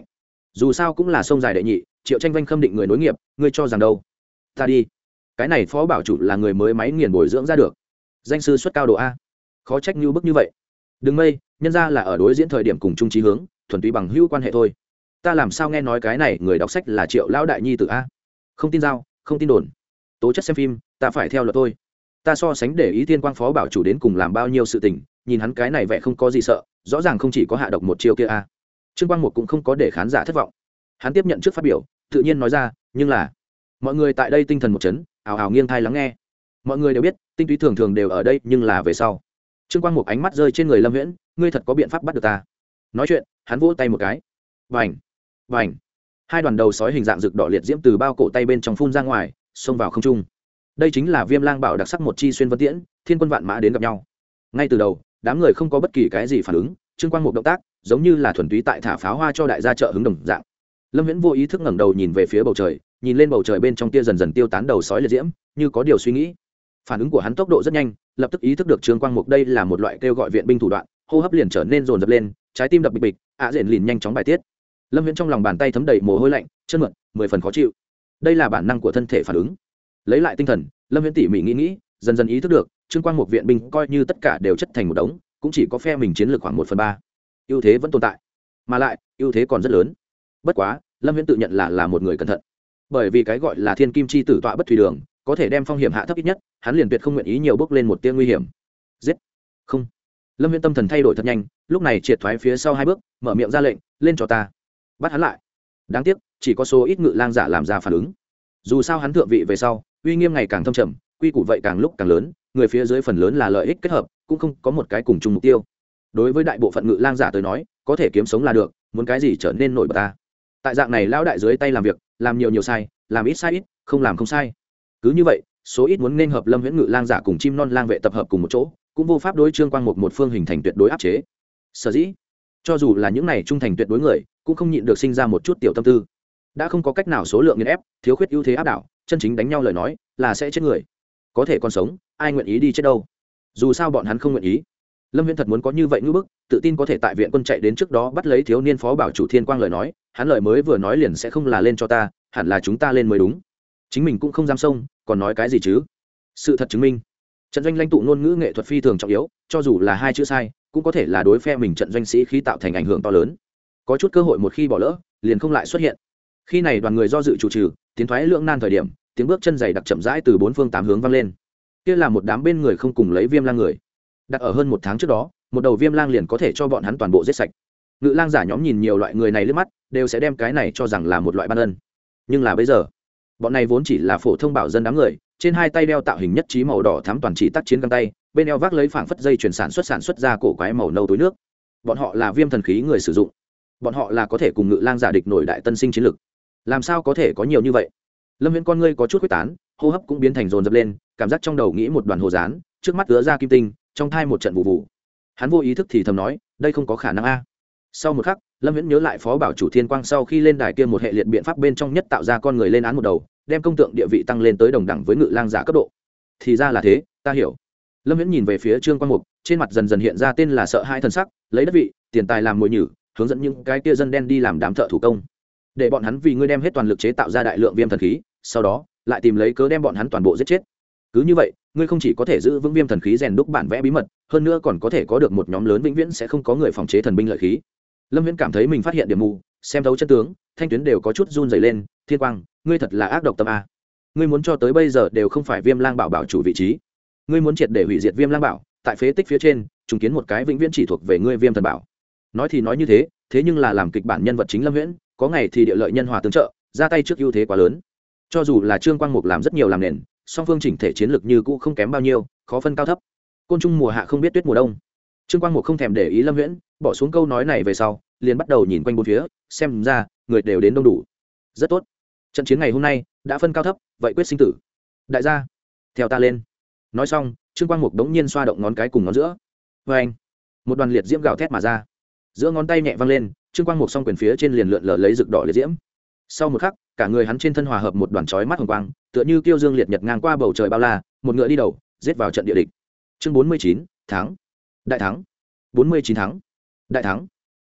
dù sao cũng là sông dài đệ nhị, Triệu Tranh Vanh khâm định người nối nghiệp, ngươi cho rằng đâu? Ta đi. Cái này phó bảo chủ là người mới máy nghiền bồi dưỡng ra được, danh sư xuất cao độ a, khó trách như bức như vậy. Đừng mây, nhân ra là ở đối diễn thời điểm cùng chung chí hướng, thuần túy bằng hữu quan hệ thôi. Ta làm sao nghe nói cái này người đọc sách là Triệu lão đại nhi tử a? Không tin giao, không tin đồn. Tố chất xem phim, ta phải theo luật tôi. Ta so sánh để ý Thiên Quang phó bảo chủ đến cùng làm bao nhiêu sự tình, nhìn hắn cái này vẻ không có gì sợ, rõ ràng không chỉ có hạ độc một chiêu kia a. Trương Quang Mục cũng không có để khán giả thất vọng. Hắn tiếp nhận trước phát biểu, tự nhiên nói ra, nhưng là mọi người tại đây tinh thần một chấn, ào ào nghiêng thai lắng nghe. Mọi người đều biết, tinh túy thường thường đều ở đây, nhưng là về sau. Trương Quang Mục ánh mắt rơi trên người Lâm Viễn, ngươi thật có biện pháp bắt được ta? Nói chuyện, hắn vỗ tay một cái. Vành, vành. Hai đoàn đầu sói hình dạng rực đỏ liệt diễm từ bao cổ tay bên trong phun ra ngoài, xông vào không trung. Đây chính là Viêm Lang Bảo đặc sắc một chi xuyên vân tiễn, thiên quân vạn mã đến gặp nhau. Ngay từ đầu, đám người không có bất kỳ cái gì phản ứng, Trương Quang Mục động tác giống như là thuần túy tại thả pháo hoa cho đại gia trợ hứng đồng dạng. Lâm Viễn vô ý thức ngẩng đầu nhìn về phía bầu trời, nhìn lên bầu trời bên trong tia dần dần tiêu tán đầu sói liệt diễm, như có điều suy nghĩ. Phản ứng của hắn tốc độ rất nhanh, lập tức ý thức được Trương Quang Mục đây là một loại kêu gọi viện binh thủ đoạn, hô hấp liền trở nên dồn dập lên, trái tim đập bịch bịch, rền lìn nhanh chóng bài tiết. Lâm Viễn trong lòng bàn tay thấm đầy mồ hôi lạnh, chân mượt, 10 phần khó chịu. Đây là bản năng của thân thể phản ứng. Lấy lại tinh thần, Lâm Viễn tỉ mỉ nghĩ, dần dần ý thức được, Trương Quang Mục viện binh coi như tất cả đều chất thành một đống, cũng chỉ có phe mình chiến lược khoảng 1/3. Ưu thế vẫn tồn tại, mà lại ưu thế còn rất lớn. Bất quá, Lâm Viễn tự nhận là một người cẩn thận, bởi vì cái gọi là thiên kim chi tử tọa bất thủy đường, có thể đem phong hiểm hạ thấp ít nhất, hắn liền tuyệt không nguyện ý nhiều bước lên một tia nguy hiểm. Giết! Không. Lâm Viễn tâm thần thay đổi thật nhanh, lúc này triệt thoái phía sau 2 bước, mở miệng ra lệnh, lên cho ta. Bắt hắn lại. Đáng tiếc, chỉ có số ít ngự lang giả làm ra phản ứng. Dù sao hắn thượng vị về sau, uy nghiêm ngày càng thâm trầm, quy củ vậy càng lúc càng lớn, người phía dưới phần lớn là lợi ích kết hợp, cũng không có một cái cùng chung mục tiêu. Đối với đại bộ phận ngự lang giả tới nói, có thể kiếm sống là được, muốn cái gì trở nên nổi bật ta. Tại dạng này lão đại dưới tay làm việc, làm nhiều sai, làm ít sai ít, không làm không sai. Cứ như vậy, số ít muốn nên hợp Lâm Viễn ngự lang giả cùng chim non lang vệ tập hợp cùng một chỗ, cũng vô pháp đối Trương Quang Mục một phương hình thành tuyệt đối áp chế. Sở dĩ, cho dù là những này trung thành tuyệt đối người, cũng không nhịn được sinh ra một chút tiểu tâm tư. Đã không có cách nào số lượng nghiền ép, thiếu khuyết ưu thế áp đảo, chân chính đánh nhau lời nói, là sẽ chết người. Có thể còn sống, ai nguyện ý đi chết đâu? Dù sao bọn hắn không nguyện ý. Lâm Viễn thật muốn có như vậy ngữ bức, tự tin có thể tại viện quân chạy đến trước đó bắt lấy thiếu niên phó bảo chủ Thiên Quang lời nói, hắn lời mới vừa nói liền sẽ không là lên cho ta, hẳn là chúng ta lên mới đúng. Chính mình cũng không dám xông, còn nói cái gì chứ? Sự thật chứng minh, trận doanh lãnh tụ ngôn ngữ nghệ thuật phi thường trọng yếu, cho dù là 2 chữ sai, cũng có thể là đối phe mình trận doanh sĩ khí tạo thành ảnh hưởng to lớn. Có chút cơ hội một khi bỏ lỡ, liền không lại xuất hiện. Khi này đoàn người do dự chủ trừ, tiến thoái lưỡng nan thời điểm, tiếng bước chân dày đặc chậm rãi từ 4 phương 8 hướng vang lên. Kia là một đám bên người không cùng lấy Viêm Lang người. Đặt ở hơn 1 tháng trước đó, một đầu Viêm Lang liền có thể cho bọn hắn toàn bộ giết sạch. Ngự lang giả nhóm nhìn nhiều loại người này liếc mắt, đều sẽ đem cái này cho rằng là một loại ban ân. Nhưng là bây giờ, bọn này vốn chỉ là phổ thông bảo dân đám người, trên 2 tay đeo tạo hình nhất trí màu đỏ thắm toàn chỉ tác chiến găng tay, bên eo vác lấy phảng phất dây chuyển sản xuất ra cổ quái màu nâu túi nước. Bọn họ là Viêm thần khí người sử dụng. Bọn họ là có thể cùng ngự lang giả địch nổi đại tân sinh chiến lực. Làm sao có thể có nhiều như vậy? Lâm Viễn con ngươi có chút quyết tán, hô hấp cũng biến thành dồn dập lên, cảm giác trong đầu nghĩ một đoàn hồ dán, trước mắt ứa ra kim tinh, trong thai một trận vụ vụ. Hắn vô ý thức thì thầm nói, đây không có khả năng a. Sau một khắc, Lâm Viễn nhớ lại phó bảo chủ Thiên Quang sau khi lên đài kia một hệ liệt biện pháp bên trong nhất tạo ra con người lên án một đầu, đem công tượng địa vị tăng lên tới đồng đẳng với ngự lang giả cấp độ. Thì ra là thế, ta hiểu. Lâm Viễn nhìn về phía Trương Quang Mục, trên mặt dần dần hiện ra tên là sợ hai thần sắc, lấy đất vị, tiền tài làm mồi nhử, hướng dẫn những cái kia dân đen đi làm đám thợ thủ công, để bọn hắn vì ngươi đem hết toàn lực chế tạo ra đại lượng viêm thần khí, sau đó lại tìm lấy cớ đem bọn hắn toàn bộ giết chết. Cứ như vậy, ngươi không chỉ có thể giữ vững viêm thần khí rèn đúc bản vẽ bí mật, hơn nữa còn có thể có được một nhóm lớn vĩnh viễn sẽ không có người phòng chế thần binh lợi khí. Lâm Viễn cảm thấy mình phát hiện điểm mù, xem thấu chân tướng, thanh tuyến đều có chút run rẩy lên. Thiên Quang, ngươi thật là ác độc tâm a. Ngươi muốn cho tới bây giờ đều không phải Viêm Lang Bảo bảo chủ vị trí. Ngươi muốn triệt để hủy diệt Viêm Lang Bảo, tại phế tích phía trên trùng kiến một cái vĩnh viễn chỉ thuộc về ngươi Viêm thần bảo. Nói thì nói như thế, thế nhưng là làm kịch bản nhân vật chính Lâm Viễn, có ngày thì địa lợi nhân hòa tương trợ, ra tay trước ưu thế quá lớn. Cho dù là Trương Quang Mục làm rất nhiều làm nền, song phương chỉnh thể chiến lược như cũ không kém bao nhiêu, khó phân cao thấp. Côn trùng mùa hạ không biết tuyết mùa đông. Trương Quang Mục không thèm để ý Lâm Viễn, bỏ xuống câu nói này về sau, liền bắt đầu nhìn quanh bốn phía, xem ra người đều đến đông đủ. Rất tốt. Trận chiến ngày hôm nay đã phân cao thấp, vậy quyết sinh tử. Đại gia, theo ta lên. Nói xong, Trương Quang Mục đống nhiên xoa động ngón cái cùng ngón giữa. Và anh, một đoàn liệt diễm gào thét mà ra. Giữa ngón tay nhẹ văng lên, Trương Quang Mục song quyền phía trên liền lượn lờ lấy rực đỏ liệt diễm. Sau một khắc, cả người hắn trên thân hòa hợp một đoàn chói mắt hồng quang, tựa như kiêu dương liệt nhật ngang qua bầu trời bao la, một ngựa đi đầu, giết vào trận địa địch. Chương 49, thắng. Đại thắng. 49 thắng. Đại thắng.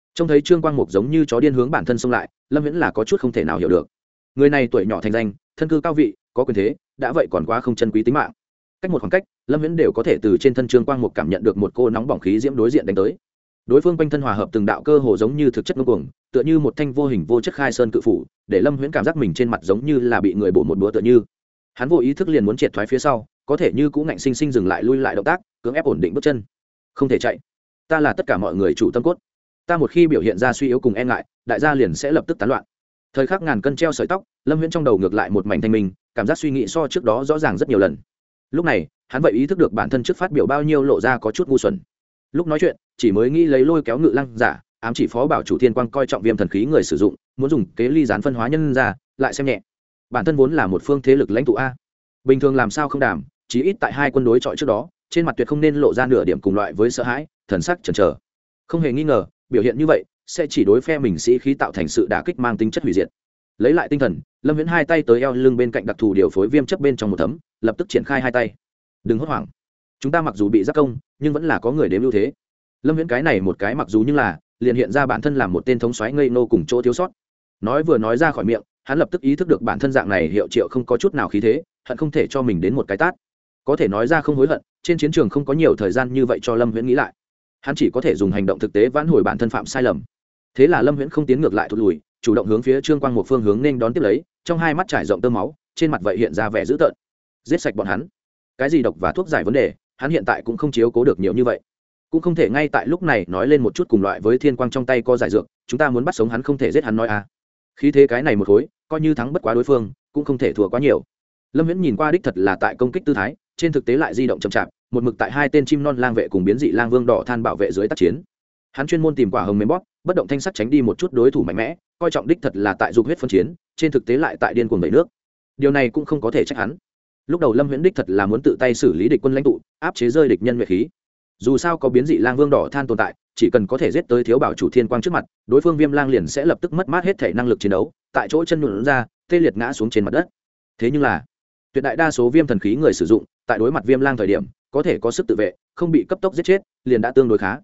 trông thấy trương quang mục giống như chó điên hướng bản thân xông lại, lâm viễn là có chút không thể nào hiểu được. Người này tuổi nhỏ thành danh, thân cư cao vị, có quyền thế, đã vậy còn quá không chân quý tính mạng. Cách một khoảng cách, lâm viễn đều có thể từ trên thân trương quang mục cảm nhận được một cô nóng bỏng khí diễm đối diện đánh tới. Đối phương quanh thân hòa hợp từng đạo cơ hồ giống như thực chất ngông cuồng, tựa như một thanh vô hình vô chất khai sơn cự phủ, để lâm viễn cảm giác mình trên mặt giống như là bị người bổ một búa tựa như. Hắn vô ý thức liền muốn triệt thoái phía sau, có thể như cũ ngạnh sinh sinh dừng lại lui lại động tác, cưỡng ép ổn định bước chân. Không thể chạy. Ta là tất cả mọi người chủ tâm cốt. Ta một khi biểu hiện ra suy yếu cùng e ngại, đại gia liền sẽ lập tức tán loạn. Thời khắc ngàn cân treo sợi tóc, lâm viễn trong đầu ngược lại một mảnh thanh minh, cảm giác suy nghĩ so trước đó rõ ràng rất nhiều lần. Lúc này hắn vậy ý thức được bản thân trước phát biểu bao nhiêu lộ ra có chút ngu xuẩn. Lúc nói chuyện chỉ mới nghĩ lấy lôi kéo ngự lăng giả, ám chỉ phó bảo chủ thiên quang coi trọng viêm thần khí người sử dụng, muốn dùng kế ly gián phân hóa nhân ra, lại xem nhẹ bản thân vốn là một phương thế lực lãnh tụ a. Bình thường làm sao không đảm, chí ít tại hai quân đối chọi trước đó, trên mặt tuyệt không nên lộ ra nửa điểm cùng loại với sợ hãi, thần sắc chần chờ. Không hề nghi ngờ, biểu hiện như vậy sẽ chỉ đối phe mình sĩ khí tạo thành sự đả kích mang tính chất hủy diệt. Lấy lại tinh thần, lâm viễn hai tay tới eo lưng bên cạnh đặc thù điều phối viêm chấp bên trong một tấm, lập tức triển khai hai tay. Đừng hốt hoảng, chúng ta mặc dù bị giác công nhưng vẫn là có người đếm ưu thế. Lâm viễn cái này một cái mặc dù nhưng là liền hiện ra bản thân làm một tên thống soái ngây nô cùng chỗ thiếu sót. Nói vừa nói ra khỏi miệng, hắn lập tức ý thức được bản thân dạng này hiệu triệu không có chút nào khí thế, hận không thể cho mình đến một cái tát. Có thể nói ra không hối hận, trên chiến trường không có nhiều thời gian như vậy cho lâm viễn nghĩ lại. Hắn chỉ có thể dùng hành động thực tế vãn hồi bản thân phạm sai lầm. Thế là lâm viễn không tiến ngược lại thụt lùi, chủ động hướng phía trương quang một phương hướng nên đón tiếp lấy, trong hai mắt trải rộng tơ máu, trên mặt vậy hiện ra vẻ dữ tợn. Giết sạch bọn hắn. Cái gì độc và thuốc giải vấn đề, hắn hiện tại cũng không chiếu cố được nhiều như vậy, cũng không thể ngay tại lúc này nói lên một chút cùng loại với thiên quang trong tay có giải dược, chúng ta muốn bắt sống hắn không thể giết hắn nói à. Khí thế cái này một khối, coi như thắng bất quá đối phương, cũng không thể thua quá nhiều. Lâm Viễn nhìn qua đích thật là tại công kích tư thái, trên thực tế lại di động chậm chạp, một mực tại hai tên chim non lang vệ cùng biến dị lang vương đỏ than bảo vệ dưới tác chiến. Hắn chuyên môn tìm quả hồng mềm bóp, bất động thanh sắc tránh đi một chút đối thủ mạnh mẽ, coi trọng đích thật là tại dục huyết phân chiến, trên thực tế lại tại điên cuồng đẩy nước. Điều này cũng không có thể trách hắn. Lúc đầu Lâm Viễn đích thật là muốn tự tay xử lý địch quân lãnh tụ, áp chế rơi địch nhân nhuệ khí. Dù sao có biến dị lang vương đỏ than tồn tại, chỉ cần có thể giết tới thiếu bảo chủ thiên quang trước mặt, đối phương viêm lang liền sẽ lập tức mất mát hết thể năng lực chiến đấu, tại chỗ chân nhũn ra, tê liệt ngã xuống trên mặt đất. Thế nhưng là, tuyệt đại đa số viêm thần khí người sử dụng, tại đối mặt viêm lang thời điểm, có thể có sức tự vệ, không bị cấp tốc giết chết, liền đã tương đối khá.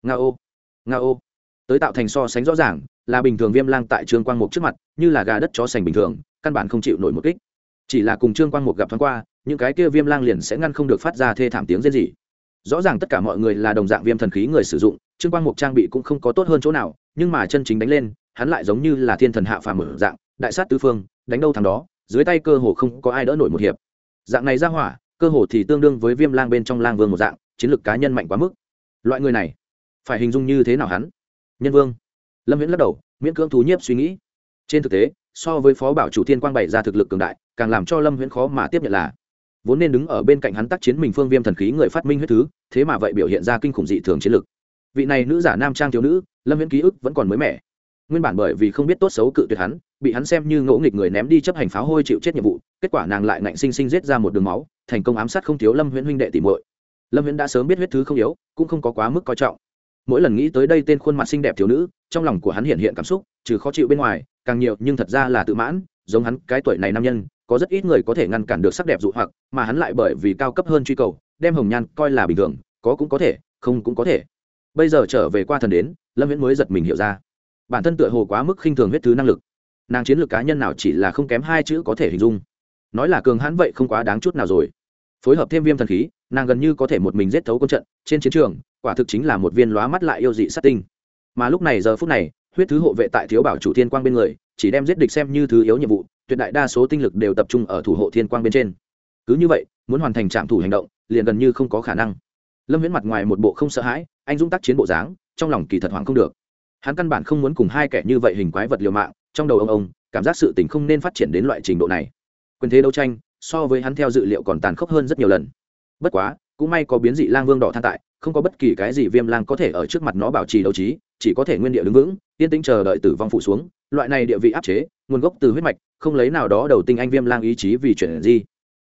Ngao, tới tạo thành so sánh rõ ràng, là bình thường viêm lang tại trương quang mục trước mặt, như là gà đất chó sành bình thường, căn bản không chịu nổi một kích. Chỉ là cùng trương quang mục gặp thoáng qua, những cái kia viêm lang liền sẽ ngăn không được phát ra thê thảm tiếng rên rỉ. Rõ ràng tất cả mọi người là đồng dạng viêm thần khí người sử dụng, trương quang mục trang bị cũng không có tốt hơn chỗ nào, nhưng mà chân chính đánh lên, hắn lại giống như là thiên thần hạ phàm mở dạng, đại sát tứ phương, đánh đâu thằng đó, dưới tay cơ hồ không có ai đỡ nổi một hiệp. Dạng này ra hỏa, cơ hồ thì tương đương với viêm lang bên trong lang vương một dạng, chiến lược cá nhân mạnh quá mức. Loại người này, phải hình dung như thế nào hắn? Nhân vương. Lâm Viễn lắc đầu, miễn cưỡng thú nhiếp suy nghĩ. Trên thực tế, so với phó bảo chủ thiên quang bày ra thực lực cường đại, càng làm cho Lâm Viễn khó mà tiếp nhận là vốn nên đứng ở bên cạnh hắn tác chiến mình phương viêm thần khí người phát minh huyết thứ, thế mà vậy biểu hiện ra kinh khủng dị thường chiến lực. Vị này nữ giả nam trang thiếu nữ, Lâm Viễn ký ức vẫn còn mới mẻ. Nguyên bản bởi vì không biết tốt xấu cự tuyệt hắn, bị hắn xem như ngỗ nghịch người ném đi chấp hành pháo hôi chịu chết nhiệm vụ, kết quả nàng lại ngạnh sinh sinh giết ra một đường máu, thành công ám sát không thiếu Lâm Viễn huynh đệ tỷ muội. Lâm Viễn đã sớm biết huyết thứ không yếu, cũng không có quá mức coi trọng. Mỗi lần nghĩ tới đây tên khuôn mặt xinh đẹp thiếu nữ, trong lòng của hắn hiện hiện cảm xúc, trừ khó chịu bên ngoài, càng nhiều nhưng thật ra là tự mãn, giống hắn cái tuổi này nam nhân, có rất ít người có thể ngăn cản được sắc đẹp dụ hoặc, mà hắn lại bởi vì cao cấp hơn truy cầu, đem hồng nhan coi là bình thường, có cũng có thể, không cũng có thể. Bây giờ trở về qua thần đến, Lâm Viễn mới giật mình hiểu ra, bản thân tựa hồ quá mức khinh thường huyết thứ năng lực. Nàng chiến lược cá nhân nào chỉ là không kém hai chữ có thể hình dung, nói là cường hãn vậy không quá đáng chút nào rồi. Phối hợp thêm viêm thần khí, nàng gần như có thể một mình giết thấu quân trận, trên chiến trường, quả thực chính là một viên lóa mắt lại yêu dị sát tinh. Mà lúc này giờ phút này, huyết thứ hộ vệ tại thiếu bảo chủ thiên quang bên người, chỉ đem giết địch xem như thứ yếu nhiệm vụ, tuyệt đại đa số tinh lực đều tập trung ở thủ hộ thiên quang bên trên. Cứ như vậy, muốn hoàn thành trạm thủ hành động, liền gần như không có khả năng. Lâm Viễn mặt ngoài một bộ không sợ hãi, anh dũng tác chiến bộ dáng, trong lòng kỳ thật hoảng không được. Hắn căn bản không muốn cùng hai kẻ như vậy hình quái vật liều mạng, trong đầu ông cảm giác sự tình không nên phát triển đến loại trình độ này. Quyền thế đấu tranh, so với hắn theo dự liệu còn tàn khốc hơn rất nhiều lần. Bất quá, cũng may có biến dị lang vương đỏ than tại, không có bất kỳ cái gì viêm lang có thể ở trước mặt nó bảo trì đấu trí, chỉ có thể nguyên địa đứng vững, yên tĩnh chờ đợi tử vong phụ xuống. Loại này địa vị áp chế, nguồn gốc từ huyết mạch, không lấy nào đó đầu tinh anh viêm lang ý chí vì chuyện gì.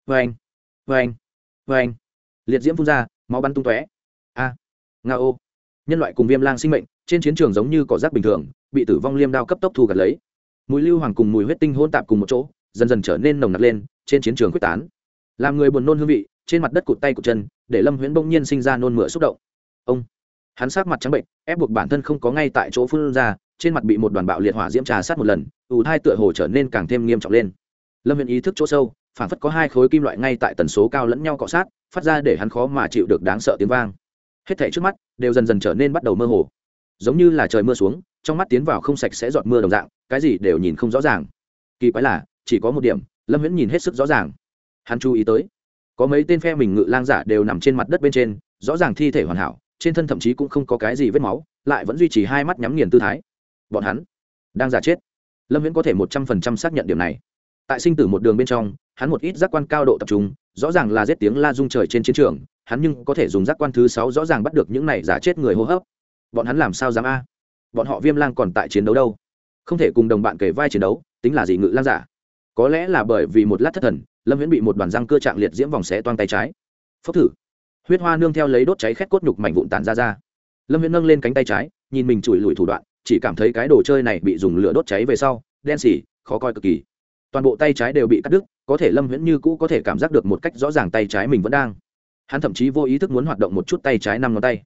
Vâng, liệt diễm phun ra, máu bắn tung tóe. Ngao. Nhân loại cùng viêm lang sinh mệnh trên chiến trường giống như cỏ rác bình thường, bị tử vong liêm đao cấp tốc thu gặt lấy. Mùi lưu hoàng cùng mùi huyết tinh hỗn tạp cùng một chỗ, dần dần trở nên nồng nặc lên, trên chiến trường quyết tán. Làm người buồn nôn hương vị, trên mặt đất cụt tay cụt chân, để Lâm Viễn bỗng nhiên sinh ra nôn mửa xúc động. hắn sát mặt trắng bệnh, ép buộc bản thân không có ngay tại chỗ phun ra, trên mặt bị một đoàn bạo liệt hỏa diễm trà sát một lần, ù thai tựa hồ trở nên càng thêm nghiêm trọng lên. Lâm Viễn ý thức chỗ sâu, phản phất có hai khối kim loại ngay tại tần số cao lẫn nhau cọ sát, phát ra để hắn khó mà chịu được đáng sợ tiếng vang. Hết thảy trước mắt đều dần dần trở nên bắt đầu mơ hồ, giống như là trời mưa xuống, trong mắt tiến vào không sạch sẽ giọt mưa đồng dạng, cái gì đều nhìn không rõ ràng. Kỳ quái là, chỉ có một điểm, Lâm Viễn nhìn hết sức rõ ràng. Hắn chú ý tới, có mấy tên phe mình ngự lang giả đều nằm trên mặt đất bên trên, rõ ràng thi thể hoàn hảo, trên thân thậm chí cũng không có cái gì vết máu, lại vẫn duy trì hai mắt nhắm nghiền tư thái. Bọn hắn đang giả chết. Lâm Viễn có thể 100% xác nhận điểm này. Tại sinh tử một đường bên trong, hắn một ít giác quan cao độ tập trung, rõ ràng là giết tiếng la rung trời trên chiến trường, hắn nhưng có thể dùng giác quan thứ 6 rõ ràng bắt được những này giả chết người hô hấp. Bọn hắn làm sao dám a? Bọn họ Viêm Lang còn tại chiến đấu đâu? Không thể cùng đồng bạn kể vai chiến đấu, tính là gì ngự lang giả? Có lẽ là bởi vì một lát thất thần, Lâm Viễn bị một đoàn răng cưa trạng liệt diễm vòng xé toang tay trái. Phốc thử. Huyết hoa nương theo lấy đốt cháy khét cốt nhục mảnh vụn tản ra. Lâm Viễn nâng lên cánh tay trái, nhìn mình chùi lùi thủ đoạn, chỉ cảm thấy cái đồ chơi này bị dùng lửa đốt cháy về sau, đen xỉ, khó coi cực kỳ. Toàn bộ tay trái đều bị cắt đứt, có thể Lâm Viễn như cũ có thể cảm giác được một cách rõ ràng tay trái mình vẫn đang. Hắn thậm chí vô ý thức muốn hoạt động một chút tay trái năm ngón tay.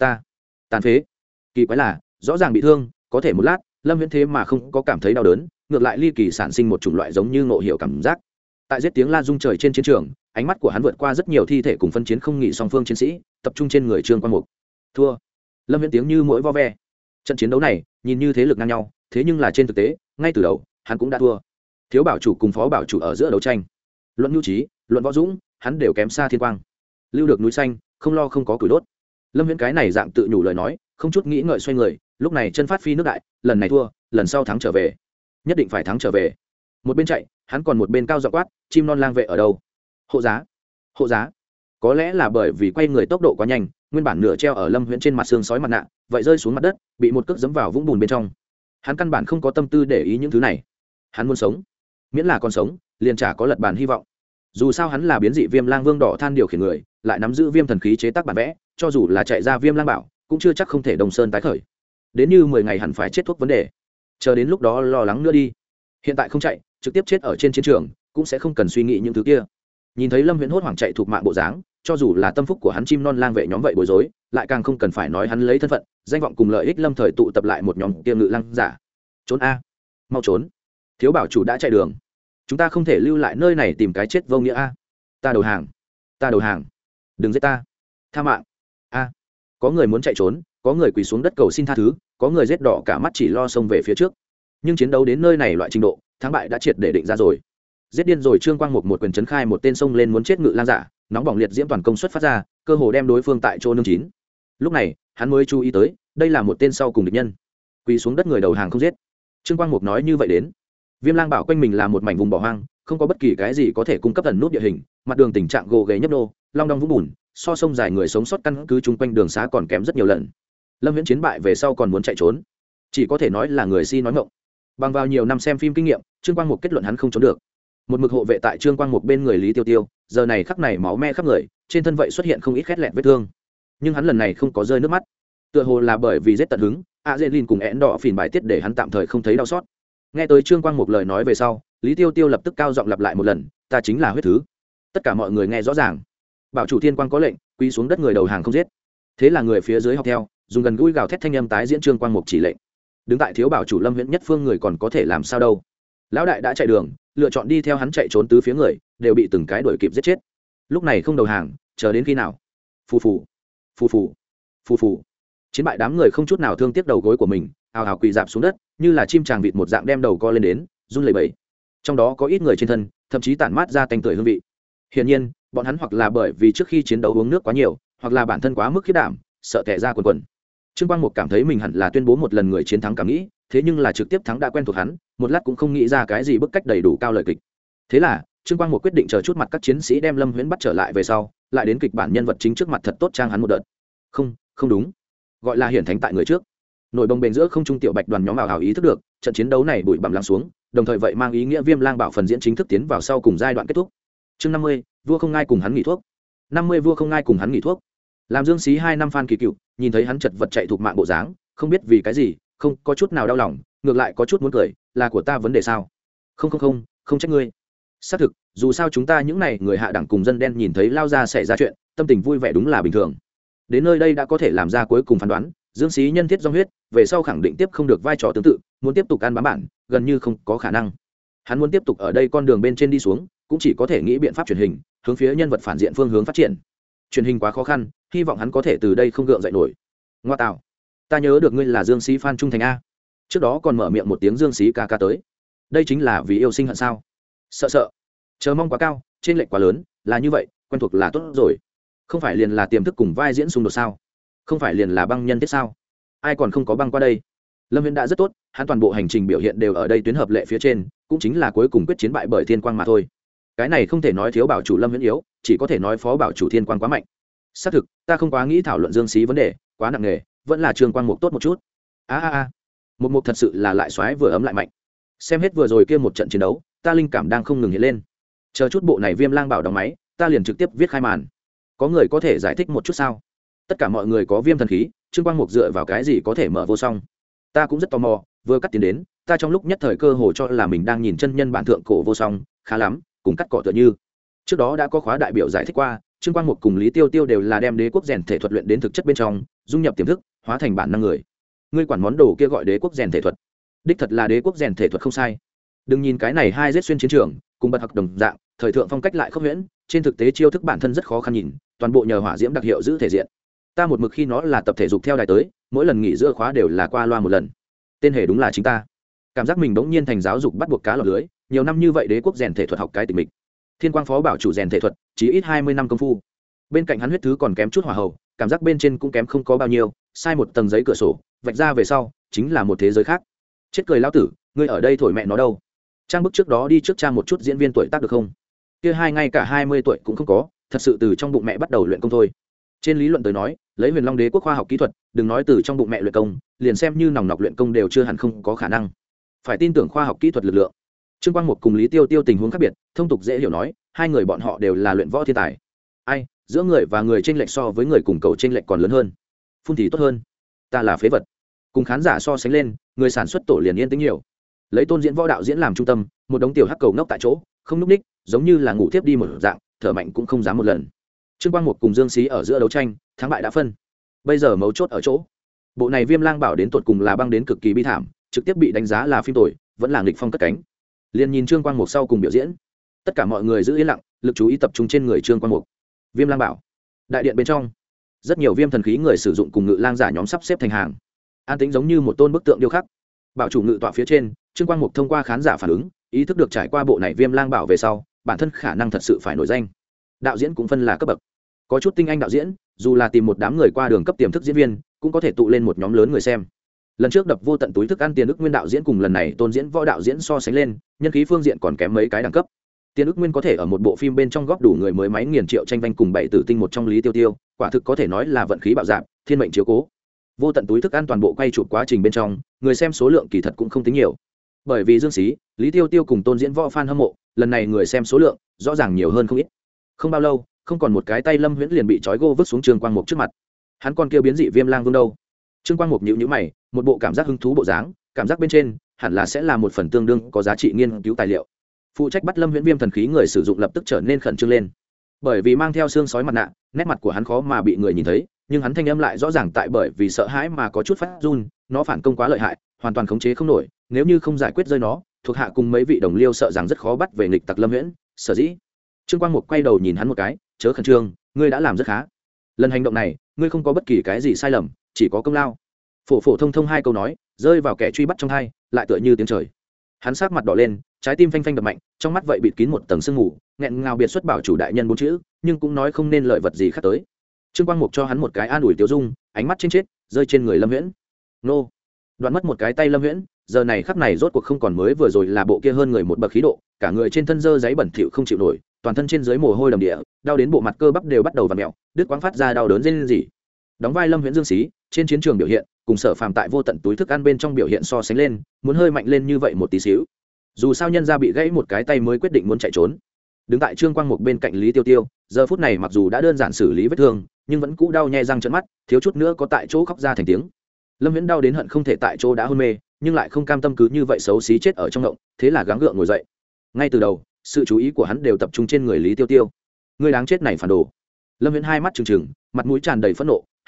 Tàn phế. Kỳ quái là, rõ ràng bị thương, có thể một lát, Lâm Viễn thế mà không có cảm thấy đau đớn, ngược lại ly kỳ sản sinh một chủng loại giống như ngộ hiểu cảm giác. Tại giết tiếng la rung trời trên chiến trường, ánh mắt của hắn vượt qua rất nhiều thi thể cùng phân chiến không nghỉ song phương chiến sĩ, tập trung trên người Trương Quan Mục. Thua. Lâm Viễn tiếng như mũi vo ve. Trận chiến đấu này, nhìn như thế lực ngang nhau, thế nhưng là trên thực tế, ngay từ đầu, hắn cũng đã thua. Thiếu bảo chủ cùng phó bảo chủ ở giữa đấu tranh, luận nhu trí, luận võ dũng, hắn đều kém xa thiên quang. Lưu được núi xanh, không lo không có củi đốt. Lâm Viễn cái này dạng tự nhủ lời nói, không chút nghĩ ngợi xoay người, lúc này chân phát phi nước đại, lần này thua, lần sau thắng trở về, nhất định phải thắng trở về. Một bên chạy, hắn còn một bên cao giọng quát, chim non lang vệ ở đâu? Hộ giá, hộ giá. Có lẽ là bởi vì quay người tốc độ quá nhanh, nguyên bản nửa treo ở Lâm Viễn trên mặt xương sói mặt nạ, vậy rơi xuống mặt đất, bị một cước giẫm vào vũng bùn bên trong. Hắn căn bản không có tâm tư để ý những thứ này. Hắn muốn sống, miễn là còn sống, liền chả có lật bàn hy vọng. Dù sao hắn là biến dị Viêm Lang Vương đỏ than điều khiển người, lại nắm giữ viêm thần khí chế tác bản vẽ, cho dù là chạy ra Viêm Lang bảo, cũng chưa chắc không thể Đông Sơn tái khởi. Đến như 10 ngày hẳn phải chết thuốc vấn đề. Chờ đến lúc đó lo lắng nữa đi. Hiện tại không chạy, trực tiếp chết ở trên chiến trường, cũng sẽ không cần suy nghĩ những thứ kia. Nhìn thấy Lâm Viễn hốt hoảng chạy thuộc mạng bộ dáng, cho dù là tâm phúc của hắn chim non lang vệ nhóm vậy bối rối, lại càng không cần phải nói hắn lấy thân phận, danh vọng cùng lợi ích lâm thời tụ tập lại một nhóm tiêm ngự lang giả. Trốn a, mau trốn. Thiếu bảo chủ đã chạy đường, chúng ta không thể lưu lại nơi này tìm cái chết vô nghĩa a. Ta đầu hàng, ta đầu hàng, đừng giết ta, tha mạng a. Có người muốn chạy trốn, có người quỳ xuống đất cầu xin tha thứ, có người giết đỏ cả mắt chỉ lo xông về phía trước. Nhưng chiến đấu đến nơi này loại trình độ, thắng bại đã triệt để định ra rồi. Giết điên rồi Trương Quang Mục một quyền chấn khai một tên sông lên muốn chết ngự lang giả, nóng bỏng liệt diễm toàn công suất phát ra, cơ hồ đem đối phương tại chỗ nương chín. Lúc này, hắn mới chú ý tới, đây là một tên sau cùng địch nhân. Quỳ xuống đất người đầu hàng không giết. Trương Quang Mục nói như vậy đến. Viêm Lang bảo quanh mình là một mảnh vùng bỏ hoang, không có bất kỳ cái gì có thể cung cấp ẩn nút địa hình, mặt đường tình trạng gồ ghề nhấp nô, long đong vũng bùn, so sông dài người sống sót căn cứ chung quanh đường xá còn kém rất nhiều lần. Lâm Viễn chiến bại về sau còn muốn chạy trốn, chỉ có thể nói là người si nói ngọng. Bằng vào nhiều năm xem phim kinh nghiệm, Trương Quang Mục kết luận hắn không trốn được. Một mực hộ vệ tại Trương Quang Mục bên người Lý Tiêu Tiêu, giờ này khắc này máu me khắp người, trên thân vậy xuất hiện không ít khét lẹt vết thương. Nhưng hắn lần này không có rơi nước mắt, tựa hồ là bởi vì giết tận hứng, Azelin cùng én đỏ phìn bài tiết để hắn tạm thời không thấy đau xót. Nghe tới Trương Quang Mục lời nói về sau, Lý Tiêu Tiêu lập tức cao giọng lặp lại một lần, ta chính là huyết thứ. Tất cả mọi người nghe rõ ràng. Bảo chủ Thiên Quang có lệnh, quy xuống đất người đầu hàng không giết. Thế là người phía dưới học theo, dùng gần gũi gào thét thanh âm tái diễn Trương Quang Mục chỉ lệnh. Đứng tại thiếu bảo chủ Lâm Viễn nhất phương người còn có thể làm sao đâu? Lão đại đã chạy đường, lựa chọn đi theo hắn chạy trốn tứ phía người, đều bị từng cái đuổi kịp giết chết. Lúc này không đầu hàng, chờ đến khi nào? Phù phù, phù phù, phù phù. Chiến bại đám người không chút nào thương tiếc đầu gối của mình, ào ào quỳ dạp xuống đất, như là chim chàng vịt một dạng đem đầu co lên đến, run lẩy bẩy. Trong đó có ít người trên thân, thậm chí tản mát ra tanh tưởi hương vị. Hiển nhiên, bọn hắn hoặc là bởi vì trước khi chiến đấu uống nước quá nhiều, hoặc là bản thân quá mức khiếp đảm, sợ tè ra quần quần. Trương Quang Mục cảm thấy mình hẳn là tuyên bố một lần người chiến thắng cảm nghĩ, thế nhưng là trực tiếp thắng đã quen thuộc hắn, một lát cũng không nghĩ ra cái gì bức cách đầy đủ cao lời kịch. Thế là, Trương Quang Mục quyết định chờ chút mặt các chiến sĩ đem Lâm Viễn bắt trở lại về sau, lại đến kịch bản nhân vật chính trước mặt thật tốt trang hắn một đợt. Không, không đúng, gọi là hiển thánh tại người trước. Nội bồng bềnh giữa không trung tiểu bạch đoàn nhóm ảo hào ý thức được, trận chiến đấu này bụi bặm lắng xuống, đồng thời vậy mang ý nghĩa Viêm Lang bảo phần diễn chính thức tiến vào sau cùng giai đoạn kết thúc. Chương 50, vua không ngai cùng hắn nghỉ thuốc. 50 vua không ngai cùng hắn nghỉ thuốc. Làm Dương Xí 2 năm Phan Kỳ Cựu, nhìn thấy hắn chật vật chạy thuộc mạng bộ dáng, không biết vì cái gì, không có chút nào đau lòng, ngược lại có chút muốn cười, là của ta vấn đề sao? Không trách ngươi. Xác thực, dù sao chúng ta những này người hạ đẳng cùng dân đen nhìn thấy lao ra xảy ra chuyện, tâm tình vui vẻ đúng là bình thường. đến nơi đây đã có thể làm ra cuối cùng phán đoán, dương xí nhân thiết do huyết về sau khẳng định tiếp không được vai trò tương tự, muốn tiếp tục ăn bám bản gần như không có khả năng. Hắn muốn tiếp tục ở đây con đường bên trên đi xuống, cũng chỉ có thể nghĩ biện pháp truyền hình, hướng phía nhân vật phản diện phương hướng phát triển. Truyền hình quá khó khăn, hy vọng hắn có thể từ đây không gượng dậy nổi. Ngoa tạo, ta nhớ được ngươi là dương xí phan trung thành a. Trước đó còn mở miệng một tiếng dương xí ca ca tới, đây chính là vì yêu sinh hận sao? Sợ chờ mong quá cao, trên lệch quá lớn, là như vậy, quen thuộc là tốt rồi. Không phải liền là tiềm thức cùng vai diễn xung đột sao? Không phải liền là băng nhân thiết sao? Ai còn không có băng qua đây? Lâm Viễn đã rất tốt, hắn toàn bộ hành trình biểu hiện đều ở đây tuyến hợp lệ phía trên, cũng chính là cuối cùng quyết chiến bại bởi thiên quang mà thôi. Cái này không thể nói thiếu bảo chủ Lâm Viễn yếu, chỉ có thể nói phó bảo chủ thiên quang quá mạnh. Xác thực, ta không quá nghĩ thảo luận dương xí vấn đề, quá nặng nề, vẫn là Trương Quang Mục tốt một chút. Mục thật sự là lại xoáy vừa ấm lại mạnh. Xem hết vừa rồi kia một trận chiến đấu, ta linh cảm đang không ngừng hiện lên. Chờ chút bộ này Viêm Lang Bảo đóng máy, ta liền trực tiếp viết khai màn. Có người có thể giải thích một chút sao? Tất cả mọi người có viêm thần khí, Trương Quang Mục dựa vào cái gì có thể mở vô song? Ta cũng rất tò mò, vừa cắt tiền đến, ta trong lúc nhất thời cơ hồ cho là mình đang nhìn chân nhân bản thượng cổ vô song, khá lắm, cùng cắt cỏ tựa như. Trước đó đã có khóa đại biểu giải thích qua, Trương Quang Mục cùng Lý Tiêu Tiêu đều là đem đế quốc rèn thể thuật luyện đến thực chất bên trong, dung nhập tiềm thức, hóa thành bản năng người. Ngươi quản món đồ kia gọi đế quốc rèn thể thuật, đích thật là đế quốc rèn thể thuật không sai. Đừng nhìn cái này hai giết xuyên chiến trường, cùng bật học đồng dạng, thời thượng phong cách lại không huyễn, trên thực tế chiêu thức bản thân rất khó khăn nhìn, toàn bộ nhờ hỏa diễm đặc hiệu giữ thể diện. Ta một mực khi nó là tập thể dục theo đài tới, mỗi lần nghỉ giữa khóa đều là qua loa một lần. Tên hề đúng là chính ta. Cảm giác mình bỗng nhiên thành giáo dục bắt buộc cá lọt lưới, nhiều năm như vậy đế quốc rèn thể thuật học cái tình mình. Thiên Quang phó bảo chủ rèn thể thuật, chỉ ít 20 năm công phu. Bên cạnh hắn huyết thứ còn kém chút hỏa hầu, cảm giác bên trên cũng kém không có bao nhiêu, sai một tầng giấy cửa sổ, vạch ra về sau, chính là một thế giới khác. Chết cười lão tử, ngươi ở đây thổi mẹ nó đâu? Trang bức trước đó đi trước trang một chút diễn viên tuổi tác được không? Kia hai ngay cả 20 tuổi cũng không có, thật sự từ trong bụng mẹ bắt đầu luyện công thôi. Trên lý luận tới nói, lấy Huyền Long Đế quốc khoa học kỹ thuật, đừng nói từ trong bụng mẹ luyện công, liền xem như nòng nọc luyện công đều chưa hẳn không có khả năng. Phải tin tưởng khoa học kỹ thuật lực lượng. Trương Quang Mục cùng Lý Tiêu Tiêu tình huống khác biệt, thông tục dễ hiểu nói, hai người bọn họ đều là luyện võ thiên tài. Ai, giữa người và người chênh lệch so với người cùng cầu chênh lệch còn lớn hơn. Phun thì tốt hơn. Ta là phế vật. Cùng khán giả so sánh lên, người sản xuất tổ liền yên tĩnh nhiều. Lấy Tôn diễn võ đạo diễn làm trung tâm, một đống tiểu hắc cầu ngốc tại chỗ, không núp ních, giống như là ngủ tiếp đi một dạng, thở mạnh cũng không dám một lần. Trương Quang Mục cùng Dương Xí ở giữa đấu tranh, thắng bại đã phân. Bây giờ mấu chốt ở chỗ, bộ này Viêm Lang Bảo đến tột cùng là băng đến cực kỳ bi thảm, trực tiếp bị đánh giá là phim tồi, vẫn là nghịch phong cất cánh. Liên nhìn Trương Quang Mục sau cùng biểu diễn, tất cả mọi người giữ yên lặng, lực chú ý tập trung trên người Trương Quang Mục. Viêm Lang Bảo, đại điện bên trong, rất nhiều viêm thần khí người sử dụng cùng ngự lang giả nhóm sắp xếp thành hàng, an tĩnh giống như một tôn bức tượng điêu khắc. Bảo chủ ngự tọa phía trên, Trương Quang Mục thông qua khán giả phản ứng, ý thức được trải qua bộ này Viêm Lang Bảo về sau, bản thân khả năng thật sự phải nổi danh. Đạo diễn cũng phân là cấp bậc, có chút tinh anh đạo diễn, dù là tìm một đám người qua đường cấp tiềm thức diễn viên, cũng có thể tụ lên một nhóm lớn người xem. Lần trước đập vô tận túi thức ăn Tiền Ức Nguyên đạo diễn cùng lần này Tôn diễn võ đạo diễn so sánh lên, nhân khí phương diện còn kém mấy cái đẳng cấp. Tiền Ức Nguyên có thể ở một bộ phim bên trong góp đủ người mới máy nghiền triệu tranh vanh cùng bảy tử tinh một trong Lý Tiêu Tiêu, quả thực có thể nói là vận khí bạo dạn, thiên mệnh chiếu cố. Vô tận túi thức ăn toàn bộ quay chụp quá trình bên trong, người xem số lượng kỳ thật cũng không tính nhiều. Bởi vì Dương Xí, Lý Tiêu Tiêu cùng Tôn diễn võ fan hâm mộ, lần này người xem số lượng rõ ràng nhiều hơn không ít. Không bao lâu, không còn một cái tay Lâm Huyễn liền bị trói gô vứt xuống Trương Quang Mục trước mặt. Hắn còn kêu biến dị Viêm Lang Vương đâu? Trương Quang Mục nhíu nhíu mày, một bộ cảm giác hứng thú bộ dáng, cảm giác bên trên hẳn là sẽ là một phần tương đương có giá trị nghiên cứu tài liệu. Phụ trách bắt Lâm Huyễn viêm thần khí người sử dụng lập tức trở nên khẩn trương lên, bởi vì mang theo xương sói mặt nạ, nét mặt của hắn khó mà bị người nhìn thấy, nhưng hắn thanh âm lại rõ ràng tại bởi vì sợ hãi mà có chút phát run, nó phản công quá lợi hại, hoàn toàn khống chế không nổi, nếu như không giải quyết rơi nó, thuộc hạ cùng mấy vị đồng liêu sợ rằng rất khó bắt về nghịch tặc Lâm Huyễn. Sở dĩ Trương Quang Mục quay đầu nhìn hắn một cái, chớ khẩn trương, ngươi đã làm rất khá. Lần hành động này, ngươi không có bất kỳ cái gì sai lầm, chỉ có công lao. Phổ phổ thông thông hai câu nói, rơi vào kẻ truy bắt trong hai, lại tựa như tiếng trời. Hắn sắc mặt đỏ lên, trái tim phanh phanh đập mạnh, trong mắt vậy bịt kín một tầng sương mù, nghẹn ngào biệt xuất bảo chủ đại nhân bốn chữ, nhưng cũng nói không nên lời vật gì khác tới. Trương Quang Mục cho hắn một cái an ủi tiêu dung, ánh mắt trên chết, rơi trên người Lâm Huyễn. Nô, đoạn mất một cái tay Lâm Huyễn, giờ này khắc này rốt cuộc không còn mới vừa rồi là bộ kia hơn người một bậc khí độ, cả người trên thân dơ giấy bẩn thỉu không chịu nổi, toàn thân trên dưới mồ hôi đầm địa, đau đến bộ mặt cơ bắp đều bắt đầu vặn mèo, đứt quãng phát ra đau đớn rên rỉ. Đóng vai Lâm Huyễn Dương Xí, trên chiến trường biểu hiện, cùng Sở Phàm tại vô tận túi thức ăn bên trong biểu hiện so sánh lên, muốn hơi mạnh lên như vậy một tí xíu. Dù sao nhân gia bị gãy một cái tay mới quyết định muốn chạy trốn. Đứng tại Trương Quang Mục bên cạnh Lý Tiêu Tiêu, giờ phút này mặc dù đã đơn giản xử lý vết thương, nhưng vẫn cũ đau nhè răng trợn mắt, thiếu chút nữa có tại chỗ khóc ra thành tiếng. Lâm Huyễn đau đến hận không thể tại chỗ đã hôn mê, nhưng lại không cam tâm cứ như vậy xấu xí chết ở trong động, thế là gắng gượng ngồi dậy. Ngay từ đầu, sự chú ý của hắn đều tập trung trên người Lý Tiêu Tiêu. Người đáng chết này phản đồ. Lâm Huyễn hai mắt trừng trừng, mặt mũi tràn đầy phẫn nộ,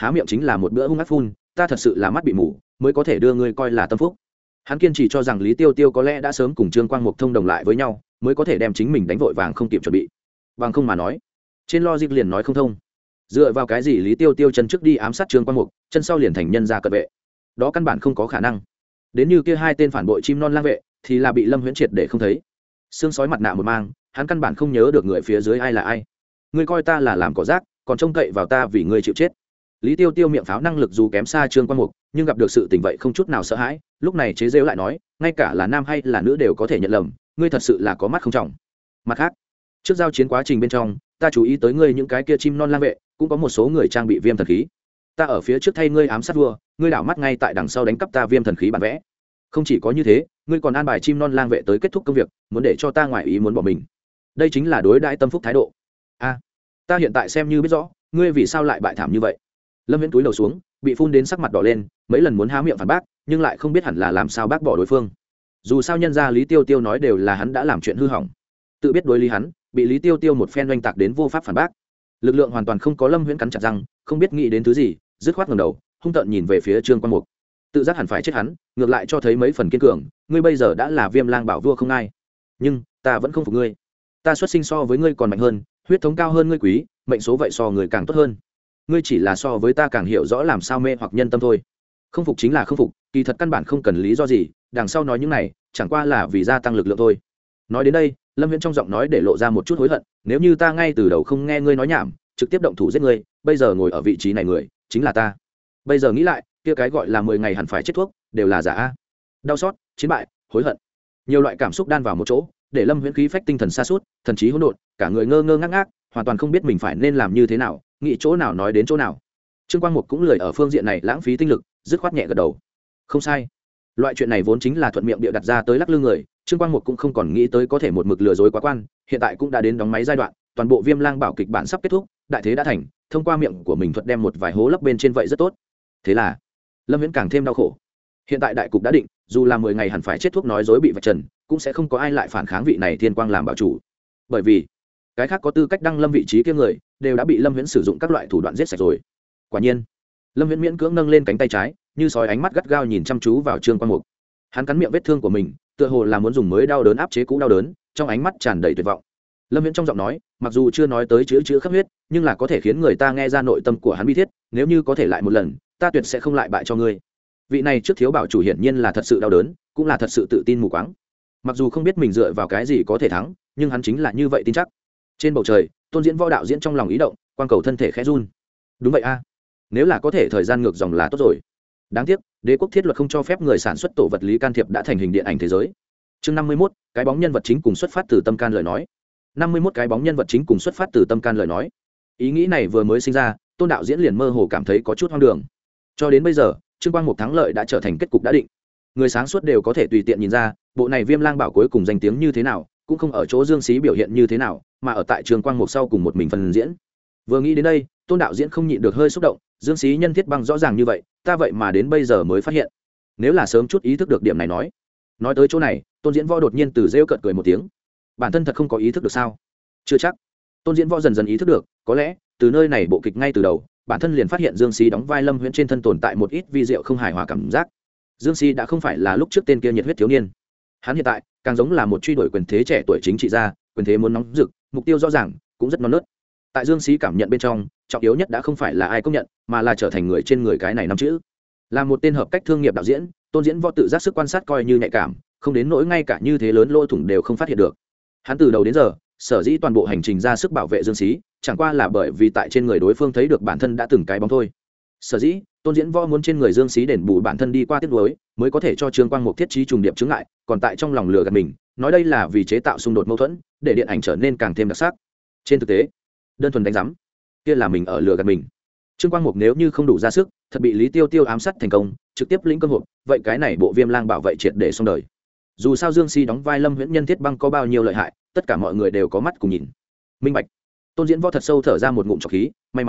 há miệng chính là một bữa hung ác phun, ta thật sự là mắt bị mù mới có thể đưa ngươi coi là tâm phúc. Hắn kiên trì cho rằng Lý Tiêu Tiêu có lẽ đã sớm cùng Trương Quang Mục thông đồng lại với nhau, mới có thể đem chính mình đánh vội vàng không kịp chuẩn bị. Bằng không mà nói, trên logic liền nói không thông. Dựa vào cái gì Lý Tiêu Tiêu chân trước đi ám sát Trương Quang Mục, chân sau liền thành nhân gia cận vệ? Đó căn bản không có khả năng. Đến như kia hai tên phản bội chim non lang vệ, thì là bị Lâm Huyễn triệt để không thấy. Xương sói mặt nạ một mang, hắn căn bản không nhớ được người phía dưới ai là ai. Ngươi coi ta là làm cỏ rác, còn trông cậy vào ta vì ngươi chịu chết. Lý Tiêu Tiêu miệng pháo năng lực dù kém xa Trương Quang Mục, nhưng gặp được sự tình vậy không chút nào sợ hãi, lúc này chế giễu lại nói, ngay cả là nam hay là nữ đều có thể nhận lầm, ngươi thật sự là có mắt không trọng. Mặt khác, trước giao chiến quá trình bên trong, ta chú ý tới ngươi những cái kia chim non lang vệ, cũng có một số người trang bị viêm thần khí. Ta ở phía trước thay ngươi ám sát vua, ngươi đảo mắt ngay tại đằng sau đánh cắp ta viêm thần khí bản vẽ. Không chỉ có như thế, ngươi còn an bài chim non lang vệ tới kết thúc công việc, muốn để cho ta ngoại ý muốn bỏ mình. Đây chính là đối đãi tâm phúc thái độ. A, ta hiện tại xem như biết rõ, ngươi vì sao lại bại thảm như vậy. Lâm Viễn túi đầu xuống, bị phun đến sắc mặt đỏ lên, mấy lần muốn há miệng phản bác, nhưng lại không biết hẳn là làm sao bác bỏ đối phương. Dù sao nhân gia Lý Tiêu Tiêu nói đều là hắn đã làm chuyện hư hỏng, tự biết đối lý hắn, bị Lý Tiêu Tiêu một phen oanh tạc đến vô pháp phản bác. Lực lượng hoàn toàn không có, Lâm Viễn cắn chặt răng, không biết nghĩ đến thứ gì, dứt khoát ngẩng đầu, hung tợn nhìn về phía Trương Quang Mục. Tự giác hẳn phải chết hắn, ngược lại cho thấy mấy phần kiên cường, ngươi bây giờ đã là Viêm Lang bảo vua không ai, nhưng ta vẫn không phục ngươi. Ta xuất sinh so với ngươi còn mạnh hơn, huyết thống cao hơn ngươi quý, mệnh số vậy so người càng tốt hơn. Ngươi chỉ là so với ta càng hiểu rõ làm sao mê hoặc nhân tâm thôi. Không phục chính là không phục, kỳ thật căn bản không cần lý do gì, đằng sau nói những này chẳng qua là vì gia tăng lực lượng thôi. Nói đến đây, Lâm Viễn trong giọng nói để lộ ra một chút hối hận, nếu như ta ngay từ đầu không nghe ngươi nói nhảm, trực tiếp động thủ giết ngươi, bây giờ ngồi ở vị trí này người chính là ta. Bây giờ nghĩ lại, kia cái gọi là 10 ngày hẳn phải chết thuốc, đều là giả. Đau xót, chiến bại, hối hận, nhiều loại cảm xúc đan vào một chỗ, để Lâm Viễn khí phách tinh thần sa sút, thần trí hỗn độn, cả người ngơ ngơ ngác ngác, hoàn toàn không biết mình phải nên làm như thế nào, nghĩ chỗ nào nói đến chỗ nào. Trương Quang Mục cũng lười ở phương diện này lãng phí tinh lực, dứt khoát nhẹ gật đầu. Không sai, loại chuyện này vốn chính là thuận miệng bịa đặt ra tới lắc lư người. Trương Quang Mục cũng không còn nghĩ tới có thể một mực lừa dối quá quan, hiện tại cũng đã đến đóng máy giai đoạn, toàn bộ Viêm Lang bảo kịch bản sắp kết thúc, đại thế đã thành, thông qua miệng của mình thuật đem một vài hố lấp bên trên vậy rất tốt. Thế là Lâm Viễn càng thêm đau khổ. Hiện tại đại cục đã định, dù là 10 ngày hẳn phải chết thuốc nói dối bị vạch trần, cũng sẽ không có ai lại phản kháng vị này Thiên Quang làm bảo chủ, bởi vì cái khác có tư cách đăng lâm vị trí kia người đều đã bị Lâm Viễn sử dụng các loại thủ đoạn giết sạch rồi. Quả nhiên, Lâm Viễn miễn cưỡng nâng lên cánh tay trái, như sói ánh mắt gắt gao nhìn chăm chú vào Trương Quang Mục. Hắn cắn miệng vết thương của mình, tựa hồ là muốn dùng mới đau đớn áp chế cũ đau đớn, trong ánh mắt tràn đầy tuyệt vọng. Lâm Viễn trong giọng nói, mặc dù chưa nói tới chữ khắp huyết, nhưng là có thể khiến người ta nghe ra nội tâm của hắn bi thiết, nếu như có thể lại một lần, ta tuyệt sẽ không lại bại cho ngươi. Vị này trước thiếu bảo chủ hiển nhiên là thật sự đau đớn, cũng là thật sự tự tin mù quáng. Mặc dù không biết mình dựa vào cái gì có thể thắng, nhưng hắn chính là như vậy tin chắc. Trên bầu trời, Tôn Diễn Võ đạo diễn trong lòng ý động, quang cầu thân thể khẽ run. Đúng vậy a, nếu là có thể thời gian ngược dòng là tốt rồi. Đáng tiếc, đế quốc thiết luật không cho phép người sản xuất tổ vật lý can thiệp đã thành hình điện ảnh thế giới. Chương 51, cái bóng nhân vật chính cùng xuất phát từ tâm can lời nói. 51 cái bóng nhân vật chính cùng xuất phát từ tâm can lời nói. Ý nghĩ này vừa mới sinh ra, Tôn đạo diễn liền mơ hồ cảm thấy có chút hoang đường. Cho đến bây giờ, Trương Quang Mục thắng lợi đã trở thành kết cục đã định. Người sáng suốt đều có thể tùy tiện nhìn ra, bộ này Viêm Lang bảo cuối cùng danh tiếng như thế nào, cũng không ở chỗ Dương Xí biểu hiện như thế nào, mà ở tại Trương Quang Mục sau cùng một mình phần diễn. Vừa nghĩ đến đây, Tôn đạo diễn không nhịn được hơi xúc động, Dương Xí nhân thiết băng rõ ràng như vậy, ta vậy mà đến bây giờ mới phát hiện. Nếu là sớm chút ý thức được điểm này nói tới chỗ này, Tôn Diễn Võ đột nhiên từ rêu cợt cười một tiếng. Bản thân thật không có ý thức được sao? Chưa chắc. Tôn Diễn Võ dần dần ý thức được, có lẽ từ nơi này bộ kịch ngay từ đầu, bản thân liền phát hiện Dương Xí đóng vai Lâm Huyễn trên thân tồn tại một ít vi diệu không hài hòa cảm giác. Dương Xí đã không phải là lúc trước tên kia nhiệt huyết thiếu niên, hắn hiện tại càng giống là một truy đuổi quyền thế trẻ tuổi chính trị gia, quyền thế muốn nóng rực, mục tiêu rõ ràng, cũng rất non nớt. Tại Dương Xí cảm nhận bên trong, trọng yếu nhất đã không phải là ai công nhận, mà là trở thành người trên người cái này năm chữ. Là một tên hợp cách thương nghiệp đạo diễn, Tôn Diễn Võ tự giác sức quan sát coi như nhạy cảm, không đến nỗi ngay cả như thế lớn lỗ thủng đều không phát hiện được. Hắn từ đầu đến giờ, sở dĩ toàn bộ hành trình ra sức bảo vệ Dương Xí, chẳng qua là bởi vì tại trên người đối phương thấy được bản thân đã từng cái bóng thôi. Sở dĩ Tôn Diễn Võ muốn trên người Dương Xí đền bù bản thân đi qua tiếc nuối, mới có thể cho Trương Quang Mục thiết trí trùng điệp chứng ngại, còn tại trong lòng lừa gạt mình, nói đây là vì chế tạo xung đột mâu thuẫn, để điện ảnh trở nên càng thêm đặc sắc. Trên thực tế, đơn thuần đánh giám, kia là mình ở lừa gạt mình. Trương Quang Mục nếu như không đủ ra sức, thật bị Lý Tiêu Tiêu ám sát thành công, trực tiếp lĩnh cơ hội, vậy cái này bộ Viêm Lang bảo vệ triệt để xong đời. Dù sao Dương Xí đóng vai Lâm Huyễn nhân thiết băng có bao nhiêu lợi hại, tất cả mọi người đều có mắt cùng nhìn. Minh bạch. Tôn Diễn Võ thật sâu thở ra một ngụm trọc khí,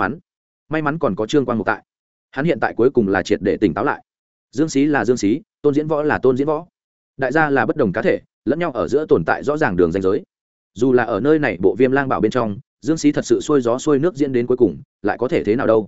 may mắn còn có Trương Quang Mục tại. Hắn hiện tại cuối cùng là triệt để tỉnh táo lại. Dương Xí là Dương Xí, Tôn Diễn Võ là Tôn Diễn Võ. Đại gia là bất đồng cá thể, lẫn nhau ở giữa tồn tại rõ ràng đường ranh giới. Dù là ở nơi này bộ Viêm Lang bảo bên trong, Dương Xí thật sự xuôi gió xuôi nước diễn đến cuối cùng, lại có thể thế nào đâu?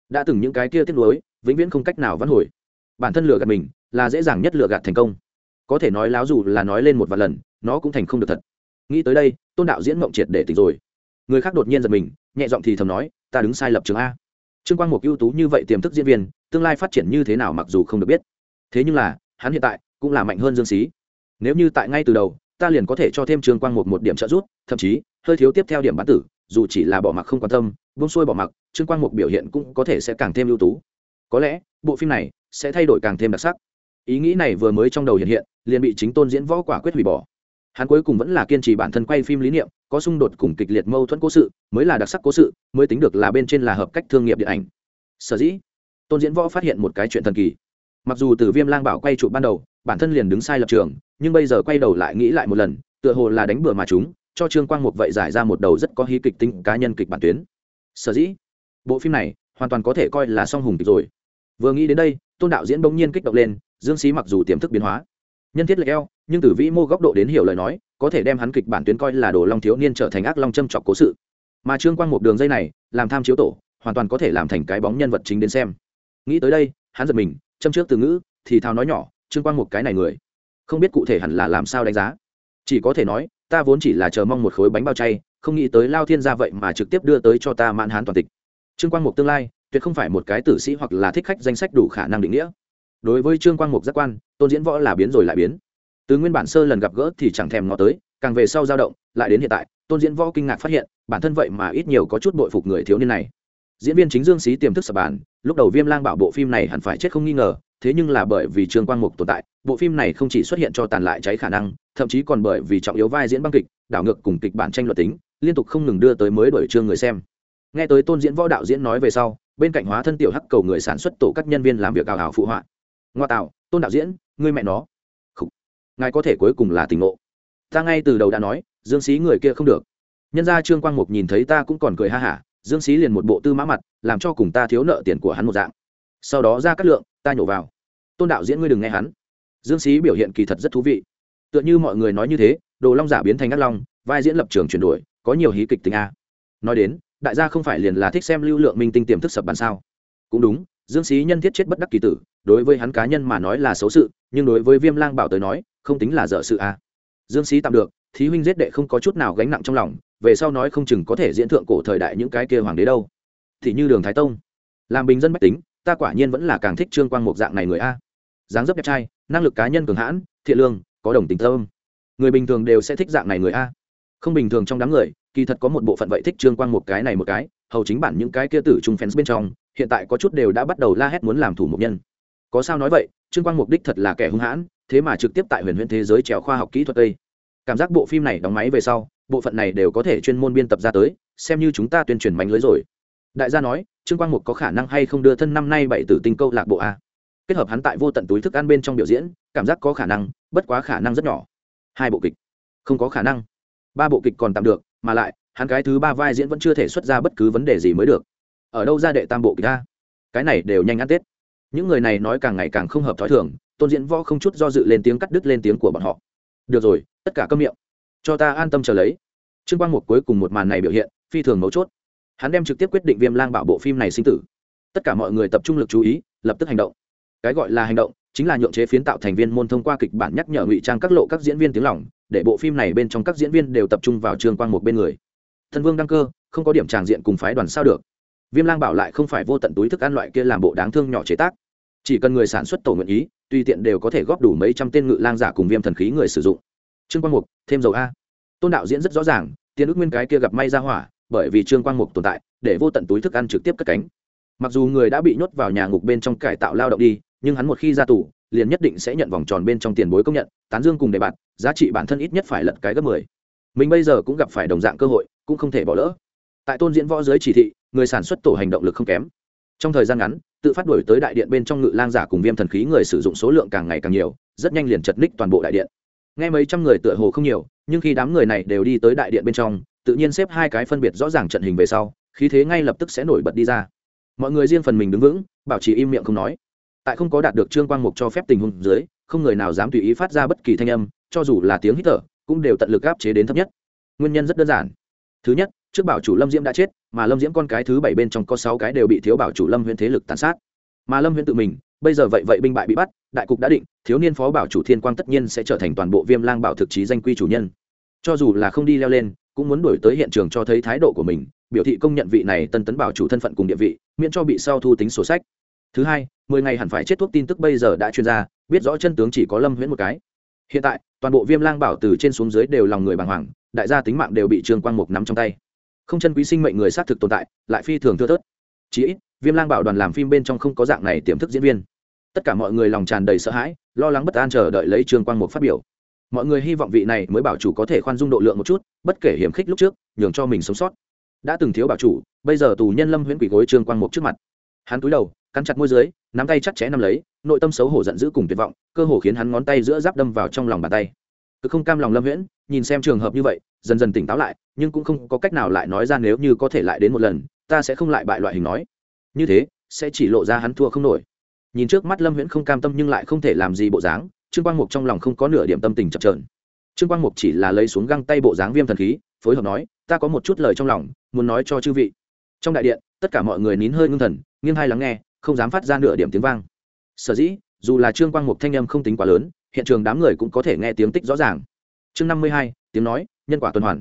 đã từng những cái kia tiếc nuối vĩnh viễn không cách nào vãn hồi. Bản thân lừa gạt mình là dễ dàng nhất lừa gạt thành công, có thể nói láo dù là nói lên một vài lần nó cũng thành không được thật. Nghĩ tới đây, Tôn đạo diễn mộng triệt để tỉnh rồi. Người khác đột nhiên giật mình, nhẹ giọng thì thầm nói, ta đứng sai lập trường a. Trương Quang Mục ưu tú như vậy tiềm thức diễn viên, tương lai phát triển như thế nào mặc dù không được biết, thế nhưng là hắn hiện tại cũng là mạnh hơn Dương Xí. Nếu như tại ngay từ đầu ta liền có thể cho thêm Trương Quang Mục một điểm trợ giúp, thậm chí hơi thiếu tiếp theo điểm bán tử, dù chỉ là bỏ mặc không quan tâm, buông xuôi bỏ mặc, Trương Quang Mục biểu hiện cũng có thể sẽ càng thêm ưu tú. Có lẽ bộ phim này sẽ thay đổi càng thêm đặc sắc. Ý nghĩ này vừa mới trong đầu hiện hiện, liền bị chính Tôn diễn võ quả quyết hủy bỏ. Hắn cuối cùng vẫn là kiên trì bản thân quay phim lý niệm, có xung đột cùng kịch liệt mâu thuẫn cố sự mới là đặc sắc cố sự, mới tính được là bên trên là hợp cách thương nghiệp điện ảnh. Sở dĩ Tôn diễn võ phát hiện một cái chuyện thần kỳ. Mặc dù từ Viêm Lang Bảo quay trụ ban đầu bản thân liền đứng sai lập trường, nhưng bây giờ quay đầu lại nghĩ lại một lần, tựa hồ là đánh bừa mà chúng cho Trương Quang Mục vậy giải ra một đầu rất có hí kịch tính cá nhân kịch bản tuyến. Sở dĩ bộ phim này hoàn toàn có thể coi là song hùng kịch rồi. Vừa nghĩ đến đây, Tôn đạo diễn bỗng nhiên kích động lên. Dương Xí mặc dù tiềm thức biến hóa, nhân thiết lệch eo, nhưng từ vĩ mô góc độ đến hiểu lời nói, có thể đem hắn kịch bản tuyến coi là Đồ Long thiếu niên trở thành ác long châm chọc cố sự. Mà Trương Quang Mục đường dây này làm tham chiếu tổ, hoàn toàn có thể làm thành cái bóng nhân vật chính đến xem. Nghĩ tới đây, hắn giật mình, châm trước từ ngữ thì thào nói nhỏ, Trương Quang Mục cái này người, không biết cụ thể hẳn là làm sao đánh giá, chỉ có thể nói ta vốn chỉ là chờ mong một khối bánh bao chay, không nghĩ tới Lao Thiên gia vậy mà trực tiếp đưa tới cho ta mãn hán toàn tịch. Trương Quang Mục tương lai tuyệt không phải một cái tử sĩ hoặc là thích khách danh sách đủ khả năng định nghĩa. Đối với Trương Quang Mục giác quan, Tôn diễn võ là biến rồi lại biến. Từ nguyên bản sơ lần gặp gỡ thì chẳng thèm ngó tới, càng về sau dao động, lại đến hiện tại, Tôn diễn võ kinh ngạc phát hiện bản thân vậy mà ít nhiều có chút bội phục người thiếu niên này. Diễn viên chính Dương Xí tiềm thức sập bàn, lúc đầu Viêm Lang Bảo bộ phim này hẳn phải chết không nghi ngờ, thế nhưng là bởi vì Trương Quang Mục tồn tại, bộ phim này không chỉ xuất hiện cho tàn lại cháy khả năng, thậm chí còn bởi vì trọng yếu vai diễn băng kịch, đảo ngược cùng kịch bản tranh luận tính, liên tục không ngừng đưa tới mới đổi chương người xem. Nghe tới Tôn diễn võ đạo diễn nói về sau, bên cạnh hóa thân tiểu hắc cầu người sản xuất tổ các nhân viên làm việc ảo ảo phụ họa. Ngoa tạo, Tôn đạo diễn, ngươi mẹ nó. Khủ. Ngài có thể cuối cùng là tỉnh ngộ. Ta ngay từ đầu đã nói, Dương Xí người kia không được. Nhân ra Trương Quang Mục nhìn thấy ta cũng còn cười ha hả, Dương Xí liền một bộ tư mã mặt, làm cho cùng ta thiếu nợ tiền của hắn một dạng. Sau đó ra cắt lượng, ta nhổ vào. Tôn đạo diễn ngươi đừng nghe hắn. Dương Xí biểu hiện kỳ thật rất thú vị. Tựa như mọi người nói như thế, Đồ Long giả biến thành ác long, vai diễn lập trường chuyển đổi, có nhiều hí kịch tính a. Nói đến, đại gia không phải liền là thích xem lưu lượng minh tinh tiềm thức sập bàn sao? Cũng đúng, Dương Xí nhân thiết chết bất đắc kỳ tử, đối với hắn cá nhân mà nói là xấu sự, nhưng đối với Viêm Lang Bảo tới nói, không tính là dở sự a. Dương Xí tạm được, thí huynh giết đệ không có chút nào gánh nặng trong lòng, về sau nói không chừng có thể diễn thượng cổ thời đại những cái kia hoàng đế đâu. Thì như Đường Thái Tông, làm bình dân bách tính, ta quả nhiên vẫn là càng thích Trương Quang Mục dạng này người a. Dáng dấp đẹp trai, năng lực cá nhân cường hãn, thiện lương, có đồng tình tâm. Người bình thường đều sẽ thích dạng này người a. Không bình thường trong đám người, kỳ thật có một bộ phận vậy thích Trương Quang Mục cái này một cái, hầu chính bản những cái kia tử trung fans bên trong, hiện tại có chút đều đã bắt đầu la hét muốn làm thủ mục nhân. Có sao nói vậy, Trương Quang Mục đích thật là kẻ hung hãn, thế mà trực tiếp tại huyền huyễn thế giới trèo khoa học kỹ thuật đây. Cảm giác bộ phim này đóng máy về sau, bộ phận này đều có thể chuyên môn biên tập ra tới, xem như chúng ta tuyên truyền mánh lưới rồi. Đại gia nói, Trương Quang Mục có khả năng hay không đưa thân năm nay 7 tử tinh câu lạc bộ a. Kết hợp hắn tại vô tận túi thức ăn bên trong biểu diễn, cảm giác có khả năng, bất quá khả năng rất nhỏ. 2 bộ kịch, không có khả năng. 3 bộ kịch còn tạm được, mà lại, hắn cái thứ 3 vai diễn vẫn chưa thể xuất ra bất cứ vấn đề gì mới được. Ở đâu ra đệ tam bộ kịch a? Cái này đều nhanh ăn Tết. Những người này nói càng ngày càng không hợp thói thường, Tôn diễn võ không chút do dự lên tiếng cắt đứt lên tiếng của bọn họ. Được rồi, tất cả câm miệng, cho ta an tâm chờ lấy. Trương Quang Mục cuối cùng một màn này biểu hiện phi thường mấu chốt, hắn đem trực tiếp quyết định Viêm Lang Bảo bộ phim này sinh tử. Tất cả mọi người tập trung lực chú ý, lập tức hành động. Cái gọi là hành động chính là nhượng chế phiến tạo thành viên môn thông qua kịch bản nhắc nhở ngụy trang các lộ các diễn viên tiếng lỏng, để bộ phim này bên trong các diễn viên đều tập trung vào Trương Quang Mục bên người. Thần Vương đăng cơ, không có điểm tràng diện cùng phái đoàn sao được. Viêm Lang Bảo lại không phải vô tận túi thức ăn loại kia làm bộ đáng thương nhỏ chế tác, chỉ cần người sản xuất tổ nguyện ý, tùy tiện đều có thể góp đủ mấy trăm tên ngự lang giả cùng viêm thần khí người sử dụng. Trương Quang Mục thêm dầu a. Tôn đạo diễn rất rõ ràng, tiền ước nguyên cái kia gặp may ra hỏa, bởi vì Trương Quang Mục tồn tại, để vô tận túi thức ăn trực tiếp cất cánh. Mặc dù người đã bị nhốt vào nhà ngục bên trong cải tạo lao động đi, nhưng hắn một khi ra tù, liền nhất định sẽ nhận vòng tròn bên trong tiền bối công nhận, tán dương cùng đề bạt, giá trị bản thân ít nhất phải lật cái gấp 10. Mình bây giờ cũng gặp phải đồng dạng cơ hội, cũng không thể bỏ lỡ. Tại Tôn diễn võ dưới chỉ thị, người sản xuất tổ hành động lực không kém. Trong thời gian ngắn, tự phát đuổi tới đại điện bên trong ngự lang giả cùng viêm thần khí người sử dụng số lượng càng ngày càng nhiều, rất nhanh liền chật ních toàn bộ đại điện. Nghe mấy trăm người tựa hồ không nhiều, nhưng khi đám người này đều đi tới đại điện bên trong, tự nhiên xếp 2 cái phân biệt rõ ràng trận hình về sau, khí thế ngay lập tức sẽ nổi bật đi ra. Mọi người riêng phần mình đứng vững, bảo trì im miệng không nói. Tại không có đạt được Trương Quang Mục cho phép tình huống dưới, không người nào dám tùy ý phát ra bất kỳ thanh âm, cho dù là tiếng hít thở, cũng đều tận lực áp chế đến thấp nhất. Nguyên nhân rất đơn giản. Thứ nhất, trước bảo chủ Lâm Diễm đã chết, mà lâm diễm con cái thứ 7 bên trong có 6 cái đều bị thiếu bảo chủ lâm huyễn thế lực tàn sát, mà lâm huyễn tự mình bây giờ vậy binh bại bị bắt, đại cục đã định, thiếu niên phó bảo chủ thiên quang tất nhiên sẽ trở thành toàn bộ Viêm Lang bảo thực chí danh quy chủ nhân. Cho dù là không đi leo lên cũng muốn đuổi tới hiện trường cho thấy thái độ của mình, biểu thị công nhận vị này tân tấn bảo chủ thân phận cùng địa vị, miễn cho bị sau thu tính sổ sách. Thứ hai, 10 ngày hẳn phải chết thuốc tin tức bây giờ đã truyền ra, biết rõ chân tướng chỉ có lâm huyễn một cái. Hiện tại toàn bộ Viêm Lang bảo từ trên xuống dưới đều lòng người bàng hoàng, đại gia tính mạng đều bị Trương Quang Mục nắm trong tay, không chân quý sinh mệnh người xác thực tồn tại lại phi thường thưa thớt. Chỉ ít Viêm Lang bảo đoàn làm phim bên trong không có dạng này tiềm thức diễn viên. Tất cả mọi người lòng tràn đầy sợ hãi, lo lắng bất an chờ đợi lấy Trương Quang Mục phát biểu. Mọi người hy vọng vị này mới bảo chủ có thể khoan dung độ lượng một chút, bất kể hiểm khích lúc trước, nhường cho mình sống sót. Đã từng thiếu bảo chủ, bây giờ tù nhân lâm huyễn quỷ gối Trương Quang Mục trước mặt. Hắn cúi đầu, cắn chặt môi dưới, nắm tay chặt chẽ nắm lấy, nội tâm xấu hổ giận dữ cùng tuyệt vọng, cơ hồ khiến hắn ngón tay giữa giáp đâm vào trong lòng bàn tay. Cứ không cam lòng lâm huyễn, nhìn xem trường hợp như vậy, dần dần tỉnh táo lại, nhưng cũng không có cách nào lại nói ra nếu như có thể lại đến một lần, ta sẽ không lại bại loại hình nói. Như thế, sẽ chỉ lộ ra hắn thua không nổi. Nhìn trước mắt lâm huyễn không cam tâm nhưng lại không thể làm gì bộ dáng, Trương Quang Mục trong lòng không có nửa điểm tâm tình chập chờn. Trương Quang Mục chỉ là lấy xuống găng tay bộ dáng viêm thần khí, phối hợp nói, ta có một chút lời trong lòng muốn nói cho chư vị. Trong đại điện, tất cả mọi người nín hơi ngưng thần, nghiêng tai lắng nghe, không dám phát ra nửa điểm tiếng vang. Sở dĩ, dù là Trương Quang Mục thanh âm không tính quá lớn, hiện trường đám người cũng có thể nghe tiếng tích rõ ràng. Chương 52, tiếng nói, nhân quả tuần hoàn.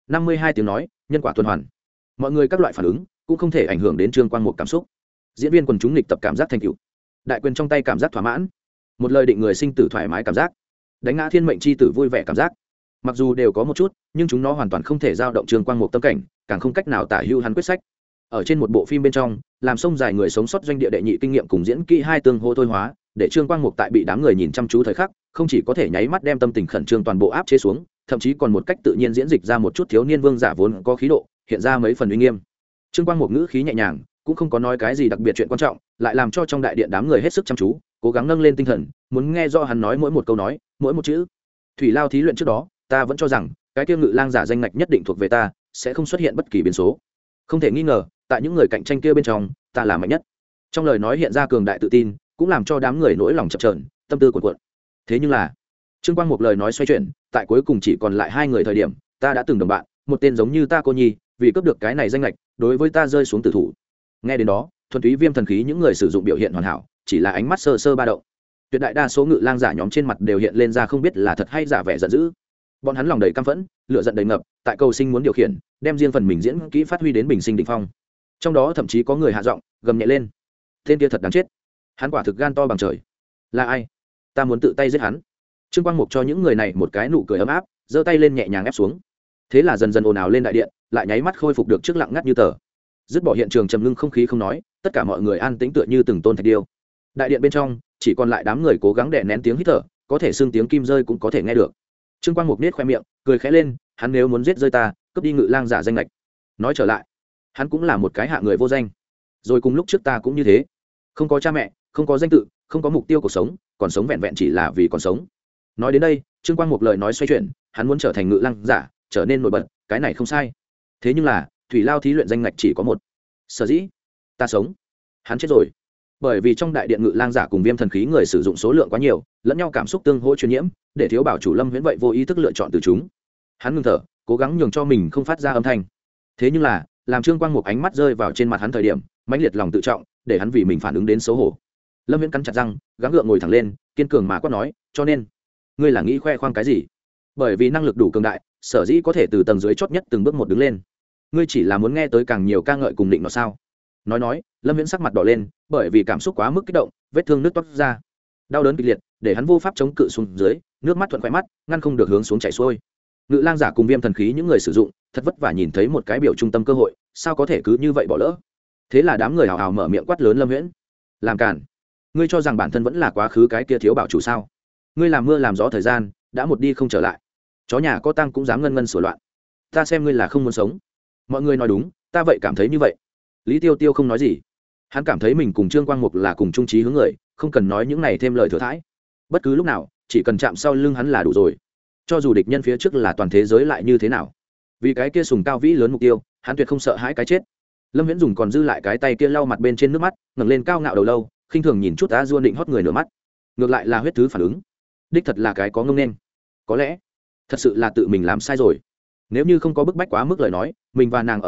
52 tiếng nói, nhân quả tuần hoàn. Mọi người các loại phản ứng cũng không thể ảnh hưởng đến Trương Quang Mục cảm xúc. Diễn viên quần chúng nghịch tập cảm giác thành tựu, đại quyền trong tay cảm giác thỏa mãn, một lời định người sinh tử thoải mái cảm giác, đánh ngã thiên mệnh chi tử vui vẻ cảm giác. Mặc dù đều có một chút, nhưng chúng nó hoàn toàn không thể dao động Trương Quang Mục tâm cảnh, càng không cách nào tả hữu hắn quyết sách. Ở trên một bộ phim bên trong, làm sông dài người sống sót doanh địa đệ nhị kinh nghiệm cùng diễn kỹ hai tương hô thôi hóa, để Trương Quang Mục tại bị đám người nhìn chăm chú thời khắc, không chỉ có thể nháy mắt đem tâm tình khẩn trương toàn bộ áp chế xuống, thậm chí còn một cách tự nhiên diễn dịch ra một chút thiếu niên vương giả vốn có khí độ, hiện ra mấy phần uy nghiêm. Trương Quang Mục ngữ khí nhẹ nhàng, cũng không có nói cái gì đặc biệt chuyện quan trọng, lại làm cho trong đại điện đám người hết sức chăm chú, cố gắng nâng lên tinh thần, muốn nghe rõ hắn nói mỗi một câu nói, mỗi một chữ. Thủy Lao thí luyện trước đó, ta vẫn cho rằng cái tiêu ngự lang giả danh ngạch nhất định thuộc về ta, sẽ không xuất hiện bất kỳ biến số. Không thể nghi ngờ, tại những người cạnh tranh kia bên trong, ta là mạnh nhất. Trong lời nói hiện ra cường đại tự tin, cũng làm cho đám người nỗi lòng chập chờn, tâm tư cuộn cuộn. Thế nhưng là, Trương Quang một lời nói xoay chuyển, tại cuối cùng chỉ còn lại hai người thời điểm, ta đã từng đồng bạn, một tên giống như ta cô nhi, vì cướp được cái này danh ngạch, đối với ta rơi xuống tử thủ. Nghe đến đó, thuần túy viêm thần khí những người sử dụng biểu hiện hoàn hảo, chỉ là ánh mắt sơ sơ ba động. Tuyệt đại đa số ngự lang giả nhóm trên mặt đều hiện lên ra không biết là thật hay giả vẻ giận dữ. Bọn hắn lòng đầy căm phẫn, lửa giận đầy ngập, tại cầu sinh muốn điều khiển, đem riêng phần mình diễn kỹ phát huy đến bình sinh đỉnh phong. Trong đó thậm chí có người hạ giọng, gầm nhẹ lên. Tên kia thật đáng chết. Hắn quả thực gan to bằng trời. Là ai? Ta muốn tự tay giết hắn. Trương Quang Mục cho những người này một cái nụ cười ấm áp, giơ tay lên nhẹ nhàng ép xuống. Thế là dần dần ồn ào lên đại điện, lại nháy mắt khôi phục được trước lặng ngắt như tờ. Dứt bỏ hiện trường trầm ngưng không khí không nói, tất cả mọi người an tĩnh tựa như từng tôn thạch điêu. Đại điện bên trong chỉ còn lại đám người cố gắng đè nén tiếng hít thở, có thể xương tiếng kim rơi cũng có thể nghe được. Trương Quang Mục nết khoe miệng, cười khẽ lên, hắn nếu muốn giết rơi ta, cướp đi ngự lang giả danh lệch. Nói trở lại, hắn cũng là một cái hạ người vô danh. Rồi cùng lúc trước ta cũng như thế, không có cha mẹ, không có danh tự, không có mục tiêu cuộc sống, còn sống vẹn vẹn chỉ là vì còn sống. Nói đến đây, Trương Quang Mục lời nói xoay chuyển, hắn muốn trở thành ngự lang giả, trở nên nổi bật, cái này không sai. Thế nhưng là, Thủy Lao thí luyện danh ngạch chỉ có một. Sở dĩ, ta sống, hắn chết rồi. Bởi vì trong đại điện ngự lang giả cùng viêm thần khí người sử dụng số lượng quá nhiều, lẫn nhau cảm xúc tương hỗ truyền nhiễm, để thiếu bảo chủ Lâm Huyễn vậy vô ý thức lựa chọn từ chúng. Hắn ngừng thở, cố gắng nhường cho mình không phát ra âm thanh. Thế nhưng là, làm Trương Quang Mục ánh mắt rơi vào trên mặt hắn thời điểm, mãnh liệt lòng tự trọng, để hắn vì mình phản ứng đến xấu hổ. Lâm Huyễn cắn chặt răng, gắng gượng ngồi thẳng lên, kiên cường mà quát nói, cho nên, ngươi là nghĩ khoe khoang cái gì? Bởi vì năng lực đủ cường đại, sở dĩ có thể từ tầng dưới chót nhất từng bước một đứng lên. Ngươi chỉ là muốn nghe tới càng nhiều ca ngợi cùng định nó sao? Nói, Lâm Viễn sắc mặt đỏ lên, bởi vì cảm xúc quá mức kích động, vết thương nứt toát ra, đau đớn kịch liệt, để hắn vô pháp chống cự xuống dưới, nước mắt thuận khóe mắt, ngăn không được hướng xuống chảy xuôi. Ngự lang giả cùng viêm thần khí những người sử dụng, thật vất vả nhìn thấy một cái biểu trung tâm cơ hội, sao có thể cứ như vậy bỏ lỡ? Thế là đám người hào hào mở miệng quát lớn Lâm Viễn, làm cản! Ngươi cho rằng bản thân vẫn là quá khứ cái kia thiếu bảo chủ sao? Ngươi làm mưa làm gió thời gian, đã một đi không trở lại. Chó nhà có tang cũng dám ngân ngân sửa loạn. Ta xem ngươi là không muốn sống. Mọi người nói đúng, ta vậy cảm thấy như vậy. Lý Tiêu Tiêu không nói gì, hắn cảm thấy mình cùng Trương Quang Mục là cùng chung chí hướng người, không cần nói những này thêm lời thừa thãi. Bất cứ lúc nào chỉ cần chạm sau lưng hắn là đủ rồi, cho dù địch nhân phía trước là toàn thế giới lại như thế nào. Vì cái kia sùng cao vĩ lớn mục tiêu, hắn tuyệt không sợ hãi cái chết. Lâm Viễn dùng còn dư lại cái tay kia lau mặt bên trên nước mắt, ngẩng lên cao ngạo đầu lâu, khinh thường nhìn chút A Duôn định hót người nửa mắt. Ngược lại là huyết thứ phản ứng, đích thật là cái có ngông nên, có lẽ thật sự là tự mình làm sai rồi. Nếu như không có bức bách quá mức lời nói, mình và nàng ở giữa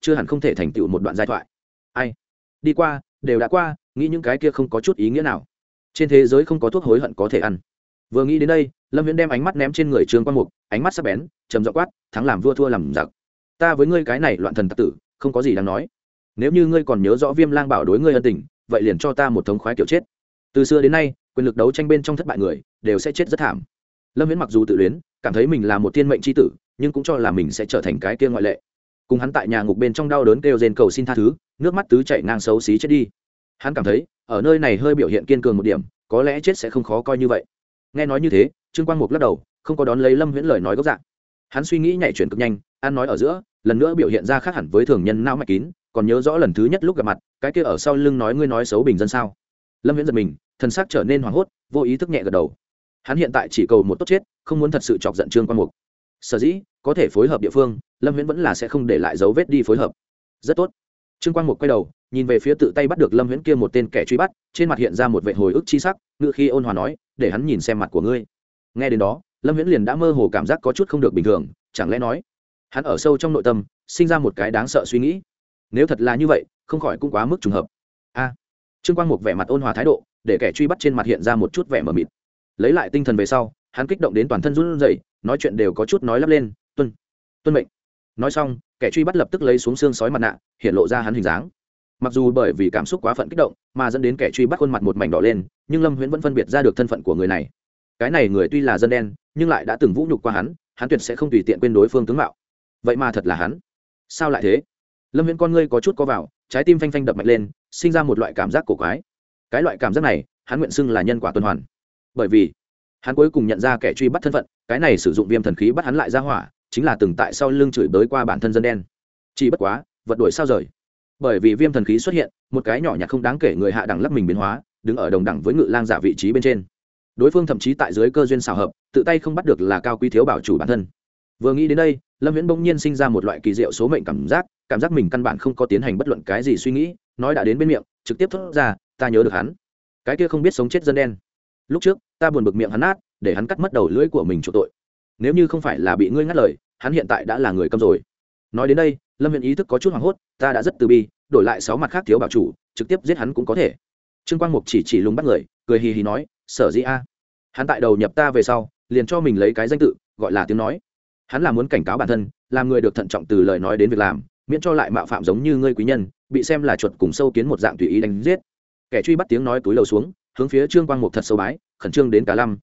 chưa hẳn không thể thành tựu một đoạn giai thoại. Ai đi qua đều đã qua, nghĩ những cái kia không có chút ý nghĩa nào. Trên thế giới không có thuốc hối hận có thể ăn. Vừa nghĩ đến đây, Lâm Viễn đem ánh mắt ném trên người Trương Quan Mục, ánh mắt sắc bén, trầm giọng quát, thắng làm vua thua làm giặc. Ta với ngươi cái này loạn thần tặc tử, không có gì đáng nói. Nếu như ngươi còn nhớ rõ Viêm Lang Bảo đối ngươi ân tình, vậy liền cho ta một thống khoái kiểu chết. Từ xưa đến nay, quyền lực đấu tranh bên trong thất bại người đều sẽ chết rất thảm. Lâm Viễn mặc dù tự luyến, cảm thấy mình là một tiên mệnh chi tử, nhưng cũng cho là mình sẽ trở thành cái kia ngoại lệ. Cùng hắn tại nhà ngục bên trong đau đớn kêu rên cầu xin tha thứ, nước mắt tứ chảy ngang xấu xí chết đi. Hắn cảm thấy, ở nơi này hơi biểu hiện kiên cường một điểm, có lẽ chết sẽ không khó coi như vậy. Nghe nói như thế, Trương Quang Mục lắc đầu, không có đón lấy Lâm Viễn lời nói gốc dạng. Hắn suy nghĩ nhảy chuyển cực nhanh, ăn nói ở giữa, lần nữa biểu hiện ra khác hẳn với thường nhân não mạch kín, còn nhớ rõ lần thứ nhất lúc gặp mặt, cái kia ở sau lưng nói ngươi nói xấu bình dân sao? Lâm Viễn giật mình, thân xác trở nên hoảng hốt, vô ý thức nhẹ gật đầu. Hắn hiện tại chỉ cầu một tốt chết, không muốn thật sự chọc giận Trương Quang Mục. Sở dĩ có thể phối hợp địa phương, Lâm Viễn vẫn là sẽ không để lại dấu vết đi phối hợp. Rất tốt. Trương Quang Mục quay đầu, nhìn về phía tự tay bắt được Lâm Viễn kia một tên kẻ truy bắt, trên mặt hiện ra một vẻ hồi ức chi sắc, ngữ khí ôn hòa nói, để hắn nhìn xem mặt của ngươi. Nghe đến đó, Lâm Viễn liền đã mơ hồ cảm giác có chút không được bình thường, chẳng lẽ nói, hắn ở sâu trong nội tâm sinh ra một cái đáng sợ suy nghĩ. Nếu thật là như vậy, không khỏi cũng quá mức trùng hợp. A. Trương Quang Mục vẻ mặt ôn hòa thái độ, để kẻ truy bắt trên mặt hiện ra một chút vẻ mờ mịt. Lấy lại tinh thần về sau, hắn kích động đến toàn thân run rẩy, nói chuyện đều có chút nói lắp lên, tuân mệnh. Nói xong, kẻ truy bắt lập tức lấy xuống xương sói mặt nạ, hiện lộ ra hắn hình dáng. Mặc dù bởi vì cảm xúc quá phận kích động mà dẫn đến kẻ truy bắt khuôn mặt một mảnh đỏ lên, nhưng Lâm Viễn vẫn phân biệt ra được thân phận của người này. Cái này người tuy là dân đen, nhưng lại đã từng vũ nhục qua hắn, hắn tuyệt sẽ không tùy tiện quên đối phương tướng mạo. Vậy mà thật là hắn. Sao lại thế? Lâm Viễn con ngươi có chút co vào, trái tim phanh phanh đập mạnh lên, sinh ra một loại cảm giác cổ quái. Cái loại cảm giác này, hắn nguyện xưng là nhân quả tuần hoàn. Bởi vì hắn cuối cùng nhận ra kẻ truy bắt thân phận, cái này sử dụng viêm thần khí bắt hắn lại ra hỏa, chính là từng tại sau lưng chửi bới qua bản thân dân đen. Chỉ bất quá, vật đuổi sao rời. Bởi vì viêm thần khí xuất hiện, một cái nhỏ nhặt không đáng kể người hạ đẳng lắc mình biến hóa, đứng ở đồng đẳng với Ngự Lang giả vị trí bên trên. Đối phương thậm chí tại dưới cơ duyên xảo hợp, tự tay không bắt được là Cao Quý thiếu bảo chủ bản thân. Vừa nghĩ đến đây, Lâm Viễn bỗng nhiên sinh ra một loại kỳ diệu số mệnh cảm giác mình căn bản không có tiến hành bất luận cái gì suy nghĩ, nói đã đến bên miệng, trực tiếp thốt ra, ta nhớ được hắn. Cái kia không biết sống chết dân đen. Lúc trước, ta buồn bực miệng hắn nát, để hắn cắt mất đầu lưỡi của mình chỗ tội. Nếu như không phải là bị ngươi ngắt lời, hắn hiện tại đã là người câm rồi. Nói đến đây, Lâm Viễn ý thức có chút hoảng hốt, ta đã rất từ bi, đổi lại 6 mặt khác thiếu bảo chủ, trực tiếp giết hắn cũng có thể. Trương Quang Mục chỉ lùng bắt người, cười hì hì nói, sở dĩ a, hắn tại đầu nhập ta về sau, liền cho mình lấy cái danh tự, gọi là tiếng nói. Hắn là muốn cảnh cáo bản thân, làm người được thận trọng từ lời nói đến việc làm, miễn cho lại mạo phạm giống như ngươi quý nhân, bị xem là chuột cùng sâu kiến một dạng tùy ý đánh giết. Kẻ truy bắt tiếng nói túi lầu xuống, hướng phía Trương Quang Mục thật sâu bái, khẩn trương đến cả lâm,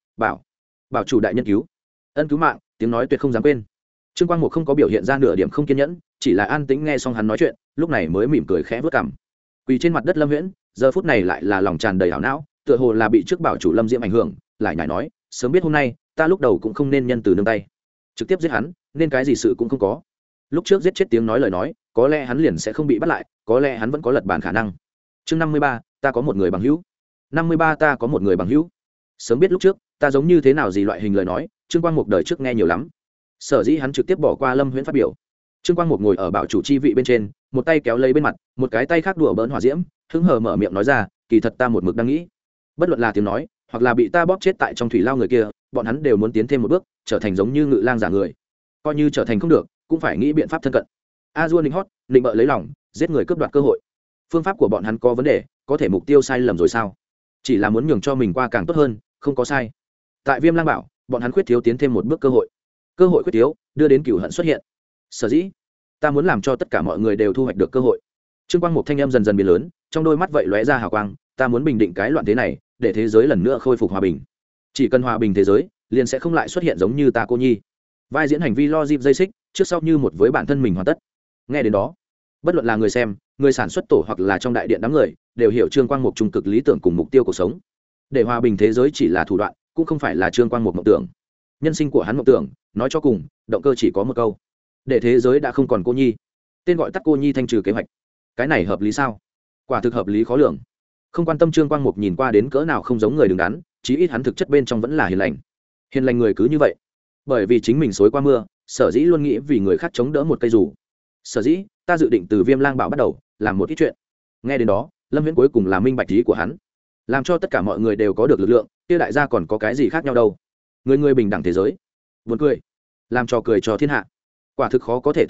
bảo chủ đại nhân cứu, ân cứu mạng, tiếng nói tuyệt không dám quên. Trương Quang Mục không có biểu hiện ra nửa điểm không kiên nhẫn, chỉ là an tĩnh nghe xong hắn nói chuyện, lúc này mới mỉm cười khẽ vớt cằm. Quỳ trên mặt đất Lâm Viễn, giờ phút này lại là lòng tràn đầy ảo não, tựa hồ là bị trước bảo chủ Lâm Diễm ảnh hưởng, lại nhảy nói, sớm biết hôm nay, ta lúc đầu cũng không nên nhân từ nương tay, trực tiếp giết hắn, nên cái gì sự cũng không có. Lúc trước giết chết tiếng nói lời nói, có lẽ hắn liền sẽ không bị bắt lại, có lẽ hắn vẫn có lật bàn khả năng. Chương 53, ta có một người bằng hữu. 53 ta có một người bằng hữu. Sớm biết lúc trước, ta giống như thế nào gì loại hình lời nói, Trương Quang Mục đời trước nghe nhiều lắm. Sở dĩ hắn trực tiếp bỏ qua Lâm Viễn phát biểu. Trương Quang Mục ngồi ở bảo chủ chi vị bên trên, một tay kéo lấy bên mặt, một cái tay khác đùa bỡn hỏa diễm, hứng hờ mở miệng nói ra, kỳ thật ta một mực đang nghĩ, bất luận là tiếng nói, hoặc là bị ta bóp chết tại trong thủy lao người kia, bọn hắn đều muốn tiến thêm một bước, trở thành giống như Ngự Lang giả người. Coi như trở thành không được, cũng phải nghĩ biện pháp thân cận. A Dua định hót, định bợ lấy lòng, giết người cướp đoạt cơ hội. Phương pháp của bọn hắn có vấn đề, có thể mục tiêu sai lầm rồi sao? Chỉ là muốn nhường cho mình qua càng tốt hơn, không có sai. Tại Viêm Lang Bảo, bọn hắn khuyết thiếu tiến thêm một bước cơ hội. Cơ hội khuyết thiếu, đưa đến cửu hận xuất hiện. Sở dĩ, ta muốn làm cho tất cả mọi người đều thu hoạch được cơ hội. Trương Quang Mục thanh âm dần dần biến lớn, trong đôi mắt vậy lóe ra hào quang, ta muốn bình định cái loạn thế này, để thế giới lần nữa khôi phục hòa bình. Chỉ cần hòa bình thế giới, liền sẽ không lại xuất hiện giống như ta cô nhi. Vai diễn hành vi lo dịp dây xích, trước sau như một với bản thân mình hoàn tất. Nghe đến đó, bất luận là người xem, người sản xuất tổ hoặc là trong đại điện đám người, đều hiểu Trương Quang Mục trung cực lý tưởng cùng mục tiêu cuộc sống. Để hòa bình thế giới chỉ là thủ đoạn, cũng không phải là Trương Quang Mục mộng tưởng. Nhân sinh của hắn mộng tưởng, nói cho cùng, động cơ chỉ có một câu: để thế giới đã không còn cô nhi. Tên gọi tắt cô nhi thanh trừ kế hoạch. Cái này hợp lý sao? Quả thực hợp lý khó lường. Không quan tâm Trương Quang Mục nhìn qua đến cỡ nào không giống người đứng đắn, chí ít hắn thực chất bên trong vẫn là hiền lành. Hiền lành người cứ như vậy, bởi vì chính mình xối qua mưa, sở dĩ luôn nghĩ vì người khác chống đỡ một cây dù. Sở dĩ ta dự định từ Viêm Lang Bảo bắt đầu làm một ít chuyện. Nghe đến đó, Lâm Viễn cuối cùng là minh bạch ý của hắn, làm cho tất cả mọi người đều có được lực lượng, kia đại gia còn có cái gì khác nhau đâu? Người người bình đẳng thế giới. Buồn cười, làm trò cười cho thiên hạ. Quả thực khó có thể tưởng tượng,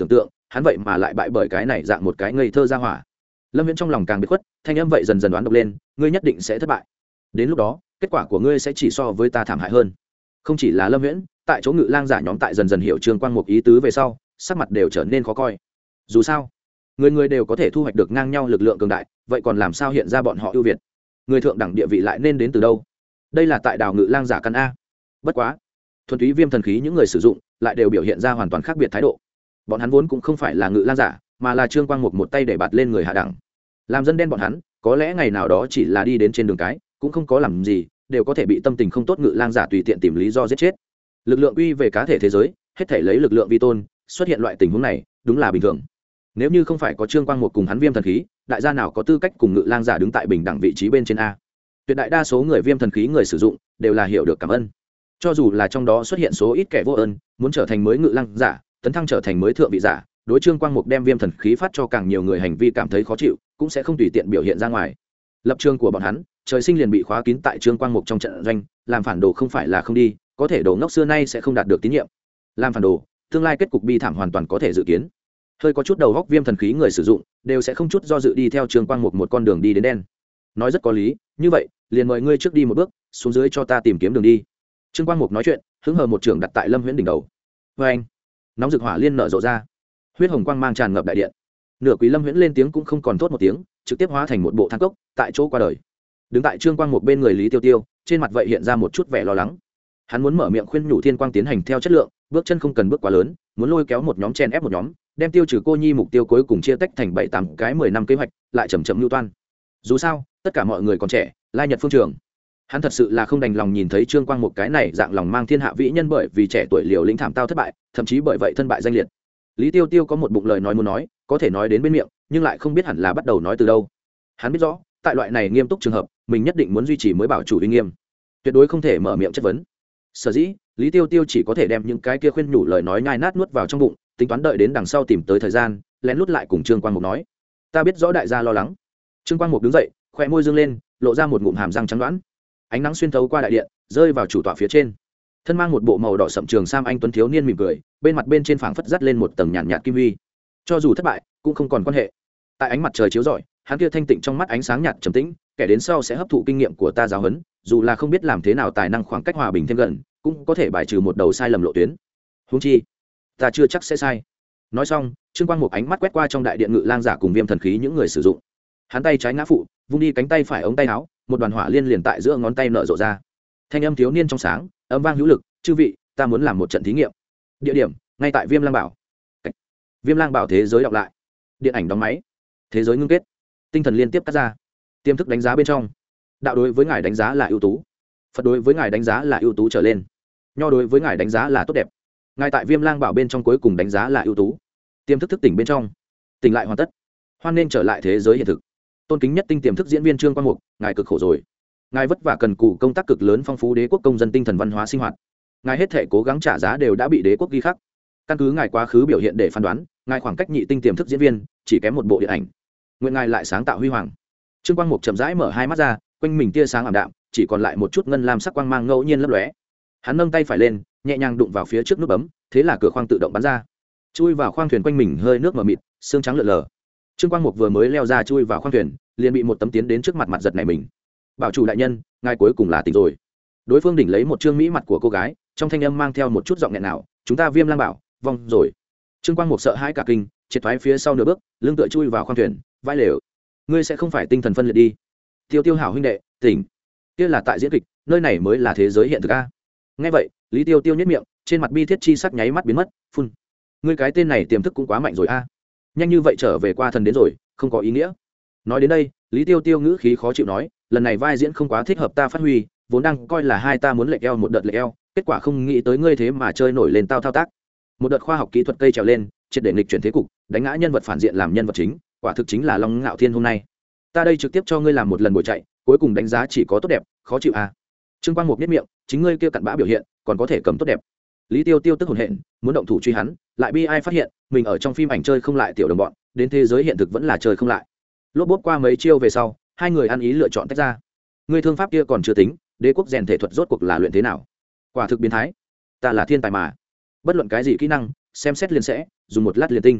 hắn vậy mà lại bại bởi cái này dạng một cái ngây thơ ra hỏa. Lâm Viễn trong lòng càng bị khuất, thanh âm vậy dần dần đoán độc lên, ngươi nhất định sẽ thất bại. Đến lúc đó kết quả của ngươi sẽ chỉ so với ta thảm hại hơn. Không chỉ là Lâm Viễn, tại chỗ Ngự Lang giả nhóm tại dần dần hiểu Trương Quang Mục ý tứ về sau, sắc mặt đều trở nên khó coi. Dù sao người người đều có thể thu hoạch được ngang nhau lực lượng cường đại, vậy còn làm sao hiện ra bọn họ ưu việt? Người thượng đẳng địa vị lại nên đến từ đâu? Đây là tại đảo Ngự Lang giả căn a. Bất quá thuần túy viêm thần khí những người sử dụng lại đều biểu hiện ra hoàn toàn khác biệt thái độ. Bọn hắn vốn cũng không phải là Ngự Lang giả, mà là Trương Quang Mục một tay để bạt lên người hạ đẳng. Làm dân đen bọn hắn có lẽ ngày nào đó chỉ là đi đến trên đường cái cũng không có làm gì, đều có thể bị tâm tình không tốt Ngự Lang giả tùy tiện tìm lý do giết chết. Lực lượng uy về cá thể thế giới, hết thể lấy lực lượng vi tôn, xuất hiện loại tình huống này đúng là bình thường. Nếu như không phải có Trương Quang Mục cùng hắn viêm thần khí, đại gia nào có tư cách cùng Ngự Lang giả đứng tại bình đẳng vị trí bên trên a? Tuyệt đại đa số người viêm thần khí người sử dụng đều là hiểu được cảm ơn. Cho dù là trong đó xuất hiện số ít kẻ vô ơn, muốn trở thành mới Ngự Lang giả, tấn thăng trở thành mới thượng vị giả, đối Trương Quang Mục đem viêm thần khí phát cho càng nhiều người hành vi cảm thấy khó chịu, cũng sẽ không tùy tiện biểu hiện ra ngoài. Lập trường của bọn hắn trời sinh liền bị khóa kín tại Trương Quang Mục trong trận doanh, làm phản đồ không phải là không đi, có thể đồ ngốc xưa nay sẽ không đạt được tín nhiệm. Làm phản đồ, tương lai kết cục bi thảm hoàn toàn có thể dự kiến. Hơi có chút đầu góc viêm thần khí người sử dụng đều sẽ không chút do dự đi theo Trương Quang Mục một con đường đi đến đen. Nói rất có lý, như vậy liền mời ngươi trước đi một bước, xuống dưới cho ta tìm kiếm đường đi. Trương Quang Mục nói chuyện, hứng hờ một trường đặt tại Lâm Huyễn đỉnh đầu. Vê anh, nóng rực hỏa liên nở rộ ra, huyết hồng quang mang tràn ngập đại điện. Nửa Quý Lâm Huyễn lên tiếng cũng không còn thốt một tiếng, trực tiếp hóa thành một bộ than cốc, tại chỗ qua đời. Đứng tại Trương Quang Mục bên người Lý Tiêu Tiêu, trên mặt vậy hiện ra một chút vẻ lo lắng. Hắn muốn mở miệng khuyên nhủ Thiên Quang tiến hành theo chất lượng, bước chân không cần bước quá lớn, muốn lôi kéo một nhóm chen ép một nhóm, đem tiêu trừ cô nhi mục tiêu cuối cùng chia tách thành 7-8 cái 10 năm kế hoạch, lại chậm chậm lưu toan. Dù sao, tất cả mọi người còn trẻ, lai nhật phương trường. Hắn thật sự là không đành lòng nhìn thấy Trương Quang một cái này dạng lòng mang thiên hạ vĩ nhân bởi vì trẻ tuổi liều lĩnh thảm tao thất bại, thậm chí bởi vậy thân bại danh liệt. Lý Tiêu Tiêu có một bụng lời nói muốn nói, có thể nói đến bên miệng, nhưng lại không biết hẳn là bắt đầu nói từ đâu. Hắn biết rõ, tại loại này nghiêm túc trường hợp, mình nhất định muốn duy trì mới bảo chủ uy nghiêm, tuyệt đối không thể mở miệng chất vấn. Sở dĩ Lý Tiêu Tiêu chỉ có thể đem những cái kia khuyên nhủ lời nói nhai nát nuốt vào trong bụng, tính toán đợi đến đằng sau tìm tới thời gian lén lút lại cùng Trương Quang Mục nói. Ta biết rõ đại gia lo lắng. Trương Quang Mục đứng dậy, khóe môi dương lên, lộ ra một ngụm hàm răng trắng đoán. Ánh nắng xuyên thấu qua đại điện, rơi vào chủ tọa phía trên. Thân mang một bộ màu đỏ sậm trường sam anh tuấn thiếu niên mỉm cười, bên mặt bên trên phảng phất dắt lên một tầng nhàn nhạt kim huy. Cho dù thất bại, cũng không còn quan hệ. Tại ánh mặt trời chiếu rọi, hắn kia thanh tịnh trong mắt ánh sáng nhạt trầm tĩnh, kẻ đến sau sẽ hấp thụ kinh nghiệm của ta giáo huấn, dù là không biết làm thế nào tài năng khoảng cách hòa bình thêm gần, cũng có thể bài trừ một đầu sai lầm lộ tuyến. Huống chi, ta chưa chắc sẽ sai. Nói xong, Trương Quang Mục ánh mắt quét qua trong đại điện Ngự Lang giả cùng viêm thần khí những người sử dụng. Hắn tay trái ngã phụ, vung đi cánh tay phải ống tay áo, một đoàn hỏa liên liền tại giữa ngón tay nở rộ ra. Thanh âm thiếu niên trong sáng, âm vang hữu lực, "Chư vị, ta muốn làm một trận thí nghiệm." Địa điểm, ngay tại Viêm Lang Bảo. Viêm Lang Bảo thế giới đọc lại. Điện ảnh đóng máy. Thế giới ngưng kết. Tinh thần liên tiếp cắt ra. Tiềm thức đánh giá bên trong. Đạo đối với ngài đánh giá là ưu tú. Phật đối với ngài đánh giá là ưu tú trở lên. Nho đối với ngài đánh giá là tốt đẹp. Ngài tại Viêm Lang Bảo bên trong cuối cùng đánh giá là ưu tú. Tiềm thức thức tỉnh bên trong. Tỉnh lại hoàn tất. Hoan nên trở lại thế giới hiện thực. Tôn kính nhất tinh tiềm thức diễn viên Trương Quang Mục, ngài cực khổ rồi. Ngài vất vả cần cù công tác cực lớn phong phú đế quốc công dân tinh thần văn hóa sinh hoạt. Ngài hết thể cố gắng trả giá đều đã bị đế quốc ghi khắc. Căn cứ ngài quá khứ biểu hiện để phán đoán, ngài khoảng cách nhị tinh tiềm thức diễn viên chỉ kém một bộ điện ảnh. Nguyện ngài lại sáng tạo huy hoàng. Trương Quang Mục chậm rãi mở hai mắt ra, quanh mình tia sáng ảm đạm, chỉ còn lại một chút ngân lam sắc quang mang ngẫu nhiên lấp lóe. Hắn nâng tay phải lên, nhẹ nhàng đụng vào phía trước nút bấm, thế là cửa khoang tự động bắn ra. Chui vào khoang thuyền quanh mình hơi nước mờ mịt, xương trắng lượn lờ. Trương Quang Mục vừa mới leo ra chui vào khoang thuyền, liền bị một tấm tiến đến trước mặt mặt giật này mình. Bảo chủ đại nhân, ngài cuối cùng là tỉnh rồi. Đối phương đỉnh lấy một trương mỹ mặt của cô gái, trong thanh âm mang theo một chút giọng nghẹn nào, chúng ta Viêm Lang Bảo vong rồi. Trương Quang Mục sợ hãi cả kinh, triệt thoái phía sau nửa bước, lưng tựa chui vào khoang thuyền, vai lều. Ngươi sẽ không phải tinh thần phân liệt đi? Tiêu Tiêu hảo huynh đệ, tỉnh. Kia là tại diễn kịch, nơi này mới là thế giới hiện thực a. Nghe vậy, Lý Tiêu Tiêu nhếch miệng, trên mặt bi thiết chi sắc nháy mắt biến mất, phun. Ngươi cái tên này tiềm thức cũng quá mạnh rồi a. Nhanh như vậy trở về qua thần đến rồi, không có ý nghĩa. Nói đến đây, Lý Tiêu Tiêu ngữ khí khó chịu nói, lần này vai diễn không quá thích hợp ta phát huy, vốn đang coi là hai ta muốn lệch eo một đợt lệch eo, kết quả không nghĩ tới ngươi thế mà chơi nổi lên tao thao tác. Một đợt khoa học kỹ thuật cây trèo lên, triệt để nghịch chuyển thế cục, đánh ngã nhân vật phản diện làm nhân vật chính, quả thực chính là Long Ngạo Thiên hôm nay. Ta đây trực tiếp cho ngươi làm một lần buổi chạy, cuối cùng đánh giá chỉ có tốt đẹp, khó chịu à? Trương Quang Mục nhếch miệng, chính ngươi kia cặn bã biểu hiện, còn có thể cầm tốt đẹp. Lý Tiêu Tiêu tức hồn hện, muốn động thủ truy hắn, lại bi ai phát hiện, mình ở trong phim ảnh chơi không lại tiểu đồng bọn, đến thế giới hiện thực vẫn là chơi không lại. Lốp bốp qua mấy chiêu về sau, hai người ăn ý lựa chọn tách ra. Ngươi thương pháp kia còn chưa tính, đế quốc rèn thể thuật rốt cuộc là luyện thế nào? Quả thực biến thái. Ta là thiên tài mà. Bất luận cái gì kỹ năng, xem xét liền sẽ, dùng một lát liền tinh.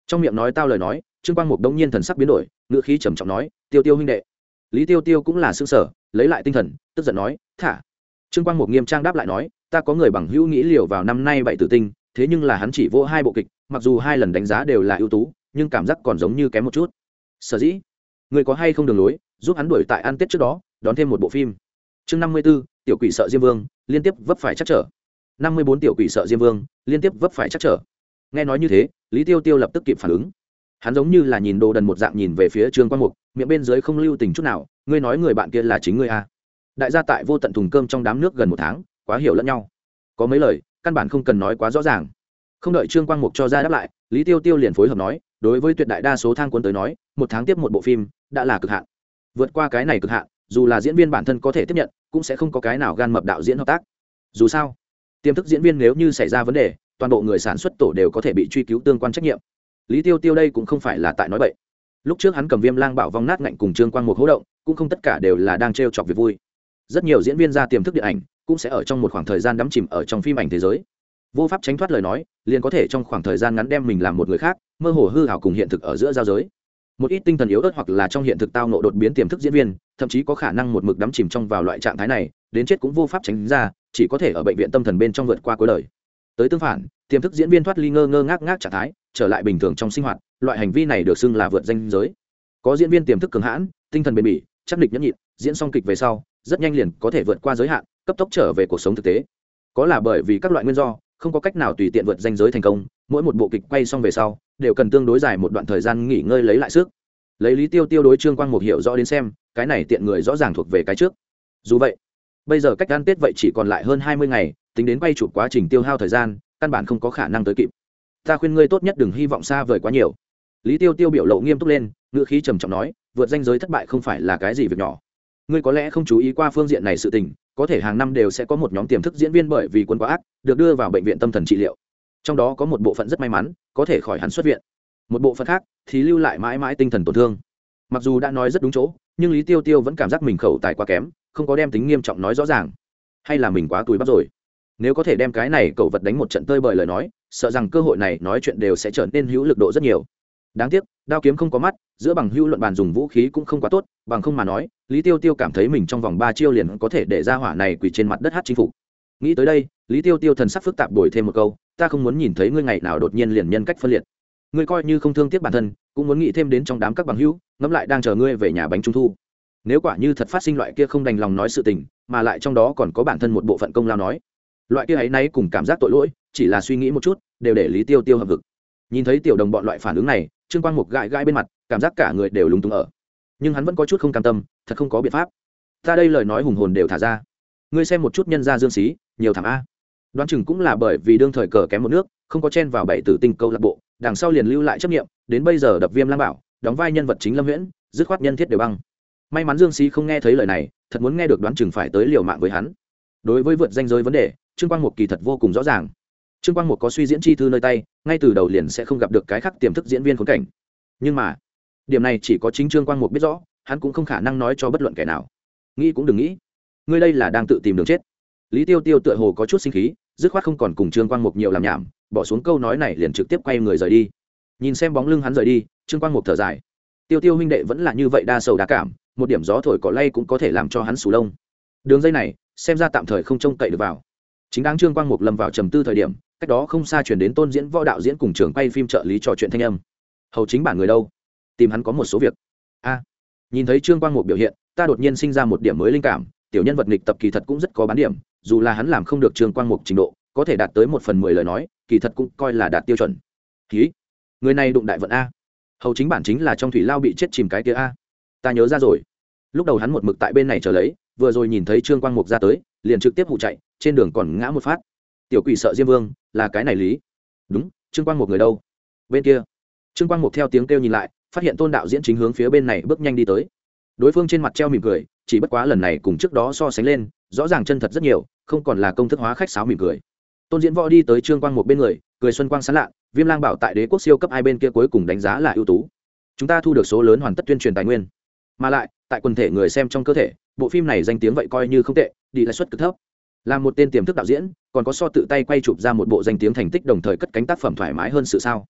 Trong miệng nói tao lời nói, Trương Quang Mục đông nhiên thần sắc biến đổi, ngữ khí trầm trọng nói, Tiêu Tiêu huynh đệ. Lý Tiêu Tiêu cũng là sững sờ, lấy lại tinh thần, tức giận nói, thả. Trương Quang Mục nghiêm trang đáp lại nói, ta có người bằng hữu nghĩ liều vào năm nay 7 tử tinh, thế nhưng là hắn chỉ vô 2 bộ kịch, mặc dù 2 lần đánh giá đều là ưu tú, nhưng cảm giác còn giống như kém một chút. Sở dĩ, người có hay không đường lối, giúp hắn đuổi tại ăn Tết trước đó, đón thêm một bộ phim. Chương 54, tiểu quỷ sợ Diêm Vương, liên tiếp vấp phải chắc trở. 54 tiểu quỷ sợ Diêm Vương, liên tiếp vấp phải chắc trở. Nghe nói như thế, Lý Tiêu Tiêu lập tức kịp phản ứng. Hắn giống như là nhìn đồ đần một dạng nhìn về phía Trương Quang Mục, miệng bên dưới không lưu tình chút nào, ngươi nói người bạn kia là chính ngươi à? Đại gia tại vô tận thùng cơm trong đám nước gần 1 tháng, quá hiểu lẫn nhau. Có mấy lời, căn bản không cần nói quá rõ ràng. Không đợi Trương Quang Mục cho ra đáp lại, Lý Tiêu Tiêu liền phối hợp nói, đối với tuyệt đại đa số thang cuốn tới nói, 1 tháng tiếp một bộ phim đã là cực hạn. Vượt qua cái này cực hạn, dù là diễn viên bản thân có thể tiếp nhận, cũng sẽ không có cái nào gan mập đạo diễn hợp tác. Dù sao, tiềm thức diễn viên nếu như xảy ra vấn đề, toàn bộ người sản xuất tổ đều có thể bị truy cứu tương quan trách nhiệm. Lý Tiêu Tiêu đây cũng không phải là tại nói bậy. Lúc trước hắn cầm Viêm Lang Bảo vong nát ngạnh cùng Trương Quang Mục hỗ động, cũng không tất cả đều là đang trêu chọc việc vui. Rất nhiều diễn viên ra tiềm thức điện ảnh, cũng sẽ ở trong một khoảng thời gian đắm chìm ở trong phim ảnh thế giới. Vô pháp tránh thoát lời nói, liền có thể trong khoảng thời gian ngắn đem mình làm một người khác, mơ hồ hư ảo cùng hiện thực ở giữa giao giới. Một ít tinh thần yếu ớt hoặc là trong hiện thực tao ngộ đột biến tiềm thức diễn viên, thậm chí có khả năng một mực đắm chìm trong vào loại trạng thái này, đến chết cũng vô pháp tránh ra, chỉ có thể ở bệnh viện tâm thần bên trong vượt qua cuối đời. Tới tương phản, tiềm thức diễn viên thoát ly ngơ ngơ ngác ngác trạng thái, trở lại bình thường trong sinh hoạt, loại hành vi này được xưng là vượt ranh giới. Có diễn viên tiềm thức cường hãn, tinh thần bền bỉ, chắc địch nhẫn nhịn, diễn xong kịch về sau, rất nhanh liền có thể vượt qua giới hạn, cấp tốc trở về cuộc sống thực tế. Có là bởi vì các loại nguyên do, không có cách nào tùy tiện vượt ranh giới thành công, mỗi một bộ kịch quay xong về sau, đều cần tương đối dài một đoạn thời gian nghỉ ngơi lấy lại sức. Lấy Lý Tiêu Tiêu đối Trương Quang Mục hiểu rõ đến xem, cái này tiện người rõ ràng thuộc về cái trước. Dù vậy, bây giờ cách ăn Tết vậy chỉ còn lại hơn 20 ngày, tính đến quay chụp quá trình tiêu hao thời gian, căn bản không có khả năng tới kịp. Ta khuyên ngươi tốt nhất đừng hy vọng xa vời quá nhiều. Lý Tiêu Tiêu biểu lộ nghiêm túc lên, ngữ khí trầm trọng nói, vượt ranh giới thất bại không phải là cái gì việc nhỏ. Ngươi có lẽ không chú ý qua phương diện này sự tình, có thể hàng năm đều sẽ có một nhóm tiềm thức diễn viên bởi vì quân quá ác, được đưa vào bệnh viện tâm thần trị liệu. Trong đó có một bộ phận rất may mắn, có thể khỏi hẳn xuất viện. Một bộ phận khác thì lưu lại mãi mãi tinh thần tổn thương. Mặc dù đã nói rất đúng chỗ, nhưng Lý Tiêu Tiêu vẫn cảm giác mình khẩu tài quá kém, không có đem tính nghiêm trọng nói rõ ràng. Hay là mình quá túi bắp rồi? Nếu có thể đem cái này cậu vật đánh một trận tơi bời lời nói, sợ rằng cơ hội này nói chuyện đều sẽ trở nên hữu lực độ rất nhiều. Đáng tiếc, đao kiếm không có mắt, giữa bằng hữu luận bàn dùng vũ khí cũng không quá tốt, bằng không mà nói, Lý Tiêu Tiêu cảm thấy mình trong vòng 3 chiêu liền có thể để ra hỏa này quỳ trên mặt đất hát chinh phục. Nghĩ tới đây, Lý Tiêu Tiêu thần sắc phức tạp đổi thêm một câu, ta không muốn nhìn thấy ngươi ngày nào đột nhiên liền nhân cách phân liệt. Ngươi coi như không thương tiếc bản thân, cũng muốn nghĩ thêm đến trong đám các bằng hữu, ngẫm lại đang chờ ngươi về nhà bánh trung thu. Nếu quả như thật phát sinh loại kia không đành lòng nói sự tình, mà lại trong đó còn có bản thân một bộ phận công lao nói, loại kia ấy nấy cùng cảm giác tội lỗi, chỉ là suy nghĩ một chút, đều để Lý Tiêu Tiêu hợp vực. Nhìn thấy tiểu đồng bọn loại phản ứng này, Trương Quang Mục gãi gãi bên mặt, cảm giác cả người đều lúng túng ở. Nhưng hắn vẫn có chút không cam tâm, thật không có biện pháp. Ta đây lời nói hùng hồn đều thả ra. Ngươi xem một chút nhân gia Dương Xí, nhiều thảm a. Đoán chừng cũng là bởi vì đương thời cờ kém một nước, không có chen vào 7 tử tinh câu lạc bộ, đằng sau liền lưu lại chấp niệm, đến bây giờ đập Viêm Lang Bảo, đóng vai nhân vật chính Lâm Huyễn, dứt khoát nhân thiết đều băng. May mắn Dương Xí không nghe thấy lời này, thật muốn nghe được đoán chừng phải tới liều mạng với hắn. Đối với vượt ranh giới vấn đề, Trương Quang Mục kỳ thật vô cùng rõ ràng. Trương Quang Mục có suy diễn chi thư nơi tay, ngay từ đầu liền sẽ không gặp được cái khác tiềm thức diễn viên khốn cảnh. Nhưng mà, điểm này chỉ có chính Trương Quang Mục biết rõ, hắn cũng không khả năng nói cho bất luận kẻ nào. Nghĩ cũng đừng nghĩ, ngươi đây là đang tự tìm đường chết. Lý Tiêu Tiêu tựa hồ có chút sinh khí, dứt khoát không còn cùng Trương Quang Mục nhiều làm nhảm, bỏ xuống câu nói này liền trực tiếp quay người rời đi. Nhìn xem bóng lưng hắn rời đi, Trương Quang Mục thở dài. Tiêu Tiêu huynh đệ vẫn là như vậy đa sầu đa cảm, một điểm gió thổi cỏ lay cũng có thể làm cho hắn sù lông. Đường dây này, xem ra tạm thời không trông cậy được vào. Chính đáng Trương Quang Mục lâm vào trầm tư thời điểm, cách đó không xa chuyển đến Tôn Diễn Võ đạo diễn cùng trưởng quay phim trợ lý trò chuyện thanh âm. Hầu chính bản người đâu? Tìm hắn có một số việc. A, nhìn thấy Trương Quang Mục biểu hiện, ta đột nhiên sinh ra một điểm mới linh cảm, tiểu nhân vật nghịch tập kỳ thật cũng rất có bán điểm, dù là hắn làm không được Trương Quang Mục trình độ, có thể đạt tới 1/10 lời nói, kỳ thật cũng coi là đạt tiêu chuẩn. Ký, người này đụng đại vận a. Hầu chính bản chính là trong thủy lao bị chết chìm cái kia a. Ta nhớ ra rồi. Lúc đầu hắn một mực tại bên này chờ lấy, vừa rồi nhìn thấy Trương Quang Mục ra tới, liền trực tiếp hụ chạy, trên đường còn ngã một phát. Tiểu quỷ sợ Diêm Vương, là cái này lý. Đúng, Trương Quang Mục người đâu? Bên kia. Trương Quang Mục theo tiếng kêu nhìn lại, phát hiện Tôn đạo diễn chính hướng phía bên này bước nhanh đi tới. Đối phương trên mặt treo mỉm cười, chỉ bất quá lần này cùng trước đó so sánh lên, rõ ràng chân thật rất nhiều, không còn là công thức hóa khách sáo mỉm cười. Tôn Diễn Võ đi tới Trương Quang Mục bên người, cười xuân quang sáng lạ, Viêm Lang Bảo tại Đế quốc siêu cấp hai bên kia cuối cùng đánh giá là ưu tú. Chúng ta thu được số lớn hoàn tất tuyên truyền tài nguyên, mà lại tại quần thể người xem trong cơ thể, bộ phim này danh tiếng vậy coi như không tệ, đi lãi suất cực thấp. Là một tên tiềm thức đạo diễn, còn có so tự tay quay chụp ra một bộ danh tiếng thành tích đồng thời cất cánh tác phẩm thoải mái hơn sự sao?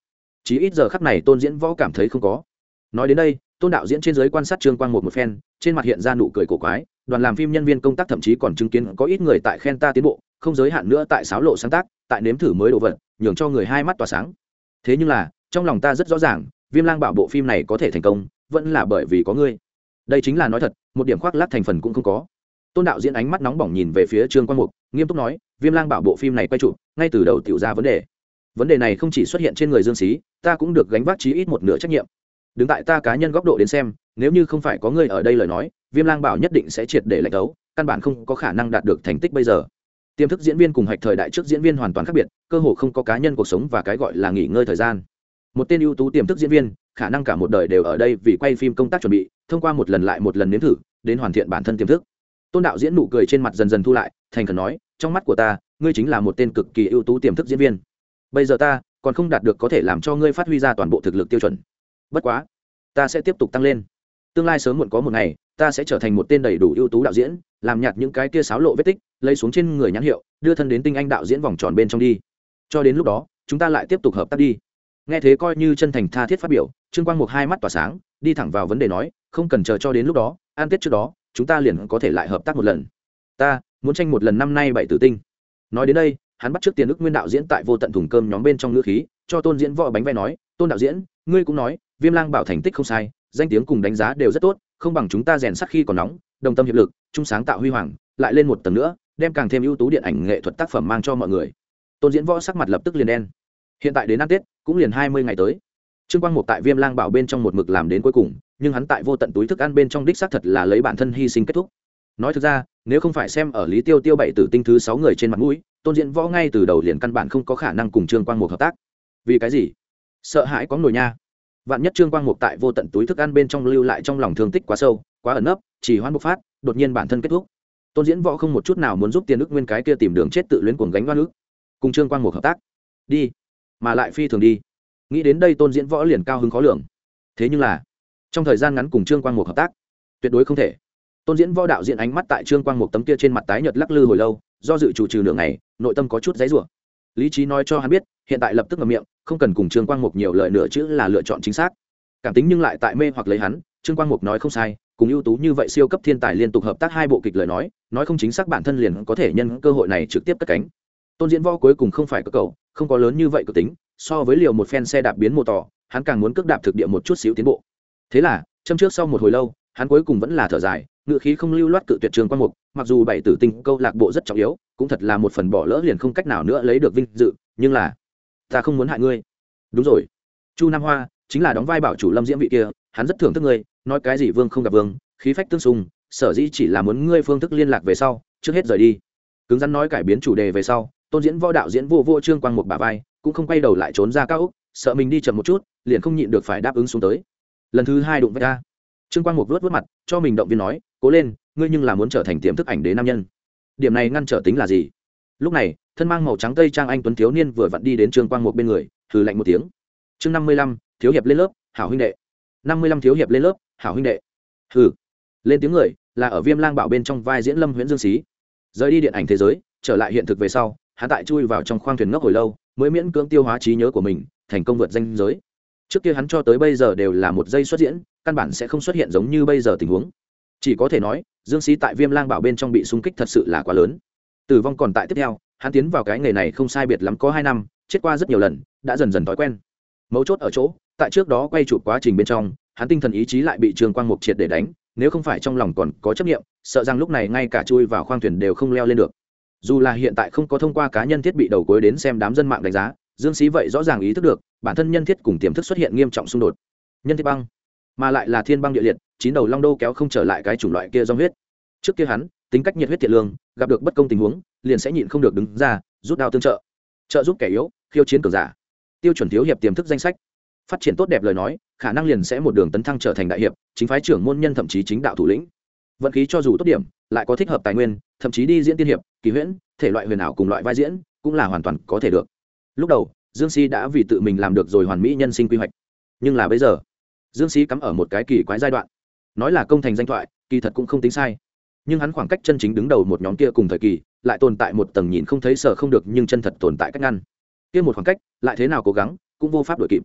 chỉ ít giờ khắc này tôn diễn võ cảm thấy không có. Nói đến đây, tôn đạo diễn trên giới quan sát Trương Quang một phen, trên mặt hiện ra nụ cười cổ quái. Đoàn làm phim nhân viên công tác thậm chí còn chứng kiến có ít người tại khen ta tiến bộ, không giới hạn nữa tại xáo lộ sáng tác, tại nếm thử mới đồ vật, nhường cho người hai mắt tỏa sáng. Thế nhưng là trong lòng ta rất rõ ràng, Viêm Lang Bảo bộ phim này có thể thành công vẫn là bởi vì có ngươi. Đây chính là nói thật, một điểm khoác lác thành phần cũng không có. Tôn đạo diễn ánh mắt nóng bỏng nhìn về phía Trương Quang Mục, nghiêm túc nói, Viêm Lang Bảo bộ phim này quay chụp ngay từ đầu tiểu ra vấn đề này không chỉ xuất hiện trên người Dương Xí, ta cũng được gánh vác chí ít một nửa trách nhiệm. Đứng tại ta cá nhân góc độ đến xem, nếu như không phải có ngươi ở đây lời nói, Viêm Lang Bảo nhất định sẽ triệt để lệch đấu, căn bản không có khả năng đạt được thành tích bây giờ. Tiềm thức diễn viên cùng hạch thời đại trước diễn viên hoàn toàn khác biệt, cơ hồ không có cá nhân cuộc sống và cái gọi là nghỉ ngơi thời gian. Một tên ưu tú tiềm thức diễn viên, khả năng cả một đời đều ở đây vì quay phim công tác chuẩn bị, thông qua một lần lại một lần nếm thử, đến hoàn thiện bản thân tiềm thức. Tôn đạo diễn nụ cười trên mặt dần dần thu lại, thành khẩn nói, trong mắt của ta, ngươi chính là một tên cực kỳ ưu tú tiềm thức diễn viên. Bây giờ ta còn không đạt được có thể làm cho ngươi phát huy ra toàn bộ thực lực tiêu chuẩn. Bất quá, ta sẽ tiếp tục tăng lên. Tương lai sớm muộn có một ngày, ta sẽ trở thành một tên đầy đủ ưu tú đạo diễn, làm nhạt những cái kia xáo lộ vết tích, lấy xuống trên người nhãn hiệu, đưa thân đến tinh anh đạo diễn vòng tròn bên trong đi. Cho đến lúc đó, chúng ta lại tiếp tục hợp tác đi. Nghe thế coi như chân thành tha thiết phát biểu, Trương Quang Mục hai mắt tỏa sáng, đi thẳng vào vấn đề nói, không cần chờ cho đến lúc đó, ăn Tết trước đó, chúng ta liền có thể lại hợp tác một lần. Ta muốn tranh một lần năm nay 7 tử tinh. Nói đến đây, hắn bắt trước Tiền Ức Nguyên đạo diễn tại Vô Tận Thùng Cơm nhóm bên trong ngữ khí, cho Tôn diễn võ bánh vẽ nói, Tôn đạo diễn, ngươi cũng nói, Viêm Lang Bảo thành tích không sai, danh tiếng cùng đánh giá đều rất tốt, không bằng chúng ta rèn sắt khi còn nóng, đồng tâm hiệp lực, chung sáng tạo huy hoàng, lại lên một tầng nữa, đem càng thêm ưu tú điện ảnh nghệ thuật tác phẩm mang cho mọi người. Tôn diễn võ sắc mặt lập tức liền đen. Hiện tại đến ăn Tết cũng liền 20 ngày tới. Trương Quang Mục tại Viêm Lang Bảo bên trong một mực làm đến cuối cùng, nhưng hắn tại Vô Tận túi thức ăn bên trong đích xác thật là lấy bản thân hy sinh kết thúc. Nói thực ra, nếu không phải xem ở Lý Tiêu Tiêu 7 tử tinh thứ 6 người trên mặt mũi, Tôn diễn võ ngay từ đầu liền căn bản không có khả năng cùng Trương Quang Mục hợp tác. Vì cái gì? Sợ hãi có nổi nha. Vạn nhất Trương Quang Mục tại Vô Tận túi thức ăn bên trong lưu lại trong lòng thương tích quá sâu, quá ẩn nấp, chỉ hoan bộc phát, đột nhiên bản thân kết thúc. Tôn diễn võ không một chút nào muốn giúp Tiền Ức Nguyên cái kia tìm đường chết tự luyến cuồng gánh oan ức, cùng Trương Quang Mục hợp tác. Đi, mà lại phi thường đi. Nghĩ đến đây Tôn diễn võ liền cao hứng khó lường. Thế nhưng là, trong thời gian ngắn cùng Trương Quang Mục hợp tác, tuyệt đối không thể. Tôn diễn võ đạo diễn ánh mắt tại Trương Quang Mục tấm kia trên mặt tái nhợt lắc lư hồi lâu, do dự chủ trừ nửa ngày, nội tâm có chút giãy giụa. Lý trí nói cho hắn biết, hiện tại lập tức ngậm miệng, không cần cùng Trương Quang Mục nhiều lời nữa chữ là lựa chọn chính xác. Cảm tính nhưng lại tại mê hoặc lấy hắn, Trương Quang Mục nói không sai, cùng ưu tú như vậy siêu cấp thiên tài liên tục hợp tác 2 bộ kịch lời nói không chính xác bản thân liền có thể nhân cơ hội này trực tiếp cất cánh. Tôn diễn võ cuối cùng không phải cơ cầu, không có lớn như vậy cực tính, so với liều một phen xe đạp biến mô tỏ, hắn càng muốn cước đạp thực địa một chút xíu tiến bộ. Thế là, châm trước sau một hồi lâu, hắn cuối cùng vẫn là thở dài, ngựa khí không lưu loát cự tuyệt Trương Quang Mục, mặc dù 7 tử tinh câu lạc bộ rất trọng yếu, cũng thật là một phần bỏ lỡ liền không cách nào nữa lấy được vinh dự, nhưng là ta không muốn hại ngươi. Đúng rồi, Chu Nam Hoa chính là đóng vai bảo chủ Lâm Diễm vị kia, hắn rất thưởng thức ngươi, nói cái gì vương không gặp vương, khí phách tương xung, sở dĩ chỉ là muốn ngươi phương thức liên lạc về sau, trước hết rời đi. Cứng rắn nói cải biến chủ đề về sau, Tôn diễn võ đạo diễn vô Trương Quang Mục bả vai, cũng không quay đầu lại trốn ra cao ốc, sợ mình đi chậm một chút, liền không nhịn được phải đáp ứng xuống tới. Lần thứ 2 đụng với ta. Trương Quang Mục vuốt mặt, cho mình động viên nói, cố lên, ngươi nhưng là muốn trở thành tiềm thức ảnh đế nam nhân. Điểm này ngăn trở tính là gì? Lúc này, thân mang màu trắng tây trang anh tuấn thiếu niên vừa vặn đi đến Trương Quang Mục bên người, hừ lạnh một tiếng. Chương 55, thiếu hiệp lên lớp, hảo huynh đệ. 55 thiếu hiệp lên lớp, hảo huynh đệ. Hừ. Lên tiếng người, là ở Viêm Lang Bảo bên trong vai diễn Lâm Huyễn Dương Xí. Rời đi điện ảnh thế giới, trở lại hiện thực về sau, hắn tại chui vào trong khoang thuyền ngốc hồi lâu, mới miễn cưỡng tiêu hóa trí nhớ của mình, thành công vượt danh giới. Trước kia hắn cho tới bây giờ đều là một giây xuất diễn, căn bản sẽ không xuất hiện giống như bây giờ tình huống. Chỉ có thể nói, Dương Xí tại Viêm Lang Bảo bên trong bị xung kích thật sự là quá lớn. Tử vong còn tại tiếp theo, hắn tiến vào cái nghề này không sai biệt lắm có 2 năm, chết qua rất nhiều lần, đã dần dần thói quen. Mấu chốt ở chỗ, tại trước đó quay chụp quá trình bên trong, hắn tinh thần ý chí lại bị Trương Quang Mục triệt để đánh, nếu không phải trong lòng còn có chấp niệm, sợ rằng lúc này ngay cả chui vào khoang thuyền đều không leo lên được. Dù là hiện tại không có thông qua cá nhân thiết bị đầu cuối đến xem đám dân mạng đánh giá, Dương Xí vậy rõ ràng ý thức được, bản thân nhân thiết cùng tiềm thức xuất hiện nghiêm trọng xung đột. Nhân thiết băng, mà lại là thiên băng địa liệt, 9 đầu long đô kéo không trở lại cái chủng loại kia do huyết. Trước kia hắn, tính cách nhiệt huyết thiện lương, gặp được bất công tình huống, liền sẽ nhịn không được đứng ra, rút đao tương trợ, trợ giúp kẻ yếu, khiêu chiến cường giả. Tiêu chuẩn thiếu hiệp tiềm thức danh sách. Phát triển tốt đẹp lời nói, khả năng liền sẽ một đường tấn thăng trở thành đại hiệp, chính phái trưởng môn nhân thậm chí chính đạo thủ lĩnh. Vận khí cho dù tốt điểm, lại có thích hợp tài nguyên, thậm chí đi diễn tiên hiệp, kỳ huyễn, thể loại huyền ảo cùng loại vai diễn, cũng là hoàn toàn có thể được. Lúc đầu, Dương Xí đã vì tự mình làm được rồi hoàn mỹ nhân sinh quy hoạch. Nhưng là bây giờ, Dương Xí cắm ở một cái kỳ quái giai đoạn. Nói là công thành danh thoại, kỳ thật cũng không tính sai. Nhưng hắn khoảng cách chân chính đứng đầu một nhóm kia cùng thời kỳ, lại tồn tại một tầng nhìn không thấy sợ không được nhưng chân thật tồn tại cách ngăn. Kia một khoảng cách, lại thế nào cố gắng, cũng vô pháp đuổi kịp.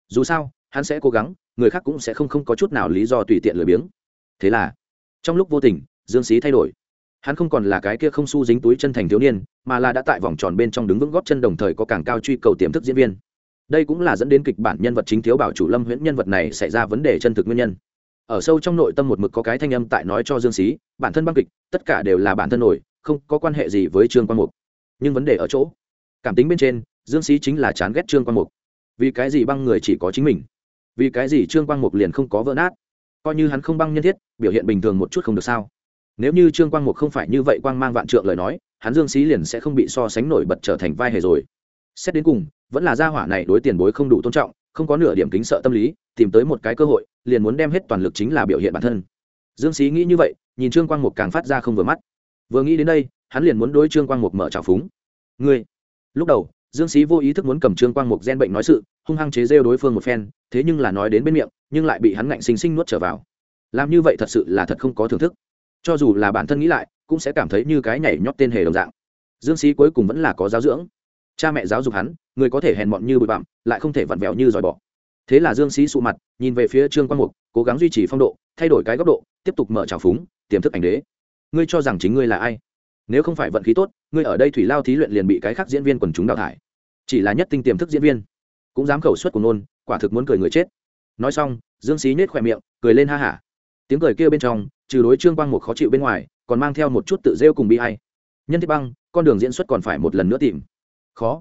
dù sao hắn sẽ cố gắng, người khác cũng sẽ không có chút nào lý do tùy tiện lười biếng. Thế là trong lúc vô tình Dương Xí thay đổi, hắn không còn là cái kia không xu dính túi chân thành thiếu niên, mà là đã tại vòng tròn bên trong đứng vững gót chân, đồng thời có càng cao truy cầu tiềm thức diễn viên. Đây cũng là dẫn đến kịch bản nhân vật chính Thiếu Bảo chủ Lâm Huyễn nhân vật này xảy ra vấn đề chân thực nguyên nhân. Ở sâu trong nội tâm một mực có cái thanh âm tại nói cho Dương Xí, bản thân băng kịch tất cả đều là bản thân nổi, không có quan hệ gì với Trương Quang Mục. Nhưng vấn đề ở chỗ cảm tính bên trên, Dương Xí chính là chán ghét Trương Quang Mục. Vì cái gì băng người chỉ có chính mình? Vì cái gì Trương Quang Mục liền không có vỡ nát? Coi như hắn không băng nhân thiết, biểu hiện bình thường một chút không được sao? Nếu như Trương Quang Mục không phải như vậy quang mang vạn trượng lời nói, hắn Dương Xí liền sẽ không bị so sánh nổi bật trở thành vai hề rồi. Xét đến cùng, vẫn là gia hỏa này đối tiền bối không đủ tôn trọng, không có nửa điểm kính sợ tâm lý, tìm tới một cái cơ hội, liền muốn đem hết toàn lực chính là biểu hiện bản thân. Dương Xí nghĩ như vậy, nhìn Trương Quang Mục càng phát ra không vừa mắt. Vừa nghĩ đến đây, hắn liền muốn đối Trương Quang Mục mở trào phúng. Ngươi! Lúc đầu, Dương Xí vô ý thức muốn cầm Trương Quang Mục gen bệnh nói sự, hung hăng chế giễu đối phương một phen, thế nhưng là nói đến bên miệng, nhưng lại bị hắn ngạnh sinh sinh nuốt trở vào. Làm như vậy thật sự là thật không có thưởng thức. Cho dù là bản thân nghĩ lại, cũng sẽ cảm thấy như cái nhảy nhót tên hề đồng dạng. Dương Xí cuối cùng vẫn là có giáo dưỡng. Cha mẹ giáo dục hắn, người có thể hèn mọn như bụi bặm, lại không thể vặn vẹo như giòi bọ. Thế là Dương Xí sụ mặt, nhìn về phía Trương Quang Mục, cố gắng duy trì phong độ, thay đổi cái góc độ, tiếp tục mở trào phúng, tiềm thức ảnh đế. Ngươi cho rằng chính ngươi là ai? Nếu không phải vận khí tốt, ngươi ở đây thủy lao thí luyện liền bị cái khác diễn viên quần chúng đào thải. Chỉ là nhất tinh tiềm thức diễn viên, cũng dám khẩu suất của nôn, quả thực muốn cười người chết. Nói xong, Dương Xí nhếch khóe miệng, cười lên ha hả. Tiếng cười kia bên trong, trừ đối Trương Quang Mục khó chịu bên ngoài, còn mang theo một chút tự rêu cùng bi ai. Nhân thiết băng, con đường diễn xuất còn phải một lần nữa tìm. Khó,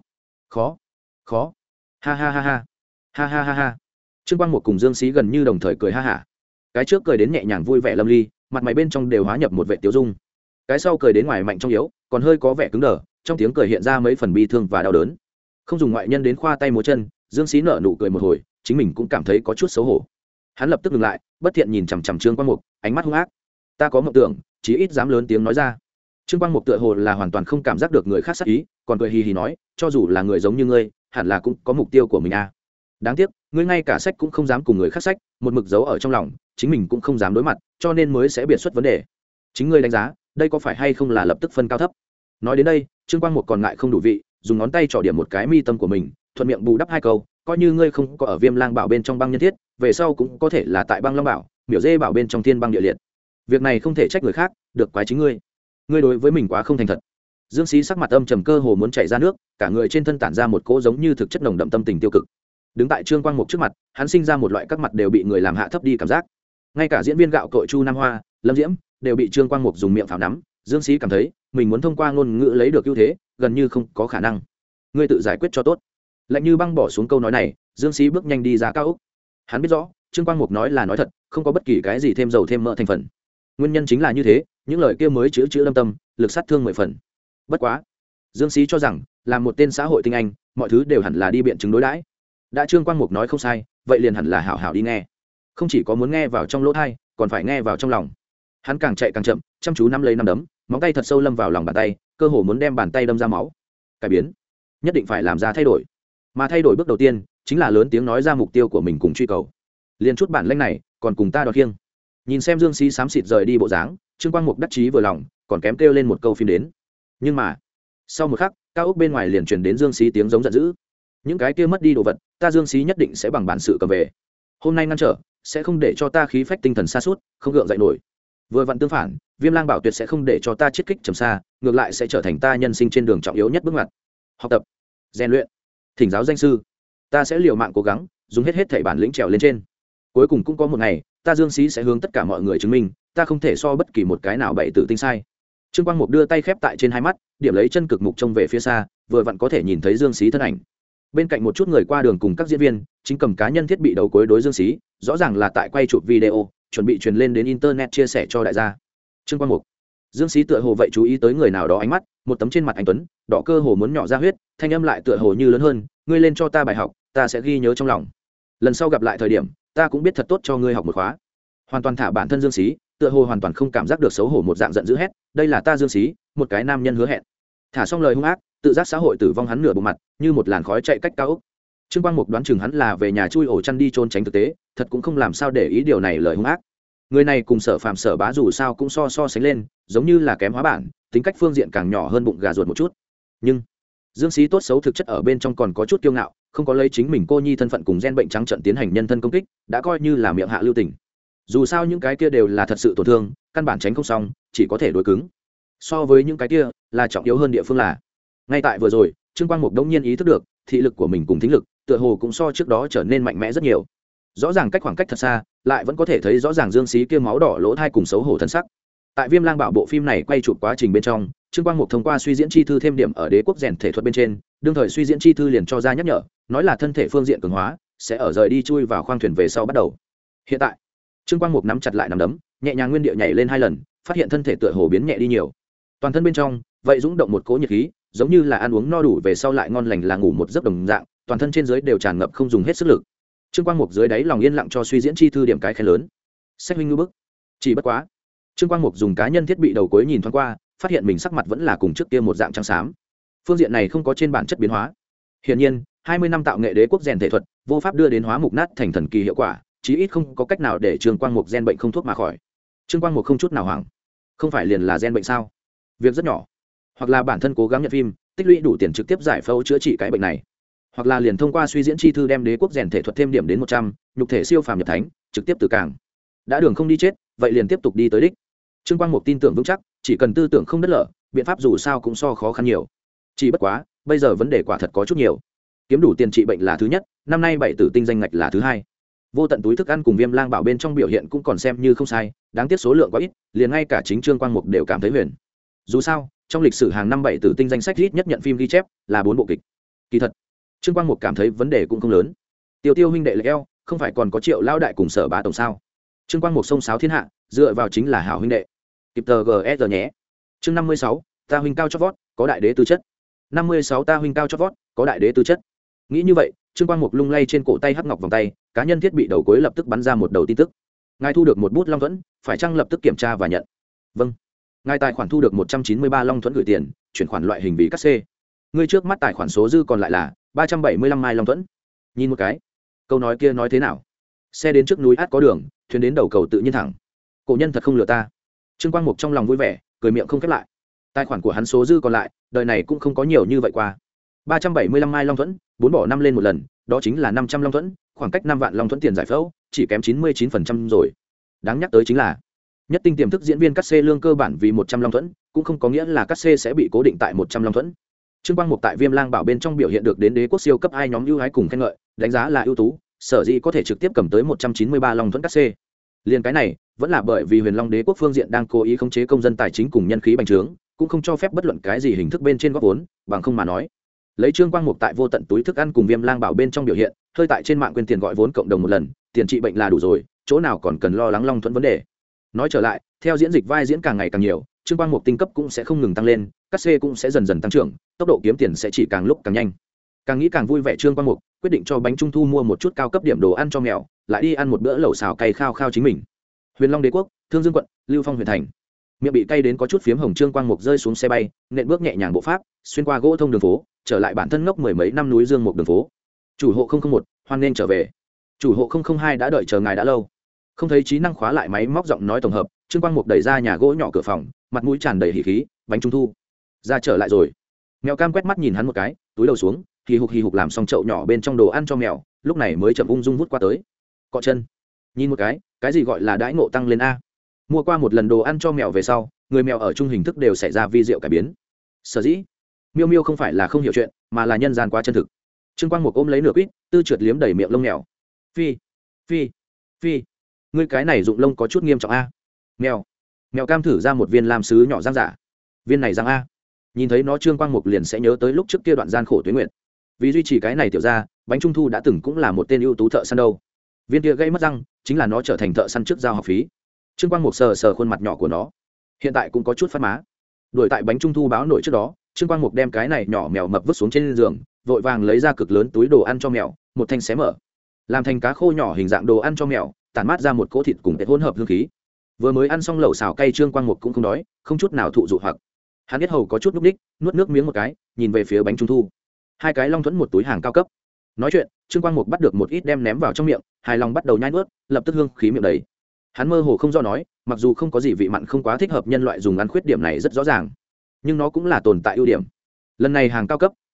khó. Ha ha ha ha. Ha ha ha ha. Trương Quang Mục cùng Dương Xí gần như đồng thời cười ha hả. Cái trước cười đến nhẹ nhàng vui vẻ lâm ly, mặt mày bên trong đều hóa nhập một vẻ tiêu dung. Cái sau cười đến ngoài mạnh trong yếu, còn hơi có vẻ cứng đờ, trong tiếng cười hiện ra mấy phần bi thương và đau đớn. Không dùng ngoại nhân đến khoa tay múa chân, Dương Xí nở nụ cười một hồi, chính mình cũng cảm thấy có chút xấu hổ. Hắn lập tức dừng lại, bất thiện nhìn chằm chằm Trương Quang Mục, ánh mắt hung ác. Ta có mộng tưởng, chí ít dám lớn tiếng nói ra. Trương Quang Mục tựa hồ là hoàn toàn không cảm giác được người khác sát ý, còn cười hì hì nói, cho dù là người giống như ngươi, hẳn là cũng có mục tiêu của mình à. Đáng tiếc, ngươi ngay cả sách cũng không dám cùng người khác sách, một mực giấu ở trong lòng, chính mình cũng không dám đối mặt, cho nên mới sẽ biệt xuất vấn đề. Chính ngươi đánh giá, đây có phải hay không là lập tức phân cao thấp? Nói đến đây, Trương Quang Mục còn ngại không đủ vị, dùng ngón tay trỏ điểm một cái mi tâm của mình, thuận miệng bù đắp hai câu, coi như ngươi không có ở Viêm Lang Bảo bên trong băng nhân thiết, về sau cũng có thể là tại Băng Long Bảo, Miểu Dê Bảo bên trong Thiên Băng Địa Liệt. Việc này không thể trách người khác, được quái chính ngươi. Ngươi đối với mình quá không thành thật. Dương Xí sắc mặt âm trầm, cơ hồ muốn chảy ra nước, cả người trên thân tản ra một cỗ giống như thực chất nồng đậm tâm tình tiêu cực. Đứng tại Trương Quang Mục trước mặt, hắn sinh ra một loại các mặt đều bị người làm hạ thấp đi cảm giác. Ngay cả diễn viên gạo cội Chu Nam Hoa, Lâm Diễm đều bị Trương Quang Mục dùng miệng pháo nắm. Dương Xí cảm thấy mình muốn thông qua ngôn ngữ lấy được ưu thế, gần như không có khả năng. Ngươi tự giải quyết cho tốt. Lạnh như băng bỏ xuống câu nói này, Dương Xí bước nhanh đi ra cao ốc. Hắn biết rõ, Trương Quang Mục nói là nói thật, không có bất kỳ cái gì thêm dầu thêm mỡ thành phần. Nguyên nhân chính là như thế, những lời kia mới chữ lâm tâm, lực sát thương 10 phần. Bất quá, Dương Xí cho rằng, là một tên xã hội tinh anh, mọi thứ đều hẳn là đi biện chứng đối đãi. Đã Trương Quang Mục nói không sai, vậy liền hẳn là hảo hảo đi nghe. Không chỉ có muốn nghe vào trong lỗ tai, còn phải nghe vào trong lòng. Hắn càng chạy càng chậm, chăm chú nắm lấy nắm đấm, móng tay thật sâu lâm vào lòng bàn tay, cơ hồ muốn đem bàn tay đâm ra máu. Cải biến, nhất định phải làm ra thay đổi. Mà thay đổi bước đầu tiên, chính là lớn tiếng nói ra mục tiêu của mình cùng truy cầu. Liên chút bản lĩnh này, còn cùng ta đoạt khiêng. Nhìn xem Dương Xí xám xịt rời đi bộ dáng, Trương Quang Mục đắc chí vừa lòng, còn kém kêu lên một câu phim đến. Nhưng mà, sau một khắc, cao ốc bên ngoài liền truyền đến Dương Xí tiếng giống giận dữ. Những cái kia mất đi đồ vật, ta Dương Xí nhất định sẽ bằng bản sự cầm về. Hôm nay ngăn trở, sẽ không để cho ta khí phách tinh thần sa sút, không gượng dậy nổi. Vừa vặn tương phản, Viêm Lang Bảo tuyệt sẽ không để cho ta chết kích trầm xa, ngược lại sẽ trở thành ta nhân sinh trên đường trọng yếu nhất bước ngoặt. Học tập, rèn luyện, thỉnh giáo danh sư, ta sẽ liều mạng cố gắng, dùng hết thảy bản lĩnh trèo lên trên. Cuối cùng cũng có một ngày, ta Dương Xí sẽ hướng tất cả mọi người chứng minh, ta không thể so bất kỳ một cái nào bậy tử tinh sai. Trương Quang Mục đưa tay khép tại trên hai mắt, điểm lấy chân cực mục trông về phía xa, vừa vặn có thể nhìn thấy Dương Xí thân ảnh. Bên cạnh một chút người qua đường cùng các diễn viên, chính cầm cá nhân thiết bị đầu cuối đối Dương Xí, rõ ràng là tại quay chụp video, chuẩn bị truyền lên đến internet chia sẻ cho đại gia. Trương Quang Mục, Dương Xí tựa hồ vậy chú ý tới người nào đó ánh mắt, một tấm trên mặt anh tuấn, đỏ cơ hồ muốn nhỏ ra huyết, thanh âm lại tựa hồ như lớn hơn, ngươi lên cho ta bài học, ta sẽ ghi nhớ trong lòng. Lần sau gặp lại thời điểm, ta cũng biết thật tốt cho ngươi học một khóa. Hoàn toàn thả bản thân Dương Xí, tựa hồ hoàn toàn không cảm giác được xấu hổ, một dạng giận dữ hét, đây là ta Dương Xí, một cái nam nhân hứa hẹn. Thả xong lời hung ác, tự giác xã hội tử vong hắn nửa bộ mặt, như một làn khói chạy cách cao ốc. Trương Quang Mục đoán chừng hắn là về nhà chui ổ chăn đi trốn tránh thực tế, thật cũng không làm sao để ý điều này lời hung ác. Người này cùng Sở Phạm Sở Bá dù sao cũng so sánh lên, giống như là kém hóa bản, tính cách phương diện càng nhỏ hơn bụng gà ruột một chút. Nhưng Dương Xí tốt xấu thực chất ở bên trong còn có chút kiêu ngạo, không có lấy chính mình cô nhi thân phận cùng gen bệnh trắng trận tiến hành nhân thân công kích, đã coi như là miệng hạ lưu tình. Dù sao những cái kia đều là thật sự tổn thương, căn bản tránh không xong, chỉ có thể đối cứng. So với những cái kia, là trọng yếu hơn địa phương là. Ngay tại vừa rồi, Trương Quang Mục đống nhiên ý thức được, thị lực của mình cùng thính lực, tựa hồ cũng so trước đó trở nên mạnh mẽ rất nhiều. Rõ ràng cách khoảng cách thật xa, lại vẫn có thể thấy rõ ràng Dương Xí kia máu đỏ lỗ thai cùng xấu hổ thân sắc. Tại Viêm Lang Bảo bộ phim này quay chụp quá trình bên trong, Trương Quang Mục thông qua suy diễn chi thư thêm điểm ở đế quốc rèn thể thuật bên trên, đương thời suy diễn chi thư liền cho ra nhắc nhở, nói là thân thể phương diện cường hóa sẽ ở rời đi chui vào khoang thuyền về sau bắt đầu. Hiện tại, Trương Quang Mục nắm chặt lại nắm đấm, nhẹ nhàng nguyên địa nhảy lên 2 lần, phát hiện thân thể tựa hồ biến nhẹ đi nhiều. Toàn thân bên trong, vậy dũng động một cỗ nhiệt khí, giống như là ăn uống no đủ về sau lại ngon lành là ngủ một giấc đồng dạng, toàn thân trên dưới đều tràn ngập không dùng hết sức lực. Trương Quang Mục dưới đáy lòng yên lặng cho suy diễn chi thư điểm cái khen lớn. Sách huynh ngư bức. Chỉ bất quá, Trương Quang Mục dùng cá nhân thiết bị đầu cuối nhìn thoáng qua, phát hiện mình sắc mặt vẫn là cùng trước kia một dạng trắng xám. Phương diện này không có trên bản chất biến hóa. Hiển nhiên, 20 năm tạo nghệ đế quốc rèn thể thuật, vô pháp đưa đến hóa mục nát thành thần kỳ hiệu quả, chí ít không có cách nào để Trương Quang Mục gen bệnh không thuốc mà khỏi. Trương Quang Mục không chút nào hoảng. Không phải liền là gen bệnh sao? Việc rất nhỏ. Hoặc là bản thân cố gắng nhận phim, tích lũy đủ tiền trực tiếp giải phẫu chữa trị cái bệnh này, hoặc là liền thông qua suy diễn chi thư đem đế quốc rèn thể thuật thêm điểm đến 100, nhục thể siêu phàm nhập thánh, trực tiếp từ càng. Đã đường không đi chết, vậy liền tiếp tục đi tới đích. Trương Quang Mục tin tưởng vững chắc, chỉ cần tư tưởng không đất lở, biện pháp dù sao cũng so khó khăn nhiều. Chỉ bất quá, bây giờ vấn đề quả thật có chút nhiều. Kiếm đủ tiền trị bệnh là thứ nhất, năm nay 7 tử tinh danh ngạch là thứ hai. Vô tận túi thức ăn cùng Viêm Lang Bảo bên trong biểu hiện cũng còn xem như không sai, đáng tiếc số lượng quá ít, liền ngay cả chính Trương Quang Mục đều cảm thấy huyền. Dù sao, trong lịch sử hàng năm 7 tử tinh danh sách ít nhất nhận phim ghi chép là 4 bộ kịch. Kỳ thật, Trương Quang Mục cảm thấy vấn đề cũng không lớn. Tiêu Tiêu huynh đệ lệ eo, không phải còn có Triệu lão đại cùng Sở Bá tổng sao? Trương Quang Mục xông xáo thiên hạ, dựa vào chính là hảo huynh đệ. Kịp tờ GS nhé. Chương 56, ta huynh cao chót vót, có đại đế tư chất. 56 ta huynh cao chót vót, có đại đế tư chất. Nghĩ như vậy, Trương Quang Mục lung lay trên cổ tay hắc ngọc vòng tay, cá nhân thiết bị đầu cuối lập tức bắn ra một đầu tin tức. Ngài thu được một bút long thuẫn, phải chăng lập tức kiểm tra và nhận? Vâng. Ngài tài khoản thu được 193 long thuẫn gửi tiền, chuyển khoản loại hình vì cắt xê. Ngươi trước mắt tài khoản số dư còn lại là 375 mai long thuẫn. Nhìn một cái, câu nói kia nói thế nào? Xe đến trước núi át có đường, thuyền đến đầu cầu tự nhiên thẳng. Cổ nhân thật không lừa ta. Trương Quang Mục trong lòng vui vẻ, cười miệng không khép lại. Tài khoản của hắn số dư còn lại, đời này cũng không có nhiều như vậy qua. 375 mai long thuẫn, 4 bỏ 5 lên một lần, đó chính là 500 long thuẫn, khoảng cách 5 vạn long thuẫn tiền giải phẫu, chỉ kém 99% rồi. Đáng nhắc tới chính là, nhất tinh tiềm thức diễn viên cắt xê lương cơ bản vì 100 long thuẫn, cũng không có nghĩa là cắt xê sẽ bị cố định tại 100 long thuẫn. Trương Quang Mục tại Viêm Lang Bảo bên trong biểu hiện được đến đế quốc siêu cấp ai nhóm ưu ái cùng khen ngợi, đánh giá là ưu tú, sở dĩ có thể trực tiếp cầm tới 193 long thuẫn cắt xê. Liên cái này, vẫn là bởi vì Huyền Long đế quốc phương diện đang cố ý khống chế công dân tài chính cùng nhân khí bành trướng, cũng không cho phép bất luận cái gì hình thức bên trên góp vốn, bằng không mà nói. Lấy Trương Quang Mục tại vô tận túi thức ăn cùng Viêm Lang Bảo bên trong biểu hiện, hơi tại trên mạng quên tiền gọi vốn cộng đồng một lần, tiền trị bệnh là đủ rồi, chỗ nào còn cần lo lắng long thuẫn vấn đề. Nói trở lại, theo diễn dịch vai diễn càng ngày càng nhiều, Trương Quang Mục tinh cấp cũng sẽ không ngừng tăng lên, cắt xê cũng sẽ dần dần tăng trưởng, tốc độ kiếm tiền sẽ chỉ càng lúc càng nhanh. Càng nghĩ càng vui vẻ, Trương Quang Mục quyết định cho bánh trung thu mua một chút cao cấp điểm đồ ăn cho mèo, lại đi ăn một bữa lẩu xào cay khao khao chính mình. Huyền Long đế quốc, Thương Dương quận, Lưu Phong huyện thành. Miệng bị cay đến có chút phiếm hồng, Trương Quang Mục rơi xuống xe bay, nện bước nhẹ nhàng bộ pháp, xuyên qua gỗ thông đường phố, trở lại bản thân ngốc mười mấy năm núi Dương một đường phố. Chủ hộ 001, hoan nên trở về. Chủ hộ 002 đã đợi chờ ngài đã lâu. Không thấy trí năng khóa lại máy móc giọng nói tổng hợp, Trương Quang Mục đẩy ra nhà gỗ nhỏ cửa phòng, mặt mũi tràn đầy hỉ khí, bánh trung thu ra trở lại rồi. Mèo cam quét mắt nhìn hắn một cái, túi đầu xuống, hì hục làm xong chậu nhỏ bên trong đồ ăn cho mèo, lúc này mới chậm ung dung vút qua tới, cọ chân. Nhìn một cái gì gọi là đãi ngộ tăng lên a? Mua qua một lần đồ ăn cho mèo về sau, người mèo ở chung hình thức đều xảy ra vi diệu cải biến. Sở dĩ miêu miêu không phải là không hiểu chuyện, mà là nhân gian quá chân thực. Trương Quang Mục ôm lấy nửa quýt, tư trượt liếm đầy miệng lông mèo. Phi phi phi, ngươi cái này dụng lông có chút nghiêm trọng a. Mèo cam thử ra một viên lam sứ nhỏ răng giả. Viên này răng a. Nhìn thấy nó, Trương Quang Mục liền sẽ nhớ tới lúc trước kia đoạn gian khổ tuế nguyện. Vì duy trì cái này tiểu ra, bánh trung thu đã từng cũng là một tên ưu tú thợ săn đâu. Viên kia gây mất răng, chính là nó trở thành thợ săn trước giao học phí. Trương Quang Mục sờ sờ khuôn mặt nhỏ của nó, hiện tại cũng có chút phát má. Đuổi tại bánh trung thu báo nổi trước đó, Trương Quang Mục đem cái này nhỏ mèo mập vứt xuống trên giường, vội vàng lấy ra cực lớn túi đồ ăn cho mèo, một thanh xé mở, làm thành cá khô nhỏ hình dạng đồ ăn cho mèo, tản mát ra một cỗ thịt cùng tết hỗn hợp hương khí. Vừa mới ăn xong lẩu xào cay, Trương Quang Mục cũng không đói, không chút nào thụ dụ hoặc. Hắn biết hầu có chút núc đích, nuốt nước miếng một cái, nhìn về phía bánh trung thu. Hai cái long thuẫn, một túi hàng cao cấp. Nói chuyện, Trương Quang Mục bắt được một ít đem ném vào trong miệng, hài lòng bắt đầu nhai nuốt, lập tức hương khí miệng đầy. Hắn mơ hồ không do nói, mặc dù không có gì vị mặn không quá thích hợp nhân loại dùng ăn, khuyết điểm này rất rõ ràng, nhưng nó cũng là tồn tại ưu điểm. Lần này hàng cao cấp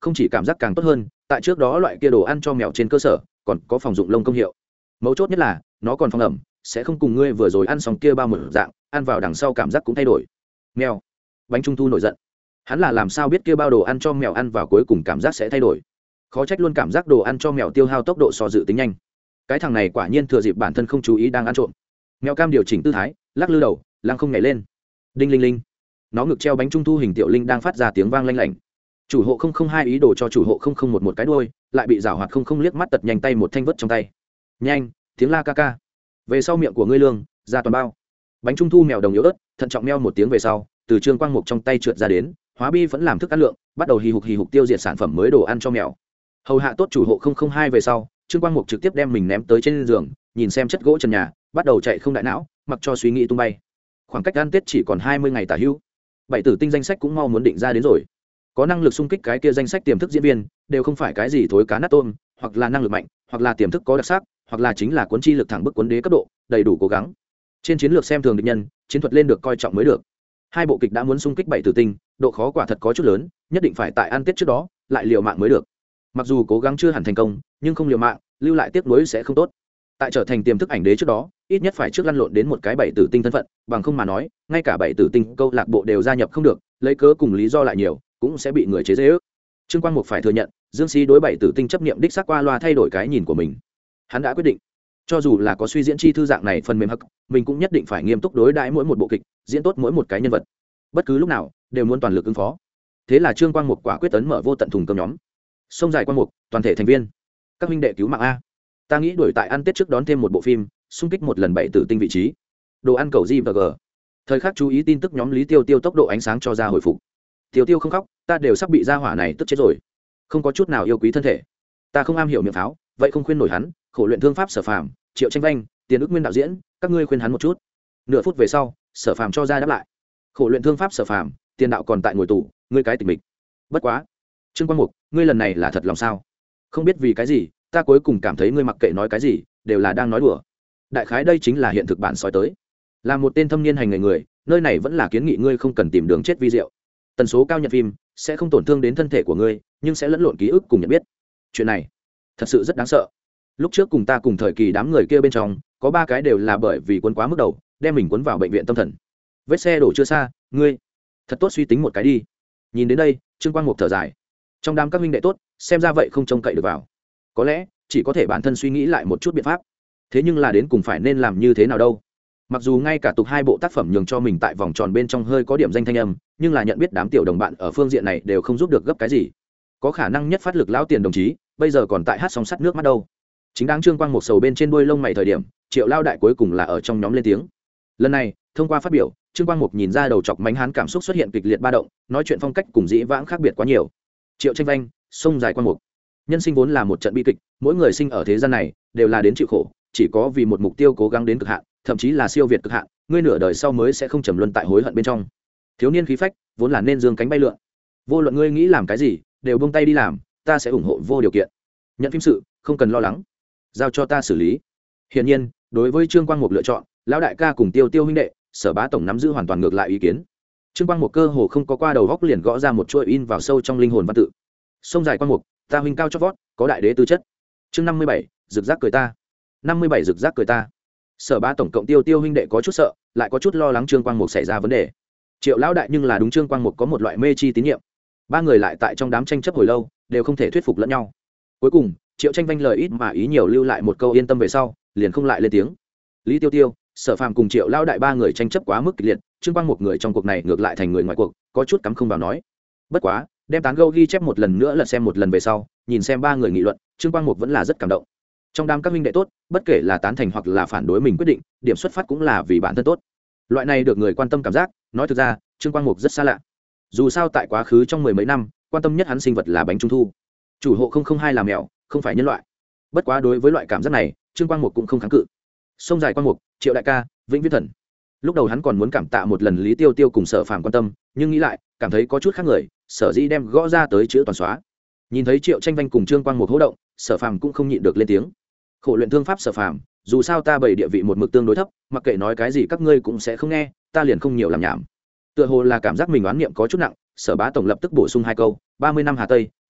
không chỉ cảm giác càng tốt hơn, tại trước đó loại kia đồ ăn cho mèo trên cơ sở còn có phòng dụng lông công hiệu. Mấu chốt nhất là nó còn phòng ẩm, sẽ không cùng ngươi vừa rồi ăn xong kia bao một dạng, ăn vào đằng sau cảm giác cũng thay đổi. Mèo, bánh trung thu nổi giận. Hắn là làm sao biết kia bao đồ ăn cho mèo ăn vào cuối cùng cảm giác sẽ thay đổi? Khó trách luôn cảm giác đồ ăn cho mèo tiêu hao tốc độ so dự tính nhanh. Cái thằng này quả nhiên thừa dịp bản thân không chú ý đang ăn trộm. Mèo cam điều chỉnh tư thái, lắc lư đầu, lăng không nhảy lên. Đinh linh linh, nó ngực treo bánh trung thu hình tiểu linh đang phát ra tiếng vang lanh lảnh. Chủ hộ 002 ý đồ cho chủ hộ 001 một cái đuôi, lại bị giảo hoạt 00 liếc mắt tật nhanh tay một thanh vớt trong tay. Nhanh, tiếng la ca ca. Về sau miệng của ngươi lương, ra toàn bao. Bánh trung thu mèo đồng yếu ớt, thận trọng meo một tiếng về sau, từ Trương Quang Mục trong tay trượt ra đến, hóa bi vẫn làm thức ăn lượng, bắt đầu hì hục tiêu diệt sản phẩm mới đồ ăn cho mèo. Hầu hạ tốt chủ hộ 002 về sau, Trương Quang Mục trực tiếp đem mình ném tới trên giường, nhìn xem chất gỗ trần nhà, bắt đầu chạy không đại não, mặc cho suy nghĩ tung bay. Khoảng cách ăn Tết chỉ còn 20 ngày tả hữu. Bảy tử tinh danh sách cũng mau muốn định ra đến rồi. Có năng lực xung kích cái kia danh sách tiềm thức diễn viên, đều không phải cái gì thối cá nát tôm, hoặc là năng lực mạnh, hoặc là tiềm thức có đặc sắc, hoặc là chính là cuốn chi lực thẳng bức cuốn đế cấp độ, đầy đủ cố gắng. Trên chiến lược xem thường địch nhân, chiến thuật lên được coi trọng mới được. Hai bộ kịch đã muốn xung kích bảy tử tinh, độ khó quả thật có chút lớn, nhất định phải tại ăn Tết trước đó lại liều mạng mới được. Mặc dù cố gắng chưa hẳn thành công, nhưng không liều mạng, lưu lại tiếc nuối sẽ không tốt. Tại trở thành tiềm thức ảnh đế trước đó, ít nhất phải trước lăn lộn đến một cái bảy tử tinh thân phận, bằng không mà nói, ngay cả bảy tử tinh câu lạc bộ đều gia nhập không được, lấy cớ cùng lý do lại nhiều, cũng sẽ bị người chế giễu. Trương Quang Mục phải thừa nhận, Dương Sĩ đối bảy tử tinh chấp niệm đích xác qua loa thay đổi cái nhìn của mình. Hắn đã quyết định, cho dù là có suy diễn chi thư dạng này phần mềm hắc, mình cũng nhất định phải nghiêm túc đối đãi mỗi một bộ kịch, diễn tốt mỗi một cái nhân vật. Bất cứ lúc nào đều muốn toàn lực ứng phó. Thế là Trương Quang Mục quả quyết tấn mở vô tận thùng cơm nhóm. Sông dài Quang Mục, toàn thể thành viên, các huynh đệ cứu mạng a. Ta nghĩ đuổi tại ăn Tết trước đón thêm một bộ phim, xung kích một lần bảy tử tinh vị trí. Đồ ăn cầu G và G. Thời khắc chú ý tin tức nhóm Lý Tiêu Tiêu tốc độ ánh sáng cho ra hồi phục. Tiêu Tiêu không khóc, ta đều sắp bị gia hỏa này tức chết rồi. Không có chút nào yêu quý thân thể. Ta không am hiểu miệng pháo, vậy không khuyên nổi hắn, khổ luyện thương pháp Sở Phàm, Triệu Tranh Vanh, Tiền Ức Nguyên đạo diễn, các ngươi khuyên hắn một chút. Nửa phút về sau, Sở Phàm cho ra đáp lại. Khổ luyện thương pháp Sở Phàm, Tiền đạo còn tại ngồi tù, ngươi cái tình mình. Bất quá, Trương Quang Mục, ngươi lần này là thật lòng sao? Không biết vì cái gì, ta cuối cùng cảm thấy ngươi mặc kệ nói cái gì, đều là đang nói đùa. Đại khái đây chính là hiện thực bản soi tới. Là một tên thâm niên hành nghề người, nơi này vẫn là kiến nghị ngươi không cần tìm đường chết vi diệu. Tần số cao nhận phim sẽ không tổn thương đến thân thể của ngươi, nhưng sẽ lẫn lộn ký ức cùng nhận biết. Chuyện này thật sự rất đáng sợ. Lúc trước cùng ta cùng thời kỳ đám người kia bên trong, có 3 cái đều là bởi vì cuốn quá mức đầu, đem mình cuốn vào bệnh viện tâm thần. Vết xe đổ chưa xa, ngươi thật tốt suy tính một cái đi. Nhìn đến đây, Trương Quang Mục thở dài. Trong đám các huynh đệ tốt, xem ra vậy không trông cậy được vào. Có lẽ chỉ có thể bản thân suy nghĩ lại một chút biện pháp. Thế nhưng là đến cùng phải nên làm như thế nào đâu? Mặc dù ngay cả tục 2 bộ tác phẩm nhường cho mình tại vòng tròn bên trong hơi có điểm danh thanh âm, nhưng là nhận biết đám tiểu đồng bạn ở phương diện này đều không giúp được gấp cái gì. Có khả năng nhất phát lực lão Tiền đồng chí, bây giờ còn tại hát sóng sắt nước mắt đâu. Chính đáng Trương Quang Mục sầu bên trên đuôi lông mày thời điểm, Triệu Lao đại cuối cùng là ở trong nhóm lên tiếng. Lần này, thông qua phát biểu, Trương Quang Mục nhìn ra đầu chọc mánh hán cảm xúc xuất hiện kịch liệt ba động, nói chuyện phong cách cùng dĩ vãng khác biệt quá nhiều. Triệu Tranh Vanh, sông dài Quang Mục. Nhân sinh vốn là một trận bi kịch, mỗi người sinh ở thế gian này đều là đến chịu khổ, chỉ có vì một mục tiêu cố gắng đến cực hạn, thậm chí là siêu việt cực hạn, ngươi nửa đời sau mới sẽ không trầm luân tại hối hận bên trong. Thiếu niên khí phách vốn là nên dương cánh bay lượn. Vô luận ngươi nghĩ làm cái gì, đều buông tay đi làm, ta sẽ ủng hộ vô điều kiện. Nhận phim sự, không cần lo lắng, giao cho ta xử lý. Hiển nhiên, đối với Trương Quang Mục lựa chọn, lão đại ca cùng Tiêu Tiêu huynh đệ, Sở Bá tổng nắm giữ hoàn toàn ngược lại ý kiến. Trương Quang Mục cơ hồ không có qua đầu góc liền gõ ra một chuỗi in vào sâu trong linh hồn văn tự. Sông dài Quang Mục, ta huynh cao chót vót, có đại đế tư chất. Chương 57, rực rác cười ta. 57 rực rác cười ta. Sở Bá tổng cộng Tiêu Tiêu huynh đệ có chút sợ, lại có chút lo lắng Trương Quang Mục xảy ra vấn đề. Triệu lão đại nhưng là đúng Trương Quang Mục có một loại mê chi tín nhiệm. 3 người lại tại trong đám tranh chấp hồi lâu, đều không thể thuyết phục lẫn nhau. Cuối cùng, Triệu Tranh Vanh lời ít mà ý nhiều lưu lại một câu yên tâm về sau, liền không lại lên tiếng. Lý Tiêu Tiêu, Sở Phàm cùng Triệu lão đại 3 người tranh chấp quá mức kịch liệt, Trương Quang Mục người trong cuộc này ngược lại thành người ngoài cuộc, có chút cắm không vào nói. Bất quá, đem tán gẫu ghi chép một lần nữa lật xem một lần về sau, nhìn xem 3 người nghị luận, Trương Quang Mục vẫn là rất cảm động. Trong đám các huynh đệ tốt, bất kể là tán thành hoặc là phản đối mình quyết định, điểm xuất phát cũng là vì bản thân tốt. Loại này được người quan tâm cảm giác, nói thực ra, Trương Quang Mục rất xa lạ. Dù sao tại quá khứ trong 10 mấy năm, quan tâm nhất hắn sinh vật là bánh trung thu. Chủ hộ 002 là mèo, không phải nhân loại. Bất quá đối với loại cảm giác này, Trương Quang Mục cũng không kháng cự. Sông dài Quang Mục, Triệu đại ca, vĩnh viễn thần. Lúc đầu hắn còn muốn cảm tạ một lần Lý Tiêu Tiêu cùng Sở Phàm quan tâm, nhưng nghĩ lại, cảm thấy có chút khác người, sở dĩ đem gõ ra tới chữ toàn xóa. Nhìn thấy Triệu Tranh Vanh cùng Trương Quang Mục hô động, Sở Phàm cũng không nhịn được lên tiếng. Khổ luyện thương pháp Sở Phàm, dù sao ta bày địa vị một mực tương đối thấp, mặc kệ nói cái gì các ngươi cũng sẽ không nghe, ta liền không nhiều làm nhảm. Tựa hồ là cảm giác mình oán niệm có chút nặng, Sở Bá tổng lập tức bổ sung 2 câu, 30 năm Hà Tây,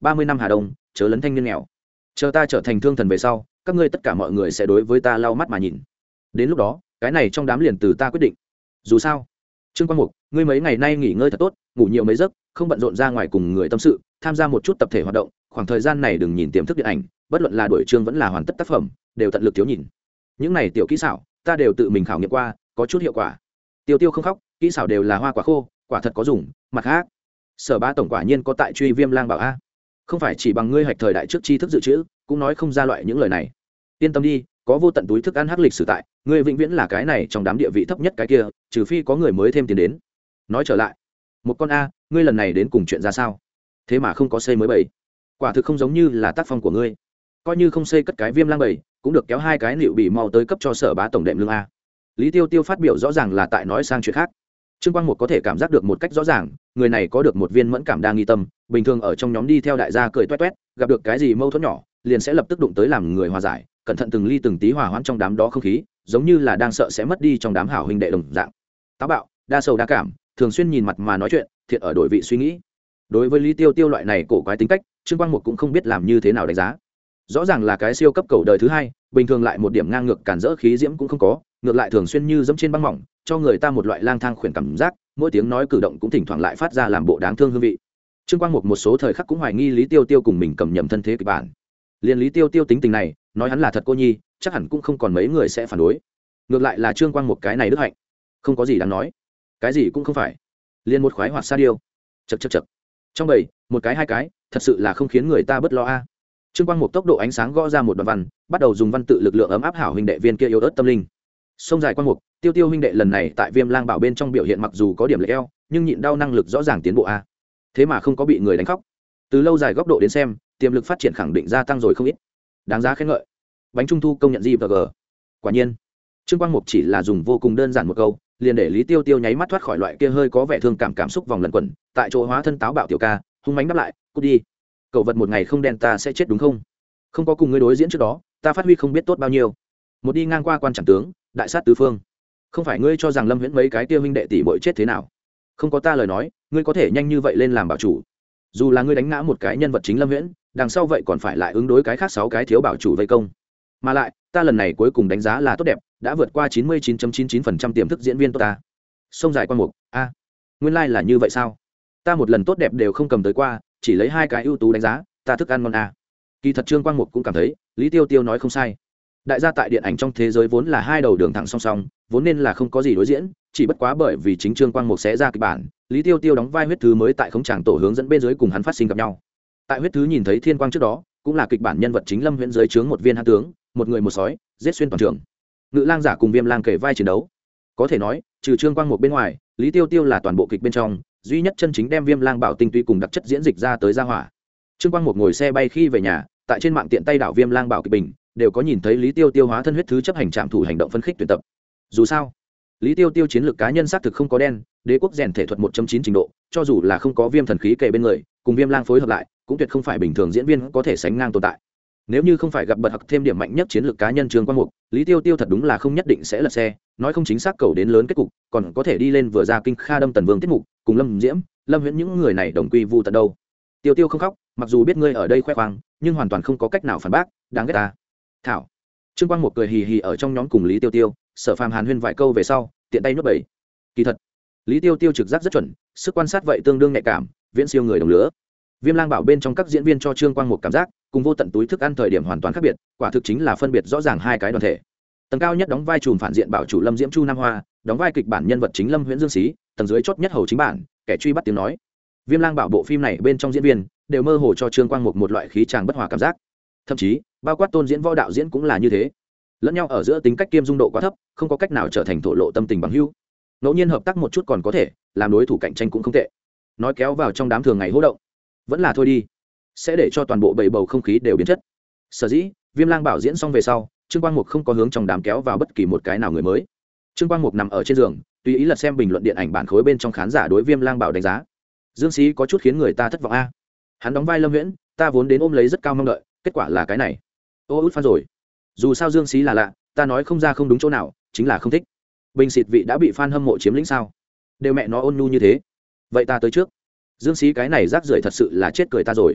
30 năm hà đông chớ lấn thanh niên nghèo, chờ ta trở thành thương thần về sau các ngươi tất cả mọi người sẽ đối với ta lau mắt mà nhìn, đến lúc đó cái này trong đám liền từ ta quyết định. Dù sao Trương Quang Mục, ngươi mấy ngày nay nghỉ ngơi thật tốt, ngủ nhiều mấy giấc, không bận rộn ra ngoài cùng người tâm sự, tham gia một chút tập thể hoạt động, khoảng thời gian này đừng nhìn tiềm thức điện ảnh, bất luận là đổi chương vẫn là hoàn tất tác phẩm đều tận lực thiếu nhìn. Những này tiểu kỹ xảo ta đều tự mình khảo nghiệm qua, có chút hiệu quả. Tiêu Tiêu không khóc, kỹ xảo đều là hoa quả khô, quả thật có dùng. Mặt khác, Sở Bá tổng quả nhiên có tại truy Viêm Lang Bảo a, không phải chỉ bằng ngươi hạch thời đại trước tri thức dự trữ cũng nói không ra loại những lời này. Yên tâm đi, có vô tận túi thức ăn hắc lịch sử tại, ngươi vĩnh viễn là cái này trong đám địa vị thấp nhất cái kia, trừ phi có người mới thêm tiền đến. Nói trở lại, một con a, ngươi lần này đến cùng chuyện ra sao? Thế mà không có xây mới bầy, quả thực không giống như là tác phong của ngươi. Coi như không xây cất cái Viêm Lang bầy, cũng được kéo hai cái liệu bị mau tới cấp cho Sở Bá tổng đệm lương a. Lý Tiêu Tiêu phát biểu rõ ràng là tại nói sang chuyện khác. Trương Quang Một có thể cảm giác được một cách rõ ràng, người này có được một viên mẫn cảm đa nghi tâm, bình thường ở trong nhóm đi theo đại gia cười toét toét, gặp được cái gì mâu thuẫn nhỏ, liền sẽ lập tức đụng tới làm người hòa giải, cẩn thận từng ly từng tí hòa hoãn trong đám đó không khí, giống như là đang sợ sẽ mất đi trong đám hảo huynh đệ đồng dạng. Táo bạo, đa sầu đa cảm, thường xuyên nhìn mặt mà nói chuyện, thiện ở đổi vị suy nghĩ. Đối với Lý Tiêu Tiêu loại này cổ quái tính cách, Trương Quang Một cũng không biết làm như thế nào đánh giá. Rõ ràng là cái siêu cấp cầu đời thứ hai, bình thường lại một điểm ngang ngược cản rỡ khí diễm cũng không có, ngược lại thường xuyên như dẫm trên băng mỏng, cho người ta một loại lang thang khuyển cảm giác, mỗi tiếng nói cử động cũng thỉnh thoảng lại phát ra làm bộ đáng thương hương vị. Trương Quang một số thời khắc cũng hoài nghi Lý Tiêu Tiêu cùng mình cầm nhầm thân thế kịch bản. Liên Lý Tiêu Tiêu tính tình này, nói hắn là thật cô nhi, chắc hẳn cũng không còn mấy người sẽ phản đối. Ngược lại là Trương Quang một cái này đức hạnh, không có gì đáng nói, cái gì cũng không phải. Liên một khoái hoạt sa điêu, chậc chậc chậc. Trong bầy, một cái hai cái, thật sự là không khiến người ta bất lo a. Trương Quang một tốc độ ánh sáng gõ ra một đoạn văn, bắt đầu dùng văn tự lực lượng ấm áp hảo huynh đệ viên kia yếu ớt tâm linh. Sông dài Quang Mục, Tiêu Tiêu huynh đệ lần này tại Viêm Lang Bảo bên trong biểu hiện mặc dù có điểm lệch eo, nhưng nhịn đau năng lực rõ ràng tiến bộ a. Thế mà không có bị người đánh khóc. Từ lâu dài góc độ đến xem, tiềm lực phát triển khẳng định gia tăng rồi không ít. Đáng giá khen ngợi. Bánh trung thu công nhận gì và g. Quả nhiên, Trương Quang Mục chỉ là dùng vô cùng đơn giản một câu, liền để Lý Tiêu Tiêu nháy mắt thoát khỏi loại kia hơi có vẻ thương cảm xúc vòng lẩn quẩn, tại chỗ hóa thân táo bạo tiểu ca, hung mãnh đáp lại, "Cút đi. Cậu vật một ngày không đen ta sẽ chết đúng không? Không có cùng ngươi đối diễn trước đó, ta phát huy không biết tốt bao nhiêu. Một đi ngang qua quan chẳng tướng, đại sát tứ phương. Không phải ngươi cho rằng Lâm Huyễn mấy cái kia huynh đệ tỷ muội chết thế nào? Không có ta lời nói, ngươi có thể nhanh như vậy lên làm bảo chủ. Dù là ngươi đánh ngã một cái nhân vật chính Lâm Huyễn, đằng sau vậy còn phải lại ứng đối cái khác 6 cái thiếu bảo chủ vây công. Mà lại, ta lần này cuối cùng đánh giá là tốt đẹp, đã vượt qua 99.99% tiềm thức diễn viên tốt ta." Sông dài Quan Mục, a, nguyên lai là như vậy sao? Ta một lần tốt đẹp đều không cầm tới qua, chỉ lấy 2 cái ưu tú đánh giá, ta thức ăn ngon a. Kỳ thật Trương Quang Mục cũng cảm thấy, Lý Tiêu Tiêu nói không sai. Đại gia tại điện ảnh trong thế giới vốn là hai đầu đường thẳng song song, vốn nên là không có gì đối diễn, chỉ bất quá bởi vì chính Trương Quang Mục sẽ ra kịch bản, Lý Tiêu Tiêu đóng vai huyết thứ mới tại khống tràng tổ hướng dẫn bên dưới cùng hắn phát sinh gặp nhau. Tại huyết thứ nhìn thấy thiên quang trước đó, cũng là kịch bản nhân vật chính Lâm Huyễn dưới trướng một viên hán tướng, một người một sói, giết xuyên toàn trường. Ngự lang giả cùng Viêm lang kể vai chiến đấu. Có thể nói, trừ Trương Quang Mục bên ngoài, Lý Tiêu Tiêu là toàn bộ kịch bên trong duy nhất chân chính đem Viêm lang bảo tinh túy cùng đặc chất diễn dịch ra tới gia hỏa. Trương Quang Mục ngồi xe bay khi về nhà, tại trên mạng tiện tay đảo Viêm lang bảo kịch bình, đều có nhìn thấy Lý Tiêu Tiêu hóa thân huyết thứ chấp hành trạm thủ hành động phân khích tuyển tập. Dù sao, Lý Tiêu Tiêu chiến lược cá nhân xác thực không có đen, đế quốc rèn thể thuật 1.9 trình độ, cho dù là không có Viêm thần khí kề bên người, cùng Viêm lang phối hợp lại, cũng tuyệt không phải bình thường diễn viên có thể sánh ngang tồn tại. Nếu như không phải gặp bật học thêm điểm mạnh nhất chiến lược cá nhân Trương Quang Mục, Lý Tiêu Tiêu thật đúng là không nhất định sẽ lật xe, nói không chính xác cầu đến lớn kết cục, còn có thể đi lên vừa ra kinh kha đâm tần vương tiết mục, cùng Lâm Diễm, Lâm Huyễn những người này đồng quy vu tận đâu. Tiêu Tiêu không khóc, mặc dù biết ngươi ở đây khoe khoang, nhưng hoàn toàn không có cách nào phản bác, đáng ghét ta. Thảo. Trương Quang Mục cười hì hì ở trong nhóm cùng Lý Tiêu Tiêu, Sở Phàm hàn huyên vài câu về sau, tiện tay nuốt bẩy. Kỳ thật, Lý Tiêu Tiêu trực giác rất chuẩn, sức quan sát vậy tương đương nhạy cảm, viễn siêu người đồng lứa. Viêm lang bảo bên trong các diễn viên cho Trương Quang Mục cảm giác, cùng vô tận túi thức ăn thời điểm hoàn toàn khác biệt, quả thực chính là phân biệt rõ ràng hai cái đoàn thể. Tầng cao nhất đóng vai trùm phản diện bảo chủ Lâm Diễm Chu Nam Hoa, đóng vai kịch bản nhân vật chính Lâm Huyễn Dương Xí, tầng dưới chót nhất hầu chính bản, kẻ truy bắt tiếng nói. Viêm lang bảo bộ phim này bên trong diễn viên đều mơ hồ cho Trương Quang Mục một loại khí tràng bất hòa cảm giác. Thậm chí, bao quát tôn diễn võ đạo diễn cũng là như thế. Lẫn nhau ở giữa tính cách kiêm dung độ quá thấp, không có cách nào trở thành thổ lộ tâm tình bằng hữu. Ngẫu nhiên hợp tác một chút còn có thể, làm đối thủ cạnh tranh cũng không tệ. Nói kéo vào trong đám thường ngày hô động, vẫn là thôi đi, sẽ để cho toàn bộ bầy bầu không khí đều biến chất. Sở dĩ, Viêm lang bảo diễn xong về sau, Trương Quang Mục không có hướng trong đám kéo vào bất kỳ một cái nào người mới. Trương Quang Mục nằm ở trên giường, tùy ý lật xem bình luận điện ảnh bản khối bên trong khán giả đối Viêm lang bảo đánh giá. Dương Xí có chút khiến người ta thất vọng a. Hắn đóng vai Lâm Huyễn, ta vốn đến ôm lấy rất cao mong đợi, kết quả là cái này. Ô út fan rồi. Dù sao Dương Xí là lạ, ta nói không ra không đúng chỗ nào, chính là không thích. Bình xịt vị đã bị fan hâm mộ chiếm lĩnh sao? Đều mẹ nó ôn nhu như thế. Vậy ta tới trước. Dương Xí cái này rác rưởi thật sự là chết cười ta rồi.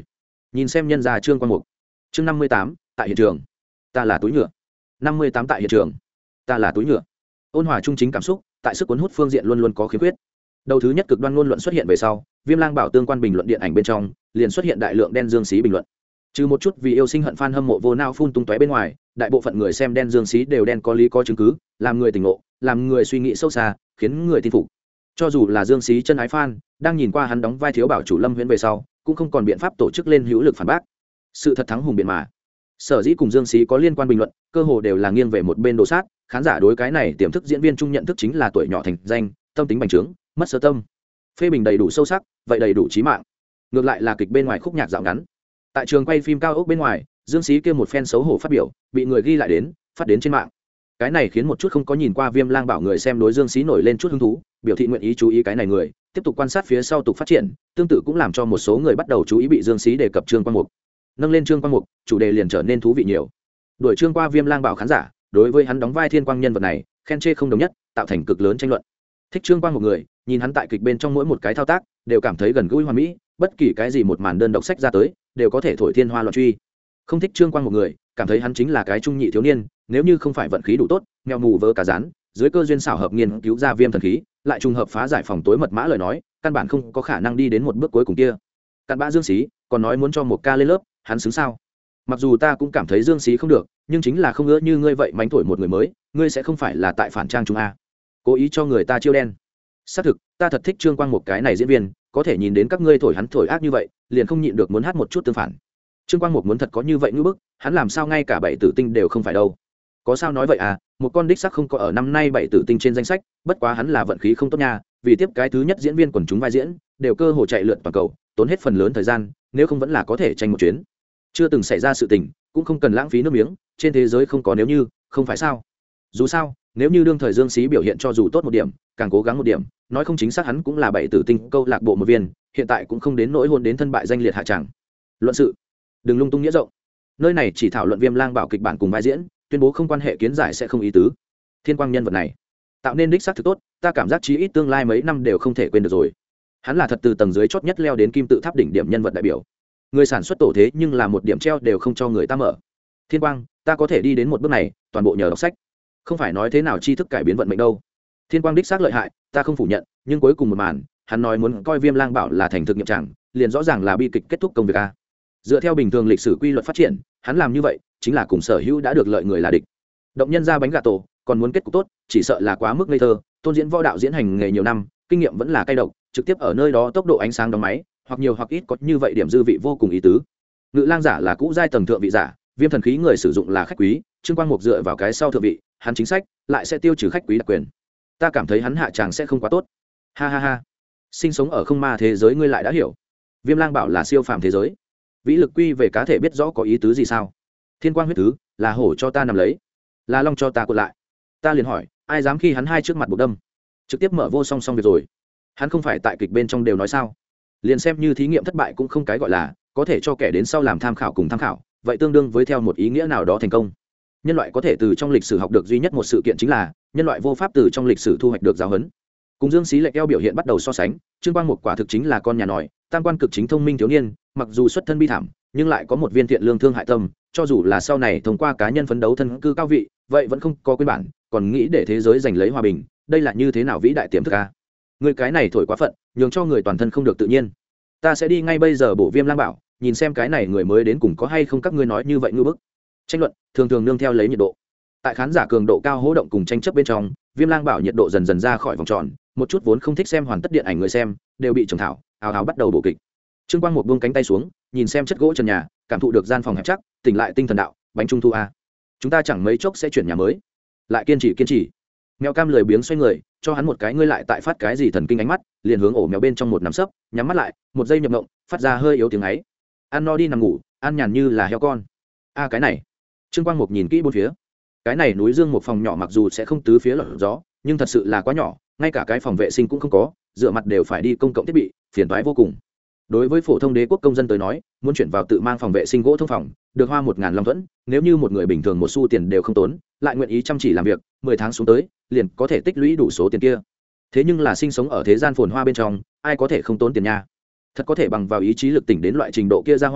nhìn xem nhân gia Trương Quang Mục. Chương 58, tại hiện trường. Ta là túi nhựa. 58 tại hiện trường. Ta là túi nhựa. Ôn hòa trung chính cảm xúc, tại sức cuốn hút phương diện luôn luôn có khiếm khuyết. Đầu thứ nhất cực đoan ngôn luận xuất hiện về sau, Viêm Lang Bảo tương quan bình luận điện ảnh bên trong, liền xuất hiện đại lượng đen dương xí bình luận. Trừ một chút vì yêu sinh hận fan hâm mộ vô nao phun tung tóe bên ngoài, đại bộ phận người xem đen dương xí đều đen có lý có chứng cứ, làm người tỉnh ngộ, làm người suy nghĩ sâu xa, khiến người tin phục. Cho dù là dương xí chân ái fan, đang nhìn qua hắn đóng vai thiếu bảo chủ Lâm Huyễn về sau, cũng không còn biện pháp tổ chức lên hữu lực phản bác. Sự thật thắng hùng biện mà. Sở dĩ cùng dương xí có liên quan bình luận, cơ hồ đều là nghiêng về một bên đồ sát, khán giả đối cái này tiềm thức diễn viên trung nhận thức chính là tuổi nhỏ thành danh, tâm tính bành trướng, mất sơ tâm. Phê bình đầy đủ sâu sắc, vậy đầy đủ chí mạng. Ngược lại là kịch bên ngoài khúc nhạc dạo ngắn. Tại trường quay phim cao ốc bên ngoài, dương xí kia một phen xấu hổ phát biểu, bị người ghi lại đến, phát đến trên mạng. Cái này khiến một chút không có nhìn qua Viêm Lang Bảo người xem đối dương xí nổi lên chút hứng thú, biểu thị nguyện ý chú ý cái này người, tiếp tục quan sát phía sau tục phát triển, tương tự cũng làm cho một số người bắt đầu chú ý bị dương xí đề cập Trương Quang Mục. Nâng lên Trương Quang Mục, chủ đề liền trở nên thú vị nhiều. Đuổi Trương qua Viêm Lang Bảo khán giả, đối với hắn đóng vai thiên quang nhân vật này, khen chê không đồng nhất, tạo thành cực lớn tranh luận. Thích Trương Quang một người, nhìn hắn tại kịch bên trong mỗi một cái thao tác, đều cảm thấy gần gũi hoàn mỹ, bất kỳ cái gì một màn đơn độc sách ra tới, đều có thể thổi thiên hoa loạn truy. Không thích Trương Quang một người, cảm thấy hắn chính là cái trung nhị thiếu niên, nếu như không phải vận khí đủ tốt, nghèo mù vớ cả rán, dưới cơ duyên xảo hợp nghiên cứu ra viêm thần khí, lại trùng hợp phá giải phòng tối mật mã lời nói, căn bản không có khả năng đi đến một bước cuối cùng kia. Cặn bã Dương Xí, còn nói muốn cho một ca lên lớp, hắn xứng sao? Mặc dù ta cũng cảm thấy Dương Xí không được, nhưng chính là không ngỡ như ngươi vậy mánh thổi một người mới, ngươi sẽ không phải là tại phản trang chúng a, cố ý cho người ta chiêu đen. Xác thực, ta thật thích Trương Quang một cái này diễn viên, có thể nhìn đến các ngươi thổi hắn thổi ác như vậy, liền không nhịn được muốn hát một chút tương phản. Trương Quang Mục muốn thật có như vậy ngữ bức, hắn làm sao ngay cả bảy tử tinh đều không phải đâu. Có sao nói vậy à, một con đích sắc không có ở năm nay bảy tử tinh trên danh sách, bất quá hắn là vận khí không tốt nha, vì tiếp cái thứ nhất diễn viên quần chúng vai diễn, đều cơ hồ chạy lượn toàn cầu, tốn hết phần lớn thời gian, nếu không vẫn là có thể tranh một chuyến. Chưa từng xảy ra sự tình, cũng không cần lãng phí nước miếng, trên thế giới không có nếu như, không phải sao? Dù sao, nếu như đương thời Dương Xí biểu hiện cho dù tốt một điểm, càng cố gắng một điểm, nói không chính xác hắn cũng là bảy tử tinh câu lạc bộ một viên, hiện tại cũng không đến nỗi hôn đến thân bại danh liệt hạ tràng. Luận sự, đừng lung tung nghĩa rộng. Nơi này chỉ thảo luận Viêm Lang Bảo kịch bản cùng vai diễn, tuyên bố không quan hệ kiến giải sẽ không ý tứ. Thiên Quang nhân vật này, tạo nên đích xác thực tốt, ta cảm giác chí ít tương lai mấy năm đều không thể quên được rồi. Hắn là thật từ tầng dưới chót nhất leo đến kim tự tháp đỉnh điểm nhân vật đại biểu. Người sản xuất tổ thế nhưng là một điểm treo đều không cho người ta mở. Thiên Quang, ta có thể đi đến một bước này, toàn bộ nhờ đọc sách. Không phải nói thế nào tri thức cải biến vận mệnh đâu. Thiên Quang đích xác lợi hại, ta không phủ nhận, nhưng cuối cùng một màn, hắn nói muốn coi Viêm Lang Bảo là thành thực nghiệm chẳng, liền rõ ràng là bi kịch kết thúc công việc a. Dựa theo bình thường lịch sử quy luật phát triển, hắn làm như vậy chính là cùng sở hữu đã được lợi người là địch. Động nhân ra bánh gà tổ, còn muốn kết cục tốt, chỉ sợ là quá mức ngây thơ. Tôn diễn võ đạo diễn hành nghề nhiều năm, kinh nghiệm vẫn là cay độc, trực tiếp ở nơi đó tốc độ ánh sáng đóng máy, hoặc nhiều hoặc ít có như vậy điểm dư vị vô cùng ý tứ. Ngự lang giả là cũ giai tầng thượng vị giả, viêm thần khí người sử dụng là khách quý, Trương Quang Mục dựa vào cái sau thượng vị, hắn chính sách lại sẽ tiêu trừ khách quý đặc quyền. Ta cảm thấy hắn hạ tràng sẽ không quá tốt. Ha ha ha. Sinh sống ở không ma thế giới ngươi lại đã hiểu. Viêm Lang Bảo là siêu phàm thế giới. Vĩ lực quy về cá thể biết rõ có ý tứ gì sao? Thiên quang huyết tứ, là hổ cho ta nằm lấy, là long cho ta cuộn lại. Ta liền hỏi, ai dám khi hắn hai trước mặt buộc đâm? Trực tiếp mở vô song xong việc rồi. Hắn không phải tại kịch bên trong đều nói sao? Liền xem như thí nghiệm thất bại cũng không cái gọi là, có thể cho kẻ đến sau làm tham khảo cùng tham khảo, vậy tương đương với theo một ý nghĩa nào đó thành công. Nhân loại có thể từ trong lịch sử học được duy nhất một sự kiện chính là nhân loại vô pháp từ trong lịch sử thu hoạch được giáo huấn. Cùng Dương Xí lệch eo biểu hiện bắt đầu so sánh, Trương Quang Mục quả thực chính là con nhà nòi, tam quan cực chính thông minh thiếu niên, mặc dù xuất thân bi thảm, nhưng lại có một viên thiện lương thương hại tâm, cho dù là sau này thông qua cá nhân phấn đấu thân cư cao vị, vậy vẫn không có quên bản, còn nghĩ để thế giới giành lấy hòa bình, đây là như thế nào vĩ đại tiềm thức a. Người cái này thổi quá phận, nhường cho người toàn thân không được tự nhiên. Ta sẽ đi ngay bây giờ bổ Viêm Lang Bảo, nhìn xem cái này người mới đến cùng có hay không các ngươi nói như vậy ngư bức. Tranh luận thường thường nương theo lấy nhiệt độ. Tại khán giả cường độ cao hỗ động cùng tranh chấp bên trong, Viêm Lang Bảo nhiệt độ dần dần ra khỏi vòng tròn, một chút vốn không thích xem hoàn tất điện ảnh người xem đều bị trồng thảo ào ào bắt đầu bổ kịch. Trương Quang Mục buông cánh tay xuống, nhìn xem chất gỗ trần nhà, cảm thụ được gian phòng hẹp chắc, tỉnh lại tinh thần đạo, bánh trung thu a, chúng ta chẳng mấy chốc sẽ chuyển nhà mới. Lại kiên trì. Mèo cam lười biếng xoay người, cho hắn một cái ngươi lại tại phát cái gì thần kinh ánh mắt, liền hướng ổ mèo bên trong một nắm sấp, nhắm mắt lại, một giây nhập ngộng, phát ra hơi yếu tiếng ấy. Ăn no đi nằm ngủ, ăn nhàn như là heo con. A cái này. Trương Quang Mục nhìn kỹ bốn phía. Cái này núi dương một phòng nhỏ mặc dù sẽ không tứ phía lọt gió, nhưng thật sự là quá nhỏ, ngay cả cái phòng vệ sinh cũng không có, dựa mặt đều phải đi công cộng thiết bị, phiền toái vô cùng. Đối với phổ thông đế quốc công dân tới nói, muốn chuyển vào tự mang phòng vệ sinh gỗ thông phòng, được hoa 1000 long thuẫn, nếu như một người bình thường một xu tiền đều không tốn, lại nguyện ý chăm chỉ làm việc, 10 tháng xuống tới, liền có thể tích lũy đủ số tiền kia. Thế nhưng là sinh sống ở thế gian phồn hoa bên trong, ai có thể không tốn tiền nha? Thật có thể bằng vào ý chí lực tỉnh đến loại trình độ kia ra hỏa,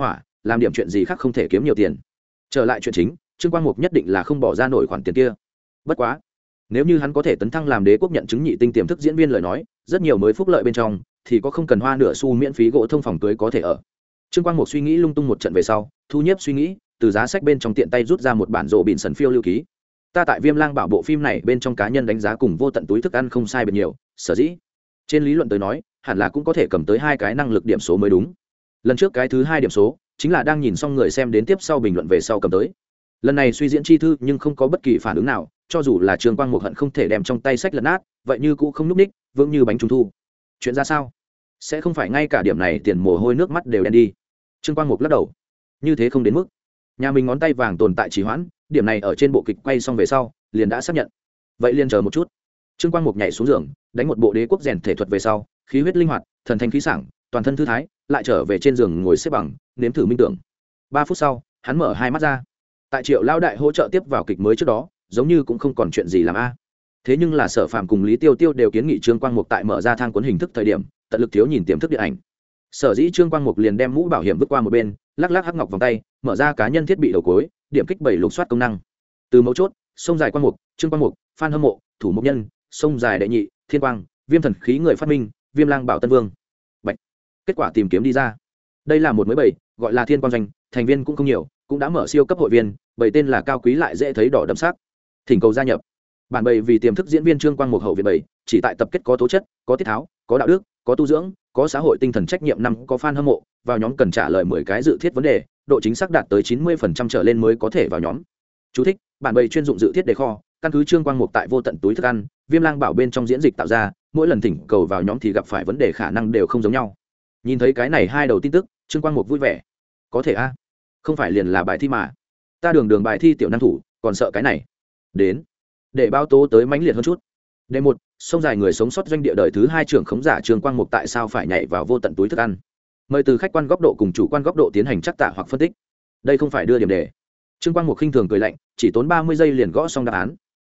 làm điểm chuyện gì khác không thể kiếm nhiều tiền. Trở lại chuyện chính, Trương Quang Mục nhất định là không bỏ ra nổi khoản tiền kia. Bất quá, nếu như hắn có thể tấn thăng làm đế quốc nhận chứng nhị tinh tiềm thức diễn viên lời nói, rất nhiều mới phúc lợi bên trong thì có không cần hoa nửa xu miễn phí gỗ thông phòng cưới có thể ở. Trương Quang Mục suy nghĩ lung tung một trận về sau, thu nhếp suy nghĩ, từ giá sách bên trong tiện tay rút ra một bản rộ bỉn sần phiêu lưu ký. Ta tại Viêm Lang Bảo bộ phim này bên trong cá nhân đánh giá cùng vô tận túi thức ăn không sai biệt nhiều, sở dĩ trên lý luận tới nói, hẳn là cũng có thể cầm tới 2 cái năng lực điểm số mới đúng. Lần trước cái thứ 2 điểm số chính là đang nhìn xong người xem đến tiếp sau bình luận về sau cầm tới. Lần này suy diễn chi thư nhưng không có bất kỳ phản ứng nào, cho dù là Trương Quang Mục hận không thể đem trong tay sách lật nát, vậy như cũ không núp ních, vững như bánh trung thu. Chuyện ra sao? Sẽ không phải ngay cả điểm này tiền mồ hôi nước mắt đều đen đi. Trương Quang Mục lắc đầu. Như thế không đến mức. Nhà mình ngón tay vàng tồn tại trì hoãn, điểm này ở trên bộ kịch quay xong về sau, liền đã xác nhận. Vậy liền chờ một chút. Trương Quang Mục nhảy xuống giường, đánh một bộ đế quốc rèn thể thuật về sau, khí huyết linh hoạt, thần thanh khí sảng, toàn thân thư thái, lại trở về trên giường ngồi xếp bằng, nếm thử minh tưởng. 3 phút sau, hắn mở hai mắt ra. Tại Triệu lão đại hỗ trợ tiếp vào kịch mới trước đó, giống như cũng không còn chuyện gì làm a. Thế nhưng là Sở Phàm cùng Lý Tiêu Tiêu đều kiến nghị Trương Quang Mục tại mở ra thang cuốn hình thức thời điểm, tận lực thiếu nhìn tiềm thức điện ảnh. Sở dĩ Trương Quang Mục liền đem mũ bảo hiểm vứt qua một bên, lắc lắc hắc ngọc vòng tay, mở ra cá nhân thiết bị đầu cuối, điểm kích 7 lục soát công năng. Từ mấu chốt, sông dài Quang Mục, Trương Quang Mục, Phan Hâm Mộ, Thủ Mục Nhân, sông dài đệ nhị, Thiên Quang, Viêm thần khí người phát minh, Viêm Lang Bảo Tân Vương. Bạch. Kết quả tìm kiếm đi ra. Đây là một mới bảy, gọi là Thiên Quang doanh, thành viên cũng không nhiều, cũng đã mở siêu cấp hội viên, bảy tên là cao quý lại dễ thấy đỏ đậm sắc. Thỉnh cầu gia nhập. Bản bày vì tiềm thức diễn viên Trương Quang Mục hậu viện bảy, chỉ tại tập kết có tố chất, có tiết tháo, có đạo đức, có tu dưỡng, có xã hội tinh thần trách nhiệm năm, có fan hâm mộ, vào nhóm cần trả lời 10 cái dự thiết vấn đề, độ chính xác đạt tới 90% trở lên mới có thể vào nhóm. Chú thích: Bản bày chuyên dụng dự thiết đề kho, căn cứ Trương Quang Mục tại vô tận túi thức ăn, Viêm Lang Bảo bên trong diễn dịch tạo ra, mỗi lần thỉnh cầu vào nhóm thì gặp phải vấn đề khả năng đều không giống nhau. Nhìn thấy cái này hai đầu tin tức, Trương Quang Mục vui vẻ. Có thể a, không phải liền là bài thi mà. Ta đường bài thi tiểu năng thủ, còn sợ cái này. Đến, để báo tố tới mãnh liệt hơn chút. Đề 1, sông dài người sống sót doanh địa đời thứ 2 trưởng khống giả Trương Quang Mục tại sao phải nhảy vào vô tận túi thức ăn. Mời từ khách quan góc độ cùng chủ quan góc độ tiến hành trắc tả hoặc phân tích. Đây không phải đưa điểm đề. Trương Quang Mục khinh thường cười lạnh, chỉ tốn 30 giây liền gõ xong đáp án.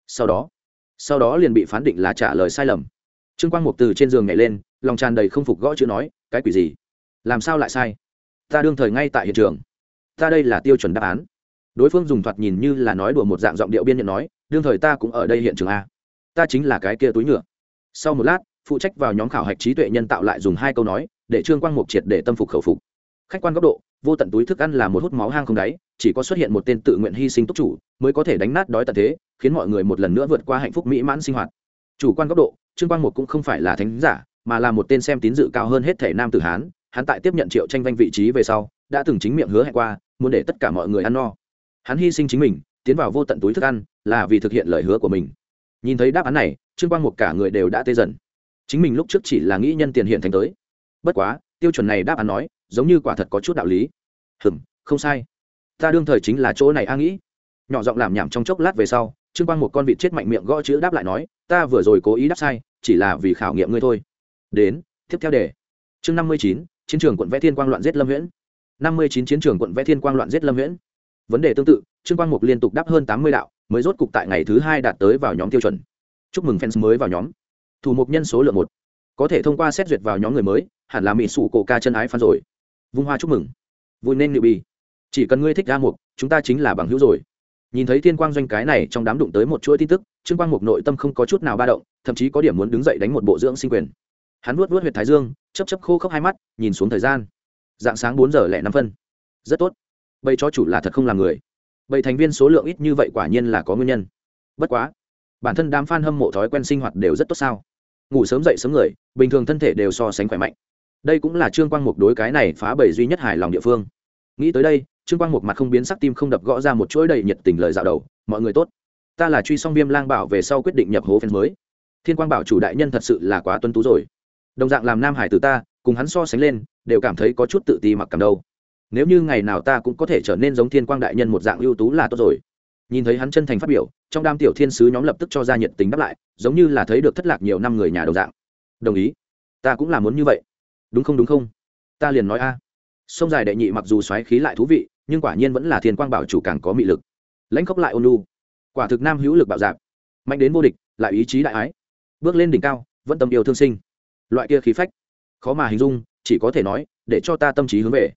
Sau đó liền bị phán định là trả lời sai lầm. Trương Quang Mục từ trên giường nhảy lên, lòng tràn đầy không phục gõ chữ nói, cái quỷ gì? Làm sao lại sai? Ta đương thời ngay tại hiện trường. Ta đây là tiêu chuẩn đáp án. Đối phương dùng thoạt nhìn như là nói đùa một dạng giọng điệu biên nhận nói, đương thời ta cũng ở đây hiện trường a. Ta chính là cái kia túi nhựa. Sau một lát, phụ trách vào nhóm khảo hạch trí tuệ nhân tạo lại dùng 2 câu nói để Trương Quang Mục triệt để tâm phục khẩu phục. Khách quan góc độ, vô tận túi thức ăn là một hút máu hang không đáy, chỉ có xuất hiện một tên tự nguyện hy sinh túc chủ mới có thể đánh nát đói tận thế, khiến mọi người một lần nữa vượt qua hạnh phúc mỹ mãn sinh hoạt. Chủ quan góc độ, Trương Quang Mục cũng không phải là thánh giả, mà là một tên xem tín dự cao hơn hết thể nam tử hán. Hắn tại tiếp nhận Triệu Tranh Vanh vị trí về sau, đã từng chính miệng hứa hẹn qua, muốn để tất cả mọi người ăn no. Hắn hy sinh chính mình, tiến vào vô tận túi thức ăn, là vì thực hiện lời hứa của mình. Nhìn thấy đáp án này, Trương Quang Mục cả người đều đã tê dần. Chính mình lúc trước chỉ là nghĩ nhân tiền hiện thành tới. Bất quá, tiêu chuẩn này đáp án nói, giống như quả thật có chút đạo lý. Không sai. Ta đương thời chính là chỗ này a nghĩ. Nhỏ giọng làm nhảm trong chốc lát về sau, Trương Quang Mục con vịt chết mạnh miệng gõ chữ đáp lại nói, ta vừa rồi cố ý đáp sai, chỉ là vì khảo nghiệm ngươi thôi. Đến, tiếp theo đề. Chương 59, chiến trường quận Vẽ Thiên Quang loạn giết Lâm Viễn. 59 chiến trường quận Vẽ Thiên Quang loạn giết Lâm Viễn. Vấn đề tương tự, Trương Quang Mục liên tục đáp hơn 80 đạo, mới rốt cục tại ngày thứ 2 đạt tới vào nhóm tiêu chuẩn. Chúc mừng fans mới vào nhóm. Thủ mục nhân số lượng 1. Có thể thông qua xét duyệt vào nhóm người mới, hẳn là mỹ sủ cổ ca chân ái fan rồi. Vung hoa chúc mừng. Vui nên liệu bì. Chỉ cần ngươi thích ra mục, chúng ta chính là bằng hữu rồi. Nhìn thấy Thiên Quang doanh cái này trong đám đụng tới một chuỗi tin tức, Trương Quang Mục nội tâm không có chút nào ba động, thậm chí có điểm muốn đứng dậy đánh một bộ dưỡng sinh quyền. Hắn vuốt huyệt thái dương, chớp khô khốc hai mắt, nhìn xuống thời gian. Dạng sáng 4:05. Rất tốt. Bầy chó chủ là thật không làm người. Bầy thành viên số lượng ít như vậy quả nhiên là có nguyên nhân. Bất quá, bản thân đám fan hâm mộ thói quen sinh hoạt đều rất tốt sao? Ngủ sớm dậy sớm người, bình thường thân thể đều so sánh khỏe mạnh. Đây cũng là Trương Quang Mục đối cái này phá bầy duy nhất hài lòng địa phương. Nghĩ tới đây, Trương Quang Mục mặt không biến sắc, tim không đập, gõ ra một chuỗi đầy nhiệt tình lời dạo đầu. Mọi người tốt, ta là truy xong Viêm Lang Bảo về sau quyết định nhập hố fans mới. Thiên Quang Bảo chủ đại nhân thật sự là quá tuân tú rồi. Đồng dạng làm nam hải tử ta, cùng hắn so sánh lên, đều cảm thấy có chút tự ti mặc cảm đâu. Nếu như ngày nào ta cũng có thể trở nên giống Thiên Quang đại nhân một dạng ưu tú là tốt rồi. Nhìn thấy hắn chân thành phát biểu, trong đám tiểu thiên sứ nhóm lập tức cho ra nhiệt tình đáp lại, giống như là thấy được thất lạc nhiều năm người nhà đồng dạng. Đồng ý, ta cũng là muốn như vậy. Đúng không, ta liền nói a. Sông dài đệ nhị mặc dù xoáy khí lại thú vị, nhưng quả nhiên vẫn là Thiên Quang Bảo chủ càng có mị lực. Lãnh khốc lại ôn nhu, quả thực nam hữu lực bạo dạn, mạnh đến vô địch, lại ý chí đại ái, bước lên đỉnh cao, vẫn tâm yêu thương sinh. Loại kia khí phách khó mà hình dung, chỉ có thể nói để cho ta tâm trí hướng về.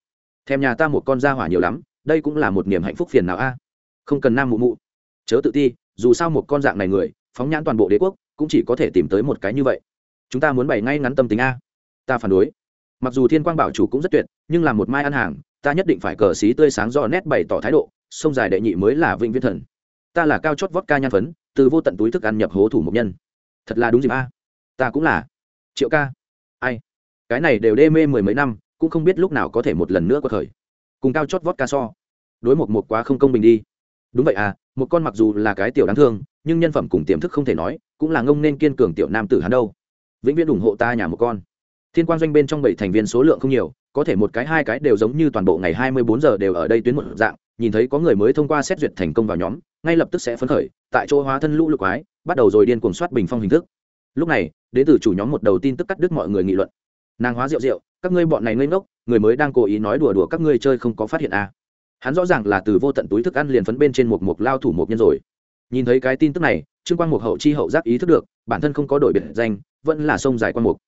thèm nhà ta một con da hỏa nhiều lắm, đây cũng là một niềm hạnh phúc phiền nào a. Không cần nam mụ mụ, chớ tự ti, dù sao một con dạng này người phóng nhãn toàn bộ đế quốc cũng chỉ có thể tìm tới một cái như vậy. Chúng ta muốn bày ngay ngắn tâm tính a. Ta phản đối. Mặc dù Thiên Quang bảo chủ cũng rất tuyệt, nhưng làm một mai ăn hàng, ta nhất định phải cờ xí tươi sáng rõ nét bày tỏ thái độ, sông dài đệ nhị mới là vĩnh viễn thần. Ta là cao chót vodka nhan phấn, từ vô tận túi thức ăn nhập hố thủ một nhân. Thật là đúng dịp a. Ta cũng là. Triệu ca. Ai? Cái này đều đê mê mười mấy năm, cũng không biết lúc nào có thể một lần nữa quật khởi. Cùng cao chót vodka so, đối một quá không công bình đi. Đúng vậy à, một con mặc dù là cái tiểu đáng thương, nhưng nhân phẩm cùng tiềm thức không thể nói, cũng là ngông nên kiên cường tiểu nam tử hắn đâu. Vĩnh viễn ủng hộ ta nhà một con. Thiên Quang doanh bên trong 7 thành viên số lượng không nhiều, có thể một cái hai cái đều giống như toàn bộ ngày 24 giờ đều ở đây tuyến một dạng, nhìn thấy có người mới thông qua xét duyệt thành công vào nhóm, ngay lập tức sẽ phấn khởi, tại chỗ hóa thân lũ lục ái, bắt đầu rồi điên cuồng soát bình phong hình thức. Lúc này, đến từ chủ nhóm một đầu tin tức cắt đứt mọi người nghị luận. Nàng hóa rượu rượu, các ngươi bọn này ngây ngốc, người mới đang cố ý nói đùa đùa các ngươi chơi không có phát hiện à. Hắn rõ ràng là từ vô tận túi thức ăn liền phấn bên trên một lao thủ một nhân rồi. Nhìn thấy cái tin tức này, Trương Quang Mục hậu chi hậu giác ý thức được, bản thân không có đổi biệt danh, vẫn là sông dài Quang Mục.